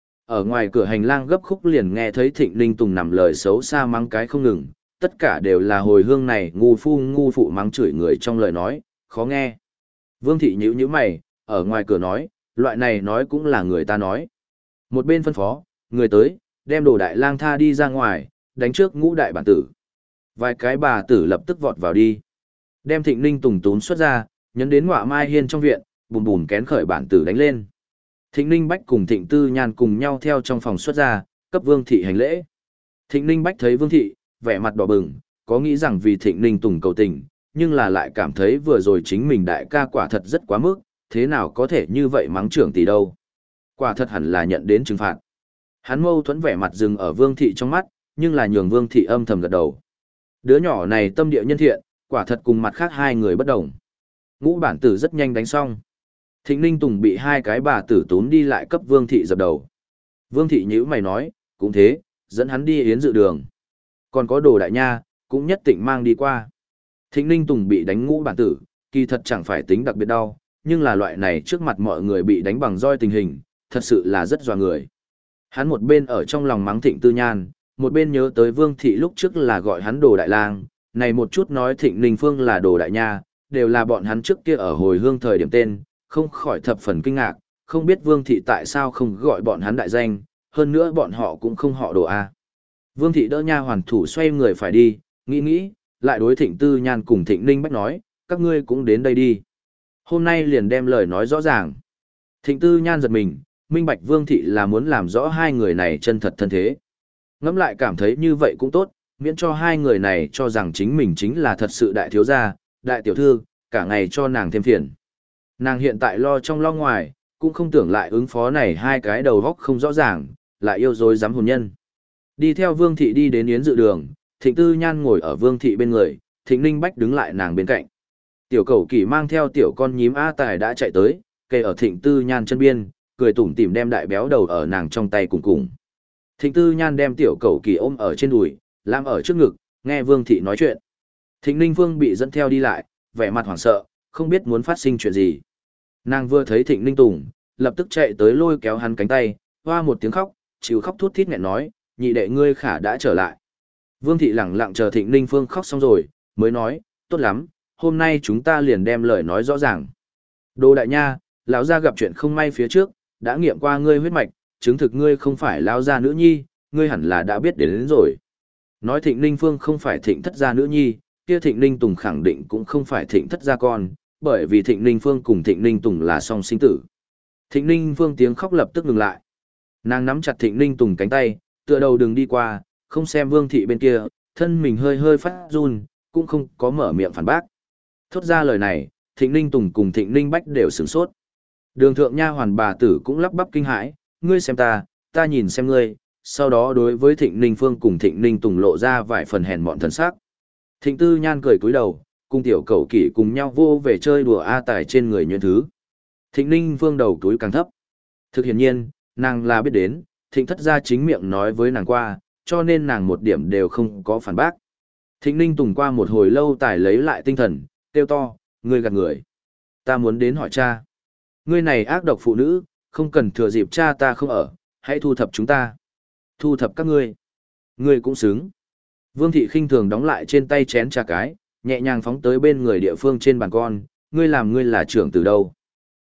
Ở ngoài cửa hành lang gấp khúc liền nghe thấy Thịnh Ninh Tùng nằm lời xấu xa mắng cái không ngừng, tất cả đều là hồi hương này ngu phu ngu phụ mắng chửi người trong lời nói, khó nghe. Vương Thị nhíu nhíu mày, ở ngoài cửa nói, loại này nói cũng là người ta nói. Một bên phân phó, người tới, đem đồ đại lang tha đi ra ngoài, đánh trước ngũ đại bản tử. Vài cái bà tử lập tức vọt vào đi. Đem Thịnh Ninh Tùng tún xuất ra, nhấn đến ngọa mai hiên trong viện, bùm bùm kén khởi bản tử đánh lên. Thịnh Ninh Bách cùng Thịnh Tư Nhan cùng nhau theo trong phòng xuất ra, cấp Vương Thị hành lễ. Thịnh Ninh Bách thấy Vương Thị, vẻ mặt đỏ bừng, có nghĩ rằng vì Thịnh Ninh Tùng cầu tình, nhưng là lại cảm thấy vừa rồi chính mình đại ca quả thật rất quá mức, thế nào có thể như vậy mắng trưởng tỷ đâu. Quả thật hẳn là nhận đến trừng phạt. Hắn mâu thuẫn vẻ mặt dừng ở Vương Thị trong mắt, nhưng là nhường Vương Thị âm thầm gật đầu. Đứa nhỏ này tâm địa nhân thiện, quả thật cùng mặt khác hai người bất đồng. Ngũ bản tử rất nhanh đánh xong. Thịnh Ninh Tùng bị hai cái bà tử tốn đi lại cấp Vương Thị dập đầu. Vương Thị nhíu mày nói, cũng thế, dẫn hắn đi yến dự đường. Còn có đồ đại nha, cũng nhất định mang đi qua. Thịnh Ninh Tùng bị đánh ngũ bản tử, kỳ thật chẳng phải tính đặc biệt đau, nhưng là loại này trước mặt mọi người bị đánh bằng roi tình hình, thật sự là rất dọa người. Hắn một bên ở trong lòng mắng Thịnh Tư Nhan, một bên nhớ tới Vương Thị lúc trước là gọi hắn đồ đại lang, này một chút nói Thịnh Ninh Phương là đồ đại nha, đều là bọn hắn trước kia ở hồi hương thời điểm tên, không khỏi thập phần kinh ngạc, không biết Vương Thị tại sao không gọi bọn hắn đại danh, hơn nữa bọn họ cũng không họ đồ A. Vương Thị đỡ nha hoàn thủ xoay người phải đi, nghĩ nghĩ, lại đối Thịnh Tư Nhan cùng Thịnh Ninh Bách nói, các ngươi cũng đến đây đi. Hôm nay liền đem lời nói rõ ràng. Thịnh Tư Nhan giật mình, minh bạch Vương Thị là muốn làm rõ hai người này chân thật thân thế. Ngẫm lại cảm thấy như vậy cũng tốt, miễn cho hai người này cho rằng chính mình chính là thật sự đại thiếu gia, đại tiểu thư, cả ngày cho nàng thêm phiền. Nàng hiện tại lo trong lo ngoài, cũng không tưởng lại ứng phó này hai cái đầu góc không rõ ràng, lại yêu dối dám hồn nhân. Đi theo Vương Thị đi đến yến dự đường, Thịnh Tư Nhan ngồi ở Vương Thị bên người, Thịnh Ninh Bách đứng lại nàng bên cạnh. Tiểu Cẩu Kỷ mang theo tiểu con nhím A Tài đã chạy tới, kề ở Thịnh Tư Nhan chân biên, cười tủm tỉm đem đại béo đầu ở nàng trong tay cùng cùng. Thịnh Tư Nhan đem tiểu Cẩu Kỷ ôm ở trên đùi, làm ở trước ngực, nghe Vương Thị nói chuyện. Thịnh Ninh Vương bị dẫn theo đi lại, vẻ mặt hoảng sợ, không biết muốn phát sinh chuyện gì. Nàng vừa thấy Thịnh Ninh Tùng, lập tức chạy tới lôi kéo hắn cánh tay, hoa một tiếng khóc, chịu khóc thút thít nghẹn nói, nhị đệ ngươi khả đã trở lại. Vương Thị lẳng lặng chờ Thịnh Ninh Phương khóc xong rồi, mới nói, tốt lắm, hôm nay chúng ta liền đem lời nói rõ ràng. Đồ đại nha, lão gia gặp chuyện không may phía trước, đã nghiệm qua ngươi huyết mạch, chứng thực ngươi không phải lão gia nữ nhi, ngươi hẳn là đã biết đến, đến rồi. Nói Thịnh Ninh Phương không phải Thịnh thất gia nữ nhi, kia Thịnh Ninh Tùng khẳng định cũng không phải Thịnh thất gia con, bởi vì Thịnh Ninh Phương cùng Thịnh Ninh Tùng là song sinh tử. Thịnh Ninh Phương tiếng khóc lập tức ngừng lại. Nàng nắm chặt Thịnh Ninh Tùng cánh tay, tựa đầu đừng đi qua, không xem Vương Thị bên kia, thân mình hơi hơi phát run, cũng không có mở miệng phản bác. Thốt ra lời này, Thịnh Ninh Tùng cùng Thịnh Ninh Bách đều sửng sốt. Đường thượng nha hoàn bà tử cũng lắp bắp kinh hãi, ngươi xem ta, ta nhìn xem ngươi, sau đó đối với Thịnh Ninh Phương cùng Thịnh Ninh Tùng lộ ra vài phần hèn mọn thần sắc. Thịnh Tư Nhan cười cúi đầu, cùng tiểu Cẩu Kỷ cùng nhau vô về chơi đùa A Tài trên người nhuyễn thứ. Thịnh Ninh Phương đầu túi càng thấp. Thực hiện nhiên, nàng là biết đến, Thịnh thất gia chính miệng nói với nàng qua, cho nên nàng một điểm đều không có phản bác. Thịnh Ninh Tùng qua một hồi lâu Tài lấy lại tinh thần, kêu to, ngươi gạt người. Ta muốn đến hỏi cha. Ngươi này ác độc phụ nữ, không cần thừa dịp cha ta không ở, hãy thu thập chúng ta. Thu thập các ngươi. Ngươi cũng xứng. Vương Thị khinh thường đóng lại trên tay chén trà cái, nhẹ nhàng phóng tới bên người địa phương trên bàn con, ngươi làm ngươi là trưởng từ đâu.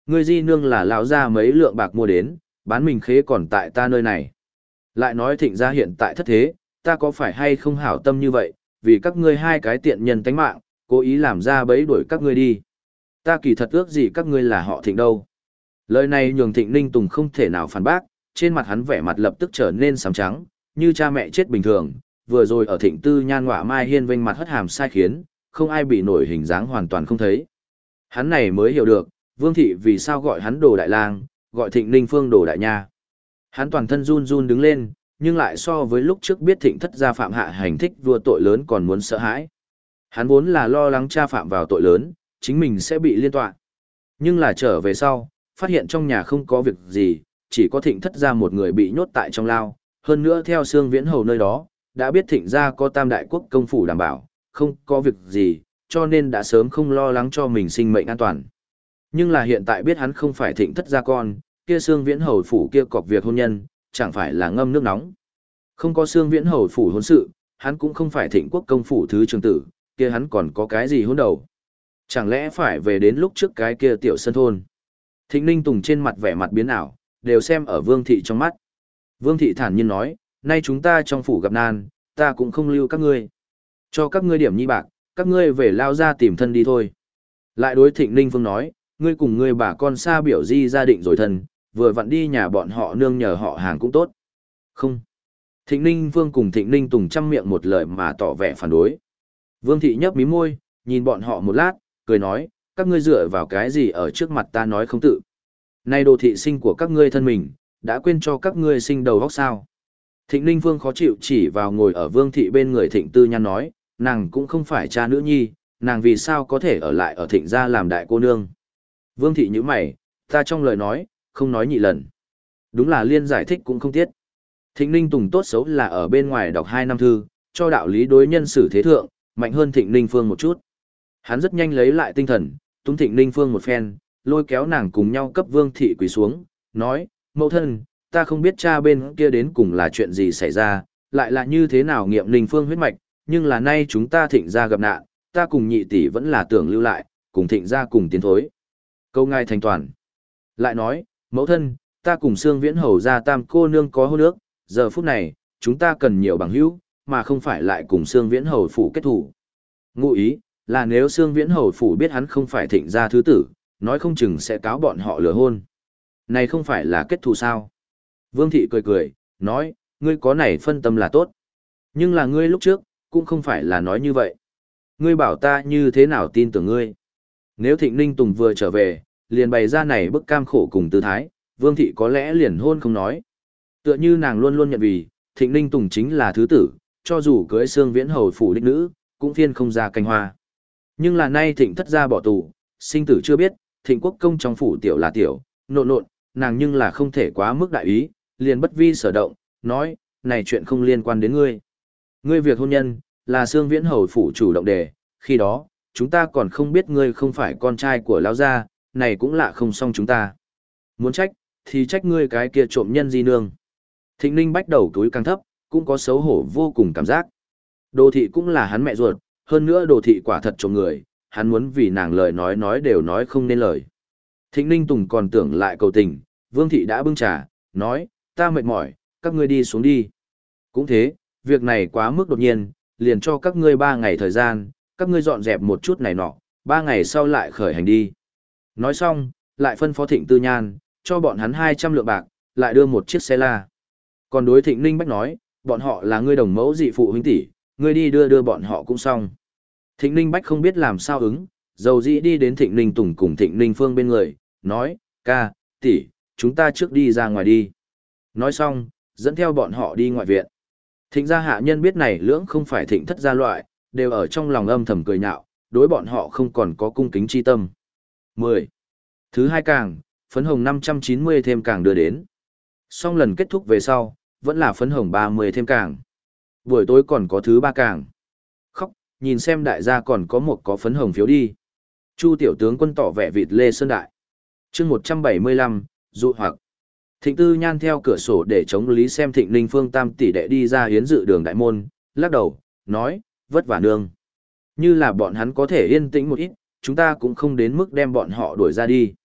Ngươi di nương là lão gia mấy lượng bạc mua đến, bán mình khế còn tại ta nơi này. Lại nói thịnh gia hiện tại thất thế, ta có phải hay không hảo tâm như vậy, vì các ngươi hai cái tiện nhân tánh mạng, cố ý làm ra bẫy đuổi các ngươi đi. Ta kỳ thật ước gì các ngươi là họ thịnh đâu. Lời này nhường Thịnh Ninh Tùng không thể nào phản bác, trên mặt hắn vẻ mặt lập tức trở nên sám trắng, như cha mẹ chết bình thường, vừa rồi ở Thịnh Tư Nhan ngọa mai hiên vênh mặt hất hàm sai khiến, không ai bị nổi hình dáng hoàn toàn không thấy. Hắn này mới hiểu được, Vương Thị vì sao gọi hắn Đồ Đại Lang, gọi Thịnh Ninh Phương Đồ Đại Nha. Hắn toàn thân run run đứng lên, nhưng lại so với lúc trước biết Thịnh thất gia phạm hạ hành thích vua tội lớn còn muốn sợ hãi. Hắn vốn là lo lắng cha phạm vào tội lớn, chính mình sẽ bị liên tọa. Nhưng là trở về sau, phát hiện trong nhà không có việc gì, chỉ có Thịnh thất gia một người bị nhốt tại trong lao, hơn nữa theo Sương Viễn Hầu nơi đó, đã biết Thịnh gia có tam đại quốc công phủ đảm bảo, không có việc gì, cho nên đã sớm không lo lắng cho mình sinh mệnh an toàn. Nhưng là hiện tại biết hắn không phải Thịnh thất gia con, kia Sương Viễn Hầu phủ kia cọc việc hôn nhân, chẳng phải là ngâm nước nóng. Không có Sương Viễn Hầu phủ hôn sự, hắn cũng không phải Thịnh quốc công phủ thứ trưởng tử, kia hắn còn có cái gì hôn đầu. Chẳng lẽ phải về đến lúc trước cái kia tiểu sân thôn. Thịnh Ninh Tùng trên mặt vẻ mặt biến ảo, đều xem ở Vương Thị trong mắt. Vương Thị thản nhiên nói, nay chúng ta trong phủ gặp nan, ta cũng không lưu các ngươi. Cho các ngươi điểm nhi bạc, các ngươi về lao ra tìm thân đi thôi. Lại đối Thịnh Ninh Phương nói, ngươi cùng ngươi bà con xa biểu di gia định rồi thân, vừa vặn đi nhà bọn họ nương nhờ họ hàng cũng tốt. Không. Thịnh Ninh Phương cùng Thịnh Ninh Tùng chăm miệng một lời mà tỏ vẻ phản đối. Vương Thị nhấp mí môi, nhìn bọn họ một lát, cười nói, các ngươi dựa vào cái gì ở trước mặt ta nói không tự. Nay đồ thị sinh của các ngươi thân mình, đã quên cho các ngươi sinh đầu góc sao. Thịnh Ninh Phương khó chịu chỉ vào ngồi ở Vương Thị bên người Thịnh Tư Nhan nói, nàng cũng không phải cha nữ nhi, nàng vì sao có thể ở lại ở Thịnh gia làm đại cô nương. Vương Thị nhíu mày, ta trong lời nói, không nói nhị lần. Đúng là liên giải thích cũng không tiết. Thịnh Ninh Tùng tốt xấu là ở bên ngoài đọc hai năm thư, cho đạo lý đối nhân xử thế thượng, mạnh hơn Thịnh Ninh Phương một chút. Hắn rất nhanh lấy lại tinh thần, túm Thịnh Ninh Phương một phen, lôi kéo nàng cùng nhau cấp Vương Thị quỳ xuống, nói, mẫu thân, ta không biết cha bên kia đến cùng là chuyện gì xảy ra, lại là như thế nào nghiệm Ninh Phương huyết mạch, nhưng là nay chúng ta Thịnh gia gặp nạn, ta cùng nhị tỷ vẫn là tưởng lưu lại, cùng Thịnh gia cùng tiến thối. Câu ngài thành toàn. Lại nói, mẫu thân, ta cùng Sương Viễn Hầu gia tam cô nương có hôn ước, giờ phút này, chúng ta cần nhiều bằng hữu, mà không phải lại cùng Sương Viễn Hầu phủ kết thủ. Ngụ ý, là nếu Sương Viễn Hầu phủ biết hắn không phải Thịnh gia thứ tử, nói không chừng sẽ cáo bọn họ lừa hôn. Này không phải là kết thù sao? Vương Thị cười cười, nói, ngươi có này phân tâm là tốt. Nhưng là ngươi lúc trước, cũng không phải là nói như vậy. Ngươi bảo ta như thế nào tin tưởng ngươi. Nếu Thịnh Ninh Tùng vừa trở về, liền bày ra này bức cam khổ cùng tư thái, Vương Thị có lẽ liền hôn không nói. Tựa như nàng luôn luôn nhận vì, Thịnh Ninh Tùng chính là thứ tử, cho dù cưới Sương Viễn Hầu phủ đích nữ, cũng phiên không ra canh hoa. Nhưng là nay Thịnh thất gia bỏ tù, sinh tử chưa biết, Thịnh quốc công trong phủ tiểu là tiểu, nộn nộn, nàng nhưng là không thể quá mức đại ý, liền bất vi sở động, nói, này chuyện không liên quan đến ngươi. Ngươi việc hôn nhân, là Sương Viễn Hầu phủ chủ động đề, khi đó, chúng ta còn không biết ngươi không phải con trai của lão gia, này cũng lạ không xong chúng ta. Muốn trách, thì trách ngươi cái kia trộm nhân di nương. Thịnh Ninh bách đầu túi càng thấp, cũng có xấu hổ vô cùng cảm giác. Đồ thị cũng là hắn mẹ ruột, hơn nữa đồ thị quả thật trộm người, hắn muốn vì nàng lời nói nói đều nói không nên lời. Thịnh Ninh Tùng còn tưởng lại cầu tình, Vương Thị đã bưng trà, nói, ta mệt mỏi, các ngươi đi xuống đi. Cũng thế, việc này quá mức đột nhiên, liền cho các ngươi ba ngày thời gian, các ngươi dọn dẹp một chút này nọ, ba ngày sau lại khởi hành đi. Nói xong, lại phân phó Thịnh Tư Nhan, cho bọn hắn hai trăm lượng bạc, lại đưa một chiếc xe la. Còn đối Thịnh Ninh Bách nói, bọn họ là ngươi đồng mẫu dị phụ huynh tỷ, ngươi đi đưa đưa bọn họ cũng xong. Thịnh Ninh Bách không biết làm sao ứng, dầu dĩ đi đến Thịnh Ninh Tùng cùng Thịnh Ninh Phương bên người, nói, ca, tỷ, chúng ta trước đi ra ngoài đi. Nói xong, dẫn theo bọn họ đi ngoại viện. Thịnh gia hạ nhân biết này lưỡng không phải thịnh thất gia loại, đều ở trong lòng âm thầm cười nhạo, đối bọn họ không còn có cung kính chi tâm. mười. Thứ hai càng, phấn hồng năm trăm chín mươi thêm càng đưa đến. Xong lần kết thúc về sau, vẫn là phấn hồng ba mươi thêm càng. Buổi tối còn có thứ ba càng. Khóc, nhìn xem đại gia còn có một có phấn hồng phiếu đi. Chu tiểu tướng quân tỏ vẻ vịt lê sơn đại. chương một trăm bảy mươi lăm, dụ hoặc. Thịnh Tư Nhan theo cửa sổ để chống lý xem Thịnh Ninh Phương tam tỷ đệ đi ra hiến dự đường đại môn, lắc đầu, nói, vất vả nương. Như là bọn hắn có thể yên tĩnh một ít, chúng ta cũng không đến mức đem bọn họ đuổi ra đi.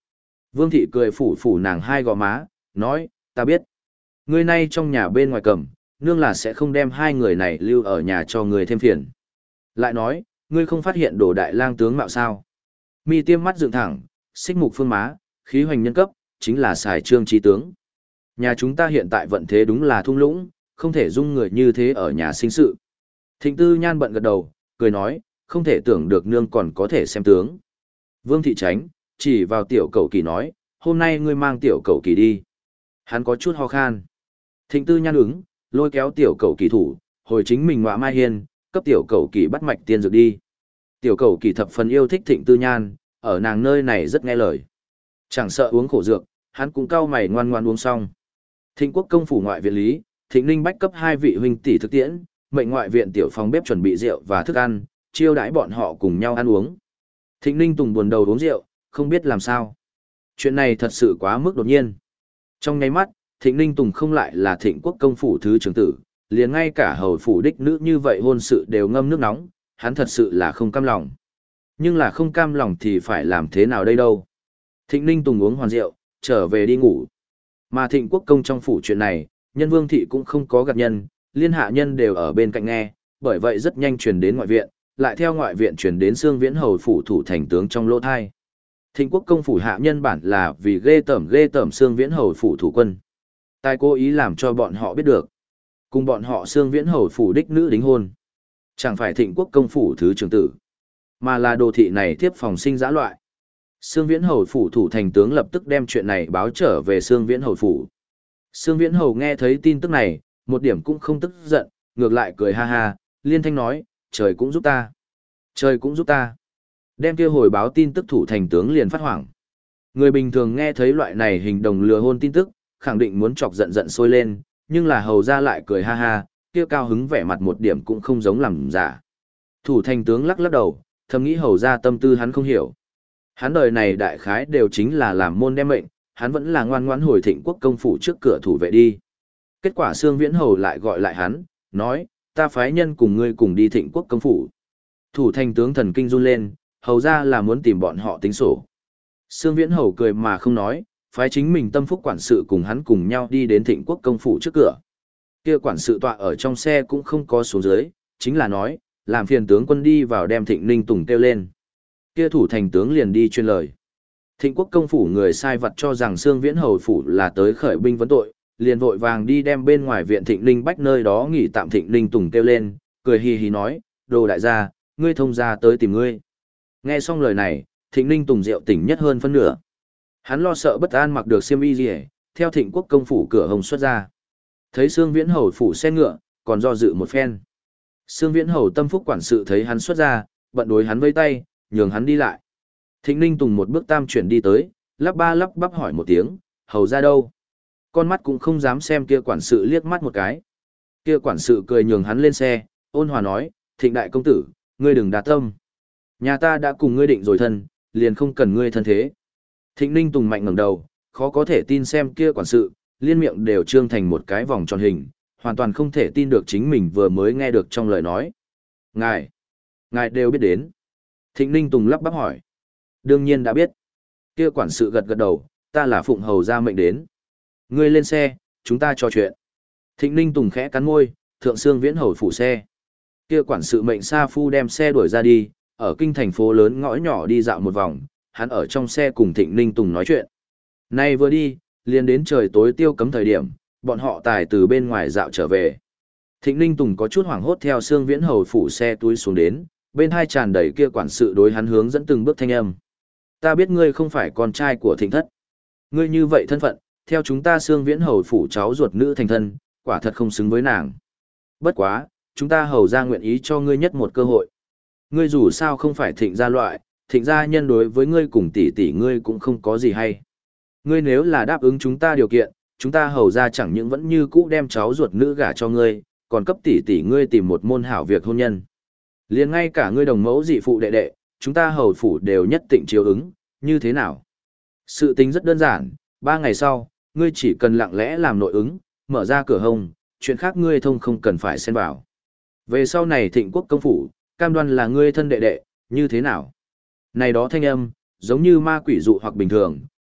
Vương thị cười phủ phủ nàng hai gò má, nói, ta biết. Ngươi nay trong nhà bên ngoài cầm, nương là sẽ không đem hai người này lưu ở nhà cho người thêm phiền. Lại nói, ngươi không phát hiện đồ đại lang tướng mạo sao. Mi tiêm mắt dựng thẳng, xích mục phương má, khí hoành nhân cấp, chính là xài trương trí tướng. Nhà chúng ta hiện tại vận thế đúng là thung lũng, không thể dung người như thế ở nhà sinh sự. Thịnh Tư Nhan bận gật đầu, cười nói, không thể tưởng được nương còn có thể xem tướng. Vương thị tránh, chỉ vào tiểu cầu kỳ nói, hôm nay ngươi mang tiểu cầu kỳ đi. Hắn có chút ho khan. Thịnh Tư Nhan ứng, lôi kéo tiểu cầu kỳ thủ, hồi chính mình ngọa mai hiên, cấp tiểu cầu kỳ bắt mạch tiên dược đi. Tiểu cầu kỳ thập phần yêu thích Thịnh Tư Nhan, ở nàng nơi này rất nghe lời. Chẳng sợ uống khổ dược, hắn cũng cau mày ngoan ngoan uống xong. Thịnh Quốc công phủ ngoại viện lý, Thịnh Ninh bách cấp hai vị huynh tỷ thực tiễn, mệnh ngoại viện tiểu phòng bếp chuẩn bị rượu và thức ăn, chiêu đãi bọn họ cùng nhau ăn uống. Thịnh Ninh Tùng buồn đầu uống rượu, không biết làm sao. Chuyện này thật sự quá mức đột nhiên. Trong nháy mắt, Thịnh Ninh Tùng không lại là Thịnh Quốc công phủ thứ trưởng tử, liền ngay cả hầu phủ đích nữ như vậy hôn sự đều ngâm nước nóng, hắn thật sự là không cam lòng. Nhưng là không cam lòng thì phải làm thế nào đây đâu. Thịnh Ninh Tùng uống hoàn rượu, trở về đi ngủ. Mà Thịnh Quốc công trong phủ chuyện này, nhân Vương thị cũng không có gặp nhân, liên hạ nhân đều ở bên cạnh nghe, bởi vậy rất nhanh truyền đến ngoại viện, lại theo ngoại viện truyền đến Xương Viễn hầu phủ thủ thành tướng trong lỗ thai. Thịnh Quốc công phủ hạ nhân bản là vì ghê tởm ghê tởm Xương Viễn hầu phủ thủ quân. Tai cố ý làm cho bọn họ biết được, cùng bọn họ Xương Viễn hầu phủ đích nữ đính hôn. Chẳng phải Thịnh Quốc công phủ thứ trưởng tử, mà là đồ thị này tiếp phòng sinh dã loại. Xương Viễn hầu phủ thủ thành tướng lập tức đem chuyện này báo trở về Xương Viễn hầu phủ. Xương Viễn hầu nghe thấy tin tức này, một điểm cũng không tức giận, ngược lại cười ha ha, liên thanh nói, trời cũng giúp ta. Trời cũng giúp ta. Đem kia hồi báo tin tức thủ thành tướng liền phát hoảng. Người bình thường nghe thấy loại này hình đồng lừa hôn tin tức, khẳng định muốn chọc giận giận sôi lên, nhưng là hầu ra lại cười ha ha, kia cao hứng vẻ mặt một điểm cũng không giống làm giả. Thủ thành tướng lắc lắc đầu, thầm nghĩ hầu ra tâm tư hắn không hiểu. Hắn đời này đại khái đều chính là làm môn đem mệnh, hắn vẫn là ngoan ngoãn hồi Thịnh Quốc công phủ trước cửa thủ vệ đi. Kết quả Xương Viễn hầu lại gọi lại hắn, nói, ta phái nhân cùng ngươi cùng đi Thịnh Quốc công phủ. Thủ thành tướng thần kinh run lên, hầu ra là muốn tìm bọn họ tính sổ. Xương Viễn hầu cười mà không nói, phái chính mình tâm phúc quản sự cùng hắn cùng nhau đi đến Thịnh Quốc công phủ trước cửa. Kia quản sự tọa ở trong xe cũng không có xuống dưới, chính là nói, làm phiền tướng quân đi vào đem Thịnh Ninh Tùng kêu lên. Kia thủ thành tướng liền đi truyền lời. Thịnh Quốc công phủ người sai vật cho rằng Xương Viễn hầu phủ là tới khởi binh vấn tội, liền vội vàng đi đem bên ngoài viện Thịnh Ninh bách nơi đó nghỉ tạm Thịnh Ninh Tùng kêu lên, cười hì hì nói, đồ đại gia, ngươi thông gia tới tìm ngươi. Nghe xong lời này, Thịnh Ninh Tùng rượu tỉnh nhất hơn phân nửa. Hắn lo sợ bất an mặc được xiêm y gì, theo Thịnh Quốc công phủ cửa hồng xuất ra. Thấy Xương Viễn hầu phủ xe ngựa, còn do dự một phen. Xương Viễn hầu tâm phúc quản sự thấy hắn xuất ra, bận đối hắn vây tay, nhường hắn đi lại. Thịnh Ninh Tùng một bước tam chuyển đi tới, lắp ba lắp bắp hỏi một tiếng, hầu ra đâu? Con mắt cũng không dám xem kia quản sự liếc mắt một cái. Kia quản sự cười nhường hắn lên xe, ôn hòa nói, Thịnh đại công tử, ngươi đừng đa tâm. Nhà ta đã cùng ngươi định rồi thân, liền không cần ngươi thân thế. Thịnh Ninh Tùng mạnh ngẩng đầu, khó có thể tin xem kia quản sự, liên miệng đều trương thành một cái vòng tròn hình, hoàn toàn không thể tin được chính mình vừa mới nghe được trong lời nói. Ngài, ngài đều biết đến. Thịnh Ninh Tùng lắp bắp hỏi. Đương nhiên đã biết. Kia quản sự gật gật đầu, ta là phụng hầu ra mệnh đến. Ngươi lên xe, chúng ta trò chuyện. Thịnh Ninh Tùng khẽ cắn môi, thượng Xương Viễn hầu phủ xe. Kia quản sự mệnh sa phu đem xe đuổi ra đi, ở kinh thành phố lớn ngõ nhỏ đi dạo một vòng, hắn ở trong xe cùng Thịnh Ninh Tùng nói chuyện. Nay vừa đi, liền đến trời tối tiêu cấm thời điểm, bọn họ tài từ bên ngoài dạo trở về. Thịnh Ninh Tùng có chút hoảng hốt theo Xương Viễn hầu phủ xe túi xuống đến, bên hai tràn đầy kia quản sự đối hắn hướng dẫn từng bước thanh âm. Ta biết ngươi không phải con trai của Thịnh thất. Ngươi như vậy thân phận, theo chúng ta Xương Viễn hầu phủ cháu ruột nữ thành thân, quả thật không xứng với nàng. Bất quá, chúng ta hầu ra nguyện ý cho ngươi nhất một cơ hội. Ngươi dù sao không phải Thịnh gia loại, Thịnh gia nhân đối với ngươi cùng tỷ tỷ ngươi cũng không có gì hay. Ngươi nếu là đáp ứng chúng ta điều kiện, chúng ta hầu ra chẳng những vẫn như cũ đem cháu ruột nữ gả cho ngươi, còn cấp tỷ tỷ ngươi tìm một môn hảo việc hôn nhân. Liền ngay cả ngươi đồng mẫu dị phụ đệ đệ, chúng ta hầu phủ đều nhất định chiếu ứng, như thế nào? Sự tính rất đơn giản, ba ngày sau, ngươi chỉ cần lặng lẽ làm nội ứng, mở ra cửa hông, chuyện khác ngươi thông không cần phải xen vào. Về sau này Thịnh Quốc công phủ, cam đoan là ngươi thân đệ đệ, như thế nào? Này đó thanh âm, giống như ma quỷ dụ hoặc bình thường,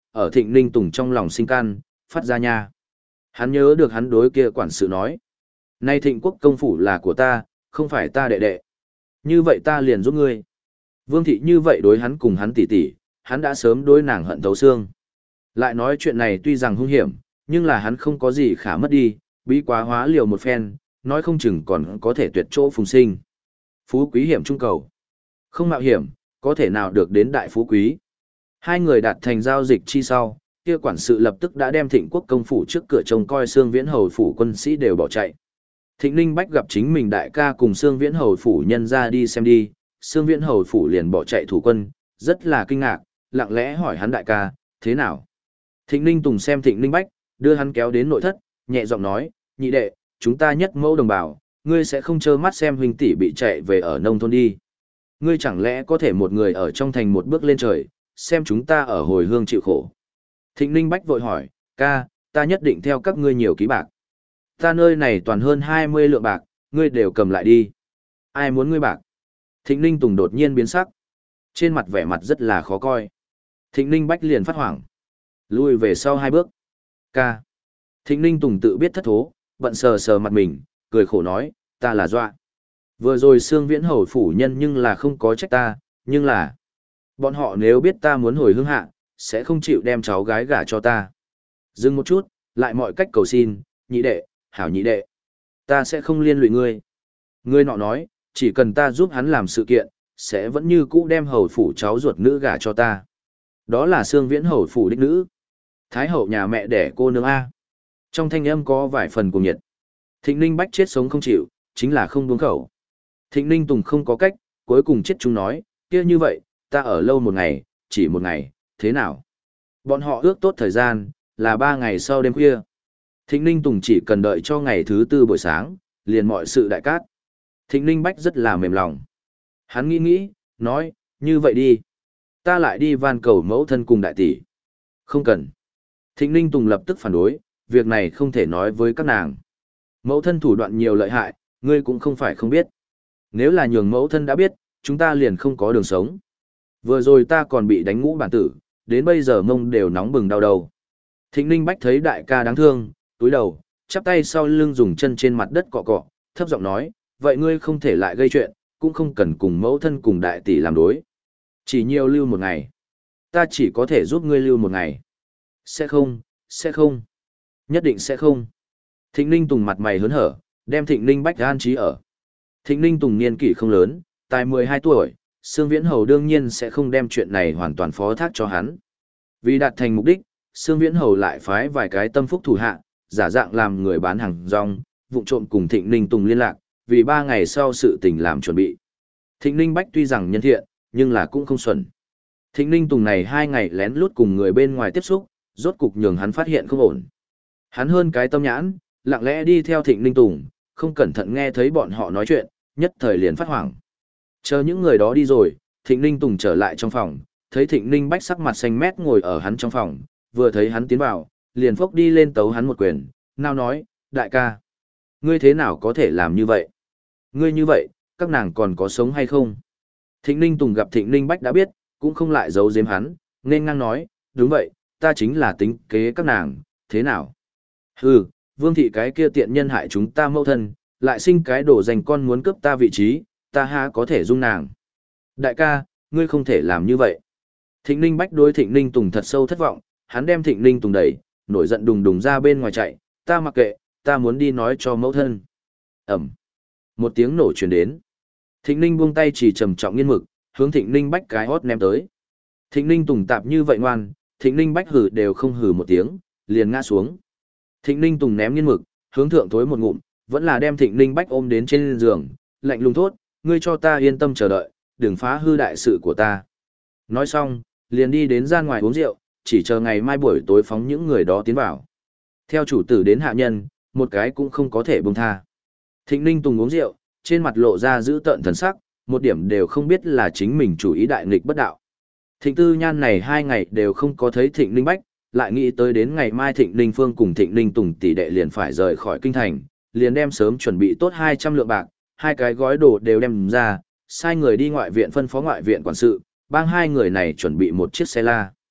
ở Thịnh Ninh Tùng trong lòng sinh can, phát ra nha. Hắn nhớ được hắn đối kia quản sự nói. Nay Thịnh quốc công phủ là của ta, không phải ta đệ đệ. Như vậy ta liền giúp ngươi. Vương thị như vậy đối hắn cùng hắn tỉ tỉ, hắn đã sớm đối nàng hận thấu xương. Lại nói chuyện này tuy rằng hung hiểm, nhưng là hắn không có gì khả mất đi, bí quá hóa liều một phen, nói không chừng còn có thể tuyệt chỗ phùng sinh. Phú quý hiểm trung cầu. Không mạo hiểm, có thể nào được đến đại phú quý. Hai người đạt thành giao dịch chi sau, kia quản sự lập tức đã đem Thịnh quốc công phủ trước cửa trông coi Sương Viễn hầu phủ quân sĩ đều bỏ chạy. Thịnh Ninh Bách gặp chính mình đại ca cùng Sương Viễn hầu phủ nhân ra đi xem đi, Sương Viễn hầu phủ liền bỏ chạy thủ quân, rất là kinh ngạc, lặng lẽ hỏi hắn đại ca, thế nào? Thịnh Ninh Tùng xem Thịnh Ninh Bách, đưa hắn kéo đến nội thất, nhẹ giọng nói, nhị đệ, chúng ta nhất mẫu đồng bào, ngươi sẽ không trơ mắt xem huynh tỷ bị chạy về ở nông thôn đi. Ngươi chẳng lẽ có thể một người ở trong thành một bước lên trời, xem chúng ta ở hồi hương chịu khổ. Thịnh Ninh Bách vội hỏi, ca, ta nhất định theo các ngươi nhiều ký bạc. Ta nơi này toàn hơn hai mươi lượng bạc, ngươi đều cầm lại đi. Ai muốn ngươi bạc? Thịnh Ninh Tùng đột nhiên biến sắc. Trên mặt vẻ mặt rất là khó coi. Thịnh Ninh Bách liền phát hoảng. Lui về sau hai bước. Ca. Thịnh Ninh Tùng tự biết thất thố, bận sờ sờ mặt mình, cười khổ nói, ta là dọa. Vừa rồi Sương Viễn hầu phủ nhân nhưng là không có trách ta, nhưng là bọn họ nếu biết ta muốn hồi hương hạ, sẽ không chịu đem cháu gái gả cho ta. Dừng một chút, lại mọi cách cầu xin, nhị đệ, hảo nhị đệ. Ta sẽ không liên lụy ngươi. Ngươi nọ nói, chỉ cần ta giúp hắn làm sự kiện, sẽ vẫn như cũ đem hầu phủ cháu ruột nữ gả cho ta. Đó là Sương Viễn hầu phủ đích nữ. Thái hậu nhà mẹ đẻ cô nương A. Trong thanh âm có vài phần cùng nhiệt. Thịnh Ninh Bách chết sống không chịu, chính là không buông khẩu. Thịnh Ninh Tùng không có cách, cuối cùng chết chúng nói, kia như vậy, ta ở lâu một ngày, chỉ một ngày, thế nào? Bọn họ ước tốt thời gian, là ba ngày sau đêm khuya. Thịnh Ninh Tùng chỉ cần đợi cho ngày thứ tư buổi sáng, liền mọi sự đại cát. Thịnh Ninh Bách rất là mềm lòng. Hắn nghĩ nghĩ, nói, như vậy đi. Ta lại đi van cầu mẫu thân cùng đại tỷ. Không cần. Thịnh Ninh Tùng lập tức phản đối, việc này không thể nói với các nàng. Mẫu thân thủ đoạn nhiều lợi hại, ngươi cũng không phải không biết. Nếu là nhường mẫu thân đã biết, chúng ta liền không có đường sống. Vừa rồi ta còn bị đánh ngũ bản tử, đến bây giờ mông đều nóng bừng đau đầu. Thịnh Ninh Bách thấy đại ca đáng thương, túi đầu, chắp tay sau lưng dùng chân trên mặt đất cọ cọ, thấp giọng nói, vậy ngươi không thể lại gây chuyện, cũng không cần cùng mẫu thân cùng đại tỷ làm đối. Chỉ nhiều lưu một ngày. Ta chỉ có thể giúp ngươi lưu một ngày. Sẽ không, sẽ không. Nhất định sẽ không. Thịnh Ninh Tùng mặt mày hớn hở, đem Thịnh Ninh Bách an trí ở. Thịnh Ninh Tùng niên kỷ không lớn, tài mười hai tuổi, Sương Viễn Hầu đương nhiên sẽ không đem chuyện này hoàn toàn phó thác cho hắn. Vì đạt thành mục đích, Sương Viễn Hầu lại phái vài cái tâm phúc thủ hạ, giả dạng làm người bán hàng rong, vụng trộm cùng Thịnh Ninh Tùng liên lạc, vì ba ngày sau sự tình làm chuẩn bị. Thịnh Ninh Bách tuy rằng nhân thiện, nhưng là cũng không xuẩn. Thịnh Ninh Tùng này hai ngày lén lút cùng người bên ngoài tiếp xúc, rốt cục nhường hắn phát hiện không ổn. Hắn hơn cái tâm nhãn, lặng lẽ đi theo Thịnh Ninh Tùng, không cẩn thận nghe thấy bọn họ nói chuyện, nhất thời liền phát hoảng. Chờ những người đó đi rồi, Thịnh Ninh Tùng trở lại trong phòng, thấy Thịnh Ninh Bách sắc mặt xanh mét ngồi ở hắn trong phòng, vừa thấy hắn tiến vào, liền phốc đi lên tấu hắn một quyền, nào nói, đại ca, ngươi thế nào có thể làm như vậy? Ngươi như vậy, các nàng còn có sống hay không? Thịnh Ninh Tùng gặp Thịnh Ninh Bách đã biết, cũng không lại giấu giếm hắn, nên ngang nói, đúng vậy, ta chính là tính kế các nàng, thế nào? Hừ, Vương thị cái kia tiện nhân hại chúng ta mâu thân, lại sinh cái đổ dành con muốn cướp ta vị trí, ta ha có thể dung nàng. Đại ca, ngươi không thể làm như vậy. Thịnh Ninh Bách đối Thịnh Ninh Tùng thật sâu thất vọng, hắn đem Thịnh Ninh Tùng đẩy, nổi giận đùng đùng ra bên ngoài chạy, ta mặc kệ, ta muốn đi nói cho mẫu thân. Ẩm. Một tiếng nổ truyền đến. Thịnh Ninh buông tay chỉ trầm trọng nghiên mực, hướng Thịnh Ninh Bách cái hót ném tới. Thịnh Ninh Tùng tạp như vậy ngoan, Thịnh Ninh Bách hử đều không hử một tiếng, liền ngã xuống. Thịnh Ninh Tùng ném nghiên mực, hướng thượng thối một ngụm, vẫn là đem Thịnh Ninh Bách ôm đến trên giường, lạnh lùng thốt, ngươi cho ta yên tâm chờ đợi, đừng phá hư đại sự của ta. Nói xong, liền đi đến gian ngoài uống rượu, chỉ chờ ngày mai buổi tối phóng những người đó tiến vào. Theo chủ tử đến hạ nhân, một cái cũng không có thể buông tha. Thịnh Ninh Tùng uống rượu, trên mặt lộ ra giữ tợn thần sắc, một điểm đều không biết là chính mình chủ ý đại nghịch bất đạo. Thịnh Tư Nhan này hai ngày đều không có thấy Thịnh Ninh Bách, lại nghĩ tới đến ngày mai Thịnh Ninh Phương cùng Thịnh Ninh Tùng tỷ đệ liền phải rời khỏi kinh thành, liền đem sớm chuẩn bị tốt hai trăm lượng bạc, hai cái gói đồ đều đem ra, sai người đi ngoại viện phân phó ngoại viện quản sự, bang hai người này chuẩn bị một chiếc xe la.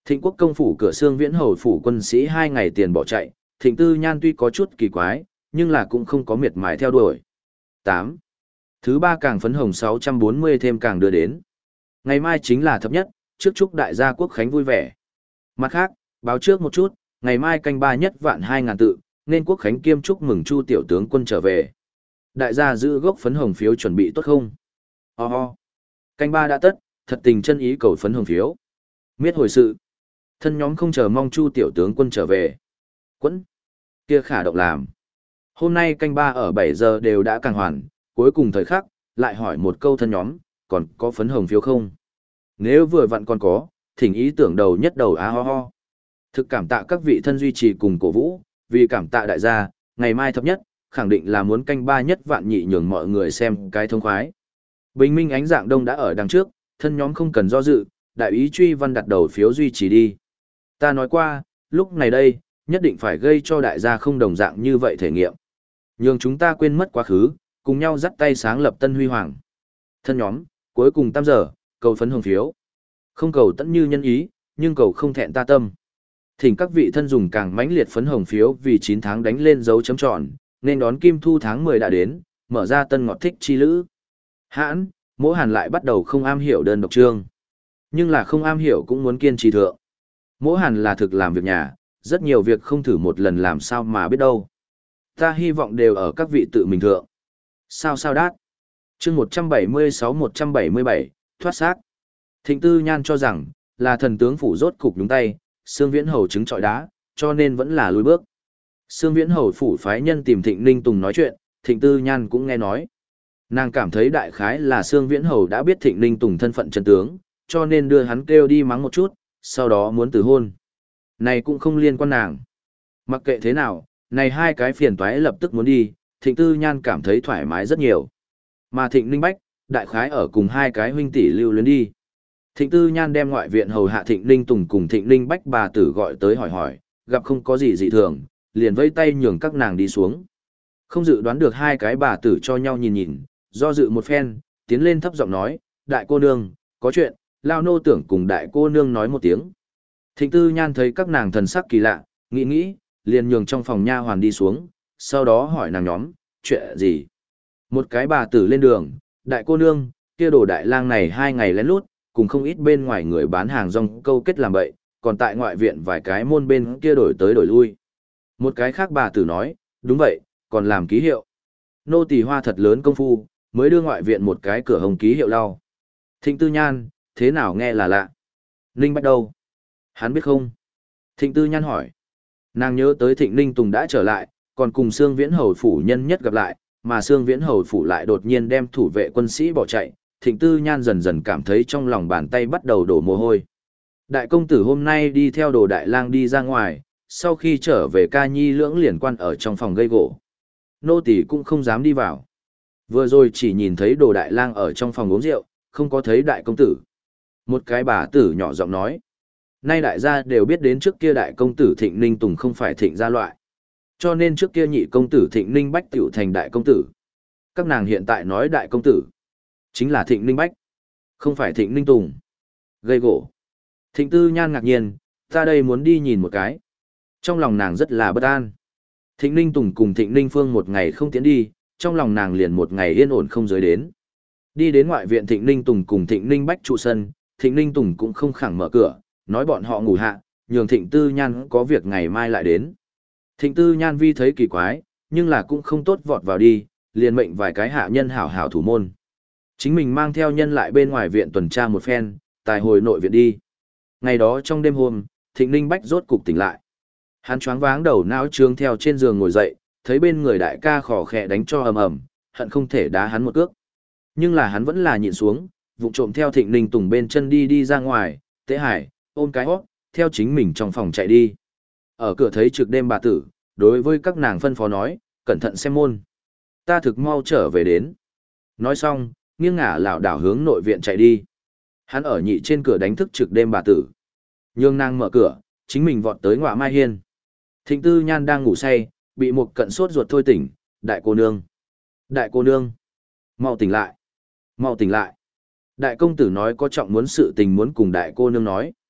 Thịnh Quốc công phủ cửa Xương Viễn Hầu phủ quân sĩ hai ngày tiền bỏ chạy, Thịnh Tư Nhan tuy có chút kỳ quái, nhưng là cũng không có miệt mài theo đuổi. tám. Thứ ba càng phấn hồng sáu trăm bốn mươi thêm càng đưa đến. Ngày mai chính là thập nhất, trước chúc đại gia quốc khánh vui vẻ. Mặt khác, báo trước một chút, ngày mai canh ba nhất vạn hai ngàn tự, nên quốc khánh kiêm chúc mừng Chu tiểu tướng quân trở về. Đại gia giữ gốc phấn hồng phiếu chuẩn bị tốt không? Ho ho. Canh ba đã tất, thật tình chân ý cầu phấn hồng phiếu. Miết hồi sự. Thân nhóm không chờ mong Chu tiểu tướng quân trở về. Quẫn. Kia khả động làm. Hôm nay canh ba ở bảy giờ đều đã càng hoàn, cuối cùng thời khắc, lại hỏi một câu thân nhóm, còn có phấn hồng phiếu không? Nếu vừa vặn còn có, thỉnh ý tưởng đầu nhất đầu á ho ho. Thực cảm tạ các vị thân duy trì cùng cổ vũ, vì cảm tạ đại gia, ngày mai thập nhất, khẳng định là muốn canh ba nhất vạn nhị nhường mọi người xem cái thông khoái. Bình minh ánh dạng đông đã ở đằng trước, thân nhóm không cần do dự, đại ý truy văn đặt đầu phiếu duy trì đi. Ta nói qua, lúc này đây, nhất định phải gây cho đại gia không đồng dạng như vậy thể nghiệm. Nhường chúng ta quên mất quá khứ, cùng nhau dắt tay sáng lập tân huy hoàng. Thân nhóm, cuối cùng tam giờ, cầu phấn hồng phiếu. Không cầu tận như nhân ý, nhưng cầu không thẹn ta tâm. Thỉnh các vị thân dùng càng mãnh liệt phấn hồng phiếu vì chín tháng đánh lên dấu chấm tròn, nên đón kim thu tháng mười đã đến, mở ra tân ngọt thích chi lữ. Hãn, mỗi hàn lại bắt đầu không am hiểu đơn độc chương. Nhưng là không am hiểu cũng muốn kiên trì thượng. Mỗi hàn là thực làm việc nhà, rất nhiều việc không thử một lần làm sao mà biết đâu. Ta hy vọng đều ở các vị tự mình thượng. Sao sao đát. Chương một trăm bảy mươi sáu một trăm bảy mươi bảy, thoát xác. Thịnh Tư Nhan cho rằng, là thần tướng phủ rốt cục nhúng tay, Xương Viễn Hầu chứng trọi đá, cho nên vẫn là lùi bước. Xương Viễn Hầu phủ phái nhân tìm Thịnh Ninh Tùng nói chuyện, Thịnh Tư Nhan cũng nghe nói. Nàng cảm thấy đại khái là Xương Viễn Hầu đã biết Thịnh Ninh Tùng thân phận chân tướng, cho nên đưa hắn kêu đi mắng một chút, sau đó muốn từ hôn. Này cũng không liên quan nàng. Mặc kệ thế nào, này hai cái phiền toái lập tức muốn đi, Thịnh Tư Nhan cảm thấy thoải mái rất nhiều. Mà Thịnh Ninh Bách, đại khái ở cùng hai cái huynh tỷ lưu luyến đi. Thịnh Tư Nhan đem ngoại viện hầu hạ Thịnh Ninh Tùng cùng Thịnh Ninh Bách bà tử gọi tới hỏi hỏi, gặp không có gì dị thường, liền vẫy tay nhường các nàng đi xuống. Không dự đoán được hai cái bà tử cho nhau nhìn nhìn, do dự một phen, tiến lên thấp giọng nói, đại cô nương, có chuyện, lao nô tưởng cùng đại cô nương nói một tiếng. Thịnh Tư Nhan thấy các nàng thần sắc kỳ lạ, nghĩ nghĩ, liền nhường trong phòng nha hoàn đi xuống, sau đó hỏi nàng nhóm, chuyện gì? Một cái bà tử lên đường, đại cô nương, kia đồ đại lang này hai ngày lén lút, cùng không ít bên ngoài người bán hàng rong câu kết làm bậy, còn tại ngoại viện vài cái môn bên kia đổi tới đổi lui. Một cái khác bà tử nói, đúng vậy, còn làm ký hiệu. Nô tỳ hoa thật lớn công phu, mới đưa ngoại viện một cái cửa hồng ký hiệu lau. Thịnh Tư Nhan, thế nào nghe là lạ? Ninh Bách đâu? Hắn biết không? Thịnh Tư Nhan hỏi. Nàng nhớ tới Thịnh Ninh Tùng đã trở lại, còn cùng Xương Viễn Hầu phủ nhân nhất gặp lại, mà Xương Viễn Hầu phủ lại đột nhiên đem thủ vệ quân sĩ bỏ chạy. Thịnh Tư Nhan dần dần cảm thấy trong lòng bàn tay bắt đầu đổ mồ hôi. Đại công tử hôm nay đi theo đồ đại lang đi ra ngoài, sau khi trở về ca nhi lưỡng liền quan ở trong phòng gây gỗ. Nô tỳ cũng không dám đi vào. Vừa rồi chỉ nhìn thấy đồ đại lang ở trong phòng uống rượu, không có thấy đại công tử. Một cái bà tử nhỏ giọng nói. Nay đại gia đều biết đến trước kia đại công tử Thịnh Ninh Tùng không phải Thịnh gia loại. Cho nên trước kia nhị công tử Thịnh Ninh Bách tiểu thành đại công tử. Các nàng hiện tại nói đại công tử. Chính là Thịnh Ninh Bách. Không phải Thịnh Ninh Tùng. Gây gỗ. Thịnh Tư Nhan ngạc nhiên, ta đây muốn đi nhìn một cái. Trong lòng nàng rất là bất an. Thịnh Ninh Tùng cùng Thịnh Ninh Phương một ngày không tiến đi, trong lòng nàng liền một ngày yên ổn không giới đến. Đi đến ngoại viện Thịnh Ninh Tùng cùng Thịnh Ninh Bách trụ sân, Thịnh Ninh Tùng cũng không khẳng mở cửa, nói bọn họ ngủ hạ, nhường Thịnh Tư Nhan có việc ngày mai lại đến. Thịnh Tư Nhan vi thấy kỳ quái, nhưng là cũng không tốt vọt vào đi, liền mệnh vài cái hạ nhân hảo hảo thủ môn. Chính mình mang theo nhân lại bên ngoài viện tuần tra một phen, tài hồi nội viện đi. Ngày đó trong đêm hôm, Thịnh Ninh Bách rốt cục tỉnh lại. Hắn choáng váng đầu não trương theo trên giường ngồi dậy, thấy bên người đại ca khò khẽ đánh cho ầm ầm, hận không thể đá hắn một cước. Nhưng là hắn vẫn là nhịn xuống, vụng trộm theo Thịnh Ninh Tùng bên chân đi đi ra ngoài, Tế Hải, ôm cái hót, theo chính mình trong phòng chạy đi. Ở cửa thấy trực đêm bà tử, đối với các nàng phân phó nói, cẩn thận xem môn. Ta thực mau trở về đến. Nói xong, nghiêng ngả lảo đảo hướng nội viện chạy đi. Hắn ở nhị trên cửa đánh thức trực đêm bà tử. Nhương nàng mở cửa, chính mình vọt tới ngọa mai hiên. Thịnh Tư Nhan đang ngủ say, bị một cận sốt ruột thôi tỉnh, đại cô nương. Đại cô nương. Mau tỉnh lại. Mau tỉnh lại. Đại công tử nói có trọng muốn sự tình muốn cùng đại cô nương nói.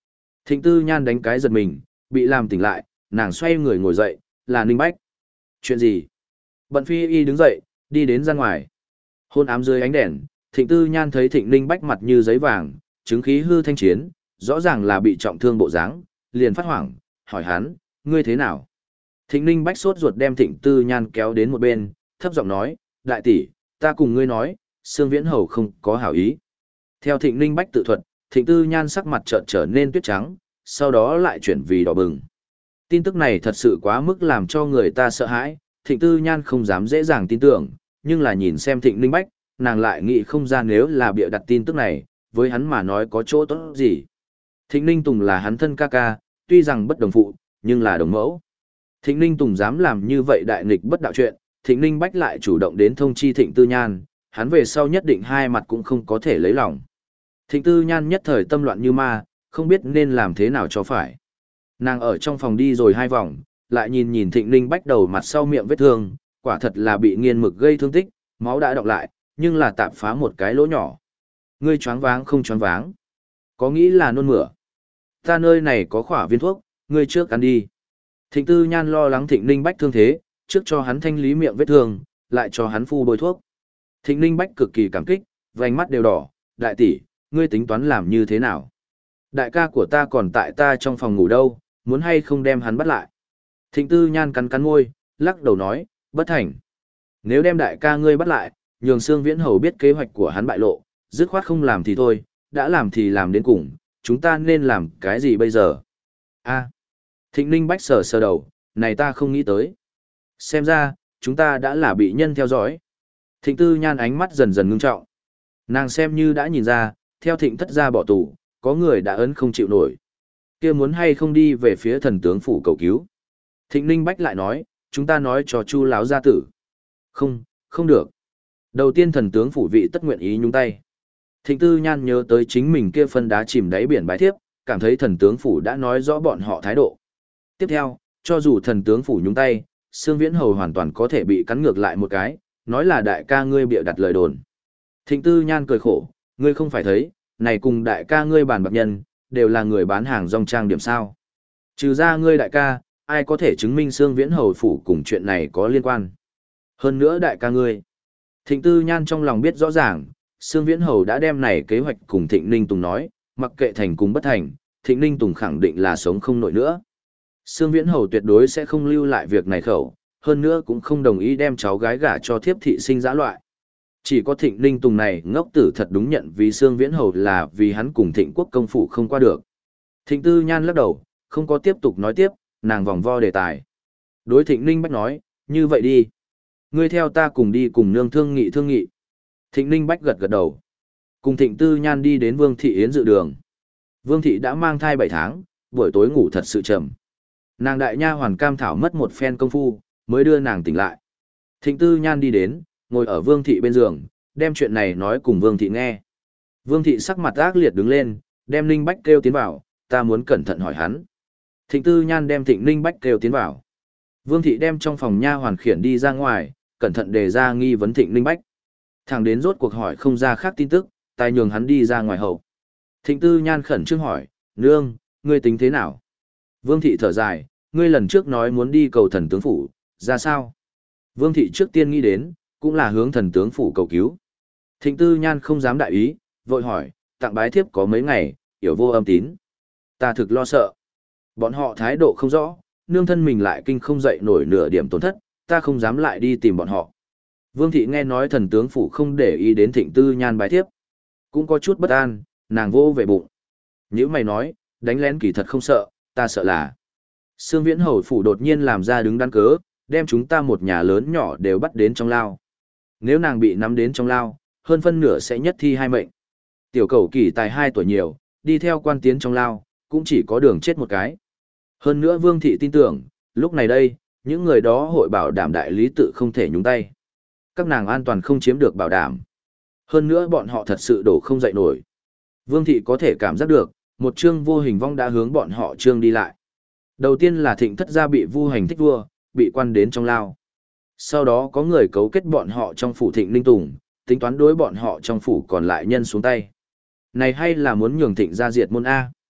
Thịnh Tư Nhan đánh cái giật mình, bị làm tỉnh lại, nàng xoay người ngồi dậy, là Ninh Bách. Chuyện gì? Bận Phi Y đứng dậy, đi đến ra ngoài. Hôn ám dưới ánh đèn, Thịnh Tư Nhan thấy Thịnh Ninh Bách mặt như giấy vàng, chứng khí hư thanh chiến, rõ ràng là bị trọng thương bộ dáng, liền phát hoảng, hỏi hắn, ngươi thế nào? Thịnh Ninh Bách sốt ruột đem Thịnh Tư Nhan kéo đến một bên, thấp giọng nói, đại tỷ, ta cùng ngươi nói, Sương Viễn Hầu không có hảo ý. Theo Thịnh Ninh Bách tự thuật, Thịnh Tư Nhan sắc mặt chợt trở nên tuyết trắng, sau đó lại chuyển vì đỏ bừng. Tin tức này thật sự quá mức làm cho người ta sợ hãi, Thịnh Tư Nhan không dám dễ dàng tin tưởng, nhưng là nhìn xem Thịnh Ninh Bách, nàng lại nghĩ không ra nếu là bịa đặt tin tức này, với hắn mà nói có chỗ tốt gì. Thịnh Ninh Tùng là hắn thân ca ca, tuy rằng bất đồng phụ, nhưng là đồng mẫu. Thịnh Ninh Tùng dám làm như vậy đại nghịch bất đạo chuyện, Thịnh Ninh Bách lại chủ động đến thông chi Thịnh Tư Nhan, hắn về sau nhất định hai mặt cũng không có thể lấy lòng. Thịnh Tư Nhan nhất thời tâm loạn như ma, không biết nên làm thế nào cho phải. Nàng ở trong phòng đi rồi hai vòng, lại nhìn nhìn Thịnh Ninh Bách đầu mặt sau miệng vết thương, quả thật là bị nghiền mực gây thương tích, máu đã đọng lại, nhưng là tạm phá một cái lỗ nhỏ. Ngươi choáng váng không choáng váng? Có nghĩ là nôn mửa? Ta nơi này có khỏa viên thuốc, ngươi trước ăn đi. Thịnh Tư Nhan lo lắng Thịnh Ninh Bách thương thế, trước cho hắn thanh lý miệng vết thương, lại cho hắn phu bôi thuốc. Thịnh Ninh Bách cực kỳ cảm kích, vành mắt đều đỏ, đại tỷ, ngươi tính toán làm như thế nào? Đại ca của ta còn tại ta trong phòng ngủ đâu, muốn hay không đem hắn bắt lại? Thịnh Tư Nhan cắn cắn môi, lắc đầu nói, bất thành. Nếu đem đại ca ngươi bắt lại, nhường Sương Viễn Hầu biết kế hoạch của hắn bại lộ, dứt khoát không làm thì thôi, đã làm thì làm đến cùng, chúng ta nên làm cái gì bây giờ? A. Thịnh Ninh Bách sờ sờ đầu, này ta không nghĩ tới. Xem ra, chúng ta đã là bị nhân theo dõi. Thịnh Tư Nhan ánh mắt dần dần ngưng trọng. Nàng xem như đã nhìn ra, theo Thịnh thất gia bỏ tù, có người đã ấn không chịu nổi. Kia muốn hay không đi về phía thần tướng phủ cầu cứu. Thịnh Ninh Bách lại nói, chúng ta nói cho Chu lão gia tử. Không, không được. Đầu tiên thần tướng phủ vị tất nguyện ý nhúng tay. Thịnh Tư Nhan nhớ tới chính mình kia phân đá chìm đáy biển bái thiếp, cảm thấy thần tướng phủ đã nói rõ bọn họ thái độ. Tiếp theo, cho dù thần tướng phủ nhúng tay, Sương Viễn Hầu hoàn toàn có thể bị cắn ngược lại một cái, nói là đại ca ngươi bịa đặt lời đồn. Thịnh Tư Nhan cười khổ, ngươi không phải thấy, này cùng đại ca ngươi bàn bạc nhân, đều là người bán hàng rong trang điểm sao. Trừ ra ngươi đại ca, ai có thể chứng minh Sương Viễn Hầu phủ cùng chuyện này có liên quan. Hơn nữa đại ca ngươi. Thịnh Tư Nhan trong lòng biết rõ ràng, Sương Viễn Hầu đã đem này kế hoạch cùng Thịnh Ninh Tùng nói, mặc kệ thành cùng bất thành, Thịnh Ninh Tùng khẳng định là sống không nổi nữa. Sương Viễn Hầu tuyệt đối sẽ không lưu lại việc này khẩu, hơn nữa cũng không đồng ý đem cháu gái gả cho thiếp thị sinh dã loại. Chỉ có Thịnh Ninh Tùng này ngốc tử thật đúng nhận vì Sương Viễn Hầu là vì hắn cùng Thịnh Quốc công phủ không qua được. Thịnh Tư Nhan lắc đầu, không có tiếp tục nói tiếp, nàng vòng vo đề tài. Đối Thịnh Ninh Bách nói, như vậy đi. Ngươi theo ta cùng đi cùng nương thương nghị thương nghị. Thịnh Ninh Bách gật gật đầu. Cùng Thịnh Tư Nhan đi đến Vương Thị Yến dự đường. Vương Thị đã mang thai bảy tháng, buổi tối ngủ thật sự trầm. Nàng đại nha hoàn cam thảo mất một phen công phu, mới đưa nàng tỉnh lại. Thịnh Tư Nhan đi đến, ngồi ở Vương Thị bên giường, đem chuyện này nói cùng Vương Thị nghe. Vương Thị sắc mặt ác liệt đứng lên, đem Ninh Bách kêu tiến vào, ta muốn cẩn thận hỏi hắn. Thịnh Tư Nhan đem Thịnh Ninh Bách kêu tiến vào. Vương Thị đem trong phòng nha hoàn khiển đi ra ngoài, cẩn thận đề ra nghi vấn Thịnh Ninh Bách. Thằng đến rốt cuộc hỏi không ra khác tin tức, tài nhường hắn đi ra ngoài hậu. Thịnh Tư Nhan khẩn trương hỏi, nương, ngươi tính thế nào? Vương Thị thở dài, ngươi lần trước nói muốn đi cầu thần tướng phủ, ra sao? Vương Thị trước tiên nghĩ đến, cũng là hướng thần tướng phủ cầu cứu. Thịnh Tư Nhan không dám đại ý, vội hỏi, tặng bái thiếp có mấy ngày, yểu vô âm tín. Ta thực lo sợ. Bọn họ thái độ không rõ, nương thân mình lại kinh không dậy nổi nửa điểm tổn thất, ta không dám lại đi tìm bọn họ. Vương Thị nghe nói thần tướng phủ không để ý đến Thịnh Tư Nhan bái thiếp. Cũng có chút bất an, nàng vô về bụng. Nếu mày nói, đánh lén kỳ thật không sợ, ta sợ là Sương Viễn Hầu phủ đột nhiên làm ra đứng đắn cớ, đem chúng ta một nhà lớn nhỏ đều bắt đến trong lao. Nếu nàng bị nắm đến trong lao, hơn phân nửa sẽ nhất thi hai mệnh. Tiểu cầu kỳ tài hai tuổi nhiều, đi theo quan tiến trong lao, cũng chỉ có đường chết một cái. Hơn nữa Vương Thị tin tưởng, lúc này đây, những người đó hội bảo đảm đại lý tự không thể nhúng tay. Các nàng an toàn không chiếm được bảo đảm. Hơn nữa bọn họ thật sự đổ không dậy nổi. Vương Thị có thể cảm giác được, một chương vô hình vong đã hướng bọn họ chương đi lại. Đầu tiên là Thịnh thất gia bị vu hành thích vua, bị quan đến trong lao. Sau đó có người cấu kết bọn họ trong phủ Thịnh Ninh Tùng, tính toán đối bọn họ trong phủ còn lại nhân xuống tay. Này hay là muốn nhường Thịnh gia diệt môn A.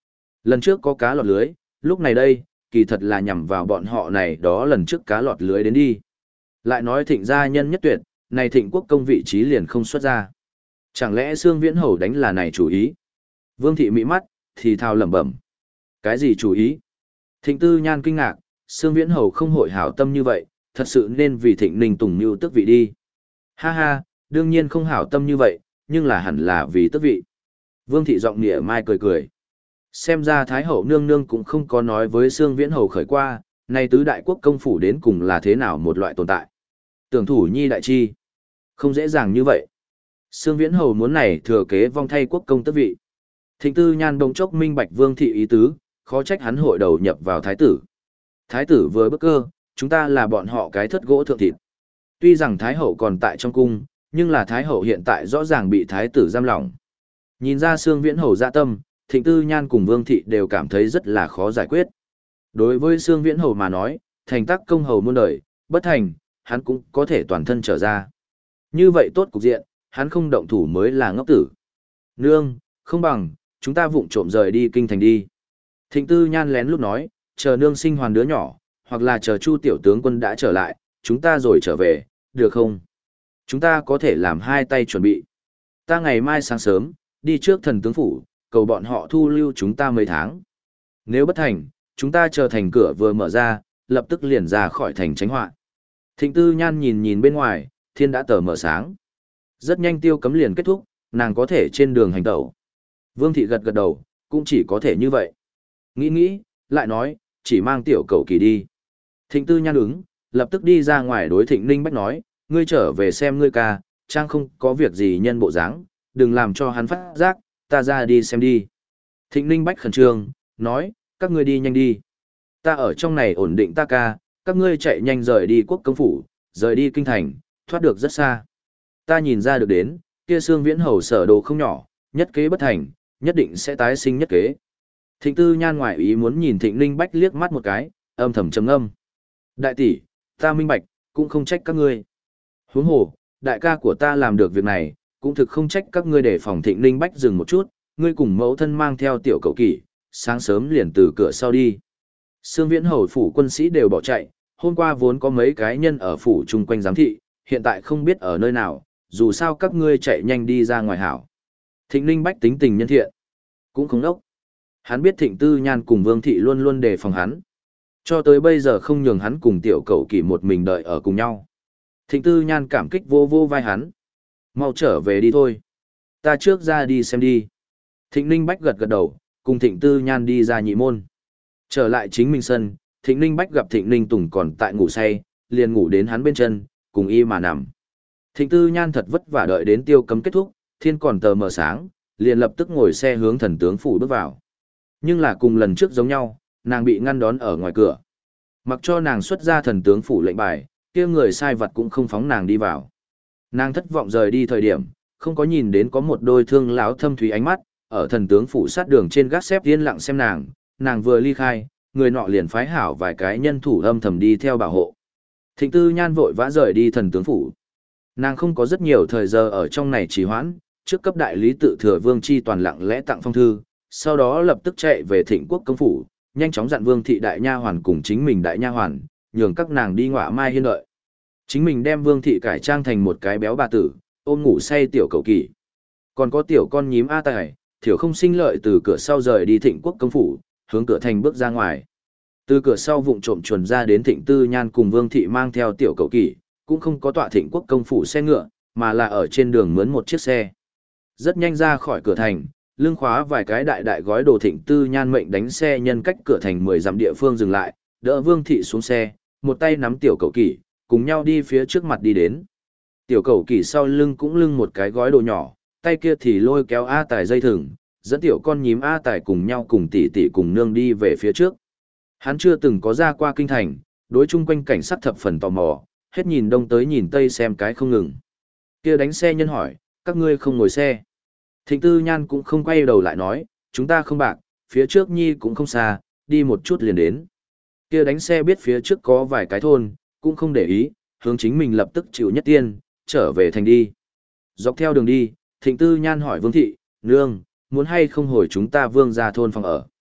Lần trước có cá lọt lưới, lúc này đây, kỳ thật là nhằm vào bọn họ này đó lần trước cá lọt lưới đến đi. Lại nói thịnh gia nhân nhất tuyệt, này thịnh quốc công vị trí liền không xuất ra. Chẳng lẽ Sương Viễn Hầu đánh là này chủ ý? Vương thị mỹ mắt, thì thào lẩm bẩm. Cái gì chủ ý? Thịnh Tư Nhan kinh ngạc, Sương Viễn Hầu không hội hảo tâm như vậy, thật sự nên vì Thịnh Ninh Tùng mưu tước vị đi. Ha ha, đương nhiên không hảo tâm như vậy, nhưng là hẳn là vì tước vị. Vương thị giọng nịa mai cười cười. Xem ra Thái hậu nương nương cũng không có nói với Sương Viễn Hầu khởi qua, này tứ đại quốc công phủ đến cùng là thế nào một loại tồn tại. Tưởng thủ nhi đại chi. Không dễ dàng như vậy. Sương Viễn Hầu muốn này thừa kế vong thay quốc công tước vị. Thịnh Tư Nhan bỗng chốc minh bạch Vương thị ý tứ, khó trách hắn hội đầu nhập vào thái tử. Thái tử vừa bước cơ, chúng ta là bọn họ cái thất gỗ thượng thịt. Tuy rằng thái hậu còn tại trong cung, nhưng là thái hậu hiện tại rõ ràng bị thái tử giam lỏng. Nhìn ra Sương Viễn Hầu dạ tâm, Thịnh Tư Nhan cùng Vương thị đều cảm thấy rất là khó giải quyết. Đối với Sương Viễn Hầu mà nói, thành tắc công hầu muôn đời, bất thành, hắn cũng có thể toàn thân trở ra. Như vậy tốt cục diện, hắn không động thủ mới là ngốc tử. Nương, không bằng, chúng ta vụng trộm rời đi kinh thành đi. Thịnh Tư Nhan lén lúc nói, chờ nương sinh hoàn đứa nhỏ, hoặc là chờ Chu tiểu tướng quân đã trở lại, chúng ta rồi trở về, được không? Chúng ta có thể làm hai tay chuẩn bị. Ta ngày mai sáng sớm, đi trước thần tướng phủ, cầu bọn họ thu lưu chúng ta mấy tháng. Nếu bất thành, chúng ta chờ thành cửa vừa mở ra, lập tức liền ra khỏi thành tránh họa. Thịnh Tư Nhan nhìn nhìn bên ngoài, thiên đã tờ mở sáng. Rất nhanh tiêu cấm liền kết thúc, nàng có thể trên đường hành tẩu. Vương thị gật gật đầu, cũng chỉ có thể như vậy. Nghĩ nghĩ, lại nói, chỉ mang tiểu cầu kỳ đi. Thịnh Tư Nhan ứng, lập tức đi ra ngoài đối Thịnh Ninh Bách nói, ngươi trở về xem ngươi ca, trang không có việc gì nhân bộ dáng, đừng làm cho hắn phát giác, ta ra đi xem đi. Thịnh Ninh Bách khẩn trương, nói, các ngươi đi nhanh đi. Ta ở trong này ổn định ta ca, các ngươi chạy nhanh rời đi quốc công phủ, rời đi kinh thành, thoát được rất xa. Ta nhìn ra được đến, kia Sương Viễn Hầu sở đồ không nhỏ, nhất kế bất thành, nhất định sẽ tái sinh nhất kế. Thịnh Tư Nhan ngoại ý muốn nhìn Thịnh Ninh Bách liếc mắt một cái, âm thầm trầm ngâm. Đại tỷ, ta minh bạch, cũng không trách các ngươi. Huống hồ, đại ca của ta làm được việc này, cũng thực không trách các ngươi để phòng. Thịnh Ninh Bách dừng một chút, ngươi cùng mẫu thân mang theo tiểu cậu kỷ, sáng sớm liền từ cửa sau đi. Sương Viễn Hầu phủ quân sĩ đều bỏ chạy, hôm qua vốn có mấy cái nhân ở phủ chung quanh giám thị, hiện tại không biết ở nơi nào, dù sao các ngươi chạy nhanh đi ra ngoài hảo. Thịnh Ninh Bách tính tình nhân thiện, cũng không đốc. Hắn biết Thịnh Tư Nhan cùng Vương thị luôn luôn đề phòng hắn. Cho tới bây giờ không nhường hắn cùng tiểu cậu kỷ một mình đợi ở cùng nhau. Thịnh Tư Nhan cảm kích vô vô vai hắn. Mau trở về đi thôi. Ta trước ra đi xem đi. Thịnh Ninh Bách gật gật đầu, cùng Thịnh Tư Nhan đi ra nhị môn. Trở lại chính mình sân, Thịnh Ninh Bách gặp Thịnh Ninh Tùng còn tại ngủ say, liền ngủ đến hắn bên chân, cùng y mà nằm. Thịnh Tư Nhan thật vất vả đợi đến tiêu cấm kết thúc, thiên còn tờ mờ sáng, liền lập tức ngồi xe hướng thần tướng phủ bước vào. Nhưng là cùng lần trước giống nhau, nàng bị ngăn đón ở ngoài cửa. Mặc cho nàng xuất ra thần tướng phủ lệnh bài, kia người sai vật cũng không phóng nàng đi vào. Nàng thất vọng rời đi thời điểm, không có nhìn đến có một đôi thương láo thâm thúy ánh mắt, ở thần tướng phủ sát đường trên gác xếp yên lặng xem nàng, nàng vừa ly khai, người nọ liền phái hảo vài cái nhân thủ âm thầm đi theo bảo hộ. Thịnh Tư Nhan vội vã rời đi thần tướng phủ. Nàng không có rất nhiều thời giờ ở trong này trì hoãn, trước cấp đại lý tự thừa Vương Chi toàn lặng lẽ tặng phong thư, sau đó lập tức chạy về Thịnh Quốc công phủ, nhanh chóng dặn Vương thị đại nha hoàn cùng chính mình đại nha hoàn, nhường các nàng đi ngọa mai hiên đợi. Chính mình đem Vương thị cải trang thành một cái béo bà tử, ôm ngủ say tiểu cầu kỳ. Còn có tiểu con nhím A Tài, thiểu không sinh lợi từ cửa sau rời đi Thịnh Quốc công phủ, hướng cửa thành bước ra ngoài. Từ cửa sau vụng trộm chuồn ra đến Thịnh Tư Nhan cùng Vương thị mang theo tiểu cầu kỳ, cũng không có tọa Thịnh Quốc công phủ xe ngựa, mà là ở trên đường mướn một chiếc xe. Rất nhanh ra khỏi cửa thành, lưng khóa vài cái đại đại gói đồ Thịnh Tư Nhan mệnh đánh xe nhân cách cửa thành mười dặm địa phương dừng lại, đỡ Vương thị xuống xe, một tay nắm tiểu cầu kỳ, cùng nhau đi phía trước mặt đi đến. Tiểu cầu kỳ sau lưng cũng lưng một cái gói đồ nhỏ, tay kia thì lôi kéo A Tài dây thừng, dẫn tiểu con nhím A Tài cùng nhau cùng tỷ tỷ cùng nương đi về phía trước. Hắn chưa từng có ra qua kinh thành, đối chung quanh cảnh sát thập phần tò mò, hết nhìn đông tới nhìn tây xem cái không ngừng. Kia đánh xe nhân hỏi, các ngươi không ngồi xe. Thịnh Tư Nhan cũng không quay đầu lại nói, chúng ta không bạc, phía trước nhi cũng không xa, đi một chút liền đến. Kia đánh xe biết phía trước có vài cái thôn, cũng không để ý, hướng chính mình lập tức chịu nhất tiên, trở về thành đi. Dọc theo đường đi, Thịnh Tư Nhan hỏi Vương thị, nương, muốn hay không hồi chúng ta Vương ra thôn phòng ở.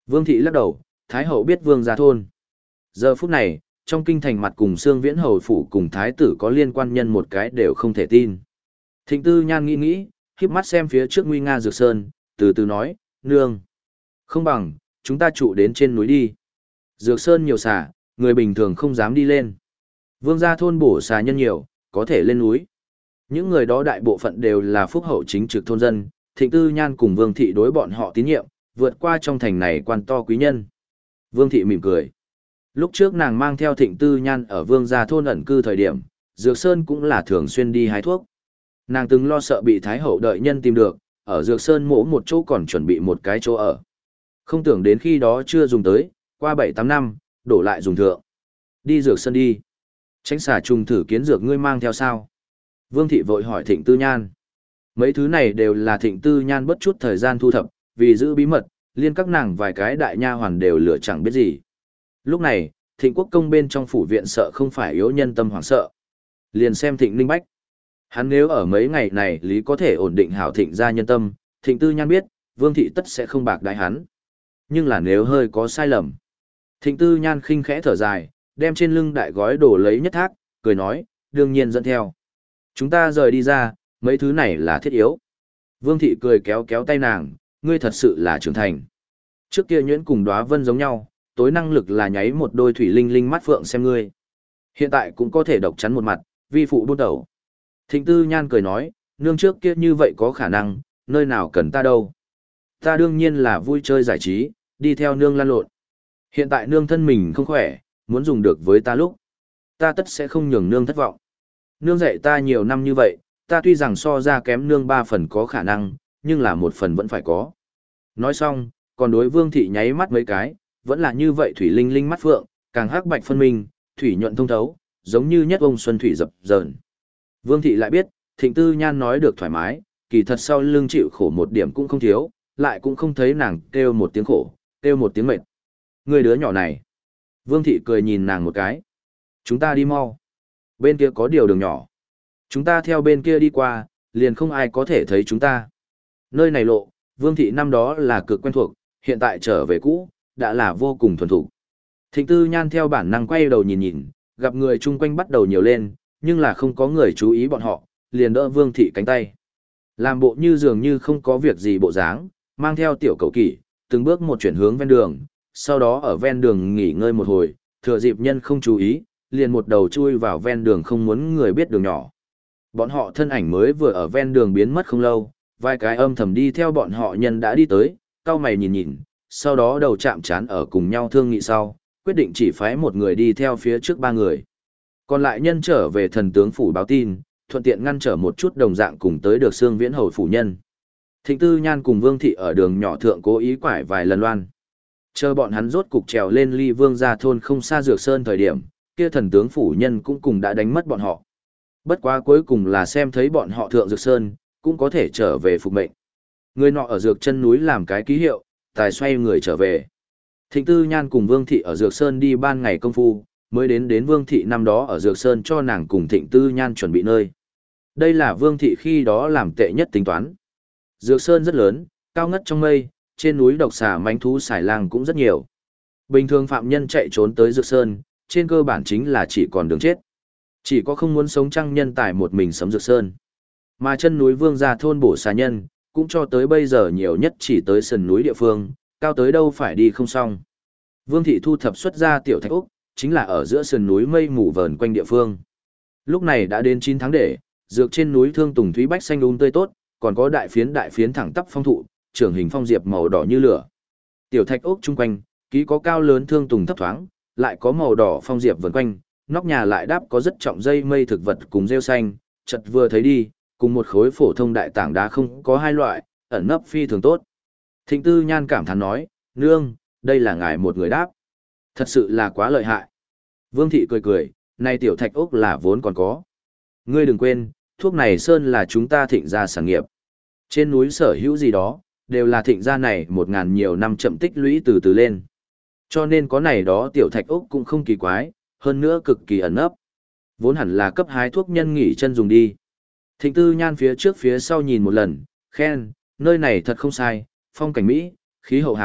Vương thị lắc đầu, Thái hậu biết Vương gia thôn. Giờ phút này, trong kinh thành mặt cùng Sương Viễn hầu phủ cùng thái tử có liên quan nhân một cái đều không thể tin. Thịnh Tư Nhan nghĩ nghĩ, khép mắt xem phía trước nguy nga Dược Sơn, từ từ nói, nương. Không bằng, chúng ta trụ đến trên núi đi. Dược Sơn nhiều xà, người bình thường không dám đi lên. Vương gia thôn bổ xà nhân nhiều, có thể lên núi. Những người đó đại bộ phận đều là phúc hậu chính trực thôn dân, Thịnh Tư Nhan cùng Vương thị đối bọn họ tín nhiệm, vượt qua trong thành này quan to quý nhân. Vương thị mỉm cười. Lúc trước nàng mang theo Thịnh Tư Nhan ở Vương gia thôn ẩn cư thời điểm, Dược Sơn cũng là thường xuyên đi hái thuốc. Nàng từng lo sợ bị Thái hậu đợi nhân tìm được, ở Dược Sơn mỗ một chỗ còn chuẩn bị một cái chỗ ở. Không tưởng đến khi đó chưa dùng tới, qua bảy tám năm, đổ lại dùng thượng. Đi Dược Sơn đi. Tránh xả trùng thử kiến dược ngươi mang theo sao? Vương thị vội hỏi Thịnh Tư Nhan. Mấy thứ này đều là Thịnh Tư Nhan bất chút thời gian thu thập, vì giữ bí mật, liên các nàng vài cái đại nha hoàn đều lựa chẳng biết gì. Lúc này, Thịnh Quốc công bên trong phủ viện sợ không phải yếu nhân tâm hoảng sợ. Liền xem Thịnh Ninh Bách. Hắn nếu ở mấy ngày này lý có thể ổn định hảo Thịnh gia nhân tâm, Thịnh Tư Nhan biết, Vương thị tất sẽ không bạc đái hắn. Nhưng là nếu hơi có sai lầm. Thịnh Tư Nhan khinh khẽ thở dài, đem trên lưng đại gói đổ lấy nhất thác, cười nói, đương nhiên dẫn theo. Chúng ta rời đi ra, mấy thứ này là thiết yếu. Vương thị cười kéo kéo tay nàng, ngươi thật sự là trưởng thành. Trước kia nhuyễn cùng đóa vân giống nhau, tối năng lực là nháy một đôi thủy linh linh mắt phượng xem ngươi. Hiện tại cũng có thể độc chắn một mặt, vi phụ buôn đầu. Thịnh Tư Nhan cười nói, nương trước kia như vậy có khả năng, nơi nào cần ta đâu. Ta đương nhiên là vui chơi giải trí, đi theo nương lan lộn. Hiện tại nương thân mình không khỏe, muốn dùng được với ta lúc. Ta tất sẽ không nhường nương thất vọng. Nương dạy ta nhiều năm như vậy, ta tuy rằng so ra kém nương ba phần có khả năng, nhưng là một phần vẫn phải có. Nói xong, còn đối Vương thị nháy mắt mấy cái, vẫn là như vậy thủy linh linh mắt phượng, càng hắc bạch phân minh, thủy nhuận thông thấu, giống như nhất ông xuân thủy dập dờn. Vương thị lại biết, Thịnh Tư Nhan nói được thoải mái, kỳ thật sau lưng chịu khổ một điểm cũng không thiếu, lại cũng không thấy nàng kêu một tiếng khổ, kêu một tiếng mệt. Người đứa nhỏ này. Vương thị cười nhìn nàng một cái. Chúng ta đi mau. Bên kia có điều đường nhỏ. Chúng ta theo bên kia đi qua, liền không ai có thể thấy chúng ta. Nơi này lộ, Vương thị năm đó là cực quen thuộc, hiện tại trở về cũ, đã là vô cùng thuần thủ. Thịnh Tư Nhan theo bản năng quay đầu nhìn nhìn, gặp người chung quanh bắt đầu nhiều lên, nhưng là không có người chú ý bọn họ, liền đỡ Vương thị cánh tay. Làm bộ như dường như không có việc gì bộ dáng, mang theo tiểu cầu kỷ, từng bước một chuyển hướng ven đường, sau đó ở ven đường nghỉ ngơi một hồi, thừa dịp nhân không chú ý, liền một đầu chui vào ven đường không muốn người biết đường nhỏ. Bọn họ thân ảnh mới vừa ở ven đường biến mất không lâu, vài cái âm thầm đi theo bọn họ nhân đã đi tới, cau mày nhìn nhìn, sau đó đầu chạm chán ở cùng nhau thương nghị sau, quyết định chỉ phái một người đi theo phía trước ba người. Còn lại nhân trở về thần tướng phủ báo tin, thuận tiện ngăn trở một chút đồng dạng cùng tới được Sương Viễn hầu phủ nhân. Thịnh Tư Nhan cùng Vương thị ở đường nhỏ thượng cố ý quải vài lần loan. Chờ bọn hắn rốt cục trèo lên ly Vương gia thôn không xa Dược Sơn thời điểm, kia thần tướng phủ nhân cũng cùng đã đánh mất bọn họ. Bất quá cuối cùng là xem thấy bọn họ thượng Dược Sơn, cũng có thể trở về phục mệnh. Người nọ ở Dược chân núi làm cái ký hiệu, tài xoay người trở về. Thịnh Tư Nhan cùng Vương thị ở Dược Sơn đi ban ngày công phu, mới đến đến Vương thị năm đó ở Dược Sơn cho nàng cùng Thịnh Tư Nhan chuẩn bị nơi. Đây là Vương thị khi đó làm tệ nhất tính toán. Dược Sơn rất lớn, cao ngất trong mây, trên núi độc xà mãnh thú xài lang cũng rất nhiều. Bình thường phạm nhân chạy trốn tới Dược Sơn, trên cơ bản chính là chỉ còn đường chết. Chỉ có không muốn sống trăng nhân tài một mình sấm Dược Sơn. Mà chân núi Vương gia thôn bổ xà nhân, cũng cho tới bây giờ nhiều nhất chỉ tới sườn núi địa phương, cao tới đâu phải đi không xong. Vương thị thu thập xuất ra tiểu thạch úc, chính là ở giữa sườn núi mây mù vờn quanh địa phương. Lúc này đã đến chín tháng để, dược trên núi thương tùng thúy bách xanh um tươi tốt, còn có đại phiến đại phiến thẳng tắp phong thụ, trưởng hình phong diệp màu đỏ như lửa. Tiểu thạch úc chung quanh, ký có cao lớn thương tùng thấp thoáng, lại có màu đỏ phong diệp vần quanh, nóc nhà lại đáp có rất trọng dây mây thực vật cùng rêu xanh, chợt vừa thấy đi, cùng một khối phổ thông đại tảng đá không có hai loại, ẩn nấp phi thường tốt. Thịnh Tư Nhan cảm thán nói, nương, đây là ngài một người đáp. Thật sự là quá lợi hại. Vương thị cười cười, này tiểu thạch ốc là vốn còn có. Ngươi đừng quên, thuốc này sơn là chúng ta Thịnh gia sản nghiệp. Trên núi sở hữu gì đó, đều là Thịnh gia này một ngàn nhiều năm chậm tích lũy từ từ lên. Cho nên có này đó tiểu thạch ốc cũng không kỳ quái, hơn nữa cực kỳ ẩn nấp. Vốn hẳn là cấp hái thuốc nhân nghỉ chân dùng đi. Thịnh Tư Nhan phía trước phía sau nhìn một lần, khen, nơi này thật không sai, phong cảnh mỹ, khí hậu hảo,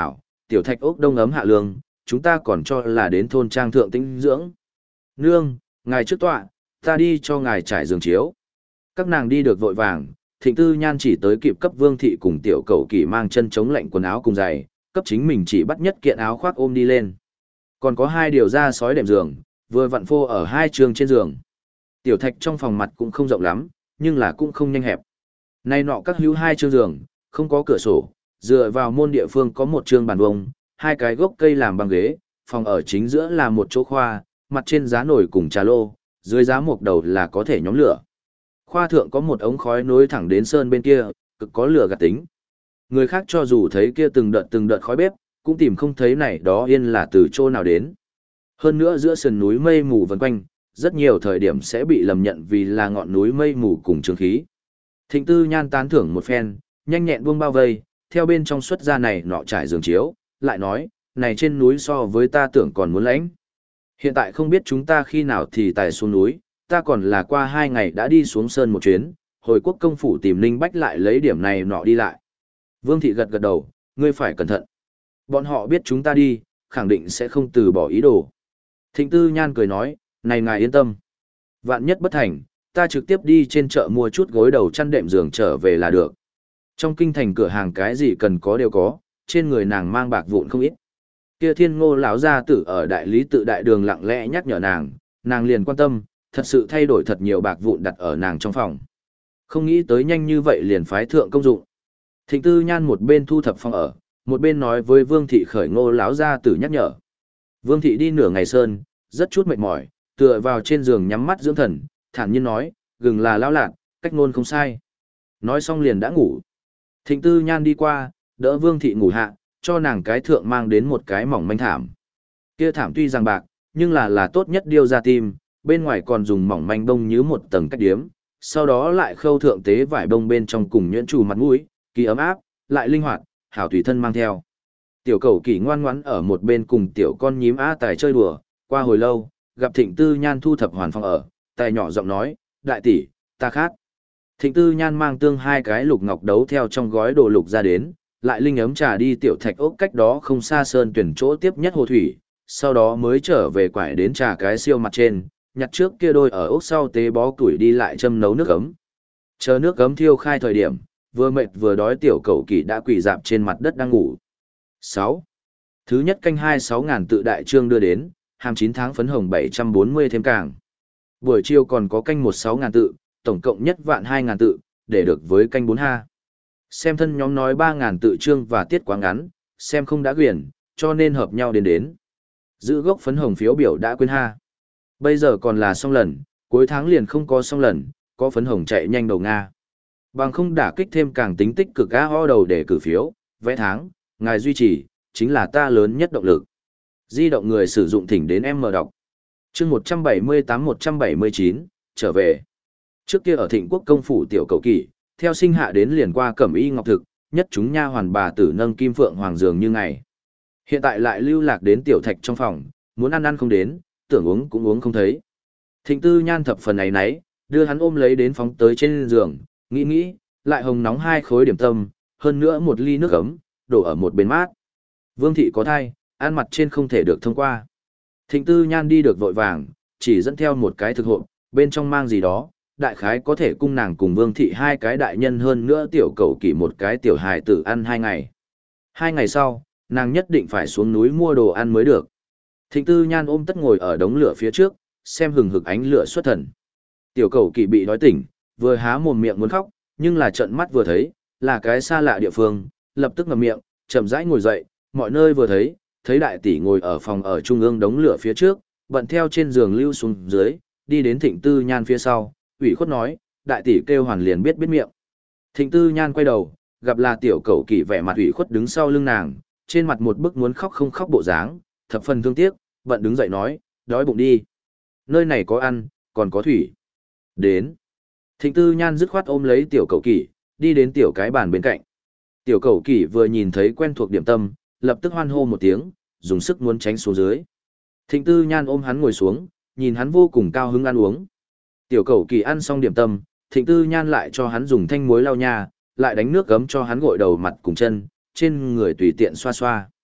tiểu thạch ốc đông ấm hạ lương, chúng ta còn cho là đến thôn trang thượng tĩnh dưỡng. Nương, ngài trước tọa, ta đi cho ngài trải giường chiếu. Các nàng đi được vội vàng, Thịnh Tư Nhan chỉ tới kịp cấp Vương thị cùng tiểu cẩu kỳ mang chân chống lạnh quần áo cùng giày, cấp chính mình chỉ bắt nhất kiện áo khoác ôm đi lên. Còn có hai điều da sói đệm giường, vừa vặn phô ở hai trường trên giường. Tiểu thạch trong phòng mặt cũng không rộng lắm, nhưng là cũng không nhanh hẹp. Nay nọ các hữu hai trường giường, không có cửa sổ, dựa vào môn địa phương có một trường bàn vông, hai cái gốc cây làm bằng ghế, phòng ở chính giữa là một chỗ khoa, mặt trên giá nổi cùng trà lô, dưới giá một đầu là có thể nhóm lửa. Khoa thượng có một ống khói nối thẳng đến sơn bên kia, cực có lửa gạt tính. Người khác cho dù thấy kia từng đợt từng đợt khói bếp, cũng tìm không thấy này đó yên là từ chỗ nào đến. Hơn nữa giữa sườn núi mây mù vần quanh, rất nhiều thời điểm sẽ bị lầm nhận vì là ngọn núi mây mù cùng trường khí. Thịnh Tư Nhan tán thưởng một phen, nhanh nhẹn buông bao vây, theo bên trong xuất ra này nọ trải giường chiếu, lại nói, này trên núi so với ta tưởng còn muốn lãnh. Hiện tại không biết chúng ta khi nào thì tài xuống núi, ta còn là qua hai ngày đã đi xuống sơn một chuyến, hồi quốc công phủ tìm Ninh Bách lại lấy điểm này nọ đi lại. Vương thị gật gật đầu, ngươi phải cẩn thận. Bọn họ biết chúng ta đi, khẳng định sẽ không từ bỏ ý đồ. Thịnh Tư Nhan cười nói, này ngài yên tâm. Vạn nhất bất thành, ta trực tiếp đi trên chợ mua chút gối đầu chăn đệm giường trở về là được. Trong kinh thành cửa hàng cái gì cần có đều có, trên người nàng mang bạc vụn không ít. Kia Thiên Ngô lão gia tử ở đại lý tự đại đường lặng lẽ nhắc nhở nàng, nàng liền quan tâm, thật sự thay đổi thật nhiều bạc vụn đặt ở nàng trong phòng. Không nghĩ tới nhanh như vậy liền phái thượng công dụng. Thịnh Tư Nhan một bên thu thập phòng ở, một bên nói với Vương thị khởi Ngô lão gia tử nhắc nhở. Vương thị đi nửa ngày sơn, rất chút mệt mỏi, tựa vào trên giường nhắm mắt dưỡng thần, thản nhiên nói, gừng là lão lạt, cách ngôn không sai. Nói xong liền đã ngủ. Thịnh Tư Nhan đi qua, đỡ Vương thị ngủ hạ, cho nàng cái thượng mang đến một cái mỏng manh thảm. Kia thảm tuy rằng bạc, nhưng là là tốt nhất điêu ra tim, bên ngoài còn dùng mỏng manh bông như một tầng cách điếm, sau đó lại khâu thượng tế vải bông bên trong cùng nhuyễn trù mặt mũi, kỳ ấm áp, lại linh hoạt, hảo tùy thân mang theo. Tiểu cầu kỳ ngoan ngoãn ở một bên cùng tiểu con nhím á tài chơi đùa, qua hồi lâu, gặp Thịnh Tư Nhan thu thập hoàn phòng ở, tài nhỏ giọng nói, đại tỷ, ta khát. Thịnh Tư Nhan mang tương hai cái lục ngọc đấu theo trong gói đồ lục ra đến, lại linh ấm trà đi tiểu thạch ốc cách đó không xa sơn tuyển chỗ tiếp nhất hồ thủy, sau đó mới trở về quải đến trà cái siêu mặt trên, nhặt trước kia đôi ở ốc sau tế bó củi đi lại châm nấu nước ấm. Chờ nước ấm thiêu khai thời điểm, vừa mệt vừa đói tiểu cẩu kỳ đã quỳ dạp trên mặt đất đang ngủ. sáu. Thứ nhất canh hai sáu ngàn tự đại trương đưa đến, hàm chín tháng phấn hồng bảy trăm bốn mươi thêm càng. Buổi chiều còn có canh một sáu ngàn tự, tổng cộng nhất vạn hai ngàn tự, để được với canh bốn ha. Xem thân nhóm nói ba ngàn tự trương và tiết quá ngắn, xem không đã quyển, cho nên hợp nhau đến đến. Giữ gốc phấn hồng phiếu biểu đã quên ha. Bây giờ còn là xong lần, cuối tháng liền không có xong lần, có phấn hồng chạy nhanh đầu Nga. Bằng không đả kích thêm càng tính tích cực A ho đầu để cử phiếu, vẽ tháng, ngài duy trì, chính là ta lớn nhất động lực. Di động người sử dụng thỉnh đến em mở đọc. chương một trăm bảy mươi tám một trăm bảy mươi chín, trở về. Trước kia ở thịnh quốc công phủ tiểu cầu kỷ, theo sinh hạ đến liền qua cẩm y ngọc thực, nhất chúng nha hoàn bà tử nâng kim phượng hoàng dường như ngày. Hiện tại lại lưu lạc đến tiểu thạch trong phòng, muốn ăn ăn không đến, tưởng uống cũng uống không thấy. Thịnh Tư Nhan thập phần ấy nấy, đưa hắn ôm lấy đến phóng tới trên giường, nghĩ nghĩ, lại hồng nóng hai khối điểm tâm, hơn nữa một ly nước ấm, đổ ở một bên mát. Vương thị có thai, ăn mặt trên không thể được thông qua. Thịnh Tư Nhan đi được vội vàng, chỉ dẫn theo một cái thực hộp, bên trong mang gì đó, đại khái có thể cung nàng cùng Vương thị hai cái đại nhân hơn nữa tiểu cầu kỷ một cái tiểu hài tử ăn hai ngày. Hai ngày sau, nàng nhất định phải xuống núi mua đồ ăn mới được. Thịnh Tư Nhan ôm tất ngồi ở đống lửa phía trước, xem hừng hực ánh lửa xuất thần. Tiểu cầu kỷ bị đói tỉnh, vừa há mồm miệng muốn khóc, nhưng là trợn mắt vừa thấy, là cái xa lạ địa phương, lập tức ngậm miệng, chậm rãi ngồi dậy, mọi nơi vừa thấy, thấy đại tỷ ngồi ở phòng ở trung ương đống lửa phía trước, bận theo trên giường lưu xuống dưới, đi đến Thịnh Tư Nhan phía sau, ủy khuất nói, đại tỷ kêu hoàn liền biết biết miệng. Thịnh Tư Nhan quay đầu, gặp là tiểu cầu kỷ vẻ mặt ủy khuất đứng sau lưng nàng, trên mặt một bức muốn khóc không khóc bộ dáng, thập phần thương tiếc, bận đứng dậy nói, đói bụng đi. Nơi này có ăn, còn có thủy. Đến. Thịnh Tư Nhan dứt khoát ôm lấy tiểu cầu kỷ, đi đến tiểu cái bàn bên cạnh. Tiểu cầu kỷ vừa nhìn thấy quen thuộc điểm tâm, lập tức hoan hô một tiếng, dùng sức muốn tránh xuống dưới. Thịnh Tư Nhan ôm hắn ngồi xuống, nhìn hắn vô cùng cao hứng ăn uống. Tiểu cầu kỳ ăn xong điểm tâm, Thịnh Tư Nhan lại cho hắn dùng thanh muối lau nhà, lại đánh nước gấm cho hắn gội đầu mặt cùng chân, trên người tùy tiện xoa xoa.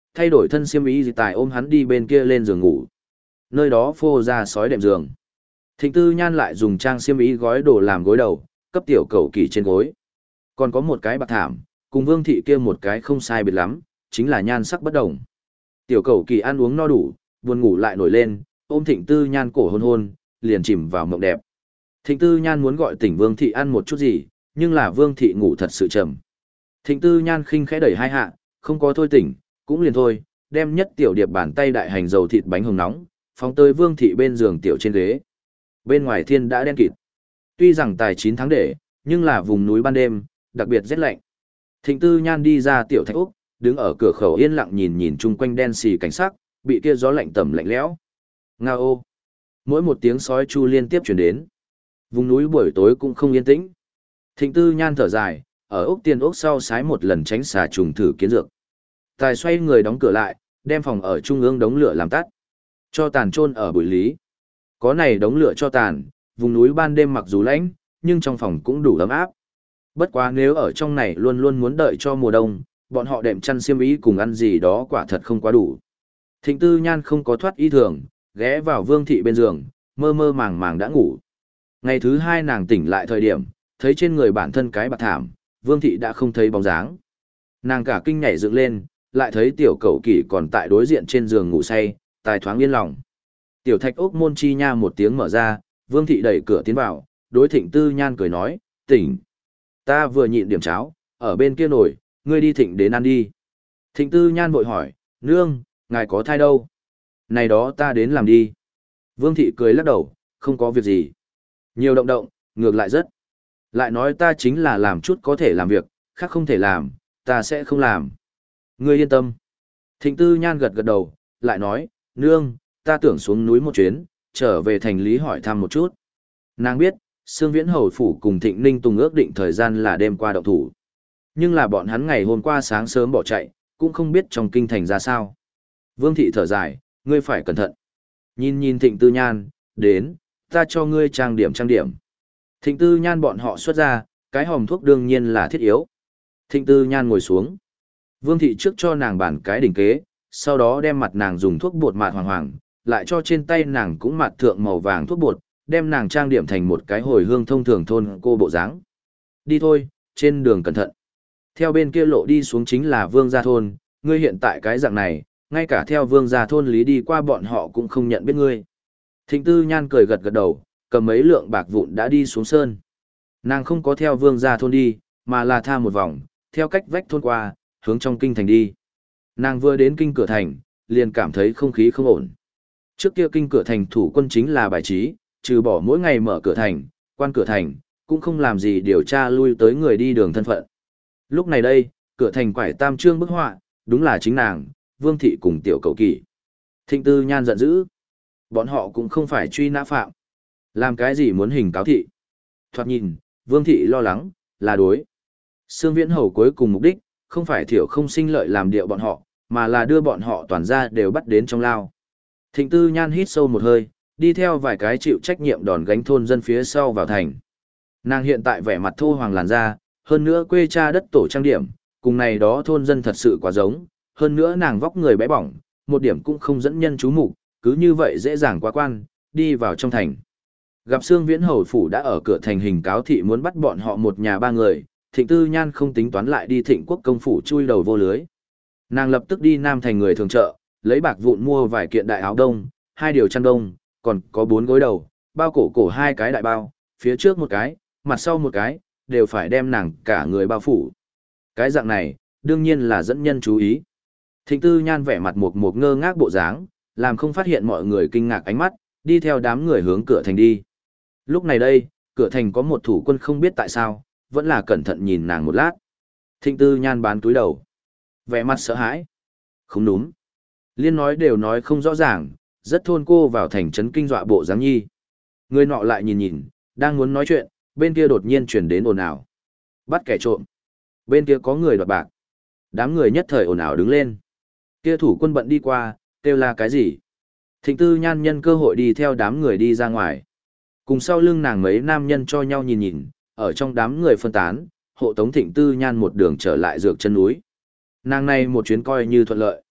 thay đổi thân xiêm y gì tài ôm hắn đi bên kia lên giường ngủ. Nơi đó phô ra sói đệm giường. Thịnh Tư Nhan lại dùng trang xiêm y gói đồ làm gối đầu, cấp tiểu cầu kỳ trên gối. Còn có một cái bạc thảm, cùng Vương thị kia một cái không sai biệt lắm, chính là nhan sắc bất đồng. Tiểu cầu kỳ ăn uống no đủ, buồn ngủ lại nổi lên, ôm Thịnh Tư Nhan cổ hôn hôn, liền chìm vào mộng đẹp. Thịnh Tư Nhan muốn gọi tỉnh Vương thị ăn một chút gì, nhưng là Vương thị ngủ thật sự trầm. Thịnh Tư Nhan khinh khẽ đẩy hai hạ, không có thôi tỉnh, cũng liền thôi, đem nhất tiểu điệp bàn tay đại hành dầu thịt bánh hồng nóng, phóng tới Vương thị bên giường tiểu trên ghế. Bên ngoài thiên đã đen kịt. Tuy rằng tài chín tháng để, nhưng là vùng núi ban đêm, đặc biệt rét lạnh. Thịnh Tư Nhan đi ra tiểu thạch úc, đứng ở cửa khẩu yên lặng nhìn nhìn chung quanh đen xì cảnh sắc, bị kia gió lạnh tầm lạnh lẽo. Nga ô. Mỗi một tiếng sói chu liên tiếp truyền đến. Vùng núi buổi tối cũng không yên tĩnh. Thịnh Tư Nhan thở dài, ở ốc tiền ốc sau sái một lần tránh xà trùng thử kiến dược. Tài xoay người đóng cửa lại, đem phòng ở trung ương đống lửa làm tắt. Cho tàn chôn ở bụi lý. Có này đống lửa cho tàn, vùng núi ban đêm mặc dù lạnh, nhưng trong phòng cũng đủ ấm áp. Bất quá nếu ở trong này luôn luôn muốn đợi cho mùa đông, bọn họ đệm chăn xiêm y cùng ăn gì đó quả thật không quá đủ. Thịnh Tư Nhan không có thoát y thường, ghé vào Vương thị bên giường, mơ mơ màng màng đã ngủ. Ngày thứ hai nàng tỉnh lại thời điểm, thấy trên người bản thân cái bạc thảm, Vương thị đã không thấy bóng dáng. Nàng cả kinh nhảy dựng lên, lại thấy tiểu cẩu kỷ còn tại đối diện trên giường ngủ say, tài thoáng yên lòng. Tiểu thạch ốc môn chi nha một tiếng mở ra, Vương thị đẩy cửa tiến vào, đối Thịnh Tư Nhan cười nói, tỉnh. Ta vừa nhịn điểm cháo, ở bên kia nổi, ngươi đi thịnh đến ăn đi. Thịnh Tư Nhan vội hỏi, nương, ngài có thai đâu? Này đó ta đến làm đi. Vương thị cười lắc đầu, không có việc gì. Nhiều động động, ngược lại rất. Lại nói ta chính là làm chút có thể làm việc, khác không thể làm, ta sẽ không làm. Ngươi yên tâm. Thịnh Tư Nhan gật gật đầu, lại nói, nương, ta tưởng xuống núi một chuyến, trở về thành lý hỏi thăm một chút. Nàng biết, Sương Viễn Hầu Phủ cùng Thịnh Ninh Tùng ước định thời gian là đêm qua động thủ. Nhưng là bọn hắn ngày hôm qua sáng sớm bỏ chạy, cũng không biết trong kinh thành ra sao. Vương thị thở dài, ngươi phải cẩn thận. Nhìn nhìn Thịnh Tư Nhan, đến, ta cho ngươi trang điểm trang điểm. Thịnh Tư Nhan bọn họ xuất ra, cái hòm thuốc đương nhiên là thiết yếu. Thịnh Tư Nhan ngồi xuống. Vương thị trước cho nàng bản cái đỉnh kế, sau đó đem mặt nàng dùng thuốc bột mạt hoàng hoàng, lại cho trên tay nàng cũng mạt thượng màu vàng thuốc bột, đem nàng trang điểm thành một cái hồi hương thông thường thôn cô bộ dáng. Đi thôi, trên đường cẩn thận. Theo bên kia lộ đi xuống chính là Vương gia thôn, ngươi hiện tại cái dạng này, ngay cả theo Vương gia thôn lý đi qua bọn họ cũng không nhận biết ngươi. Thịnh Tư Nhan cười gật gật đầu, cầm mấy lượng bạc vụn đã đi xuống sơn. Nàng không có theo Vương gia thôn đi, mà là tha một vòng, theo cách vách thôn qua, hướng trong kinh thành đi. Nàng vừa đến kinh cửa thành, liền cảm thấy không khí không ổn. Trước kia kinh cửa thành thủ quân chính là bài trí, trừ bỏ mỗi ngày mở cửa thành, quan cửa thành, cũng không làm gì điều tra lui tới người đi đường thân phận. Lúc này đây, cửa thành quải tam trương bức họa, đúng là chính nàng, Vương thị cùng tiểu cậu kỳ. Thịnh Tư Nhan giận dữ. Bọn họ cũng không phải truy nã phạm. Làm cái gì muốn hình cáo thị. Thoạt nhìn, Vương thị lo lắng, là đối. Sương Viễn Hầu cuối cùng mục đích, không phải thiểu không sinh lợi làm điệu bọn họ, mà là đưa bọn họ toàn ra đều bắt đến trong lao. Thịnh Tư Nhan hít sâu một hơi, đi theo vài cái chịu trách nhiệm đòn gánh thôn dân phía sau vào thành. Nàng hiện tại vẻ mặt thô hoàng làn da, hơn nữa quê cha đất tổ trang điểm, cùng này đó thôn dân thật sự quá giống, hơn nữa nàng vóc người bé bỏng, một điểm cũng không dẫn nhân chú mục, cứ như vậy dễ dàng quá quan, đi vào trong thành. Gặp Sương Viễn Hầu Phủ đã ở cửa thành hình cáo thị muốn bắt bọn họ một nhà ba người, Thịnh Tư Nhan không tính toán lại đi Thịnh Quốc công phủ chui đầu vô lưới. Nàng lập tức đi Nam thành người thường chợ, lấy bạc vụn mua vài kiện đại áo đông, hai điều chăn đông, còn có bốn gối đầu, bao cổ cổ hai cái đại bao, phía trước một cái, mặt sau một cái, đều phải đem nàng cả người bao phủ. Cái dạng này, đương nhiên là dẫn nhân chú ý. Thịnh Tư Nhan vẻ mặt một một ngơ ngác bộ dáng, làm không phát hiện mọi người kinh ngạc ánh mắt, đi theo đám người hướng cửa thành đi. Lúc này đây, cửa thành có một thủ quân không biết tại sao, vẫn là cẩn thận nhìn nàng một lát. Thịnh Tư Nhan bán túi đầu. Vẻ mặt sợ hãi. Không đúng. Liên nói đều nói không rõ ràng, rất thôn cô vào thành trấn kinh dọa bộ dáng nhi. Người nọ lại nhìn nhìn, đang muốn nói chuyện, bên kia đột nhiên chuyển đến ồn ào. Bắt kẻ trộm. Bên kia có người đoạt bạc. Đám người nhất thời ồn ào đứng lên. Kia thủ quân bận đi qua, kêu là cái gì? Thịnh Tư Nhan nhân cơ hội đi theo đám người đi ra ngoài. Cùng sau lưng nàng mấy nam nhân cho nhau nhìn nhìn, ở trong đám người phân tán, hộ tống Thịnh Tư Nhan một đường trở lại dược chân núi. Nàng này một chuyến coi như thuận lợi.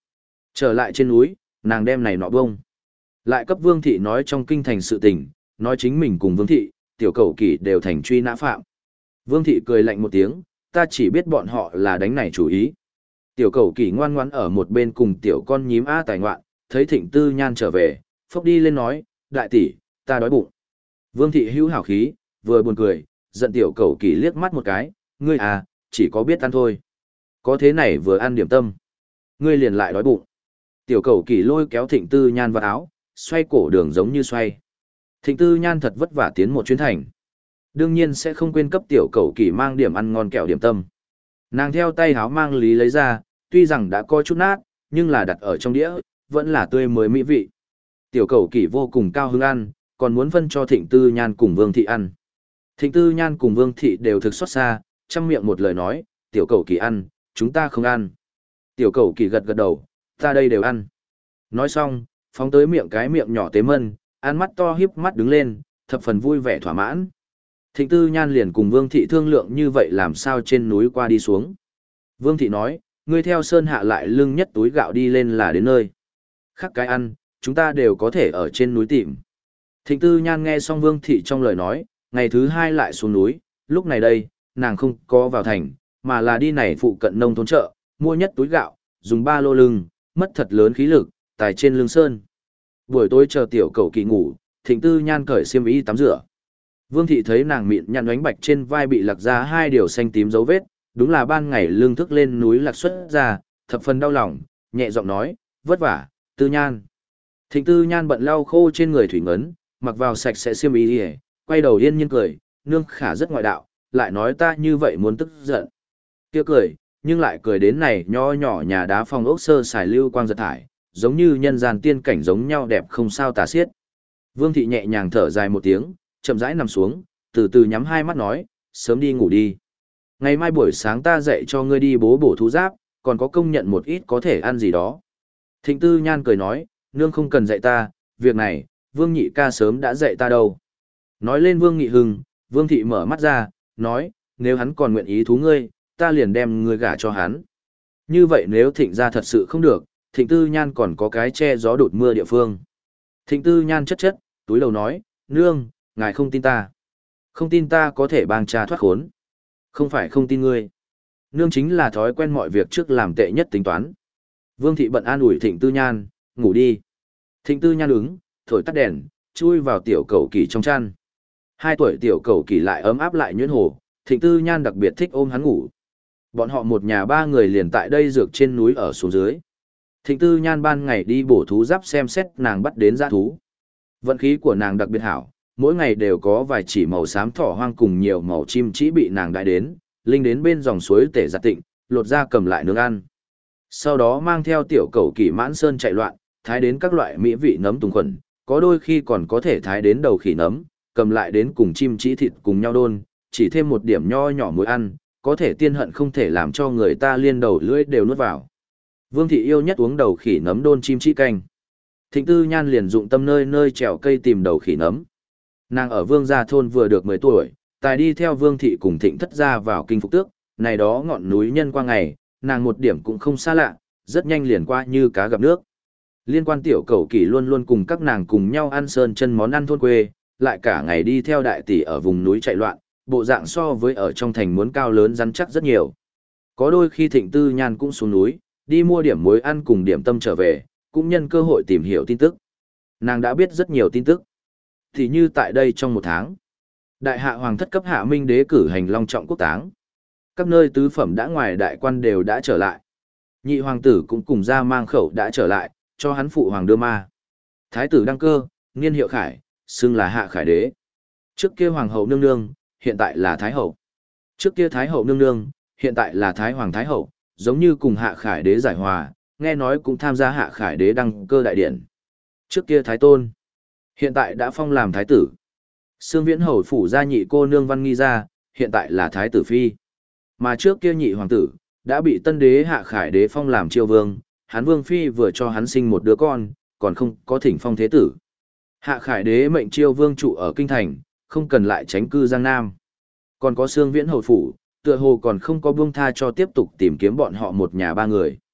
Trở lại trên núi, nàng đem này nọ bông. Lại cấp Vương Thị nói trong kinh thành sự tình, nói chính mình cùng Vương Thị, tiểu cầu kỷ đều thành truy nã phạm. Vương Thị cười lạnh một tiếng, ta chỉ biết bọn họ là đánh này chủ ý. Tiểu cầu kỷ ngoan ngoãn ở một bên cùng tiểu con nhím a tài ngoạn, thấy Thịnh Tư Nhan trở về, phốc đi lên nói, đại tỷ, ta đói bụng. Vương Thị hữu hảo khí, vừa buồn cười, giận tiểu cầu kỷ liếc mắt một cái, ngươi à, chỉ có biết ăn thôi. Có thế này vừa ăn điểm tâm, ngươi liền lại đói bụng. Tiểu cầu kỷ lôi kéo Thịnh Tư Nhan vào áo, xoay cổ đường giống như xoay. Thịnh Tư Nhan thật vất vả tiến một chuyến thành. Đương nhiên sẽ không quên cấp tiểu cầu kỷ mang điểm ăn ngon kẹo điểm tâm. Nàng theo tay háo mang lý lấy ra, tuy rằng đã có chút nát, nhưng là đặt ở trong đĩa, vẫn là tươi mới mỹ vị. Tiểu cầu kỷ vô cùng cao hứng ăn, còn muốn phân cho Thịnh Tư Nhan cùng Vương Thị ăn. Thịnh Tư Nhan cùng Vương Thị đều thực xót xa, chăm miệng một lời nói, tiểu cầu kỷ ăn, chúng ta không ăn. Tiểu cầu kỷ gật gật đầu, ta đây đều ăn. Nói xong, phóng tới miệng cái miệng nhỏ tế mân, ăn mắt to hiếp mắt đứng lên, thập phần vui vẻ thỏa mãn. Thịnh Tư Nhan liền cùng Vương Thị thương lượng như vậy làm sao trên núi qua đi xuống. Vương Thị nói, ngươi theo sơn hạ lại lưng nhất túi gạo đi lên là đến nơi. Khác cái ăn, chúng ta đều có thể ở trên núi tìm. Thịnh Tư Nhan nghe xong Vương Thị trong lời nói, ngày thứ hai lại xuống núi, lúc này đây, nàng không có vào thành, mà là đi này phụ cận nông thôn chợ, mua nhất túi gạo, dùng ba lô lưng, mất thật lớn khí lực, tài trên lưng sơn. Buổi tối chờ tiểu cầu kỳ ngủ, Thịnh Tư Nhan cởi xiêm y tắm rửa. Vương Thị thấy nàng mịn nhăn ánh bạch trên vai bị lạc ra hai điều xanh tím dấu vết, đúng là ban ngày lương thức lên núi lạc xuất ra, thập phần đau lòng, nhẹ giọng nói, vất vả, Tư Nhan. Thịnh Tư Nhan bận lau khô trên người thủy ngấn, mặc vào sạch sẽ xiêm y đi, quay đầu yên nhiên cười, nương khả rất ngoại đạo, lại nói ta như vậy muốn tức giận. Kia cười, nhưng lại cười đến này nho nhỏ nhà đá phòng ốc sơ xài lưu quang giật thải, giống như nhân gian tiên cảnh giống nhau đẹp không sao tả xiết. Vương Thị nhẹ nhàng thở dài một tiếng, chậm rãi nằm xuống, từ từ nhắm hai mắt nói, sớm đi ngủ đi. Ngày mai buổi sáng ta dạy cho ngươi đi bố bổ thú giáp, còn có công nhận một ít có thể ăn gì đó. Thịnh Tư Nhan cười nói, nương không cần dạy ta, việc này, Vương Nhị ca sớm đã dạy ta đâu. Nói lên Vương Nghị Hưng, Vương Thị mở mắt ra, nói, nếu hắn còn nguyện ý thú ngươi, ta liền đem ngươi gả cho hắn. Như vậy nếu Thịnh ra thật sự không được, Thịnh Tư Nhan còn có cái che gió đột mưa địa phương. Thịnh Tư Nhan chất chất, túi đầu nói, nương, ngài không tin ta. Không tin ta có thể bang cha thoát khốn. Không phải không tin ngươi. Nương chính là thói quen mọi việc trước làm tệ nhất tính toán. Vương Thị bận an ủi Thịnh Tư Nhan, ngủ đi. Thịnh Tư Nhan ứng, thổi tắt đèn, chui vào tiểu cầu kỳ trong chăn. Hai tuổi tiểu cầu kỳ lại ấm áp lại nhuyễn hồ, Thịnh Tư Nhan đặc biệt thích ôm hắn ngủ. Bọn họ một nhà ba người liền tại đây dược trên núi ở xuống dưới. Thịnh Tư Nhan ban ngày đi bổ thú giáp xem xét nàng bắt đến dã thú. Vận khí của nàng đặc biệt hảo, mỗi ngày đều có vài chỉ màu xám thỏ hoang cùng nhiều màu chim chỉ bị nàng đại đến, linh đến bên dòng suối tể giặt tịnh, lột ra cầm lại nướng ăn. Sau đó mang theo tiểu cầu kỳ mãn sơn chạy loạn, thái đến các loại mỹ vị nấm tùng khuẩn, có đôi khi còn có thể thái đến đầu khỉ nấm, cầm lại đến cùng chim chỉ thịt cùng nhau đôn, chỉ thêm một điểm nho nhỏ muối ăn, có thể tiên hận không thể làm cho người ta liên đầu lưỡi đều nuốt vào. Vương Thị yêu nhất uống đầu khỉ nấm đôn chim chỉ canh. Thịnh Tư Nhan liền dụng tâm nơi nơi trèo cây tìm đầu khỉ nấm. Nàng ở Vương Gia thôn vừa được mười tuổi, tài đi theo Vương Thị cùng Thịnh Thất gia vào kinh Phục Tước, này đó ngọn núi nhân qua ngày, nàng một điểm cũng không xa lạ, rất nhanh liền qua như cá gặp nước. Liên quan tiểu cầu kỳ luôn luôn cùng các nàng cùng nhau ăn sơn chân món ăn thôn quê, lại cả ngày đi theo đại tỷ ở vùng núi chạy loạn, bộ dạng so với ở trong thành muốn cao lớn rắn chắc rất nhiều. Có đôi khi Thịnh Tư Nhan cũng xuống núi, đi mua điểm muối ăn cùng điểm tâm trở về, cũng nhân cơ hội tìm hiểu tin tức. Nàng đã biết rất nhiều tin tức. Thì như tại đây trong một tháng, đại hạ hoàng thất cấp hạ minh đế cử hành long trọng quốc táng. Các nơi tứ phẩm đã ngoài đại quan đều đã trở lại. Nhị hoàng tử cũng cùng ra mang khẩu đã trở lại, cho hắn phụ hoàng đưa ma. Thái tử đăng cơ, niên hiệu khải, xưng là hạ khải đế. Trước kia hoàng hậu nương nương, hiện tại là thái hậu. Trước kia thái hậu nương nương, hiện tại là thái hoàng thái hậu, giống như cùng hạ khải đế giải hòa, nghe nói cũng tham gia hạ khải đế đăng cơ đại điển. Trước kia thái tôn, hiện tại đã phong làm thái tử. Sương Viễn hầu phủ gia nhị cô nương Văn Nghi gia, hiện tại là thái tử phi. Mà trước kia nhị hoàng tử, đã bị tân đế hạ khải đế phong làm triều vương, hán vương phi vừa cho hắn sinh một đứa con, còn không có thỉnh phong thế tử. Hạ khải đế mệnh triều vương trụ ở kinh thành, không cần lại tránh cư Giang Nam. Còn có Sương Viễn hầu phủ, tựa hồ còn không có buông tha cho tiếp tục tìm kiếm bọn họ một nhà ba người.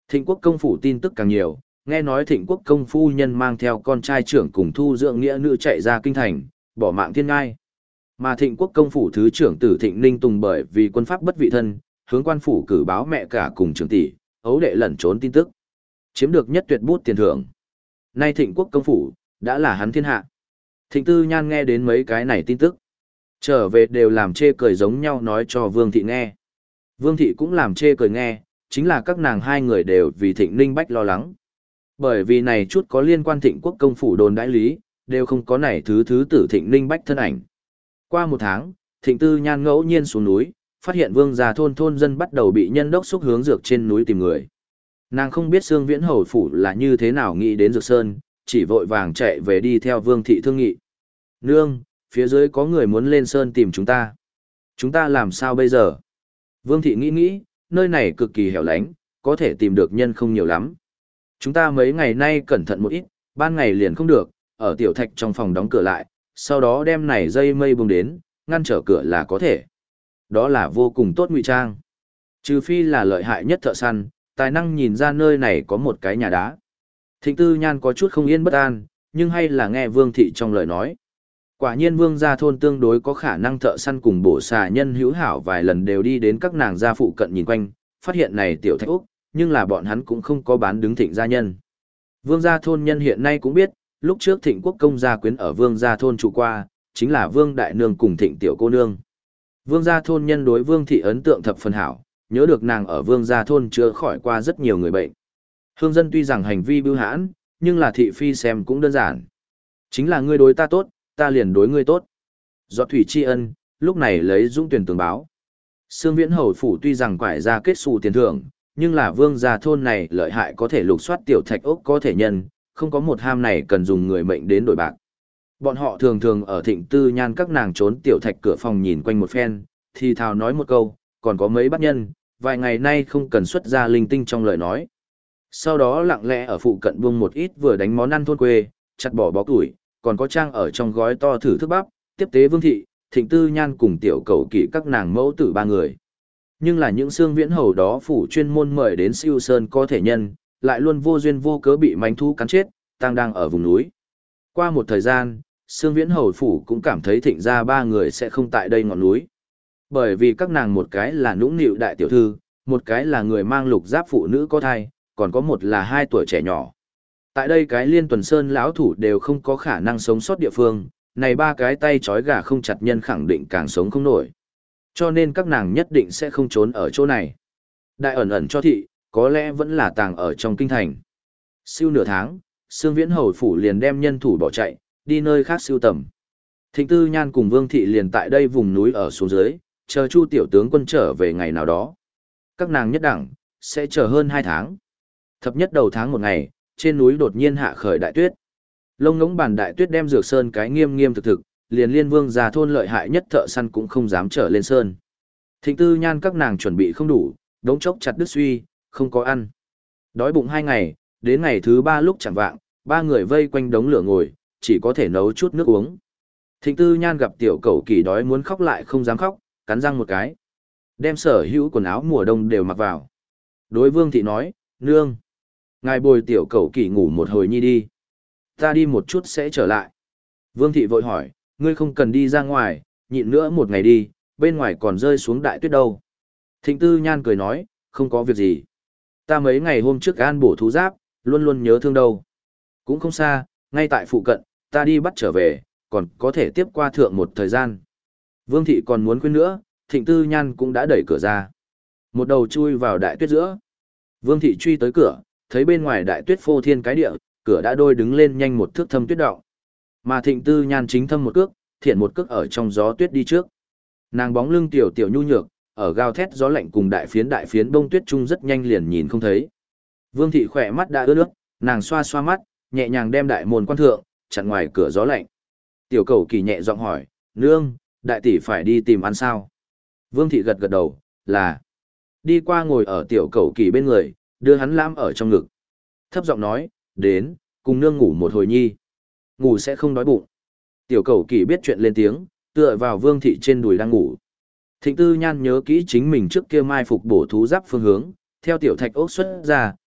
Thịnh quốc công phủ tin tức càng nhiều, nghe nói thịnh quốc công phu nhân mang theo con trai trưởng cùng thu dưỡng nghĩa nữ chạy ra kinh thành, bỏ mạng thiên ngai. Mà thịnh quốc công phủ thứ trưởng tử thịnh ninh tùng bởi vì quân pháp bất vị thân, hướng quan phủ cử báo mẹ cả cùng trưởng tỷ, ấu đệ lẩn trốn tin tức. Chiếm được nhất tuyệt bút tiền thưởng. Nay thịnh quốc công phủ, đã là hắn thiên hạ. Thịnh tư nhan nghe đến mấy cái này tin tức. Trở về đều làm chê cười giống nhau nói cho Vương Thị nghe. Vương Thị cũng làm chê cười nghe, chính là các nàng hai người đều vì thịnh ninh bách lo lắng. Bởi vì này chút có liên quan thịnh quốc công phủ đồn đãi lý, đều không có này thứ thứ tử thịnh ninh bách thân ảnh. Qua một tháng, thịnh tư nhan ngẫu nhiên xuống núi, phát hiện vương gia thôn thôn dân bắt đầu bị nhân đốc xúc hướng dược trên núi tìm người. Nàng không biết Sương Viễn Hầu phủ là như thế nào nghĩ đến Dược Sơn, chỉ vội vàng chạy về đi theo Vương Thị thương nghị. Nương, phía dưới có người muốn lên Sơn tìm chúng ta. Chúng ta làm sao bây giờ? Vương Thị nghĩ nghĩ, nơi này cực kỳ hẻo lánh, có thể tìm được nhân không nhiều lắm. Chúng ta mấy ngày nay cẩn thận một ít, ban ngày liền không được, ở tiểu thạch trong phòng đóng cửa lại, sau đó đem này dây mây bung đến, ngăn trở cửa là có thể. Đó là vô cùng tốt ngụy trang. Trừ phi là lợi hại nhất thợ săn, tài năng nhìn ra nơi này có một cái nhà đá. Thịnh Tư Nhan có chút không yên bất an, nhưng hay là nghe Vương Thị trong lời nói. Quả nhiên Vương gia thôn tương đối có khả năng thợ săn cùng bổ xà nhân hữu hảo vài lần đều đi đến các nàng gia phụ cận nhìn quanh, phát hiện này tiểu thạch úc, nhưng là bọn hắn cũng không có bán đứng Thịnh gia nhân. Vương gia thôn nhân hiện nay cũng biết, lúc trước Thịnh quốc công gia quyến ở Vương gia thôn trụ qua, chính là Vương đại nương cùng Thịnh tiểu cô nương. Vương gia thôn nhân đối Vương Thị ấn tượng thập phần hảo, nhớ được nàng ở Vương gia thôn chữa khỏi qua rất nhiều người bệnh. Hương dân tuy rằng hành vi bưu hãn, nhưng là thị phi xem cũng đơn giản. Chính là ngươi đối ta tốt, ta liền đối ngươi tốt. Giọt thủy tri ân, lúc này lấy dũng tuyển tường báo. Sương Viễn Hầu phủ tuy rằng quải ra kết xù tiền thưởng, nhưng là Vương gia thôn này lợi hại có thể lục soát tiểu thạch ốc có thể nhân, không có một ham này cần dùng người mệnh đến đổi bạc. Bọn họ thường thường ở Thịnh Tư Nhan các nàng trốn tiểu thạch cửa phòng nhìn quanh một phen, thì thào nói một câu, còn có mấy bắt nhân, vài ngày nay không cần xuất ra linh tinh trong lời nói. Sau đó lặng lẽ ở phụ cận buông một ít vừa đánh món ăn thôn quê, chặt bỏ bó củi, còn có trang ở trong gói to thử thức bắp, tiếp tế Vương Thị, Thịnh Tư Nhan cùng tiểu cầu kỵ các nàng mẫu tử ba người. Nhưng là những Sương Viễn Hầu đó phủ chuyên môn mời đến siêu sơn có thể nhân, lại luôn vô duyên vô cớ bị mánh thú cắn chết, tang đang ở vùng núi. Qua một thời gian, Sương Viễn Hầu phủ cũng cảm thấy Thịnh gia ba người sẽ không tại đây ngọn núi. Bởi vì các nàng một cái là nũng nịu đại tiểu thư, một cái là người mang lục giáp phụ nữ có thai, còn có một là hai tuổi trẻ nhỏ. Tại đây cái Liên Tuần Sơn lão thủ đều không có khả năng sống sót địa phương, này ba cái tay trói gà không chặt nhân khẳng định càng sống không nổi. Cho nên các nàng nhất định sẽ không trốn ở chỗ này. Đại ẩn ẩn cho thị, có lẽ vẫn là tàng ở trong kinh thành. Siêu nửa tháng, Sương Viễn Hầu phủ liền đem nhân thủ bỏ chạy, đi nơi khác siêu tầm. Thịnh Tư Nhan cùng Vương Thị liền tại đây vùng núi ở xuống dưới, chờ Chu tiểu tướng quân trở về ngày nào đó. Các nàng nhất đẳng, sẽ chờ hơn hai tháng. Thập nhất đầu tháng một ngày, trên núi đột nhiên hạ khởi đại tuyết. Lông ngỗng bàn đại tuyết đem Dược Sơn cái nghiêm nghiêm thực thực, liền Liên Vương già thôn lợi hại nhất thợ săn cũng không dám trở lên sơn. Thịnh Tư Nhan các nàng chuẩn bị không đủ, đống chốc chặt đứt suy, không có ăn. Đói bụng hai ngày, đến ngày thứ ba lúc chẳng vạng, ba người vây quanh đống lửa ngồi, chỉ có thể nấu chút nước uống. Thịnh Tư Nhan gặp tiểu cẩu kỳ đói muốn khóc lại không dám khóc, cắn răng một cái. Đem sở hữu quần áo mùa đông đều mặc vào. Đối Vương Thị nói, nương, ngài bồi tiểu cẩu kỳ ngủ một hồi nhi đi. Ta đi một chút sẽ trở lại. Vương Thị vội hỏi, ngươi không cần đi ra ngoài, nhịn nữa một ngày đi, bên ngoài còn rơi xuống đại tuyết đâu. Thịnh Tư Nhan cười nói, không có việc gì. Ta mấy ngày hôm trước an bổ thú giáp, luôn luôn nhớ thương đâu. Cũng không xa, ngay tại phụ cận, ta đi bắt trở về, còn có thể tiếp qua thượng một thời gian. Vương Thị còn muốn khuyên nữa, Thịnh Tư Nhan cũng đã đẩy cửa ra. Một đầu chui vào đại tuyết giữa. Vương Thị truy tới cửa, thấy bên ngoài đại tuyết phô thiên cái địa, cửa đã đôi đứng lên nhanh một thước thâm tuyết đọng. Mà Thịnh Tư Nhan chính thâm một cước, thiện một cước ở trong gió tuyết đi trước. Nàng bóng lưng tiểu tiểu nhu nhược, ở gào thét gió lạnh cùng đại phiến đại phiến bông tuyết chung rất nhanh liền nhìn không thấy. Vương Thị khỏe mắt đã ướt nước, nàng xoa xoa mắt, nhẹ nhàng đem đại môn quan thượng, chặn ngoài cửa gió lạnh. Tiểu Cầu Kỳ nhẹ giọng hỏi, nương, đại tỷ phải đi tìm ăn sao? Vương Thị gật gật đầu, là. Đi qua ngồi ở Tiểu Cầu Kỳ bên người, đưa hắn lãm ở trong ngực. Thấp giọng nói, đến, cùng nương ngủ một hồi nhi. Ngủ sẽ không đói bụng. Tiểu Cầu Kỳ biết chuyện lên tiếng, tựa vào Vương Thị trên đùi đang ngủ. Thịnh Tư Nhan nhớ kỹ chính mình trước kia mai phục bổ thú giáp phương hướng, theo tiểu thạch ốc xuất ra,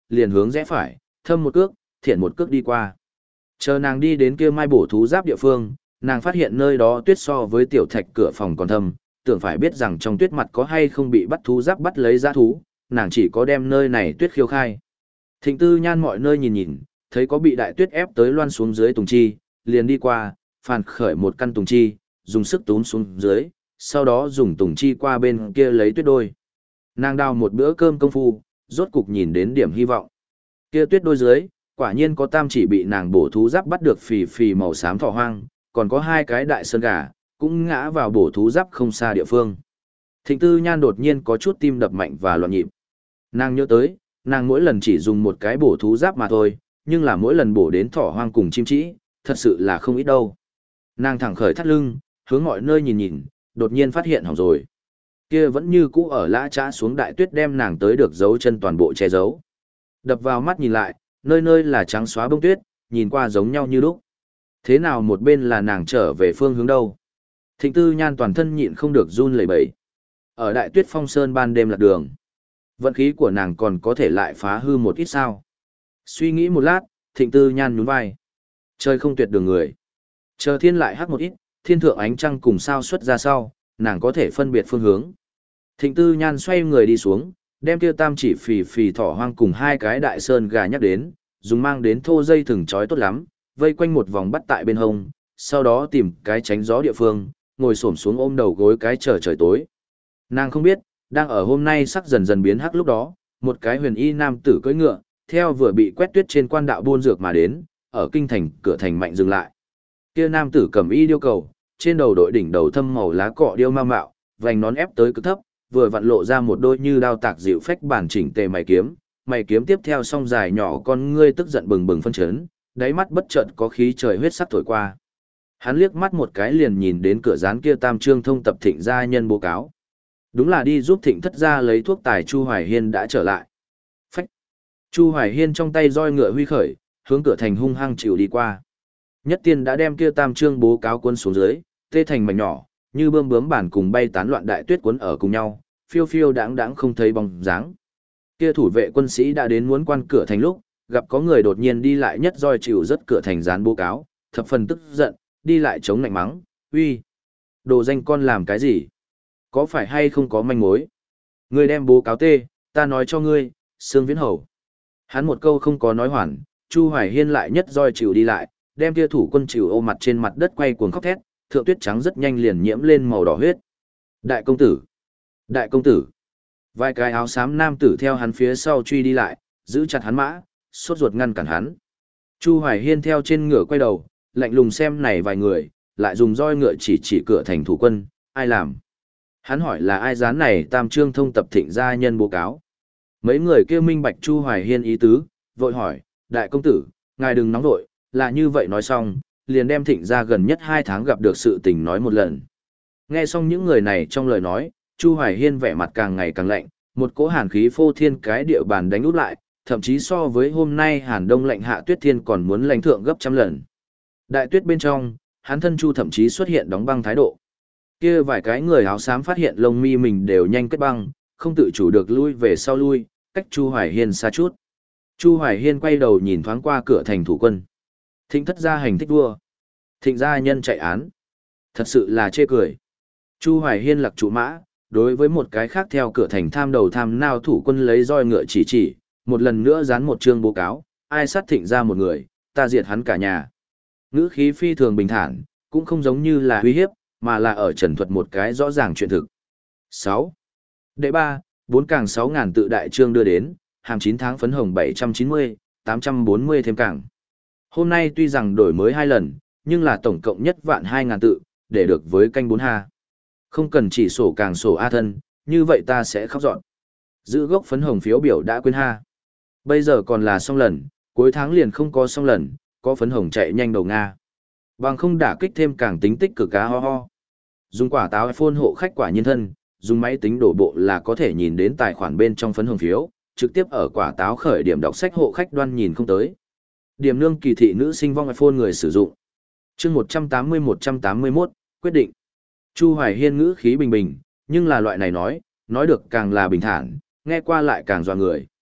liền hướng rẽ phải, thâm một cước, thiện một cước đi qua. Chờ nàng đi đến kia mai bổ thú giáp địa phương, nàng phát hiện nơi đó tuyết so với tiểu thạch cửa phòng còn thâm, tưởng phải biết rằng trong tuyết mặt có hay không bị bắt thú giáp bắt lấy dã thú, nàng chỉ có đem nơi này tuyết khiêu khai. Thịnh Tư Nhan mọi nơi nhìn nhìn, thấy có bị đại tuyết ép tới loan xuống dưới tùng chi, liền đi qua, phàn khởi một căn tùng chi, dùng sức túm xuống dưới, sau đó dùng tùng chi qua bên kia lấy tuyết đôi. Nàng đào một bữa cơm công phu, rốt cục nhìn đến điểm hy vọng. Kia tuyết đôi dưới, quả nhiên có tam chỉ bị nàng bổ thú giáp bắt được phì phì màu xám thỏ hoang, còn có hai cái đại sơn gà, cũng ngã vào bổ thú giáp không xa địa phương. Thịnh Tư Nhan đột nhiên có chút tim đập mạnh và loạn nhịp. Nàng nhớ tới, nàng mỗi lần chỉ dùng một cái bổ thú giáp mà thôi, nhưng là mỗi lần bổ đến thỏ hoang cùng chim trĩ, thật sự là không ít đâu. Nàng thẳng khởi thắt lưng, hướng mọi nơi nhìn nhìn, đột nhiên phát hiện hỏng rồi. Kia vẫn như cũ ở lã trá xuống đại tuyết đem nàng tới được dấu chân toàn bộ che giấu. Đập vào mắt nhìn lại, nơi nơi là trắng xóa bông tuyết, nhìn qua giống nhau như lúc. Thế nào một bên là nàng trở về phương hướng đâu? Thịnh Tư Nhan toàn thân nhịn không được run lẩy bẩy. Ở đại tuyết phong sơn ban đêm lạc đường. Vận khí của nàng còn có thể lại phá hư một ít sao. Suy nghĩ một lát, Thịnh Tư Nhan nhún vai. Trời không tuyệt đường người. Chờ thiên lại hắc một ít, thiên thượng ánh trăng cùng sao xuất ra sau, nàng có thể phân biệt phương hướng. Thịnh Tư Nhan xoay người đi xuống, đem kia tam chỉ phì phì thỏ hoang cùng hai cái đại sơn gà nhắc đến, dùng mang đến thô dây thừng trói tốt lắm, vây quanh một vòng bắt tại bên hông, sau đó tìm cái tránh gió địa phương, ngồi xổm xuống ôm đầu gối cái chờ trời tối. Nàng không biết, đang ở hôm nay sắc dần dần biến hắc lúc đó, một cái huyền y nam tử cưỡi ngựa, theo vừa bị quét tuyết trên quan đạo buôn dược mà đến, ở kinh thành cửa thành mạnh dừng lại. Kia nam tử cầm y điêu cầu, trên đầu đội đỉnh đầu thâm màu lá cọ điêu ma mạo, vành nón ép tới cực thấp, vừa vặn lộ ra một đôi như đao tạc dịu phách bản chỉnh tề mày kiếm, mày kiếm tiếp theo song dài nhỏ con ngươi tức giận bừng bừng phân chấn, đáy mắt bất chợt có khí trời huyết sắc thổi qua. Hắn liếc mắt một cái liền nhìn đến cửa dán kia tam trương thông tập Thịnh gia nhân báo cáo. Đúng là đi giúp Thịnh thất gia lấy thuốc tài Chu Hoài Hiên đã trở lại. Phách. Chu Hoài Hiên trong tay roi ngựa huy khởi, hướng cửa thành hung hăng chịu đi qua. Nhất tiên đã đem kia tam trương bố cáo quân xuống dưới, tê thành mảnh nhỏ, như bươm bướm bản cùng bay tán loạn đại tuyết cuốn ở cùng nhau, phiêu phiêu đãng đãng không thấy bóng dáng. Kia thủ vệ quân sĩ đã đến muốn quan cửa thành lúc, gặp có người đột nhiên đi lại nhất roi chịu rất cửa thành dán bố cáo, thập phần tức giận, đi lại chống lạnh mắng, uy, đồ danh con làm cái gì? Có phải hay không có manh mối? Ngươi đem bố cáo tê, ta nói cho ngươi, Sương Viễn Hầu. Hắn một câu không có nói hoàn, Chu Hoài Hiên lại nhất roi chịu đi lại, đem kia thủ quân chịu ô mặt trên mặt đất quay cuồng khóc thét, thượng tuyết trắng rất nhanh liền nhiễm lên màu đỏ huyết. Đại công tử! Đại công tử! Vài cái áo xám nam tử theo hắn phía sau truy đi lại, giữ chặt hắn mã, sốt ruột ngăn cản hắn. Chu Hoài Hiên theo trên ngựa quay đầu, lạnh lùng xem này vài người, lại dùng roi ngựa chỉ chỉ cửa thành thủ quân, ai làm? Hắn hỏi là ai dán này tam trương thông tập Thịnh gia nhân báo cáo. Mấy người kêu minh bạch Chu Hoài Hiên ý tứ, vội hỏi, đại công tử, ngài đừng nóng vội, là như vậy nói xong, liền đem Thịnh gia gần nhất hai tháng gặp được sự tình nói một lần. Nghe xong những người này trong lời nói, Chu Hoài Hiên vẻ mặt càng ngày càng lạnh, một cỗ hàn khí phô thiên cái địa bàn đánh út lại, thậm chí so với hôm nay Hàn Đông lạnh hạ tuyết thiên còn muốn lãnh thượng gấp trăm lần. Đại tuyết bên trong, hắn thân Chu thậm chí xuất hiện đóng băng thái độ. Kia vài cái người áo xám phát hiện lông mi mình đều nhanh kết băng, không tự chủ được lui về sau lui, cách Chu Hoài Hiên xa chút. Chu Hoài Hiên quay đầu nhìn thoáng qua cửa thành thủ quân. Thịnh thất gia hành thích vua. Thịnh gia nhân chạy án. Thật sự là chê cười. Chu Hoài Hiên lặc trụ mã, đối với một cái khác theo cửa thành tham đầu tham nao thủ quân lấy roi ngựa chỉ chỉ, một lần nữa dán một chương báo cáo, ai sát Thịnh gia một người, ta diệt hắn cả nhà. Ngữ khí phi thường bình thản, cũng không giống như là uy hiếp, mà là ở trần thuật một cái rõ ràng chuyện thực. sáu. Đệ ba, bốn càng sáu ngàn tự đại trương đưa đến, hàm chín tháng phấn hồng bảy trăm chín mươi, tám trăm bốn mươi thêm càng. Hôm nay tuy rằng đổi mới hai lần, nhưng là tổng cộng nhất vạn hai ngàn tự, để được với canh bốn ha. Không cần chỉ sổ càng sổ A thân, như vậy ta sẽ khóc dọn. Giữ gốc phấn hồng phiếu biểu đã quên ha. Bây giờ còn là xong lần, cuối tháng liền không có xong lần, có phấn hồng chạy nhanh đầu Nga. Bằng không đả kích thêm càng tính tích cực cá ho ho. Dùng quả táo iPhone hộ khách quả nhân thân, dùng máy tính đổ bộ là có thể nhìn đến tài khoản bên trong phấn hồng phiếu, trực tiếp ở quả táo khởi điểm đọc sách hộ khách đoan nhìn không tới. Điểm nương kỳ thị nữ sinh vong iPhone người sử dụng. Chương một trăm tám mươi một trăm tám mươi mốt, quyết định. Chu Hoài Hiên ngữ khí bình bình, nhưng là loại này nói, nói được càng là bình thản, nghe qua lại càng dọa người.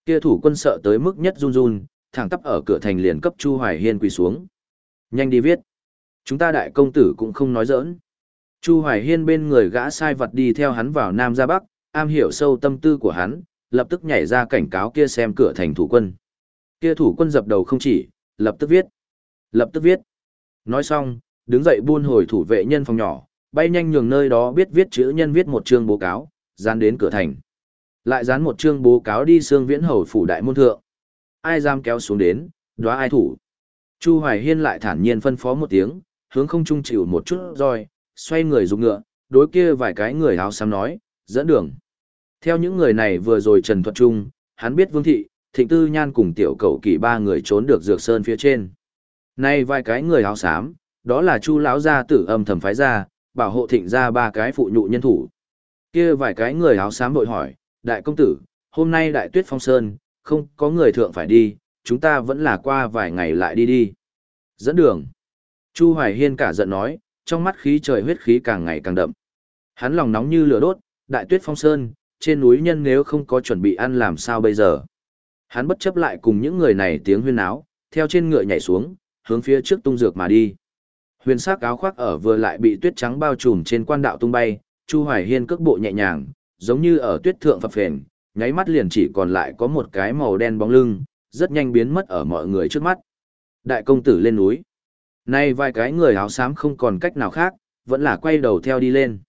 Kia thủ quân sợ tới mức nhất run run, thẳng tắp ở cửa thành liền cấp Chu Hoài Hiên quỳ xuống. Nhanh đi viết. Chúng ta đại công tử cũng không nói giỡn. Chu Hoài Hiên bên người gã sai vật đi theo hắn vào Nam ra Bắc, am hiểu sâu tâm tư của hắn, lập tức nhảy ra cảnh cáo kia xem cửa thành thủ quân. Kia thủ quân dập đầu không chỉ, lập tức viết. Lập tức viết. Nói xong, đứng dậy buôn hồi thủ vệ nhân phòng nhỏ, bay nhanh nhường nơi đó biết viết chữ nhân viết một chương bố cáo, dán đến cửa thành. Lại dán một chương bố cáo đi Xương Viễn hầu phủ đại môn thượng. Ai dám kéo xuống đến, đoá ai thủ. Chu Hoài Hiên lại thản nhiên phân phó một tiếng, hướng không trung chịu một chút roi, xoay người dùng ngựa, đối kia vài cái người áo xám nói, dẫn đường. Theo những người này vừa rồi trần thuật chung, hắn biết Vương Thị, Thịnh Tư Nhan cùng tiểu cậu kỳ ba người trốn được Dược Sơn phía trên. Nay vài cái người áo xám, đó là Chu lão gia tử âm thầm phái ra, bảo hộ Thịnh gia ba cái phụ nhụ nhân thủ. Kia vài cái người áo xám vội hỏi, đại công tử, hôm nay đại tuyết phong sơn, không có người thượng phải đi, chúng ta vẫn là qua vài ngày lại đi đi. Dẫn đường. Chu Hoài Hiên cả giận nói, trong mắt khí trời huyết khí càng ngày càng đậm. Hắn lòng nóng như lửa đốt, đại tuyết phong sơn, trên núi nhân nếu không có chuẩn bị ăn làm sao bây giờ. Hắn bất chấp lại cùng những người này tiếng huyên áo, theo trên ngựa nhảy xuống, hướng phía trước tung dược mà đi. Huyền sắc áo khoác ở vừa lại bị tuyết trắng bao trùm trên quan đạo tung bay, Chu Hoài Hiên cước bộ nhẹ nhàng, giống như ở tuyết thượng phập phền, nháy mắt liền chỉ còn lại có một cái màu đen bóng lưng, rất nhanh biến mất ở mọi người trước mắt. Đại công tử lên núi. Nay vài cái người áo xám không còn cách nào khác, vẫn là quay đầu theo đi lên.